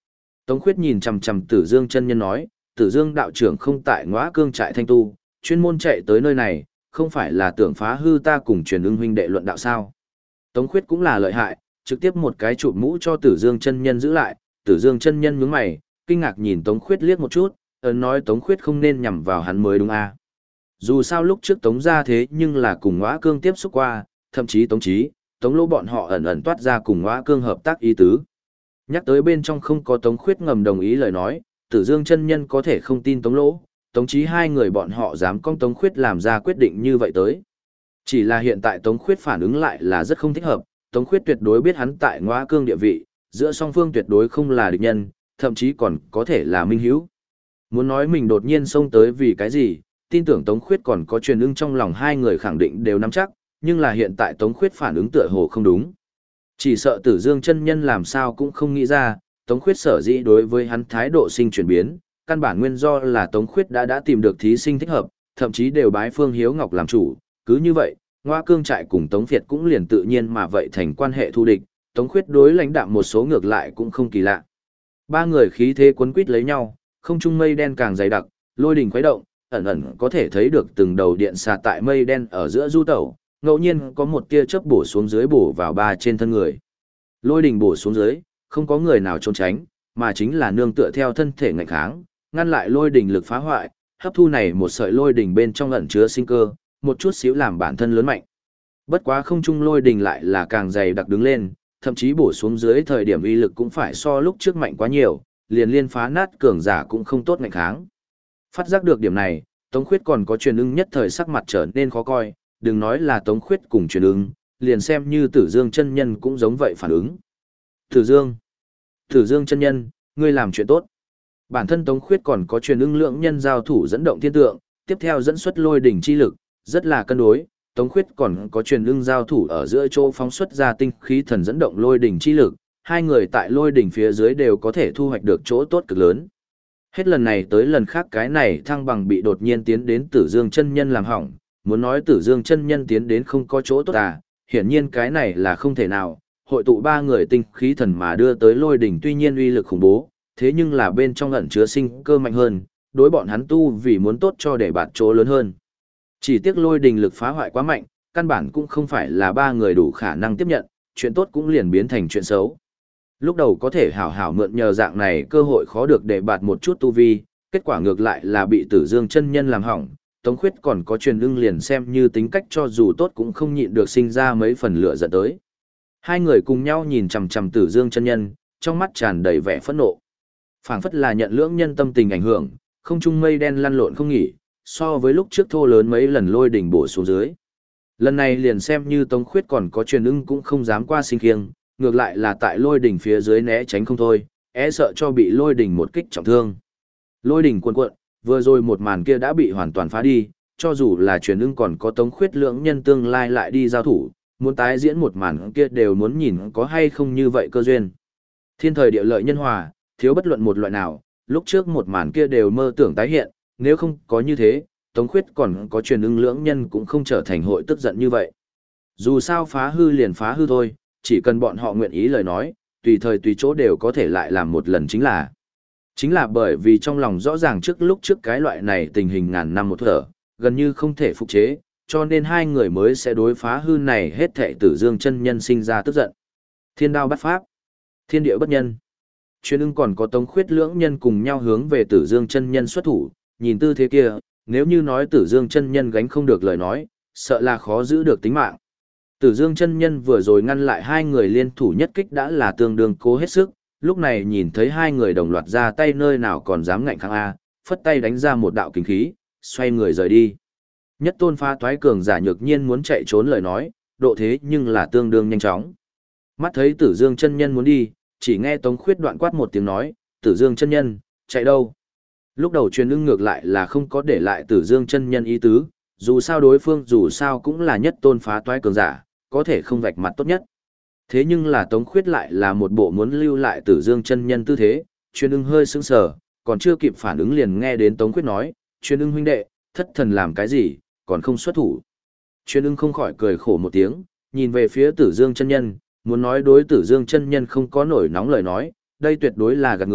Tống Khuyết nhìn chằm chằm Tử Dương chân nhân nói, Tử Dương đạo trưởng không tại Ngõa Cương trại thanh tu, chuyên môn chạy tới nơi này, không phải là tưởng phá hư ta cùng Truyền Ưng huynh đệ luận đạo sao? Tống Khuyết cũng là lợi hại, trực tiếp một cái chụp mũ cho Tử Dương chân nhân giữ lại, Tử Dương chân nhân nhướng mày, kinh ngạc nhìn Tống Khuyết liếc một chút, ấn nói Tống Khuyết không nên nhằm vào hắn mới đúng a. Dù sao lúc trước Tống ra thế nhưng là cùng Ngõa Cương tiếp xúc qua, thậm chí Tống Chí, Tống Lỗ bọn họ ẩn ẩn toát ra cùng Ngõa Cương hợp tác ý tứ. Nhắc tới bên trong không có Tống Khuyết ngầm đồng ý lời nói, Tử Dương chân nhân có thể không tin Tống Lỗ, Tống Chí hai người bọn họ dám con Tống Khuyết làm ra quyết định như vậy tới. Chỉ là hiện tại Tống Khuyết phản ứng lại là rất không thích hợp, Tống Khuyết tuyệt đối biết hắn tại Ngõa Cương địa vị, giữa song phương tuyệt đối không là địch nhân, thậm chí còn có thể là minh hữu. Muốn nói mình đột nhiên xông tới vì cái gì, tin tưởng Tống Khuyết còn có Truyền Ưng trong lòng hai người khẳng định đều nắm chắc, nhưng là hiện tại Tống Khuyết phản ứng tựa hồ không đúng. Chỉ sợ Tử Dương chân nhân làm sao cũng không nghĩ ra, Tống Khuyết sở dĩ đối với hắn thái độ sinh chuyển biến, căn bản nguyên do là Tống Khuyết đã đã tìm được thí sinh thích hợp, thậm chí đều bái Phương Hiếu Ngọc làm chủ, cứ như vậy, Ngõa Cương trại cùng Tống Việt cũng liền tự nhiên mà vậy thành quan hệ thù địch, Tống Khuyết đối lãnh đạm một số ngược lại cũng không kỳ lạ. Ba người khí thế quấn quýt lấy nhau, không trung mây đen càng dày đặc, lôi đình khuấy động, ẩn ẩn có thể thấy được từng đầu điện xà tại mây đen ở giữa du tẩu, ngẫu nhiên có một tia chớp bổ xuống dưới bổ vào ba trên thân người. Lôi đình bổ xuống dưới, không có người nào trốn tránh, mà chính là nương tựa theo thân thể ngạnh kháng, ngăn lại lôi đình lực phá hoại, hấp thu này một sợi lôi đình bên trong ẩn chứa sinh cơ, một chút xíu làm bản thân lớn mạnh. Bất quá không trung lôi đình lại là càng dày đặc đứng lên, thậm chí bổ xuống dưới thời điểm uy lực cũng phải so lúc trước mạnh quá nhiều, liền liên phá nát cường giả cũng không tốt ngạnh kháng. Phát giác được điểm này, Tống Khuyết còn có Truyền Ưng nhất thời sắc mặt trở nên khó coi, đừng nói là Tống Khuyết cùng Truyền Ưng, liền xem như Tử Dương chân nhân cũng giống vậy phản ứng. Tử Dương, Tử Dương chân nhân, ngươi làm chuyện tốt. Bản thân Tống Khuyết còn có Truyền Ưng lượng nhân giao thủ dẫn động thiên tượng, tiếp theo dẫn xuất lôi đỉnh chi lực, rất là cân đối. Tống Khuyết còn có Truyền Ưng giao thủ ở giữa chỗ phóng xuất ra tinh khí thần dẫn động lôi đỉnh chi lực, hai người tại lôi đỉnh phía dưới đều có thể thu hoạch được chỗ tốt cực lớn. Hết lần này tới lần khác cái này thăng bằng bị đột nhiên tiến đến Tử Dương chân nhân làm hỏng, muốn nói Tử Dương chân nhân tiến đến không có chỗ tốt à, hiển nhiên cái này là không thể nào, hội tụ ba người tinh khí thần mà đưa tới lôi đỉnh tuy nhiên uy lực khủng bố, thế nhưng là bên trong ẩn chứa sinh cơ mạnh hơn, đối bọn hắn tu vì muốn tốt cho để bạt chỗ lớn hơn. Chỉ tiếc lôi đỉnh lực phá hoại quá mạnh, căn bản cũng không phải là ba người đủ khả năng tiếp nhận, chuyện tốt cũng liền biến thành chuyện xấu. Lúc đầu có thể hảo hảo mượn nhờ dạng này cơ hội khó được để bạt một chút tu vi, kết quả ngược lại là bị Tử Dương chân nhân làm hỏng, Tống Khuyết còn có Truyền Ưng liền xem như tính cách cho dù tốt cũng không nhịn được sinh ra mấy phần lửa giận tới. Hai người cùng nhau nhìn chằm chằm Tử Dương chân nhân, trong mắt tràn đầy vẻ phẫn nộ. Phảng phất là nhận lưỡng nhân tâm tình ảnh hưởng, không trung mây đen lăn lộn không nghỉ, so với lúc trước thô lớn mấy lần lôi đỉnh bổ xuống dưới. Lần này liền xem như Tống Khuyết còn có Truyền Ưng cũng không dám qua sinh khiêng, ngược lại là tại lôi đỉnh phía dưới né tránh không thôi, e sợ cho bị lôi đỉnh một kích trọng thương. Lôi đỉnh cuồn cuộn, vừa rồi một màn kia đã bị hoàn toàn phá đi, cho dù là Truyền Ưng còn có Tống Khuyết lưỡng nhân tương lai lại đi giao thủ, muốn tái diễn một màn kia đều muốn nhìn có hay không như vậy cơ duyên. Thiên thời địa lợi nhân hòa, thiếu bất luận một loại nào, lúc trước một màn kia đều mơ tưởng tái hiện, nếu không có như thế, Tống Khuyết còn có Truyền Ưng lưỡng nhân cũng không trở thành hội tức giận như vậy. Dù sao phá hư liền phá hư thôi, chỉ cần bọn họ nguyện ý lời nói, tùy thời tùy chỗ đều có thể lại làm một lần chính là. Chính là bởi vì trong lòng rõ ràng trước lúc trước cái loại này tình hình ngàn năm một thở, gần như không thể phục chế, cho nên hai người mới sẽ đối phá hư này hết thệ Tử Dương chân nhân sinh ra tức giận. Thiên đao bắt pháp, thiên địa bất nhân. Truyền Ưng còn có Tống Khuyết lưỡng nhân cùng nhau hướng về Tử Dương chân nhân xuất thủ, nhìn tư thế kia, nếu như nói Tử Dương chân nhân gánh không được lời nói, sợ là khó giữ được tính mạng. Tử Dương chân nhân vừa rồi ngăn lại hai người liên thủ nhất kích đã là tương đương cố hết sức, lúc này nhìn thấy hai người đồng loạt ra tay nơi nào còn dám ngạnh kháng a, phất tay đánh ra một đạo kình khí, xoay người rời đi. Nhất tôn phá toái cường giả nhược nhiên muốn chạy trốn lời nói, độ thế nhưng là tương đương nhanh chóng. Mắt thấy Tử Dương chân nhân muốn đi, chỉ nghe Tống Khuyết đoạn quát một tiếng nói, Tử Dương chân nhân, chạy đâu? Lúc đầu Truyền Ưng ngược lại là không có để lại Tử Dương chân nhân ý tứ, dù sao đối phương dù sao cũng là nhất tôn phá toái cường giả, có thể không vạch mặt tốt nhất. Thế nhưng là Tống Khuyết lại là một bộ muốn lưu lại Tử Dương chân nhân tư thế, Truyền Ưng hơi sững sờ, còn chưa kịp phản ứng liền nghe đến Tống Khuyết nói, Truyền Ưng huynh đệ, thất thần làm cái gì, còn không xuất thủ. Truyền Ưng không khỏi cười khổ một tiếng, nhìn về phía Tử Dương chân nhân, muốn nói đối Tử Dương chân nhân không có nổi nóng lời nói, đây tuyệt đối là gạt người,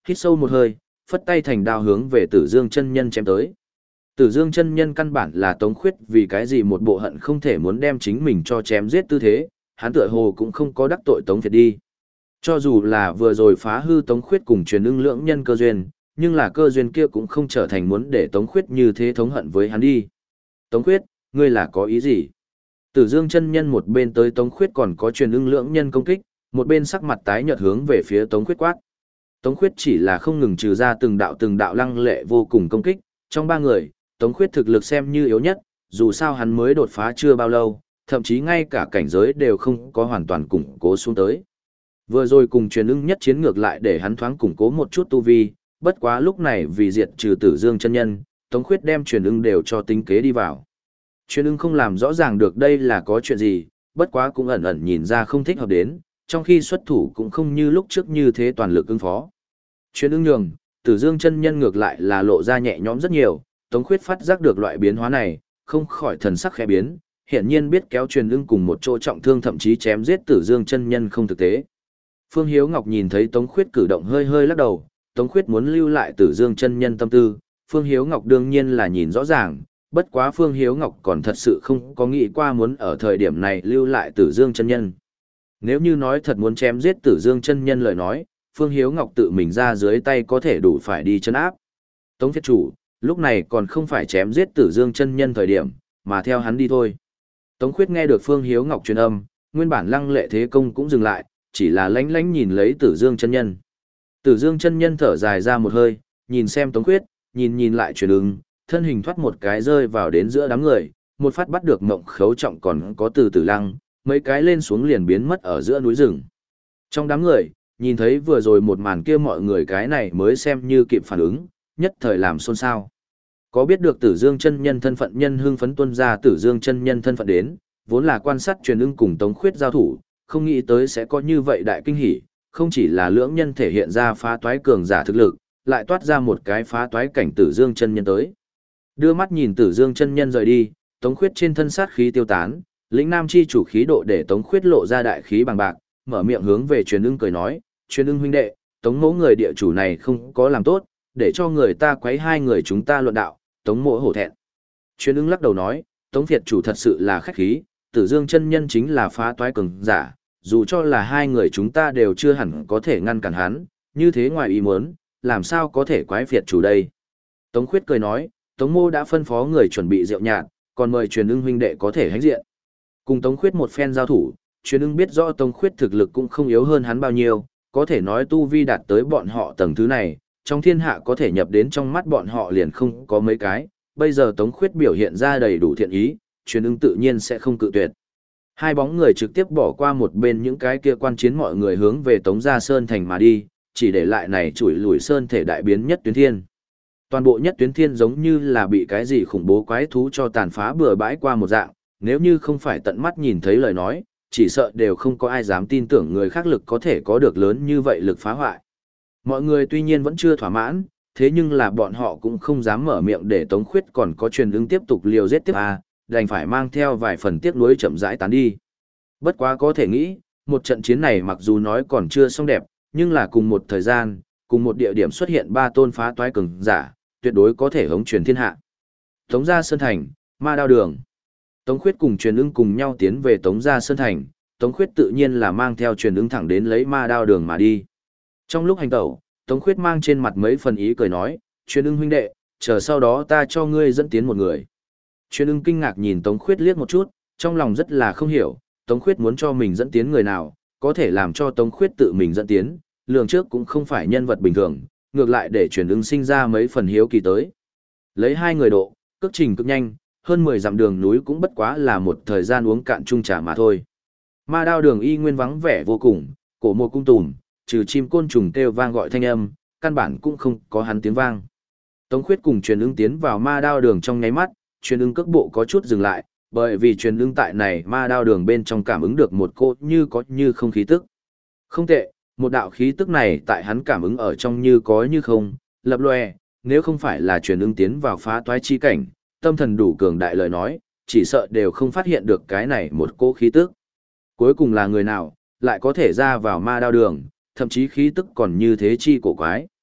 hít sâu một hơi, phất tay thành đao hướng về Tử Dương chân nhân chém tới. Tử Dương chân nhân căn bản là Tống Khuyết vì cái gì một bộ hận không thể muốn đem chính mình cho chém giết tư thế, hắn tựa hồ cũng không có đắc tội Tống Việt đi. Cho dù là vừa rồi phá hư Tống Khuyết cùng truyền ưng lưỡng nhân cơ duyên, nhưng là cơ duyên kia cũng không trở thành muốn để Tống Khuyết như thế thống hận với hắn đi. Tống Khuyết, ngươi là có ý gì? Tử Dương chân nhân một bên tới Tống Khuyết còn có truyền ưng lưỡng nhân công kích, một bên sắc mặt tái nhợt hướng về phía Tống Khuyết quát. Tống Khuyết chỉ là không ngừng trừ ra từng đạo từng đạo lăng lệ vô cùng công kích, trong ba người, Tống Khuyết thực lực xem như yếu nhất, dù sao hắn mới đột phá chưa bao lâu, thậm chí ngay cả cảnh giới đều không có hoàn toàn củng cố xuống tới. Vừa rồi cùng truyền ưng nhất chiến ngược lại để hắn thoáng củng cố một chút tu vi, bất quá lúc này vì diệt trừ Tử Dương chân nhân, Tống Khuyết đem truyền ưng đều cho tính kế đi vào. Truyền ưng không làm rõ ràng được đây là có chuyện gì, bất quá cũng ẩn ẩn nhìn ra không thích hợp đến, trong khi xuất thủ cũng không như lúc trước như thế toàn lực ứng phó. Truyền ưng nhường, Tử Dương chân nhân ngược lại là lộ ra nhẹ nhõm rất nhiều, Tống Khuyết phát giác được loại biến hóa này, không khỏi thần sắc khẽ biến, hiển nhiên biết kéo truyền ưng cùng một chỗ trọng thương thậm chí chém giết Tử Dương chân nhân không thực tế. Phương Hiếu Ngọc nhìn thấy Tống Khuyết cử động hơi hơi lắc đầu, Tống Khuyết muốn lưu lại Tử Dương chân nhân tâm tư, Phương Hiếu Ngọc đương nhiên là nhìn rõ ràng, bất quá Phương Hiếu Ngọc còn thật sự không có nghĩ qua muốn ở thời điểm này lưu lại Tử Dương chân nhân. Nếu như nói thật muốn chém giết Tử Dương chân nhân lời nói, Phương Hiếu Ngọc tự mình ra dưới tay có thể đủ phải đi chân áp. Tống Thiết chủ, lúc này còn không phải chém giết Tử Dương chân nhân thời điểm, mà theo hắn đi thôi. Tống Khuyết nghe được Phương Hiếu Ngọc truyền âm, nguyên bản lăng lệ thế công cũng dừng lại, chỉ là lánh lánh nhìn lấy Tử Dương chân nhân. Tử Dương chân nhân thở dài ra một hơi, nhìn xem Tống Khuyết, nhìn nhìn lại truyền ưng, thân hình thoát một cái rơi vào đến giữa đám người, một phát bắt được Mộng Khấu Trọng còn có Từ Tử Lăng, mấy cái lên xuống liền biến mất ở giữa núi rừng. Trong đám người, nhìn thấy vừa rồi một màn kia mọi người cái này mới xem như kịp phản ứng, nhất thời làm xôn xao. Có biết được Tử Dương chân nhân thân phận nhân hưng phấn tuân ra Tử Dương chân nhân thân phận đến, vốn là quan sát truyền ưng cùng Tống Khuyết giao thủ, không nghĩ tới sẽ có như vậy đại kinh hỉ, không chỉ là lưỡng nhân thể hiện ra phá toái cường giả thực lực, lại toát ra một cái phá toái cảnh Tử Dương chân nhân tới. Đưa mắt nhìn Tử Dương chân nhân rời đi, Tống Khuyết trên thân sát khí tiêu tán, lĩnh nam chi chủ khí độ để Tống Khuyết lộ ra đại khí bằng bạc, mở miệng hướng về truyền ưng cười nói, truyền ưng huynh đệ, Tống mỗ người địa chủ này không có làm tốt, để cho người ta quấy hai người chúng ta luận đạo, Tống mỗ hổ thẹn. Truyền ưng lắc đầu nói, Tống Việt chủ thật sự là khách khí, Tử Dương chân nhân chính là phá toái cường giả, dù cho là hai người chúng ta đều chưa hẳn có thể ngăn cản hắn, như thế ngoài ý muốn, làm sao có thể quái Việt chủ đây. Tống Khuyết cười nói, Tống mô đã phân phó người chuẩn bị rượu nhạt, còn mời truyền ưng huynh đệ có thể hãnh diện. Cùng Tống Khuyết một phen giao thủ, truyền ưng biết rõ Tống Khuyết thực lực cũng không yếu hơn hắn bao nhiêu, có thể nói tu vi đạt tới bọn họ tầng thứ này, trong thiên hạ có thể nhập đến trong mắt bọn họ liền không có mấy cái, bây giờ Tống Khuyết biểu hiện ra đầy đủ thiện ý, truyền ưng tự nhiên sẽ không cự tuyệt. Hai bóng người trực tiếp bỏ qua một bên những cái kia quan chiến mọi người hướng về Tống Gia Sơn Thành mà đi, chỉ để lại này chủi lùi sơn thể đại biến Nhất Tuyến Thiên. Toàn bộ Nhất Tuyến Thiên giống như là bị cái gì khủng bố quái thú cho tàn phá bừa bãi qua một dạng, nếu như không phải tận mắt nhìn thấy lời nói, chỉ sợ đều không có ai dám tin tưởng người khác lực có thể có được lớn như vậy lực phá hoại. Mọi người tuy nhiên vẫn chưa thỏa mãn, thế nhưng là bọn họ cũng không dám mở miệng để Tống Khuyết còn có truyền ứng tiếp tục liều giết tiếp à, đành phải mang theo vài phần tiếc nuối chậm rãi tán đi. Bất quá có thể nghĩ, một trận chiến này mặc dù nói còn chưa xong đẹp, nhưng là cùng một thời gian, cùng một địa điểm xuất hiện ba tôn phá toái cường giả, tuyệt đối có thể hống truyền thiên hạ. Tống Gia Sơn Thành, Ma Đao Đường. Tống Khuyết cùng truyền ứng cùng nhau tiến về Tống Gia Sơn Thành, Tống Khuyết tự nhiên là mang theo truyền ứng thẳng đến lấy Ma Đao Đường mà đi. Trong lúc hành tẩu, Tống Khuyết mang trên mặt mấy phần ý cười nói, truyền ứng huynh đệ, chờ sau đó ta cho ngươi dẫn tiến một người. Truyền ứng kinh ngạc nhìn Tống Khuyết liếc một chút, trong lòng rất là không hiểu, Tống Khuyết muốn cho mình dẫn tiến người nào, có thể làm cho Tống Khuyết tự mình dẫn tiến, lường trước cũng không phải nhân vật bình thường, ngược lại để truyền ứng sinh ra mấy phần hiếu kỳ tới. Lấy hai người độ, cước trình cực nhanh, hơn mười dặm đường núi cũng bất quá là một thời gian uống cạn chung trà mà thôi. Ma Đao Đường y nguyên vắng vẻ vô cùng, cổ một cung tùm, trừ chim côn trùng kêu vang gọi thanh âm, căn bản cũng không có hắn tiếng vang. Tống Khuyết cùng truyền ứng tiến vào Ma Đao Đường trong nháy mắt, truyền ứng cước bộ có chút dừng lại, bởi vì truyền ứng tại này Ma Đao Đường bên trong cảm ứng được một cô như có như không khí tức. Không tệ, một đạo khí tức này tại hắn cảm ứng ở trong như có như không, lập lòe, nếu không phải là truyền ứng tiến vào phá toái chi cảnh, tâm thần đủ cường đại lời nói, chỉ sợ đều không phát hiện được cái này một cô khí tức. Cuối cùng là người nào, lại có thể ra vào Ma Đao Đường, thậm chí khí tức còn như thế chi cổ quái.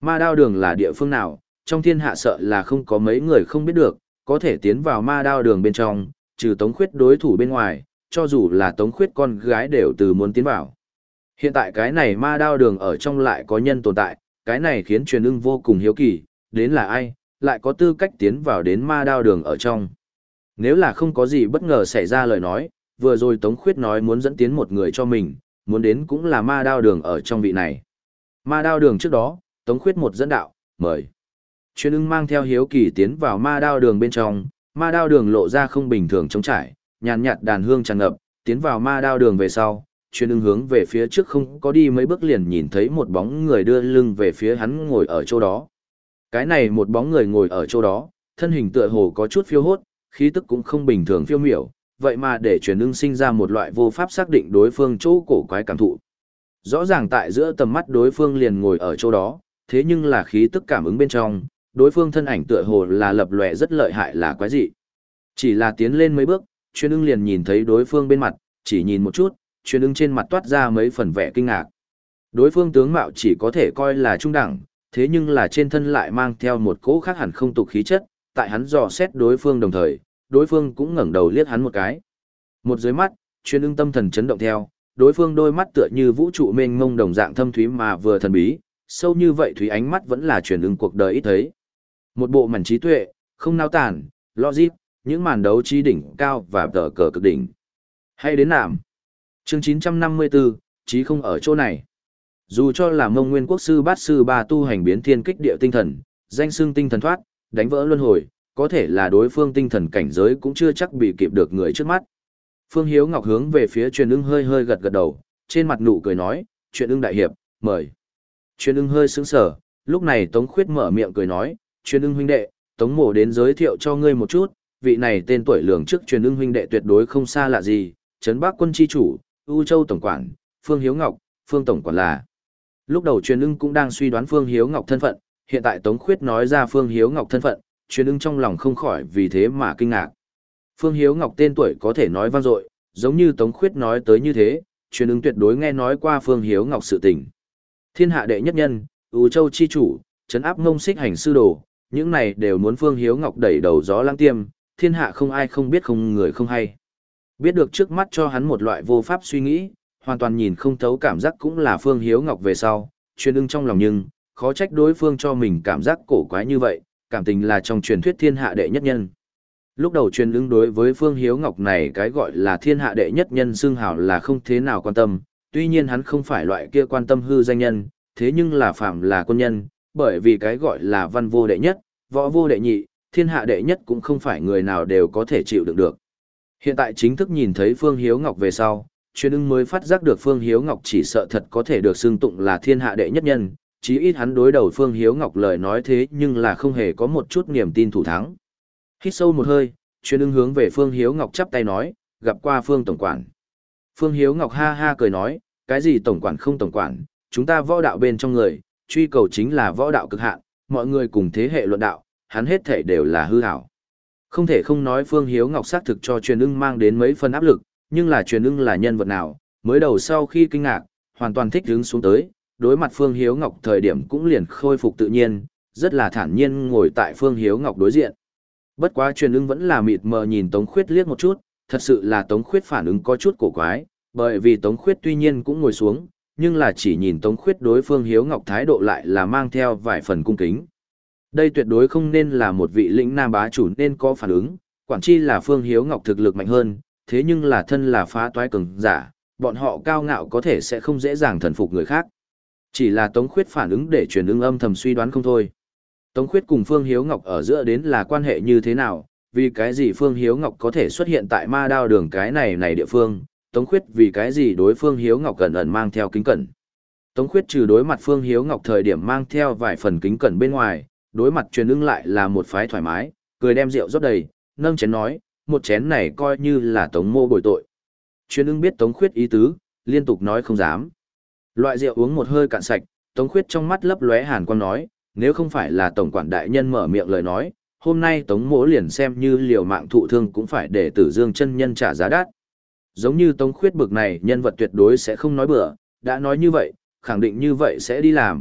Ma đao đường là địa phương nào, trong thiên hạ sợ là không có mấy người không biết được, có thể tiến vào ma đao đường bên trong, trừ Tống Khuyết đối thủ bên ngoài, cho dù là Tống Khuyết con gái đều từ muốn tiến vào. Hiện tại cái này ma đao đường ở trong lại có nhân tồn tại, cái này khiến Truyền Ưng vô cùng hiếu kỳ, đến là ai, lại có tư cách tiến vào đến ma đao đường ở trong. Nếu là không có gì bất ngờ xảy ra lời nói, vừa rồi Tống Khuyết nói muốn dẫn tiến một người cho mình, muốn đến cũng là ma đao đường ở trong vị này. Ma đao đường trước đó, Tống Khuyết một dẫn đạo, mời. Truyền Ưng mang theo hiếu kỳ tiến vào ma đao đường bên trong, ma đao đường lộ ra không bình thường trống trải, nhàn nhạt đàn hương tràn ngập, tiến vào ma đao đường về sau, Truyền Ưng hướng về phía trước không có đi mấy bước liền nhìn thấy một bóng người đưa lưng về phía hắn ngồi ở chỗ đó. Cái này một bóng người ngồi ở chỗ đó, thân hình tựa hồ có chút phiêu hốt, khí tức cũng không bình thường phiêu miểu, vậy mà để Truyền Ưng sinh ra một loại vô pháp xác định đối phương chỗ cổ quái cảm thụ. Rõ ràng tại giữa tầm mắt đối phương liền ngồi ở chỗ đó, thế nhưng là khí tức cảm ứng bên trong, đối phương thân ảnh tựa hồ là lập lòe rất lợi hại là quái dị. Chỉ là tiến lên mấy bước, Truyền Ưng liền nhìn thấy đối phương bên mặt, chỉ nhìn một chút, Truyền Ưng trên mặt toát ra mấy phần vẻ kinh ngạc. Đối phương tướng mạo chỉ có thể coi là trung đẳng, thế nhưng là trên thân lại mang theo một cỗ khác hẳn không tục khí chất, tại hắn dò xét đối phương đồng thời, đối phương cũng ngẩng đầu liếc hắn một cái. Một dưới mắt, Truyền Ưng tâm thần chấn động theo, đối phương đôi mắt tựa như vũ trụ mênh mông đồng dạng thâm thúy mà vừa thần bí, sâu như vậy thúy ánh mắt vẫn là Truyền Ưng cuộc đời ít thấy. Một bộ mảnh trí tuệ, không nao tản, logic, những màn đấu trí đỉnh cao và tờ cờ cực đỉnh. Hay đến nạm. Chương chín trăm năm mươi tư, trí không ở chỗ này. Dù cho là Mông Nguyên Quốc sư bát sư ba tu hành biến thiên kích địa tinh thần, danh xưng tinh thần thoát, đánh vỡ luân hồi, có thể là đối phương tinh thần cảnh giới cũng chưa chắc bị kịp được người trước mắt. Phương Hiếu Ngọc hướng về phía Truyền Ưng hơi hơi gật gật đầu, trên mặt nụ cười nói, Truyền Ưng đại hiệp, mời. Truyền Ưng hơi sững sờ, lúc này Tống Khuyết mở miệng cười nói, Truyền Ưng huynh đệ, Tống mổ đến giới thiệu cho ngươi một chút, vị này tên tuổi lường trước Truyền Ưng huynh đệ tuyệt đối không xa lạ gì, Trấn Bắc quân chi chủ, U Châu tổng quản, Phương Hiếu Ngọc, Phương tổng quản là. Lúc đầu Truyền Ưng cũng đang suy đoán Phương Hiếu Ngọc thân phận, hiện tại Tống Khuyết nói ra Phương Hiếu Ngọc thân phận, Truyền Ưng trong lòng không khỏi vì thế mà kinh ngạc. Phương Hiếu Ngọc tên tuổi có thể nói vang dội, giống như Tống Khuyết nói tới như thế, Truyền Ưng tuyệt đối nghe nói qua Phương Hiếu Ngọc sự tình. Thiên hạ đệ nhất nhân, U Châu chi chủ, trấn áp Ngông Xích hành sư đồ, những này đều muốn Phương Hiếu Ngọc đẩy đầu gió lãng tiêm, thiên hạ không ai không biết không người không hay. Biết được trước mắt cho hắn một loại vô pháp suy nghĩ, hoàn toàn nhìn không thấu cảm giác cũng là Phương Hiếu Ngọc về sau, Truyền Ưng trong lòng nhưng, khó trách đối phương cho mình cảm giác cổ quái như vậy, cảm tình là trong truyền thuyết thiên hạ đệ nhất nhân. Lúc đầu Truyền Ưng đối với Phương Hiếu Ngọc này cái gọi là thiên hạ đệ nhất nhân xưng hào là không thế nào quan tâm, tuy nhiên hắn không phải loại kia quan tâm hư danh nhân, thế nhưng là phạm là quân nhân, bởi vì cái gọi là văn vô đệ nhất, võ vô đệ nhị, thiên hạ đệ nhất cũng không phải người nào đều có thể chịu đựng được. Hiện tại chính thức nhìn thấy Phương Hiếu Ngọc về sau, Truyền Ưng mới phát giác được Phương Hiếu Ngọc chỉ sợ thật có thể được xưng tụng là thiên hạ đệ nhất nhân, chí ít hắn đối đầu Phương Hiếu Ngọc lời nói thế nhưng là không hề có một chút niềm tin thủ thắng. Hít sâu một hơi, Truyền Ưng hướng về Phương Hiếu Ngọc chắp tay nói, gặp qua Phương tổng quản. Phương Hiếu Ngọc ha ha cười nói, cái gì tổng quản không tổng quản, chúng ta võ đạo bên trong người, truy cầu chính là võ đạo cực hạn, mọi người cùng thế hệ luận đạo, hắn hết thể đều là hư ảo. Không thể không nói Phương Hiếu Ngọc xác thực cho Truyền Ưng mang đến mấy phần áp lực, nhưng là Truyền Ưng là nhân vật nào, mới đầu sau khi kinh ngạc, hoàn toàn thích hứng xuống tới, đối mặt Phương Hiếu Ngọc thời điểm cũng liền khôi phục tự nhiên, rất là thản nhiên ngồi tại Phương Hiếu Ngọc đối diện. Bất quá Truyền Ưng vẫn là mịt mờ nhìn Tống Khuyết liếc một chút, thật sự là Tống Khuyết phản ứng có chút cổ quái, bởi vì Tống Khuyết tuy nhiên cũng ngồi xuống, nhưng là chỉ nhìn Tống Khuyết đối Phương Hiếu Ngọc thái độ lại là mang theo vài phần cung kính. Đây tuyệt đối không nên là một vị lĩnh nam bá chủ nên có phản ứng, quản chi là Phương Hiếu Ngọc thực lực mạnh hơn, thế nhưng là thân là phá toái cường giả, bọn họ cao ngạo có thể sẽ không dễ dàng thần phục người khác. Chỉ là Tống Khuyết phản ứng để Truyền Ưng âm thầm suy đoán không thôi. Tống Khuyết cùng Phương Hiếu Ngọc ở giữa đến là quan hệ như thế nào, vì cái gì Phương Hiếu Ngọc có thể xuất hiện tại ma đao đường cái này này địa phương, Tống Khuyết vì cái gì đối Phương Hiếu Ngọc cẩn ẩn mang theo kính cẩn. Tống Khuyết trừ đối mặt Phương Hiếu Ngọc thời điểm mang theo vài phần kính cẩn bên ngoài, đối mặt Truyền Ưng lại là một phái thoải mái, cười đem rượu rót đầy, nâng chén nói, một chén này coi như là Tống mô bồi tội. Truyền Ưng biết Tống Khuyết ý tứ, liên tục nói không dám. Loại rượu uống một hơi cạn sạch, Tống Khuyết trong mắt lấp lóe hàn quang nói, nếu không phải là tổng quản đại nhân mở miệng lời nói, hôm nay Tống mỗ liền xem như liều mạng thụ thương cũng phải để Tử Dương chân nhân trả giá đắt. Giống như Tống Khuyết bực này nhân vật tuyệt đối sẽ không nói bừa, đã nói như vậy, khẳng định như vậy sẽ đi làm,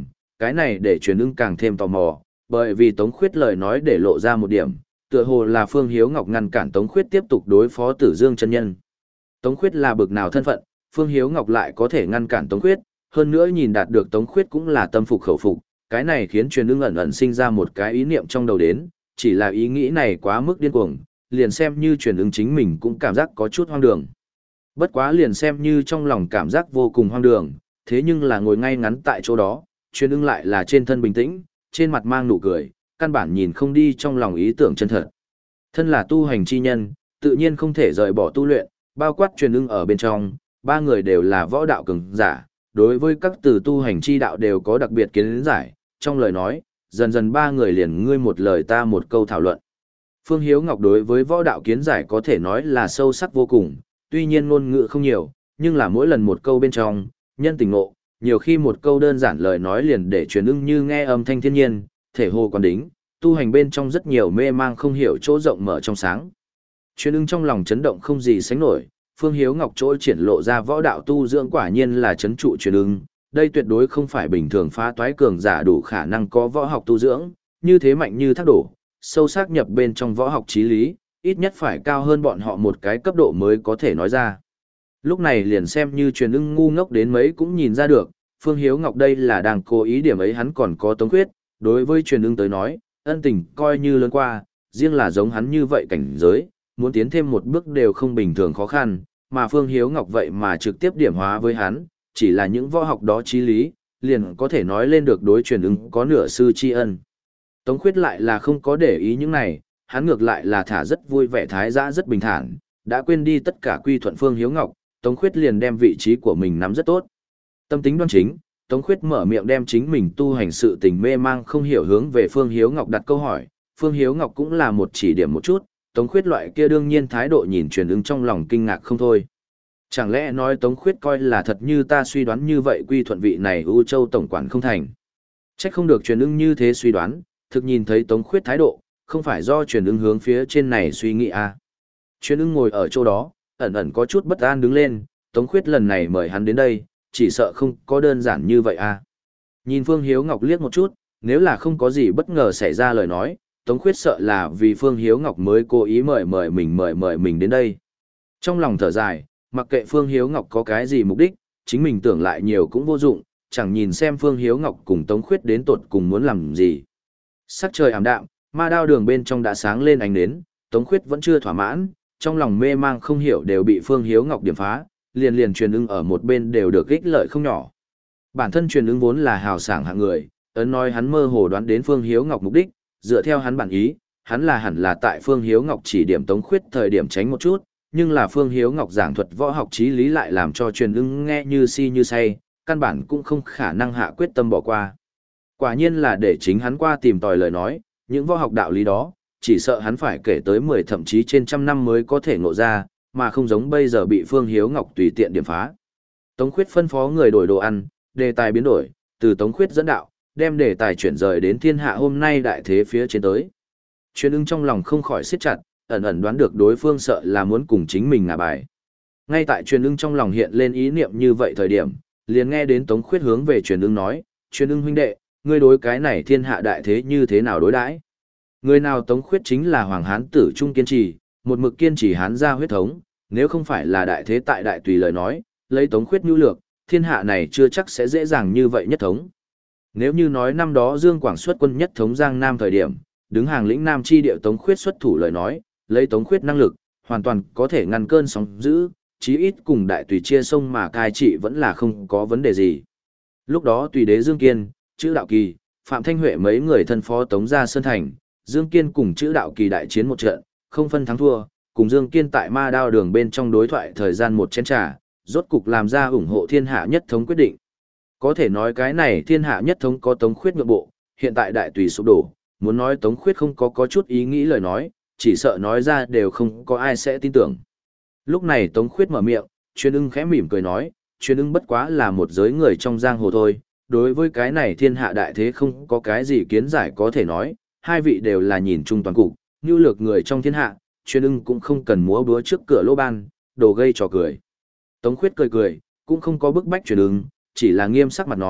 cái này để truyền ưng càng thêm tò mò, bởi vì Tống Khuyết lời nói để lộ ra một điểm, tựa hồ là Phương Hiếu Ngọc ngăn cản Tống Khuyết tiếp tục đối phó Tử Dương chân nhân. Tống Khuyết là bực nào thân phận, Phương Hiếu Ngọc lại có thể ngăn cản Tống Khuyết, hơn nữa nhìn đạt được Tống Khuyết cũng là tâm phục khẩu phục, cái này khiến truyền ưng ẩn ẩn sinh ra một cái ý niệm trong đầu đến, chỉ là ý nghĩ này quá mức điên cuồng, liền xem như truyền ưng chính mình cũng cảm giác có chút hoang đường. Bất quá liền xem như trong lòng cảm giác vô cùng hoang đường, thế nhưng là ngồi ngay ngắn tại chỗ đó, truyền ưng lại là trên thân bình tĩnh, trên mặt mang nụ cười, căn bản nhìn không đi trong lòng ý tưởng chân thật. Thân là tu hành chi nhân, tự nhiên không thể rời bỏ tu luyện, bao quát truyền ưng ở bên trong, ba người đều là võ đạo cường giả, đối với các từ tu hành chi đạo đều có đặc biệt kiến giải, trong lời nói, dần dần ba người liền ngươi một lời ta một câu thảo luận. Phương Hiếu Ngọc đối với võ đạo kiến giải có thể nói là sâu sắc vô cùng, tuy nhiên ngôn ngữ không nhiều, nhưng là mỗi lần một câu bên trong, nhân tình ngộ, nhiều khi một câu đơn giản lời nói liền để truyền ưng như nghe âm thanh thiên nhiên, thể hồ còn đính, tu hành bên trong rất nhiều mê mang không hiểu chỗ rộng mở trong sáng. Truyền ưng trong lòng chấn động không gì sánh nổi, Phương Hiếu Ngọc chỗ triển lộ ra võ đạo tu dưỡng quả nhiên là chấn trụ truyền ưng, đây tuyệt đối không phải bình thường phá toái cường giả đủ khả năng có võ học tu dưỡng, như thế mạnh như thác đổ, sâu sắc nhập bên trong võ học trí lý, ít nhất phải cao hơn bọn họ một cái cấp độ mới có thể nói ra. Lúc này liền xem như truyền ưng ngu ngốc đến mấy cũng nhìn ra được, Phương Hiếu Ngọc đây là đang cố ý điểm ấy hắn còn có Tống Khuyết, đối với truyền ưng tới nói, ân tình coi như lớn qua, riêng là giống hắn như vậy cảnh giới, muốn tiến thêm một bước đều không bình thường khó khăn, mà Phương Hiếu Ngọc vậy mà trực tiếp điểm hóa với hắn, chỉ là những võ học đó trí lý, liền có thể nói lên được đối truyền ưng có nửa sư tri ân. Tống Khuyết lại là không có để ý những này, hắn ngược lại là thả rất vui vẻ thái dã rất bình thản, đã quên đi tất cả quy thuận Phương Hiếu Ngọc, Tống Khuyết liền đem vị trí của mình nắm rất tốt. Tâm tính đoan chính, Tống Khuyết mở miệng đem chính mình tu hành sự tình mê mang không hiểu hướng về Phương Hiếu Ngọc đặt câu hỏi, Phương Hiếu Ngọc cũng là một chỉ điểm một chút, Tống Khuyết loại kia đương nhiên thái độ nhìn truyền ưng trong lòng kinh ngạc không thôi. Chẳng lẽ nói Tống Khuyết coi là thật như ta suy đoán như vậy quy thuận vị này U Châu tổng quản không thành. Chắc không được truyền ưng như thế suy đoán, thực nhìn thấy Tống Khuyết thái độ, không phải do truyền ưng hướng phía trên này suy nghĩ à. Truyền ưng ngồi ở chỗ đó, ẩn ẩn có chút bất an đứng lên, Tống Khuyết lần này mời hắn đến đây, chỉ sợ không có đơn giản như vậy à. Nhìn Phương Hiếu Ngọc liếc một chút, nếu là không có gì bất ngờ xảy ra lời nói, Tống Khuyết sợ là vì Phương Hiếu Ngọc mới cố ý mời mời mình mời mời mình đến đây. Trong lòng thở dài, mặc kệ Phương Hiếu Ngọc có cái gì mục đích, chính mình tưởng lại nhiều cũng vô dụng, chẳng nhìn xem Phương Hiếu Ngọc cùng Tống Khuyết đến tột cùng muốn làm gì. Sắc trời ảm đạm, ma đao đường bên trong đã sáng lên ánh nến, Tống Khuyết vẫn chưa thỏa mãn, trong lòng mê mang không hiểu đều bị Phương Hiếu Ngọc điểm phá, liền liền truyền ưng ở một bên đều được ích lợi không nhỏ. Bản thân truyền ưng vốn là hào sảng hạng người, ấn nói hắn mơ hồ đoán đến Phương Hiếu Ngọc mục đích, dựa theo hắn bản ý, hắn là hẳn là tại Phương Hiếu Ngọc chỉ điểm Tống Khuyết thời điểm tránh một chút, nhưng là Phương Hiếu Ngọc giảng thuật võ học trí lý lại làm cho truyền ưng nghe như si như say, căn bản cũng không khả năng hạ quyết tâm bỏ qua. Quả nhiên là để chính hắn qua tìm tòi lời nói, những võ học đạo lý đó, chỉ sợ hắn phải kể tới mười thậm chí trên trăm năm mới có thể ngộ ra, mà không giống bây giờ bị Phương Hiếu Ngọc tùy tiện điểm phá. Tống Khuyết phân phó người đổi đồ ăn, đề tài biến đổi, từ Tống Khuyết dẫn đạo, đem đề tài chuyển rời đến thiên hạ hôm nay đại thế phía trên tới. Truyền ưng trong lòng không khỏi siết chặt, ẩn ẩn đoán được đối phương sợ là muốn cùng chính mình ngả bài. Ngay tại truyền ưng trong lòng hiện lên ý niệm như vậy thời điểm, liền nghe đến Tống Khuyết hướng về truyền ưng nói, truyền ưng huynh đệ, ngươi đối cái này thiên hạ đại thế như thế nào đối đãi? Người nào Tống Khuyết chính là Hoàng Hán tử trung kiên trì, một mực kiên trì Hán gia huyết thống, nếu không phải là đại thế tại đại tùy lời nói, lấy Tống Khuyết nhu lược, thiên hạ này chưa chắc sẽ dễ dàng như vậy nhất thống. Nếu như nói năm đó Dương Quảng xuất quân nhất thống Giang Nam thời điểm, đứng hàng lĩnh Nam chi địa Tống Khuyết xuất thủ lời nói, lấy Tống Khuyết năng lực, hoàn toàn có thể ngăn cơn sóng dữ, chí ít cùng đại tùy chia sông mà cai trị vẫn là không có vấn đề gì. Lúc đó tùy đế Dương Kiên, Chữ Đạo Kỳ, Phạm Thanh Huệ mấy người thân phó Tống ra Sơn Thành, Dương Kiên cùng Chữ Đạo Kỳ đại chiến một trận, không phân thắng thua, cùng Dương Kiên tại ma đao đường bên trong đối thoại thời gian một chén trà, rốt cục làm ra ủng hộ thiên hạ nhất thống quyết định. Có thể nói cái này thiên hạ nhất thống có Tống Khuyết nhượng bộ, hiện tại đại tùy sụp đổ, muốn nói Tống Khuyết không có có chút ý nghĩ lời nói, chỉ sợ nói ra đều không có ai sẽ tin tưởng. Lúc này Tống Khuyết mở miệng, Truyền ưng khẽ mỉm cười nói, Truyền ưng bất quá là một giới người trong giang hồ thôi, đối với cái này thiên hạ đại thế không có cái gì kiến giải có thể nói, hai vị đều là nhìn chung toàn cục, nhu lược người trong thiên hạ, Truyền ưng cũng không cần múa búa trước cửa lỗ ban, đồ gây trò cười. Tống Khuyết cười cười, cũng không có bức bách Truyền ưng, chỉ là nghiêm sắc mặt nói,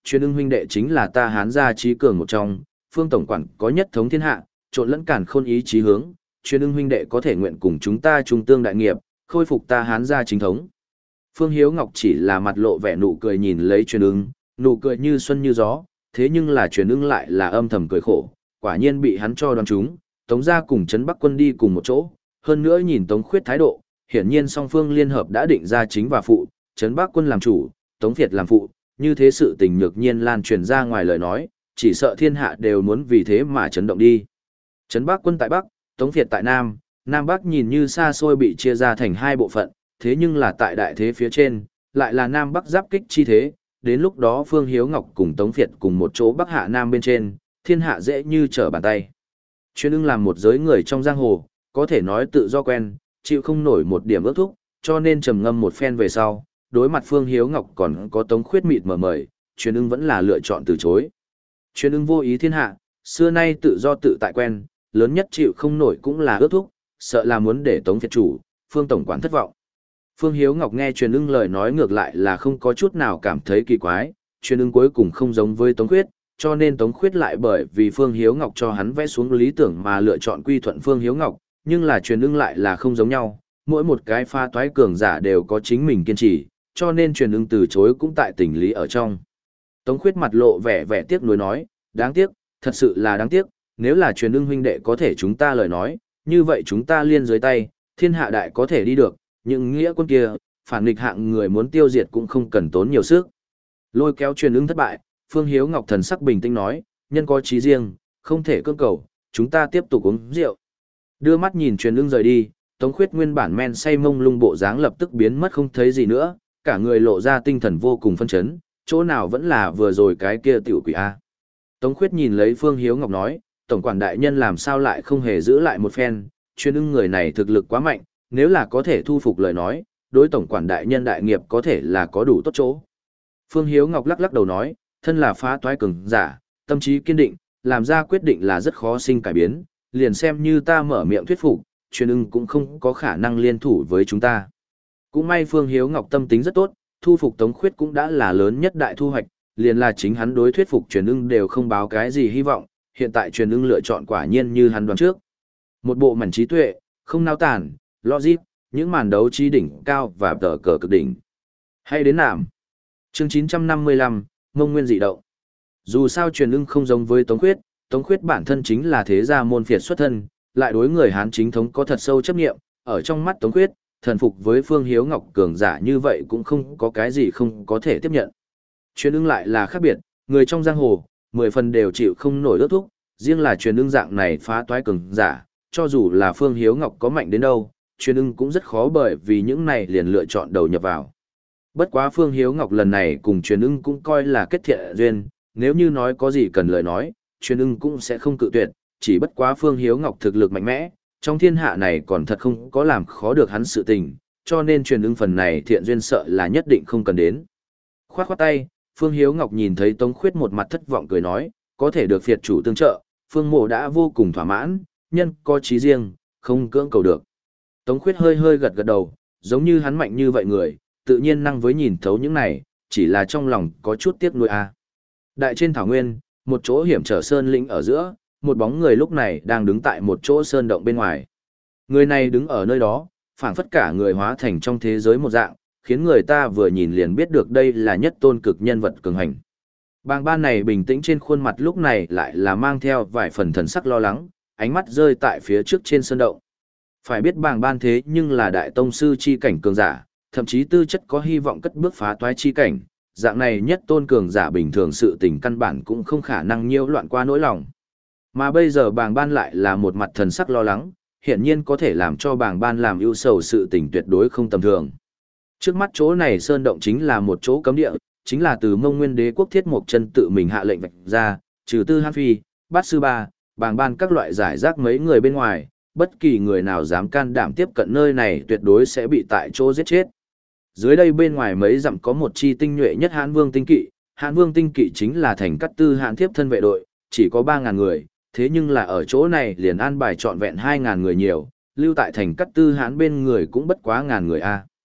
Truyền ưng huynh đệ chính là ta Hán gia trí cường một trong, Phương tổng quản có nhất thống thiên hạ, trộn lẫn càn khôn ý chí hướng, Truyền ưng huynh đệ có thể nguyện cùng chúng ta trung tương đại nghiệp, khôi phục ta Hán gia chính thống. Phương Hiếu Ngọc chỉ là mặt lộ vẻ nụ cười nhìn lấy Truyền ưng, nụ cười như xuân như gió, thế nhưng là Truyền ưng lại là âm thầm cười khổ, quả nhiên bị hắn cho đoán trúng, Tống gia cùng Trấn Bắc quân đi cùng một chỗ, hơn nữa nhìn Tống Khuyết thái độ, hiển nhiên song phương liên hợp đã định ra chính và phụ, Trấn Bắc quân làm chủ, Tống Việt làm phụ, như thế sự tình nhược nhiên lan truyền ra ngoài lời nói, chỉ sợ thiên hạ đều muốn vì thế mà chấn động đi. Trấn Bắc quân tại Bắc, Tống Việt tại Nam, Nam Bắc nhìn như xa xôi bị chia ra thành hai bộ phận, thế nhưng là tại đại thế phía trên, lại là Nam Bắc giáp kích chi thế, đến lúc đó Phương Hiếu Ngọc cùng Tống Việt cùng một chỗ Bắc hạ Nam bên trên, thiên hạ dễ như trở bàn tay. Truyền ưng làm một giới người trong giang hồ, có thể nói tự do quen, chịu không nổi một điểm ước thúc, cho nên trầm ngâm một phen về sau, đối mặt Phương Hiếu Ngọc còn có Tống Khuyết mịt mờ mời, Truyền ưng vẫn là lựa chọn từ chối. Truyền ưng vô ý thiên hạ, xưa nay tự do tự tại quen, lớn nhất chịu không nổi cũng là ước thúc, sợ là muốn để Tống Việt chủ, Phương tổng quản thất vọng. Phương Hiếu Ngọc nghe Truyền ưng lời nói ngược lại là không có chút nào cảm thấy kỳ quái, Truyền ưng cuối cùng không giống với Tống Khuyết, cho nên Tống Khuyết lại bởi vì Phương Hiếu Ngọc cho hắn vẽ xuống lý tưởng mà lựa chọn quy thuận Phương Hiếu Ngọc, nhưng là Truyền ưng lại là không giống nhau, mỗi một cái pha toái cường giả đều có chính mình kiên trì, cho nên Truyền ưng từ chối cũng tại tình lý ở trong. Tống Khuyết mặt lộ vẻ vẻ tiếc nuối nói, đáng tiếc, thật sự là đáng tiếc, nếu là Truyền ưng huynh đệ có thể chúng ta lời nói, như vậy chúng ta liên dưới tay, thiên hạ đại có thể đi được, những nghĩa quân kia, phản nghịch hạng người muốn tiêu diệt cũng không cần tốn nhiều sức. Lôi kéo Truyền ưng thất bại, Phương Hiếu Ngọc thần sắc bình tĩnh nói, nhân có chí riêng, không thể cưỡng cầu, chúng ta tiếp tục uống rượu. Đưa mắt nhìn Truyền ưng rời đi, Tống Khuyết nguyên bản men say mông lung bộ dáng lập tức biến mất không thấy gì nữa, cả người lộ ra tinh thần vô cùng phân chấn, chỗ nào vẫn là vừa rồi cái kia tiểu quỷ A. Tống Khuyết nhìn lấy Phương Hiếu Ngọc nói, tổng quản đại nhân làm sao lại không hề giữ lại một phen, Truyền ưng người này thực lực quá mạnh, nếu là có thể thu phục lời nói, đối tổng quản đại nhân đại nghiệp có thể là có đủ tốt chỗ. Phương Hiếu Ngọc lắc lắc đầu nói, thân là phá toái cường giả, tâm trí kiên định, làm ra quyết định là rất khó sinh cải biến, liền xem như ta mở miệng thuyết phục, Truyền ưng cũng không có khả năng liên thủ với chúng ta. Cũng may Phương Hiếu Ngọc tâm tính rất tốt, thu phục Tống Khuyết cũng đã là lớn nhất đại thu hoạch, liền là chính hắn đối thuyết phục Truyền ưng đều không báo cái gì hy vọng, hiện tại Truyền ưng lựa chọn quả nhiên như hắn đoán trước. Một bộ mảnh trí tuệ, không nao tản, logic, những màn đấu trí đỉnh cao và tờ cờ cực đỉnh. Hay đến nạm. Chương chín trăm năm mươi lăm, Mông Nguyên dị động. Dù sao Truyền ưng không giống với Tống Khuyết, Tống Khuyết bản thân chính là thế gia môn phiệt xuất thân, lại đối người Hán chính thống có thật sâu chấp nghiệm, ở trong mắt Tống Khuyết, thần phục với Phương Hiếu Ngọc cường giả như vậy cũng không có cái gì không có thể tiếp nhận. Truyền ưng lại là khác biệt, người trong giang hồ, mười phần đều chịu không nổi ước thúc, riêng là Truyền ưng dạng này phá toái cường giả, cho dù là Phương Hiếu Ngọc có mạnh đến đâu, Truyền ưng cũng rất khó bởi vì những này liền lựa chọn đầu nhập vào. Bất quá Phương Hiếu Ngọc lần này cùng Truyền ưng cũng coi là kết thiện duyên, nếu như nói có gì cần lời nói, Truyền ưng cũng sẽ không cự tuyệt, chỉ bất quá Phương Hiếu Ngọc thực lực mạnh mẽ, trong thiên hạ này còn thật không có làm khó được hắn sự tình, cho nên Truyền ưng phần này thiện duyên sợ là nhất định không cần đến. Khoát khoát tay, Phương Hiếu Ngọc nhìn thấy Tống Khuyết một mặt thất vọng cười nói, có thể được phiệt chủ tương trợ, Phương Mộ đã vô cùng thỏa mãn, nhân có chí riêng, không cưỡng cầu được. Tống Khuyết hơi hơi gật gật đầu, giống như hắn mạnh như vậy người, tự nhiên năng với nhìn thấu những này, chỉ là trong lòng có chút tiếc nuối a. Đại trên thảo nguyên, một chỗ hiểm trở sơn lĩnh ở giữa, một bóng người lúc này đang đứng tại một chỗ sơn động bên ngoài. Người này đứng ở nơi đó, phảng phất cả người hóa thành trong thế giới một dạng, khiến người ta vừa nhìn liền biết được đây là nhất tôn cực nhân vật cường hành. Bàng ban này bình tĩnh trên khuôn mặt lúc này lại là mang theo vài phần thần sắc lo lắng, ánh mắt rơi tại phía trước trên sơn động. Phải biết bàng ban thế nhưng là đại tông sư chi cảnh cường giả, thậm chí tư chất có hy vọng cất bước phá toái chi cảnh, dạng này nhất tôn cường giả bình thường sự tình căn bản cũng không khả năng nhiễu loạn qua nỗi lòng. Mà bây giờ bàng ban lại là một mặt thần sắc lo lắng, hiển nhiên có thể làm cho bàng ban làm ưu sầu sự tình tuyệt đối không tầm thường. Trước mắt chỗ này sơn động chính là một chỗ cấm địa, chính là từ Mông Nguyên Đế quốc Thiết Mộc Chân tự mình hạ lệnh vạch ra, trừ Tư Hán Phi, Bát Sư Ba, bàng ban các loại giải rác mấy người bên ngoài, bất kỳ người nào dám can đảm tiếp cận nơi này tuyệt đối sẽ bị tại chỗ giết chết. Dưới đây bên ngoài mấy dặm có một chi tinh nhuệ nhất Hán Vương tinh kỵ, Hán Vương tinh kỵ chính là thành cát tư Hán thiếp thân vệ đội, chỉ có ba ngàn người, thế nhưng là ở chỗ này liền an bài trọn vẹn hai ngàn người nhiều, lưu tại thành cát tư Hán bên người cũng bất quá ngàn người a.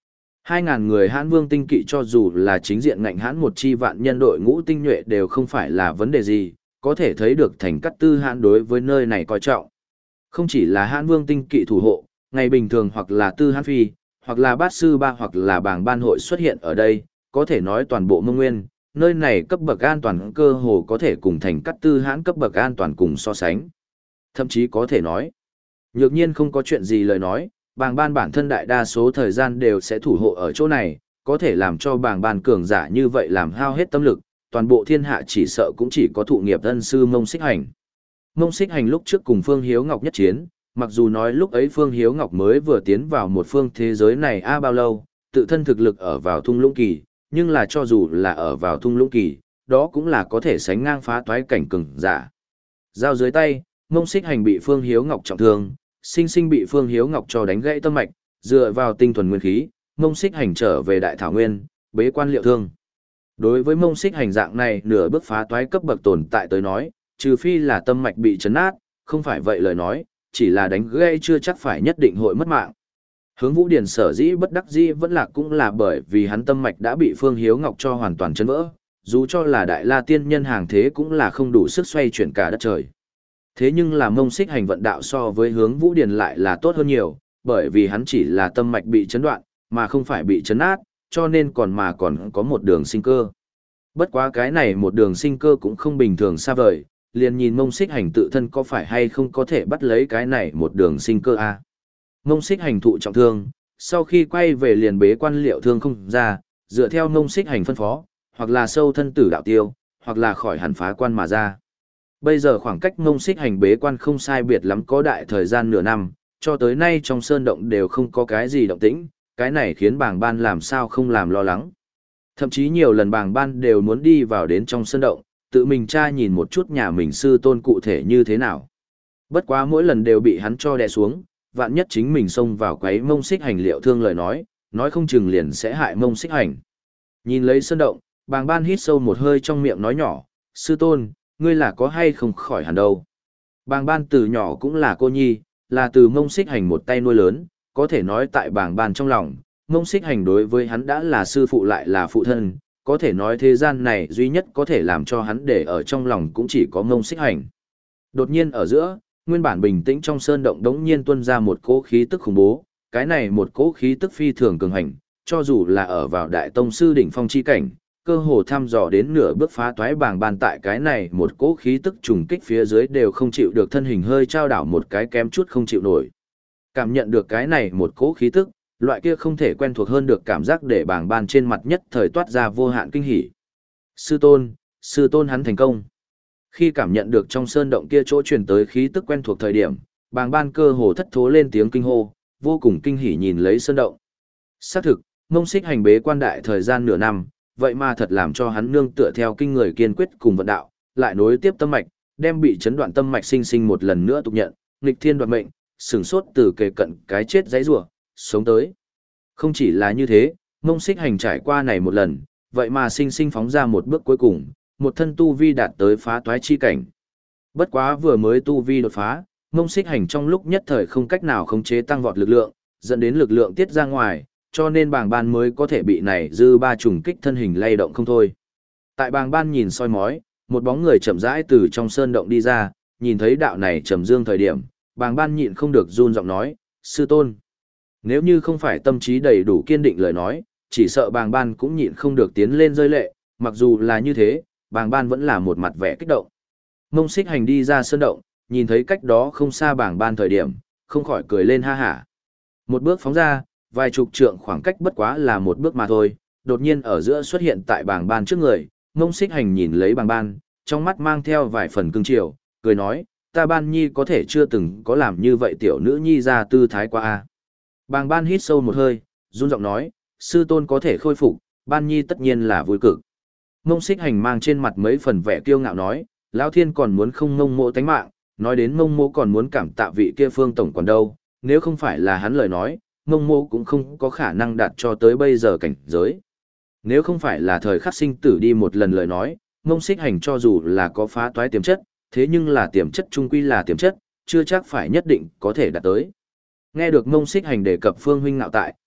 Hai ngàn người Hãn Vương tinh kỵ cho dù là chính diện ngạnh hãn một chi vạn nhân đội ngũ tinh nhuệ đều không phải là vấn đề gì, có thể thấy được thành cắt tư hãn đối với nơi này coi trọng. Không chỉ là Hãn Vương tinh kỵ thủ hộ, ngày bình thường hoặc là tư hãn phi, hoặc là bát sư ba hoặc là bảng ban hội xuất hiện ở đây, có thể nói toàn bộ Mông Nguyên, nơi này cấp bậc an toàn cơ hồ có thể cùng thành cắt tư hãn cấp bậc an toàn cùng so sánh. Thậm chí có thể nói, nhược nhiên không có chuyện gì lời nói, bàng ban bản thân đại đa số thời gian đều sẽ thủ hộ ở chỗ này, có thể làm cho bàng ban cường giả như vậy làm hao hết tâm lực, toàn bộ thiên hạ chỉ sợ cũng chỉ có thụ nghiệp ân sư Mông Xích Hành. Mông Xích Hành lúc trước cùng Phương Hiếu Ngọc nhất chiến, mặc dù nói lúc ấy Phương Hiếu Ngọc mới vừa tiến vào một phương thế giới này a bao lâu, tự thân thực lực ở vào thung lũng kỳ, nhưng là cho dù là ở vào thung lũng kỳ, đó cũng là có thể sánh ngang phá toái cảnh cường giả. Giao dưới tay, Mông Xích Hành bị Phương Hiếu Ngọc trọng thương, sinh sinh bị Phương Hiếu Ngọc cho đánh gãy tâm mạch, dựa vào tinh thuần nguyên khí, Mông Xích Hành trở về Đại Thảo Nguyên, bế quan liệu thương. Đối với Mông Xích Hành dạng này nửa bước phá toái cấp bậc tồn tại tới nói, trừ phi là tâm mạch bị chấn nát, không phải vậy lời nói, chỉ là đánh gãy chưa chắc phải nhất định hội mất mạng. Hướng Vũ Điển sở dĩ bất đắc dĩ vẫn là cũng là bởi vì hắn tâm mạch đã bị Phương Hiếu Ngọc cho hoàn toàn chấn vỡ, dù cho là Đại La tiên nhân hàng thế cũng là không đủ sức xoay chuyển cả đất trời. Thế nhưng là Mông Xích Hành vận đạo so với Hướng Vũ Điển lại là tốt hơn nhiều, bởi vì hắn chỉ là tâm mạch bị chấn đoạn, mà không phải bị chấn nát, cho nên còn mà còn có một đường sinh cơ. Bất quá cái này một đường sinh cơ cũng không bình thường xa vời, liền nhìn Mông Xích Hành tự thân có phải hay không có thể bắt lấy cái này một đường sinh cơ a. Mông Xích Hành thụ trọng thương, sau khi quay về liền bế quan liệu thương không ra, dựa theo Mông Xích Hành phân phó, hoặc là sâu thân tử đạo tiêu, hoặc là khỏi hẳn phá quan mà ra. Bây giờ khoảng cách Mông Xích Hành bế quan không sai biệt lắm có đại thời gian nửa năm, cho tới nay trong sơn động đều không có cái gì động tĩnh, cái này khiến bàng ban làm sao không làm lo lắng. Thậm chí nhiều lần bàng ban đều muốn đi vào đến trong sơn động, tự mình tra nhìn một chút nhà mình sư tôn cụ thể như thế nào. Bất quá mỗi lần đều bị hắn cho đè xuống, vạn nhất chính mình xông vào quấy Mông Xích Hành liệu thương lời nói, nói không chừng liền sẽ hại Mông Xích Hành. Nhìn lấy sơn động, bàng ban hít sâu một hơi trong miệng nói nhỏ, sư tôn, ngươi là có hay không khỏi hẳn đâu. Bàng ban từ nhỏ cũng là cô nhi, là từ Mông Xích Hành một tay nuôi lớn, có thể nói tại bàng ban trong lòng, Mông Xích Hành đối với hắn đã là sư phụ lại là phụ thân, có thể nói thế gian này duy nhất có thể làm cho hắn để ở trong lòng cũng chỉ có Mông Xích Hành. Đột nhiên ở giữa, nguyên bản bình tĩnh trong sơn động đống nhiên tuôn ra một cỗ khí tức khủng bố, cái này một cỗ khí tức phi thường cường hành, cho dù là ở vào đại tông sư đỉnh phong chi cảnh, cơ hồ thăm dò đến nửa bước phá toái bàng ban tại cái này một cỗ khí tức trùng kích phía dưới đều không chịu được, thân hình hơi trao đảo một cái kém chút không chịu nổi. Cảm nhận được cái này một cỗ khí tức, loại kia không thể quen thuộc hơn được cảm giác để bàng ban trên mặt nhất thời toát ra vô hạn kinh hỉ. Sư tôn, sư tôn hắn thành công. Khi cảm nhận được trong sơn động kia chỗ truyền tới khí tức quen thuộc thời điểm, bàng ban cơ hồ thất thố lên tiếng kinh hô, vô cùng kinh hỉ nhìn lấy sơn động. Xác thực, Mông Xích Hành bế quan đại thời gian nửa năm, vậy mà thật làm cho hắn nương tựa theo kinh người kiên quyết cùng vận đạo, lại nối tiếp tâm mạch, đem bị chấn đoạn tâm mạch sinh sinh một lần nữa tục nhận, nghịch thiên đoạt mệnh, sừng sốt từ kề cận cái chết dãy rủa, sống tới. Không chỉ là như thế, Mông Xích Hành trải qua này một lần, vậy mà sinh sinh phóng ra một bước cuối cùng, một thân tu vi đạt tới phá toái chi cảnh. Bất quá vừa mới tu vi đột phá, Mông Xích Hành trong lúc nhất thời không cách nào khống chế tăng vọt lực lượng, dẫn đến lực lượng tiết ra ngoài, cho nên bàng ban mới có thể bị này dư ba trùng kích thân hình lay động không thôi. Tại bàng ban nhìn soi mói, một bóng người chậm rãi từ trong sơn động đi ra, nhìn thấy đạo này trầm dương thời điểm, bàng ban nhịn không được run giọng nói, sư tôn. Nếu như không phải tâm trí đầy đủ kiên định lời nói, chỉ sợ bàng ban cũng nhịn không được tiến lên rơi lệ, mặc dù là như thế, bàng ban vẫn là một mặt vẻ kích động. Mông Xích Hành đi ra sơn động, nhìn thấy cách đó không xa bàng ban thời điểm, không khỏi cười lên ha hả. Một bước phóng ra, vài chục trượng khoảng cách bất quá là một bước mà thôi, đột nhiên ở giữa xuất hiện tại bàng ban trước người, Mông Xích Hành nhìn lấy bàng ban, trong mắt mang theo vài phần cưng chiều, cười nói, ta ban nhi có thể chưa từng có làm như vậy tiểu nữ nhi ra tư thái qua a. Bàng ban hít sâu một hơi, run giọng nói, sư tôn có thể khôi phục, ban nhi tất nhiên là vui cực. Mông Xích Hành mang trên mặt mấy phần vẻ kiêu ngạo nói, lão thiên còn muốn không mông mộ tánh mạng, nói đến mông mộ còn muốn cảm tạ vị kia phương tổng còn đâu, nếu không phải là hắn lời nói, mông mộ cũng không có khả năng đạt cho tới bây giờ cảnh giới. Nếu không phải là thời khắc sinh tử đi một lần lời nói, Mông Xích Hành cho dù là có phá toái tiềm chất, thế nhưng là tiềm chất trung quy là tiềm chất, chưa chắc phải nhất định có thể đạt tới. Nghe được Mông Xích Hành đề cập Phương huynh ngạo tại,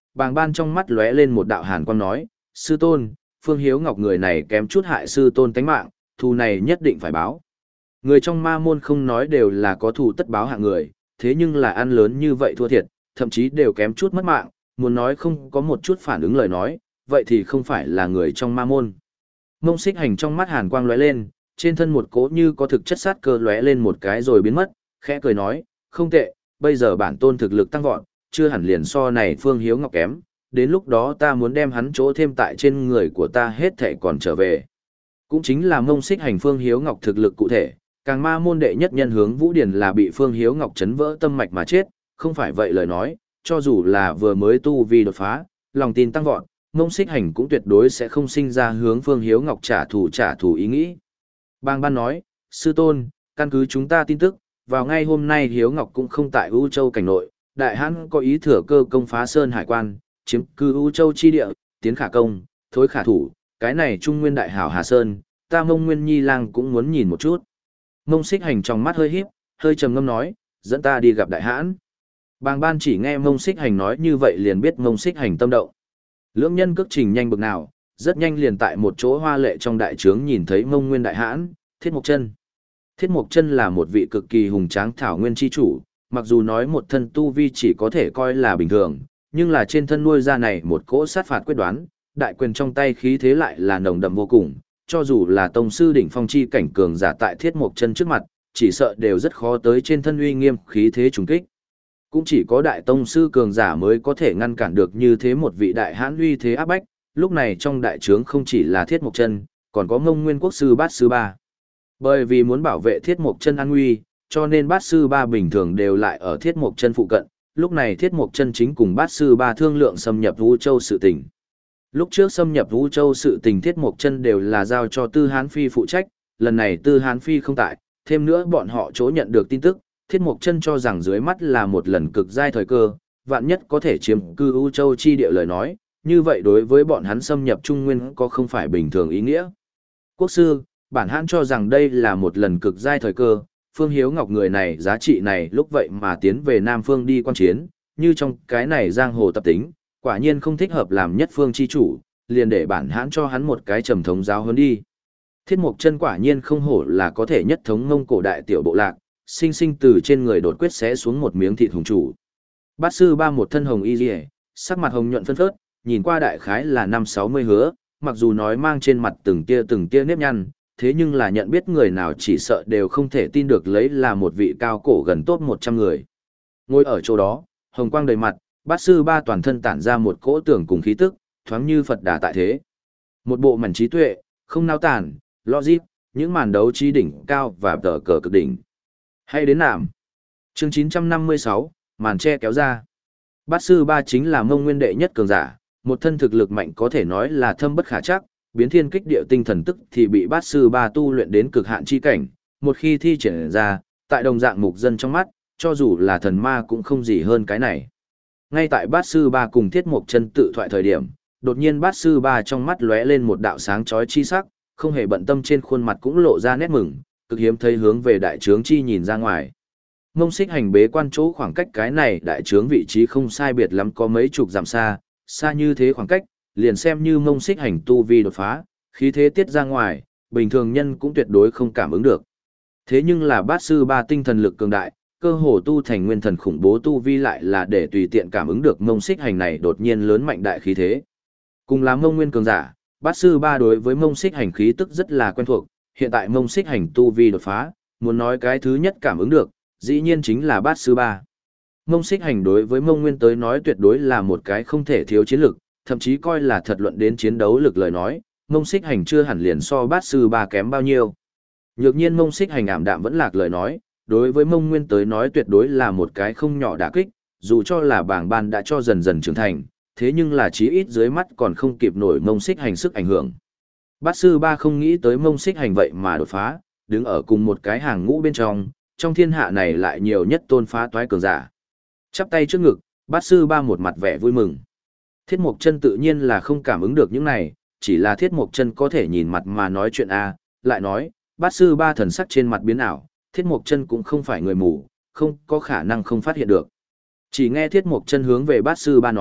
bàng ban trong mắt lóe lên một đạo hàn quang nói, sư tôn, Phương Hiếu Ngọc người này kém chút hại sư tôn tánh mạng, thù này nhất định phải báo. Người trong ma môn không nói đều là có thù tất báo hạng người, thế nhưng là ăn lớn như vậy thua thiệt, thậm chí đều kém chút mất mạng, muốn nói không có một chút phản ứng lời nói, vậy thì không phải là người trong ma môn. Mông Xích Hành trong mắt hàn quang lóe lên, trên thân một cỗ như có thực chất sát cơ lóe lên một cái rồi biến mất, khẽ cười nói, không tệ, bây giờ bản tôn thực lực tăng vọt, chưa hẳn liền so này Phương Hiếu Ngọc kém, đến lúc đó ta muốn đem hắn chỗ thêm tại trên người của ta hết thể còn trở về. Cũng chính là Mông Xích Hành Phương Hiếu Ngọc thực lực cụ thể, càng ma môn đệ nhất nhân hướng Vũ Điển là bị Phương Hiếu Ngọc chấn vỡ tâm mạch mà chết, không phải vậy lời nói, cho dù là vừa mới tu vi đột phá, lòng tin tăng vọt, Mông Xích Hành cũng tuyệt đối sẽ không sinh ra hướng Phương Hiếu Ngọc trả thù trả thù ý nghĩ. Bang Ban nói, sư tôn, căn cứ chúng ta tin tức, vào ngay hôm nay Hiếu Ngọc cũng không tại U Châu cảnh nội, đại hãn có ý thừa cơ công phá Sơn Hải Quan, chiếm cư U Châu chi địa, tiến khả công, thối khả thủ, cái này Trung Nguyên đại hảo Hà Sơn, ta Mông Nguyên Nhi Lang cũng muốn nhìn một chút. Mông Xích Hành trong mắt hơi híp, hơi trầm ngâm nói, dẫn ta đi gặp đại hãn. Bàng Ban chỉ nghe Mông Xích Hành nói như vậy liền biết Mông Xích Hành tâm động. Lưỡng nhân cước trình nhanh bực nào, rất nhanh liền tại một chỗ hoa lệ trong đại trướng nhìn thấy Mông Nguyên đại hãn, Thiết Mộc Chân. Thiết Mộc Chân là một vị cực kỳ hùng tráng thảo nguyên chi chủ, mặc dù nói một thân tu vi chỉ có thể coi là bình thường, nhưng là trên thân nuôi ra này một cỗ sát phạt quyết đoán, đại quyền trong tay khí thế lại là nồng đậm vô cùng, cho dù là tông sư đỉnh phong chi cảnh cường giả tại Thiết Mộc Chân trước mặt, chỉ sợ đều rất khó tới trên thân uy nghiêm khí thế trùng kích. Cũng chỉ có đại tông sư cường giả mới có thể ngăn cản được như thế một vị đại hãn uy thế áp bách, lúc này trong đại trướng không chỉ là Thiết Mộc Chân, còn có Mông Nguyên Quốc sư Bát sư Ba. Bởi vì muốn bảo vệ Thiết Mộc Chân an nguy, cho nên Bát sư Ba bình thường đều lại ở Thiết Mộc Chân phụ cận, lúc này Thiết Mộc Chân chính cùng Bát sư Ba thương lượng xâm nhập Vũ Châu sự tình. Lúc trước xâm nhập Vũ Châu sự tình Thiết Mộc Chân đều là giao cho Tư Hán Phi phụ trách, lần này Tư Hán Phi không tại, thêm nữa bọn họ chỗ nhận được tin tức, Thiết Mộc Chân cho rằng dưới mắt là một lần cực giai thời cơ, vạn nhất có thể chiếm cư Vũ Châu chi địa lời nói, như vậy đối với bọn hắn xâm nhập Trung Nguyên có không phải bình thường ý nghĩa. Quốc sư, bản hãn cho rằng đây là một lần cực giai thời cơ, Phương Hiếu Ngọc người này giá trị này lúc vậy mà tiến về Nam Phương đi quan chiến, như trong cái này giang hồ tập tính, quả nhiên không thích hợp làm nhất phương chi chủ, liền để bản hãn cho hắn một cái trầm thống giáo hơn đi. Thiết Mộc Chân quả nhiên không hổ là có thể nhất thống Mông Cổ đại tiểu bộ lạc, sinh sinh từ trên người đột quyết xé xuống một miếng thịt hùng chủ. Bát sư Ba một thân hồng y liễu, sắc mặt hồng nhuận phân phớt, nhìn qua đại khái là năm sáu mươi hứa, mặc dù nói mang trên mặt từng tia từng tia nếp nhăn, thế nhưng là nhận biết người nào chỉ sợ đều không thể tin được lấy là một vị cao cổ gần top một trăm người. Ngồi ở chỗ đó, hồng quang đầy mặt, Bát sư Ba toàn thân tản ra một cỗ tưởng cùng khí tức, thoáng như Phật Đà tại thế. Một bộ mảnh trí tuệ, không nao tản, logic, những màn đấu trí đỉnh cao và tờ cờ cực đỉnh. Hay đến nạm. Chương chín trăm năm mươi sáu, màn che kéo ra. Bát sư Ba chính là Mông Nguyên đệ nhất cường giả, một thân thực lực mạnh có thể nói là thâm bất khả trắc, biến thiên kích địa tinh thần tức thì bị Bát sư Ba tu luyện đến cực hạn chi cảnh, một khi thi triển ra, tại đồng dạng mục dân trong mắt, cho dù là thần ma cũng không gì hơn cái này. Ngay tại Bát sư Ba cùng Thiết Mộc Chân tự thoại thời điểm, đột nhiên Bát sư Ba trong mắt lóe lên một đạo sáng chói chi sắc, không hề bận tâm trên khuôn mặt cũng lộ ra nét mừng, cực hiếm thấy hướng về đại trướng chi nhìn ra ngoài. Mông Xích Hành bế quan chỗ khoảng cách cái này đại trướng vị trí không sai biệt lắm có mấy chục dặm xa, xa như thế khoảng cách, liền xem như Mông Xích Hành tu vi đột phá, khí thế tiết ra ngoài, bình thường nhân cũng tuyệt đối không cảm ứng được. Thế nhưng là Bát sư Ba tinh thần lực cường đại, cơ hồ tu thành nguyên thần khủng bố tu vi lại là để tùy tiện cảm ứng được Mông Xích Hành này đột nhiên lớn mạnh đại khí thế. Cùng là Mông Nguyên cường giả, Bát sư Ba đối với Mông Xích Hành khí tức rất là quen thuộc, hiện tại Mông Xích Hành tu vi đột phá, muốn nói cái thứ nhất cảm ứng được, dĩ nhiên chính là Bát sư Ba. Mông Xích Hành đối với Mông Nguyên tới nói tuyệt đối là một cái không thể thiếu chiến lực, thậm chí coi là thật luận đến chiến đấu lực lời nói, Mông Xích Hành chưa hẳn liền so Bát sư Ba kém bao nhiêu. Nhược nhiên Mông Xích Hành ảm đạm vẫn lạc lời nói, đối với Mông Nguyên tới nói tuyệt đối là một cái không nhỏ đả kích, dù cho là Bàng Ban đã cho dần dần trưởng thành, thế nhưng là chí ít dưới mắt còn không kịp nổi Mông Xích Hành sức ảnh hưởng. Bát sư Ba không nghĩ tới Mông Xích Hành vậy mà đột phá, đứng ở cùng một cái hàng ngũ bên trong, trong thiên hạ này lại nhiều nhất tôn phá toái cường giả. Chắp tay trước ngực, Bát sư Ba một mặt vẻ vui mừng. Thiết Mộc Chân tự nhiên là không cảm ứng được những này, chỉ là Thiết Mộc Chân có thể nhìn mặt mà nói chuyện a, lại nói, Bát sư Ba thần sắc trên mặt biến ảo, Thiết Mộc Chân cũng không phải người mù, không có khả năng không phát hiện được. Chỉ nghe Thiết Mộc Chân hướng về Bát sư Ba nói,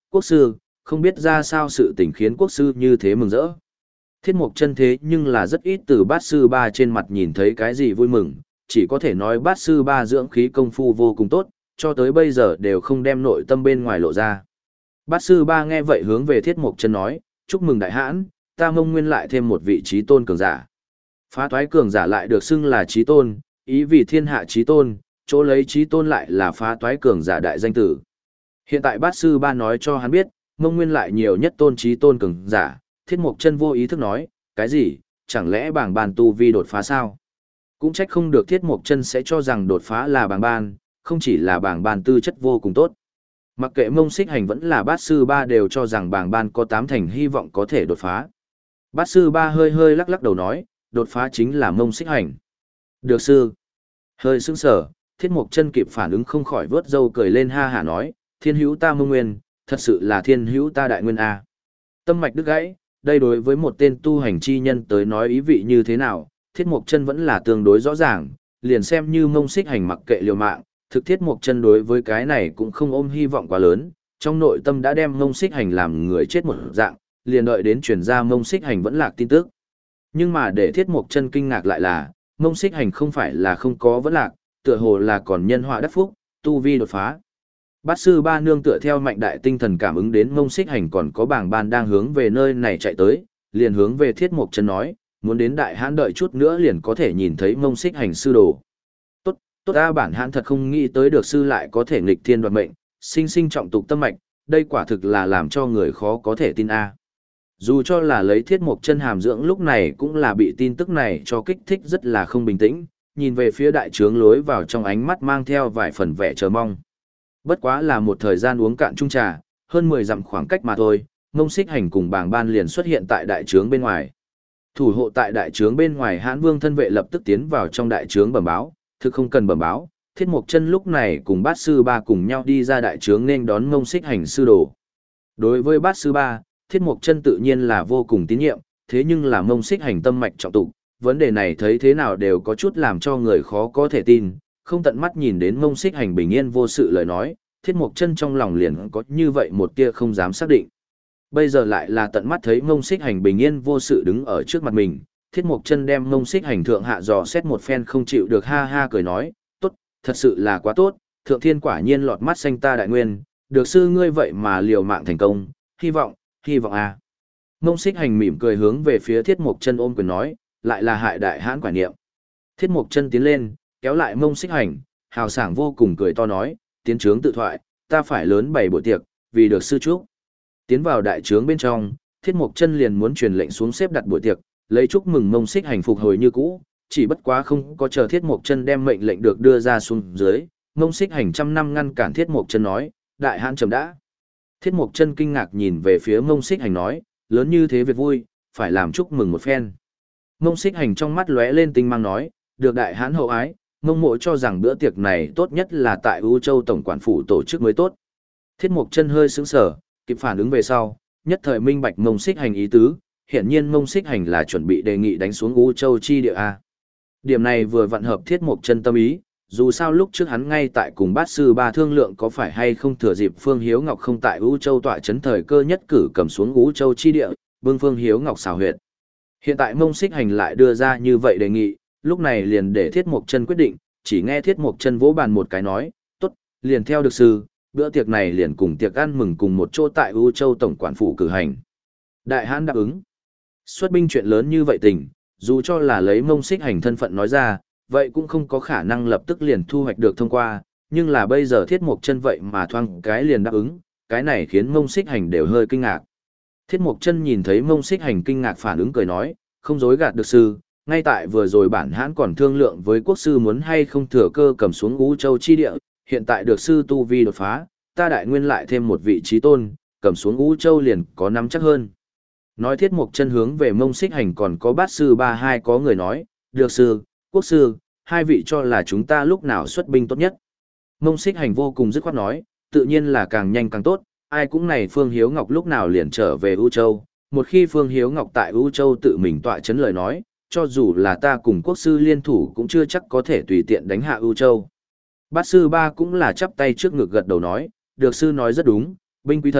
quốc sư, không biết ra sao sự tình khiến quốc sư như thế mừng rỡ. Thiết Mộc Chân thế nhưng là rất ít từ bát sư ba trên mặt nhìn thấy cái gì vui mừng, chỉ có thể nói bát sư ba dưỡng khí công phu vô cùng tốt, cho tới bây giờ đều không đem nội tâm bên ngoài lộ ra. Bát sư ba nghe vậy hướng về Thiết Mộc Chân nói, chúc mừng đại hãn, ta Mông Nguyên lại thêm một vị trí tôn cường giả. Phá toái cường giả lại được xưng là trí tôn, ý vì thiên hạ trí tôn, chỗ lấy trí tôn lại là phá toái cường giả đại danh tử. Hiện tại bát sư ba nói cho hắn biết, Mông Nguyên lại nhiều nhất tôn trí tôn cường giả, Thiết Mộc Chân vô ý thức nói, cái gì, chẳng lẽ bảng bàn tu vi đột phá sao? Cũng trách không được Thiết Mộc Chân sẽ cho rằng đột phá là bảng ban, không chỉ là bảng ban tư chất vô cùng tốt. Mặc kệ Mông Xích Hành vẫn là bát sư ba đều cho rằng bảng ban có tám thành hy vọng có thể đột phá. Bát sư ba hơi hơi lắc lắc đầu nói, đột phá chính là Mông Xích Hành. Được sư. Hơi sững sờ, Thiết Mộc Chân kịp phản ứng không khỏi vớt râu cười lên ha hả nói, thiên hữu ta Mông Nguyên, thật sự là thiên hữu ta đại nguyên a. Tâm mạch đứt gãy, đây đối với một tên tu hành chi nhân tới nói ý vị như thế nào, Thiết Mộc Chân vẫn là tương đối rõ ràng, liền xem như Mông Xích Hành mặc kệ liều mạng, thực Thiết Mộc Chân đối với cái này cũng không ôm hy vọng quá lớn, trong nội tâm đã đem Mông Xích Hành làm người chết một dạng, liền đợi đến truyền ra Mông Xích Hành vẫn lạc tin tức. Nhưng mà để Thiết Mộc Chân kinh ngạc lại là, Mông Xích Hành không phải là không có vẫn lạc, tựa hồ là còn nhân họa đắc phúc, tu vi đột phá. Bát sư ba nương tựa theo mạnh đại tinh thần cảm ứng đến Mông Xích Hành còn có bảng ban đang hướng về nơi này chạy tới, liền hướng về Thiết Mộc Chân nói, muốn đến đại hãn đợi chút nữa liền có thể nhìn thấy Mông Xích Hành sư đồ. Tốt, tốt a, bản hãn thật không nghĩ tới được sư lại có thể nghịch thiên đoạt mệnh, sinh sinh trọng tục tâm mạch, đây quả thực là làm cho người khó có thể tin a. Dù cho là lấy Thiết Mộc Chân hàm dưỡng lúc này cũng là bị tin tức này cho kích thích rất là không bình tĩnh, nhìn về phía đại trướng lối vào trong ánh mắt mang theo vài phần vẻ chờ mong. Bất quá là một thời gian uống cạn chung trà, hơn mười dặm khoảng cách mà thôi, Mông Xích Hành cùng bảng ban liền xuất hiện tại đại trướng bên ngoài. Thủ hộ tại đại trướng bên ngoài Hãn Vương thân vệ lập tức tiến vào trong đại trướng bẩm báo, thực không cần bẩm báo, Thiết Mộc Chân lúc này cùng bát sư ba cùng nhau đi ra đại trướng nên đón Mông Xích Hành sư đồ. Đối với bát sư ba, Thiết Mộc Chân tự nhiên là vô cùng tín nhiệm, thế nhưng là Mông Xích Hành tâm mạch trọng tụ, vấn đề này thấy thế nào đều có chút làm cho người khó có thể tin, không tận mắt nhìn đến Mông Xích Hành bình yên vô sự lời nói, Thiết Mộc Chân trong lòng liền có như vậy một tia không dám xác định. Bây giờ lại là tận mắt thấy Mông Xích Hành bình yên vô sự đứng ở trước mặt mình, Thiết Mộc Chân đem Mông Xích Hành thượng hạ dò xét một phen không chịu được ha ha cười nói, tốt, thật sự là quá tốt, thượng thiên quả nhiên lọt mắt xanh ta đại nguyên, được sư ngươi vậy mà liều mạng thành công, hy vọng, hy vọng a. À. Mông Xích Hành mỉm cười hướng về phía Thiết Mộc Chân ôm quyền nói, lại là hại đại hãn quả niệm. Thiết Mộc Chân tiến lên, kéo lại Mông Xích Hành, hào sảng vô cùng cười to nói, tiến trướng tự thoại, ta phải lớn bày buổi tiệc, vì được sư chúc. Tiến vào đại trướng bên trong, Thiết Mộc Chân liền muốn truyền lệnh xuống xếp đặt buổi tiệc, lấy chúc mừng Mông Xích Hành phục hồi như cũ, chỉ bất quá không có chờ Thiết Mộc Chân đem mệnh lệnh được đưa ra xuống dưới, Mông Xích Hành trăm năm ngăn cản Thiết Mộc Chân nói, đại hãn chậm đã. Thiết Mộc Chân kinh ngạc nhìn về phía Mông Xích Hành nói, lớn như thế việc vui, phải làm chúc mừng một phen. Mông Xích Hành trong mắt lóe lên tinh mang nói, được đại hãn hậu ái, Mông mộ cho rằng bữa tiệc này tốt nhất là tại U Châu tổng quản phủ tổ chức mới tốt. Thiết Mộc Chân hơi sững sờ, kịp phản ứng về sau, nhất thời minh bạch Mông Xích Hành ý tứ, hiển nhiên Mông Xích Hành là chuẩn bị đề nghị đánh xuống U Châu chi địa a. Điểm này vừa vặn hợp Thiết Mộc Chân tâm ý, dù sao lúc trước hắn ngay tại cùng bát sư ba thương lượng có phải hay không thừa dịp Phương Hiếu Ngọc không tại U Châu tọa chấn thời cơ nhất cử cầm xuống U Châu chi địa, bưng Phương Hiếu Ngọc xào huyệt. Hiện tại Mông Xích Hành lại đưa ra như vậy đề nghị, lúc này liền để Thiết Mộc Chân quyết định, chỉ nghe Thiết Mộc Chân vỗ bàn một cái nói, tốt, liền theo được sư, bữa tiệc này liền cùng tiệc ăn mừng cùng một chỗ tại U Châu tổng quản phủ cử hành. Đại hãn đáp ứng. Xuất binh chuyện lớn như vậy tình, dù cho là lấy Mông Xích Hành thân phận nói ra, vậy cũng không có khả năng lập tức liền thu hoạch được thông qua, nhưng là bây giờ Thiết Mộc Chân vậy mà thoang cái liền đáp ứng, cái này khiến Mông Xích Hành đều hơi kinh ngạc. Thiết Mộc Chân nhìn thấy Mông Xích Hành kinh ngạc phản ứng cười nói, không dối gạt được sư, ngay tại vừa rồi bản hãn còn thương lượng với quốc sư muốn hay không thừa cơ cầm xuống U Châu chi địa, hiện tại được sư tu vi đột phá, ta đại nguyên lại thêm một vị trí tôn, cầm xuống U Châu liền có nắm chắc hơn. Nói Thiết Mộc Chân hướng về Mông Xích Hành còn có bát sư ba hai có người nói, được sư, quốc sư, hai vị cho là chúng ta lúc nào xuất binh tốt nhất. Mông Xích Hành vô cùng dứt khoát nói, tự nhiên là càng nhanh càng tốt, ai cũng này Phương Hiếu Ngọc lúc nào liền trở về U Châu, một khi Phương Hiếu Ngọc tại U Châu tự mình tọa chấn lời nói, cho dù là ta cùng quốc sư liên thủ cũng chưa chắc có thể tùy tiện đánh hạ U Châu. Bát sư ba cũng là chắp tay trước ngực gật đầu nói, được sư nói rất đúng, binh quý thần,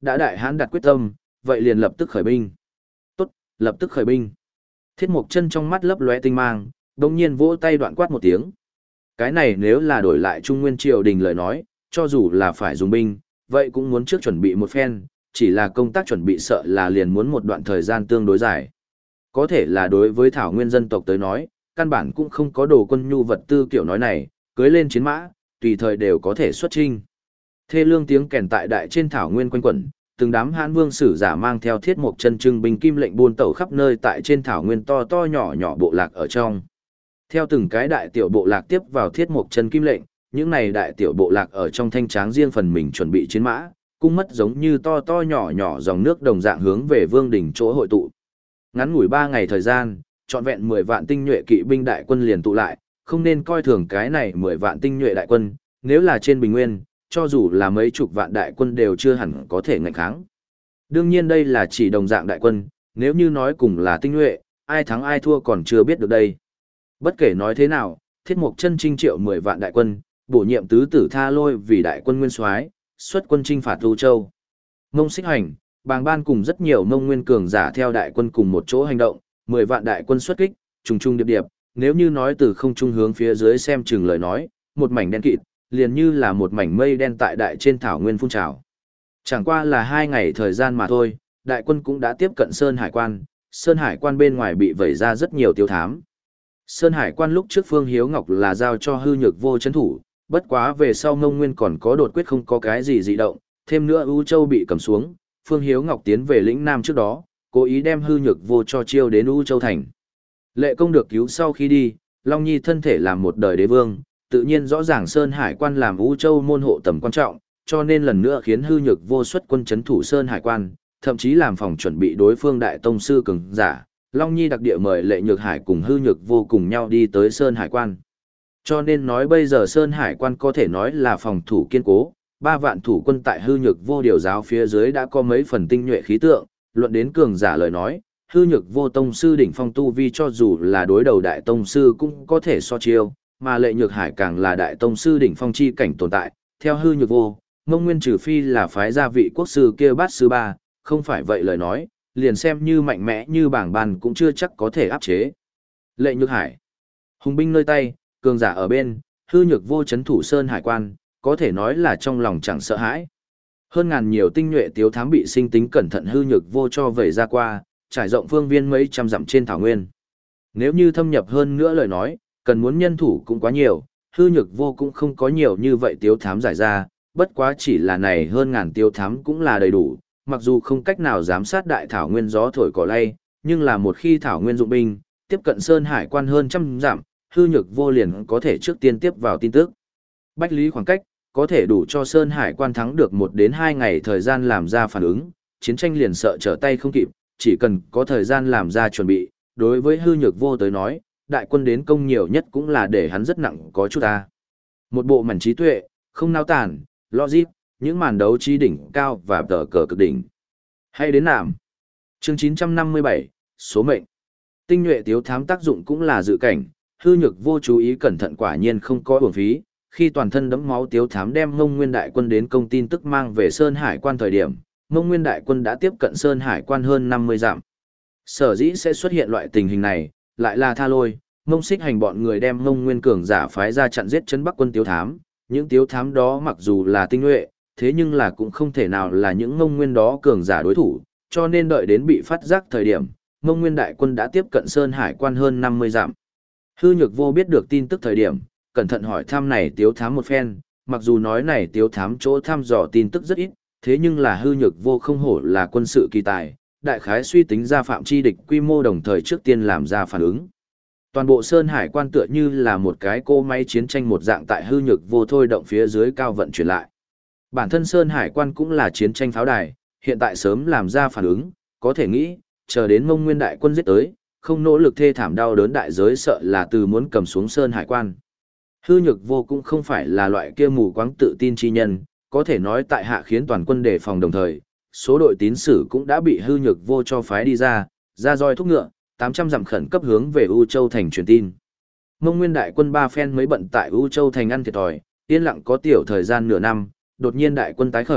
đã đại hãn đặt quyết tâm, vậy liền lập tức khởi binh. Tốt, lập tức khởi binh. Thiết Mộc Chân trong mắt lấp lóe tinh mang, đồng nhiên vỗ tay đoạn quát một tiếng. Cái này nếu là đổi lại Trung Nguyên triều đình lời nói, cho dù là phải dùng binh, vậy cũng muốn trước chuẩn bị một phen, chỉ là công tác chuẩn bị sợ là liền muốn một đoạn thời gian tương đối dài. Có thể là đối với Thảo Nguyên dân tộc tới nói, căn bản cũng không có đồ quân nhu vật tư kiểu nói này, cưới lên chiến mã, tùy thời đều có thể xuất chinh. Thê lương tiếng kèn tại đại trên Thảo Nguyên quanh quẩn, từng đám hãn vương sử giả mang theo Thiết Mộc Chân trưng binh kim lệnh buôn tẩu khắp nơi tại trên Thảo Nguyên to to nhỏ nhỏ bộ lạc ở trong. Theo từng cái đại tiểu bộ lạc tiếp vào Thiết Mộc Chân kim lệnh, những này đại tiểu bộ lạc ở trong thanh tráng riêng phần mình chuẩn bị chiến mã, cung mất giống như to to nhỏ nhỏ dòng nước đồng dạng hướng về vương đỉnh chỗ hội tụ. Ngắn ngủi ba ngày thời gian, trọn vẹn mười vạn tinh nhuệ kỵ binh đại quân liền tụ lại, không nên coi thường cái này mười vạn tinh nhuệ đại quân, nếu là trên bình nguyên, cho dù là mấy chục vạn đại quân đều chưa hẳn có thể ngạnh kháng. Đương nhiên đây là chỉ đồng dạng đại quân, nếu như nói cùng là tinh nhuệ, ai thắng ai thua còn chưa biết được đây. Bất kể nói thế nào, Thiết Mộc Chân chinh triệu mười vạn đại quân, bổ nhiệm tứ tử Tha Lôi vì đại quân nguyên soái, xuất quân chinh phạt U Châu. Mông Xích Hành, Bàng Ban cùng rất nhiều Mông Nguyên cường giả theo đại quân cùng một chỗ hành động, mười vạn đại quân xuất kích, trùng trùng điệp điệp, nếu như nói từ không trung hướng phía dưới xem chừng lời nói, một mảnh đen kịt, liền như là một mảnh mây đen tại đại trên Thảo Nguyên phun trào. Chẳng qua là hai ngày thời gian mà thôi, đại quân cũng đã tiếp cận Sơn Hải Quan, Sơn Hải Quan bên ngoài bị vẩy ra rất nhiều tiêu thám. Sơn Hải Quan lúc trước Phương Hiếu Ngọc là giao cho Hư Nhược Vô trấn thủ, bất quá về sau Mông Nguyên còn có đột quyết không có cái gì dị động, thêm nữa U Châu bị cầm xuống, Phương Hiếu Ngọc tiến về lĩnh Nam trước đó, cố ý đem Hư Nhược Vô cho chiêu đến U Châu thành. Lệ Công được cứu sau khi đi, Long Nhi thân thể làm một đời đế vương, tự nhiên rõ ràng Sơn Hải Quan làm U Châu môn hộ tầm quan trọng, cho nên lần nữa khiến Hư Nhược Vô xuất quân trấn thủ Sơn Hải Quan, thậm chí làm phòng chuẩn bị đối phương đại tông sư cường giả. Long Nhi đặc địa mời Lệ Nhược Hải cùng Hư Nhược Vô cùng nhau đi tới Sơn Hải Quan. Cho nên nói bây giờ Sơn Hải Quan có thể nói là phòng thủ kiên cố, ba vạn thủ quân tại Hư Nhược Vô điều giáo phía dưới đã có mấy phần tinh nhuệ khí tượng, luận đến cường giả lời nói, Hư Nhược Vô tông sư đỉnh phong tu vi cho dù là đối đầu đại tông sư cũng có thể so chiêu, mà Lệ Nhược Hải càng là đại tông sư đỉnh phong chi cảnh tồn tại, theo Hư Nhược Vô, Mông Nguyên trừ phi là phái gia vị quốc sư kia bát sư ba, không phải vậy lời nói, liền xem như mạnh mẽ như Bảng Ban cũng chưa chắc có thể áp chế. Lệ Nhược Hải, hùng binh nơi tay, cường giả ở bên, Hư Nhược Vô trấn thủ Sơn Hải Quan, có thể nói là trong lòng chẳng sợ hãi. Hơn ngàn nhiều tinh nhuệ tiếu thám bị sinh tính cẩn thận Hư Nhược Vô cho vẩy ra qua, trải rộng phương viên mấy trăm dặm trên thảo nguyên. Nếu như thâm nhập hơn nữa lời nói, cần muốn nhân thủ cũng quá nhiều, Hư Nhược Vô cũng không có nhiều như vậy tiếu thám giải ra, bất quá chỉ là này hơn ngàn tiếu thám cũng là đầy đủ, mặc dù không cách nào giám sát đại thảo nguyên gió thổi cỏ lay, nhưng là một khi thảo nguyên dụng binh, tiếp cận Sơn Hải Quan hơn trăm dặm, Hư Nhược Vô liền có thể trước tiên tiếp vào tin tức. Bách lý khoảng cách, có thể đủ cho Sơn Hải Quan thắng được một đến hai ngày thời gian làm ra phản ứng, chiến tranh liền sợ trở tay không kịp, chỉ cần có thời gian làm ra chuẩn bị, đối với Hư Nhược Vô tới nói, đại quân đến công nhiều nhất cũng là để hắn rất nặng có chút ta. Một bộ mảnh trí tuệ, không nao tản, logic, những màn đấu trí đỉnh cao và tờ cờ cực đỉnh. Hay đến nạm. Chương chín trăm năm mươi bảy, số mệnh. Tinh nhuệ tiếu thám tác dụng cũng là dự cảnh, Hư Nhược Vô chú ý cẩn thận quả nhiên không có uổng phí, khi toàn thân đẫm máu tiếu thám đem Mông Nguyên đại quân đến công tin tức mang về Sơn Hải Quan thời điểm, Mông Nguyên đại quân đã tiếp cận Sơn Hải Quan hơn năm mươi dặm. Sở dĩ sẽ xuất hiện loại tình hình này, lại là Tha Lôi, Mông Xích Hành bọn người đem Mông Nguyên cường giả phái ra chặn giết chân Bắc quân tiếu thám, những tiếu thám đó mặc dù là tinh nhuệ, thế nhưng là cũng không thể nào là những Mông Nguyên đó cường giả đối thủ, cho nên đợi đến bị phát giác thời điểm, Mông Nguyên đại quân đã tiếp cận Sơn Hải Quan hơn năm mươi dặm. Hư Nhược Vô biết được tin tức thời điểm, cẩn thận hỏi thăm này tiếu thám một phen, mặc dù nói này tiếu thám chỗ thăm dò tin tức rất ít, thế nhưng là Hư Nhược Vô không hổ là quân sự kỳ tài, đại khái suy tính ra phạm chi địch quy mô đồng thời trước tiên làm ra phản ứng. Toàn bộ Sơn Hải Quan tựa như là một cái cỗ máy chiến tranh một dạng tại Hư Nhược Vô thôi động phía dưới cao vận chuyển lại. Bản thân Sơn Hải Quan cũng là chiến tranh pháo đài, hiện tại sớm làm ra phản ứng, có thể nghĩ, chờ đến Mông Nguyên đại quân giết tới, không nỗ lực thê thảm đau đớn đại giới sợ là từ muốn cầm xuống Sơn Hải Quan. Hư Nhược Vô cũng không phải là loại kia mù quáng tự tin chi nhân, có thể nói tại hạ khiến toàn quân đề phòng đồng thời, số đội tín sử cũng đã bị Hư Nhược Vô cho phái đi ra, ra roi thúc ngựa, tám trăm dặm khẩn cấp hướng về U Châu thành truyền tin. Mông Nguyên đại quân ba phen mới bận tại U Châu thành ăn thiệt thòi, yên lặng có tiểu thời gian nửa năm, đột nhiên đại quân tái khởi,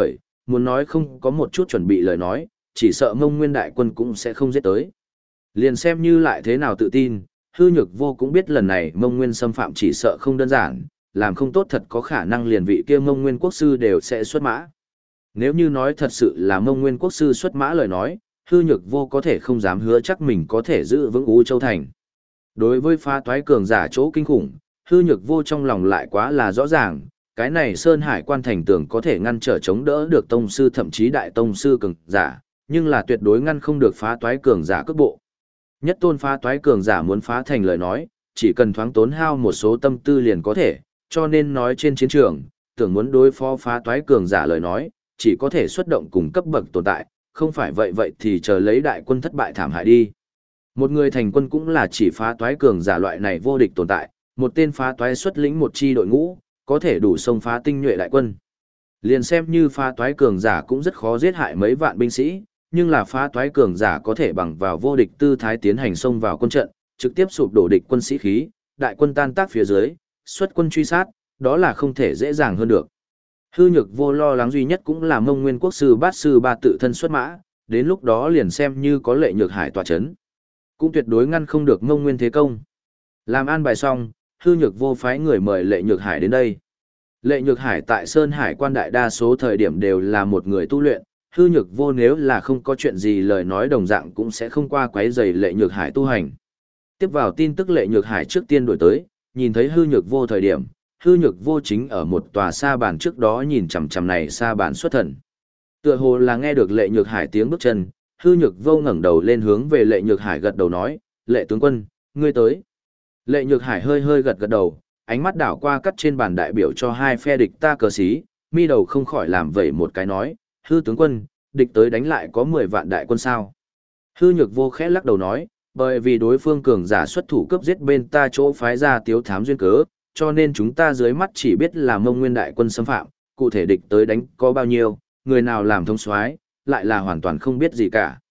muốn nói không có một chút chuẩn bị lời nói, chỉ sợ Mông Nguyên đại quân cũng sẽ không giết tới. Liền xem như lại thế nào tự tin, hư nhược vô cũng biết lần này Mông Nguyên xâm phạm chỉ sợ không đơn giản, làm không tốt thật có khả năng liền vị kia Mông Nguyên quốc sư đều sẽ xuất mã. Nếu như nói thật sự là Mông Nguyên quốc sư xuất mã lời nói, hư nhược vô có thể không dám hứa chắc mình có thể giữ vững U Châu Thành. Đối với phá toái cường giả chỗ kinh khủng, hư nhược vô trong lòng lại quá là rõ ràng, cái này Sơn Hải quan thành tường có thể ngăn trở chống đỡ được tông sư thậm chí đại tông sư cường giả, nhưng là tuyệt đối ngăn không được phá toái cường giả cước bộ. Nhất tôn phá toái cường giả muốn phá thành lời nói, chỉ cần thoáng tốn hao một số tâm tư liền có thể, cho nên nói trên chiến trường, tưởng muốn đối phó phá toái cường giả lời nói, chỉ có thể xuất động cùng cấp bậc tồn tại, không phải vậy vậy thì chờ lấy đại quân thất bại thảm hại đi. Một người thành quân cũng là chỉ phá toái cường giả loại này vô địch tồn tại, một tên phá toái xuất lĩnh một chi đội ngũ, có thể đủ xông phá tinh nhuệ đại quân. Liền xem như phá toái cường giả cũng rất khó giết hại mấy vạn binh sĩ, nhưng là phá toái cường giả có thể bằng vào vô địch tư thái tiến hành xông vào quân trận, trực tiếp sụp đổ địch quân sĩ khí, đại quân tan tác phía dưới, xuất quân truy sát, đó là không thể dễ dàng hơn được. Hư nhược vô lo lắng duy nhất cũng là Mông Nguyên quốc sư bát sư ba tự thân xuất mã, đến lúc đó liền xem như có Lệ Nhược Hải tọa chấn, cũng tuyệt đối ngăn không được Mông Nguyên thế công. Làm an bài xong, hư nhược vô phái người mời Lệ Nhược Hải đến đây. Lệ Nhược Hải tại Sơn Hải quan đại đa số thời điểm đều là một người tu luyện, hư nhược vô nếu là không có chuyện gì lời nói đồng dạng cũng sẽ không qua quấy rầy Lệ Nhược Hải tu hành. Tiếp vào tin tức Lệ Nhược Hải trước tiên đổi tới, nhìn thấy hư nhược vô thời điểm, hư nhược vô chính ở một tòa sa bàn trước đó nhìn chằm chằm này sa bàn xuất thần. Tựa hồ là nghe được Lệ Nhược Hải tiếng bước chân, hư nhược vô ngẩng đầu lên hướng về Lệ Nhược Hải gật đầu nói, Lệ tướng quân, ngươi tới. Lệ Nhược Hải hơi hơi gật gật đầu, ánh mắt đảo qua cắt trên bàn đại biểu cho hai phe địch ta cờ xí, mi đầu không khỏi làm vẩy một cái nói, hư tướng quân, địch tới đánh lại có mười vạn đại quân sao. Hư nhược vô khẽ lắc đầu nói, bởi vì đối phương cường giả xuất thủ cướp giết bên ta chỗ phái ra tiếu thám duyên cớ, cho nên chúng ta dưới mắt chỉ biết là Mông Nguyên đại quân xâm phạm, cụ thể địch tới đánh có bao nhiêu, người nào làm thống soái, lại là hoàn toàn không biết gì cả.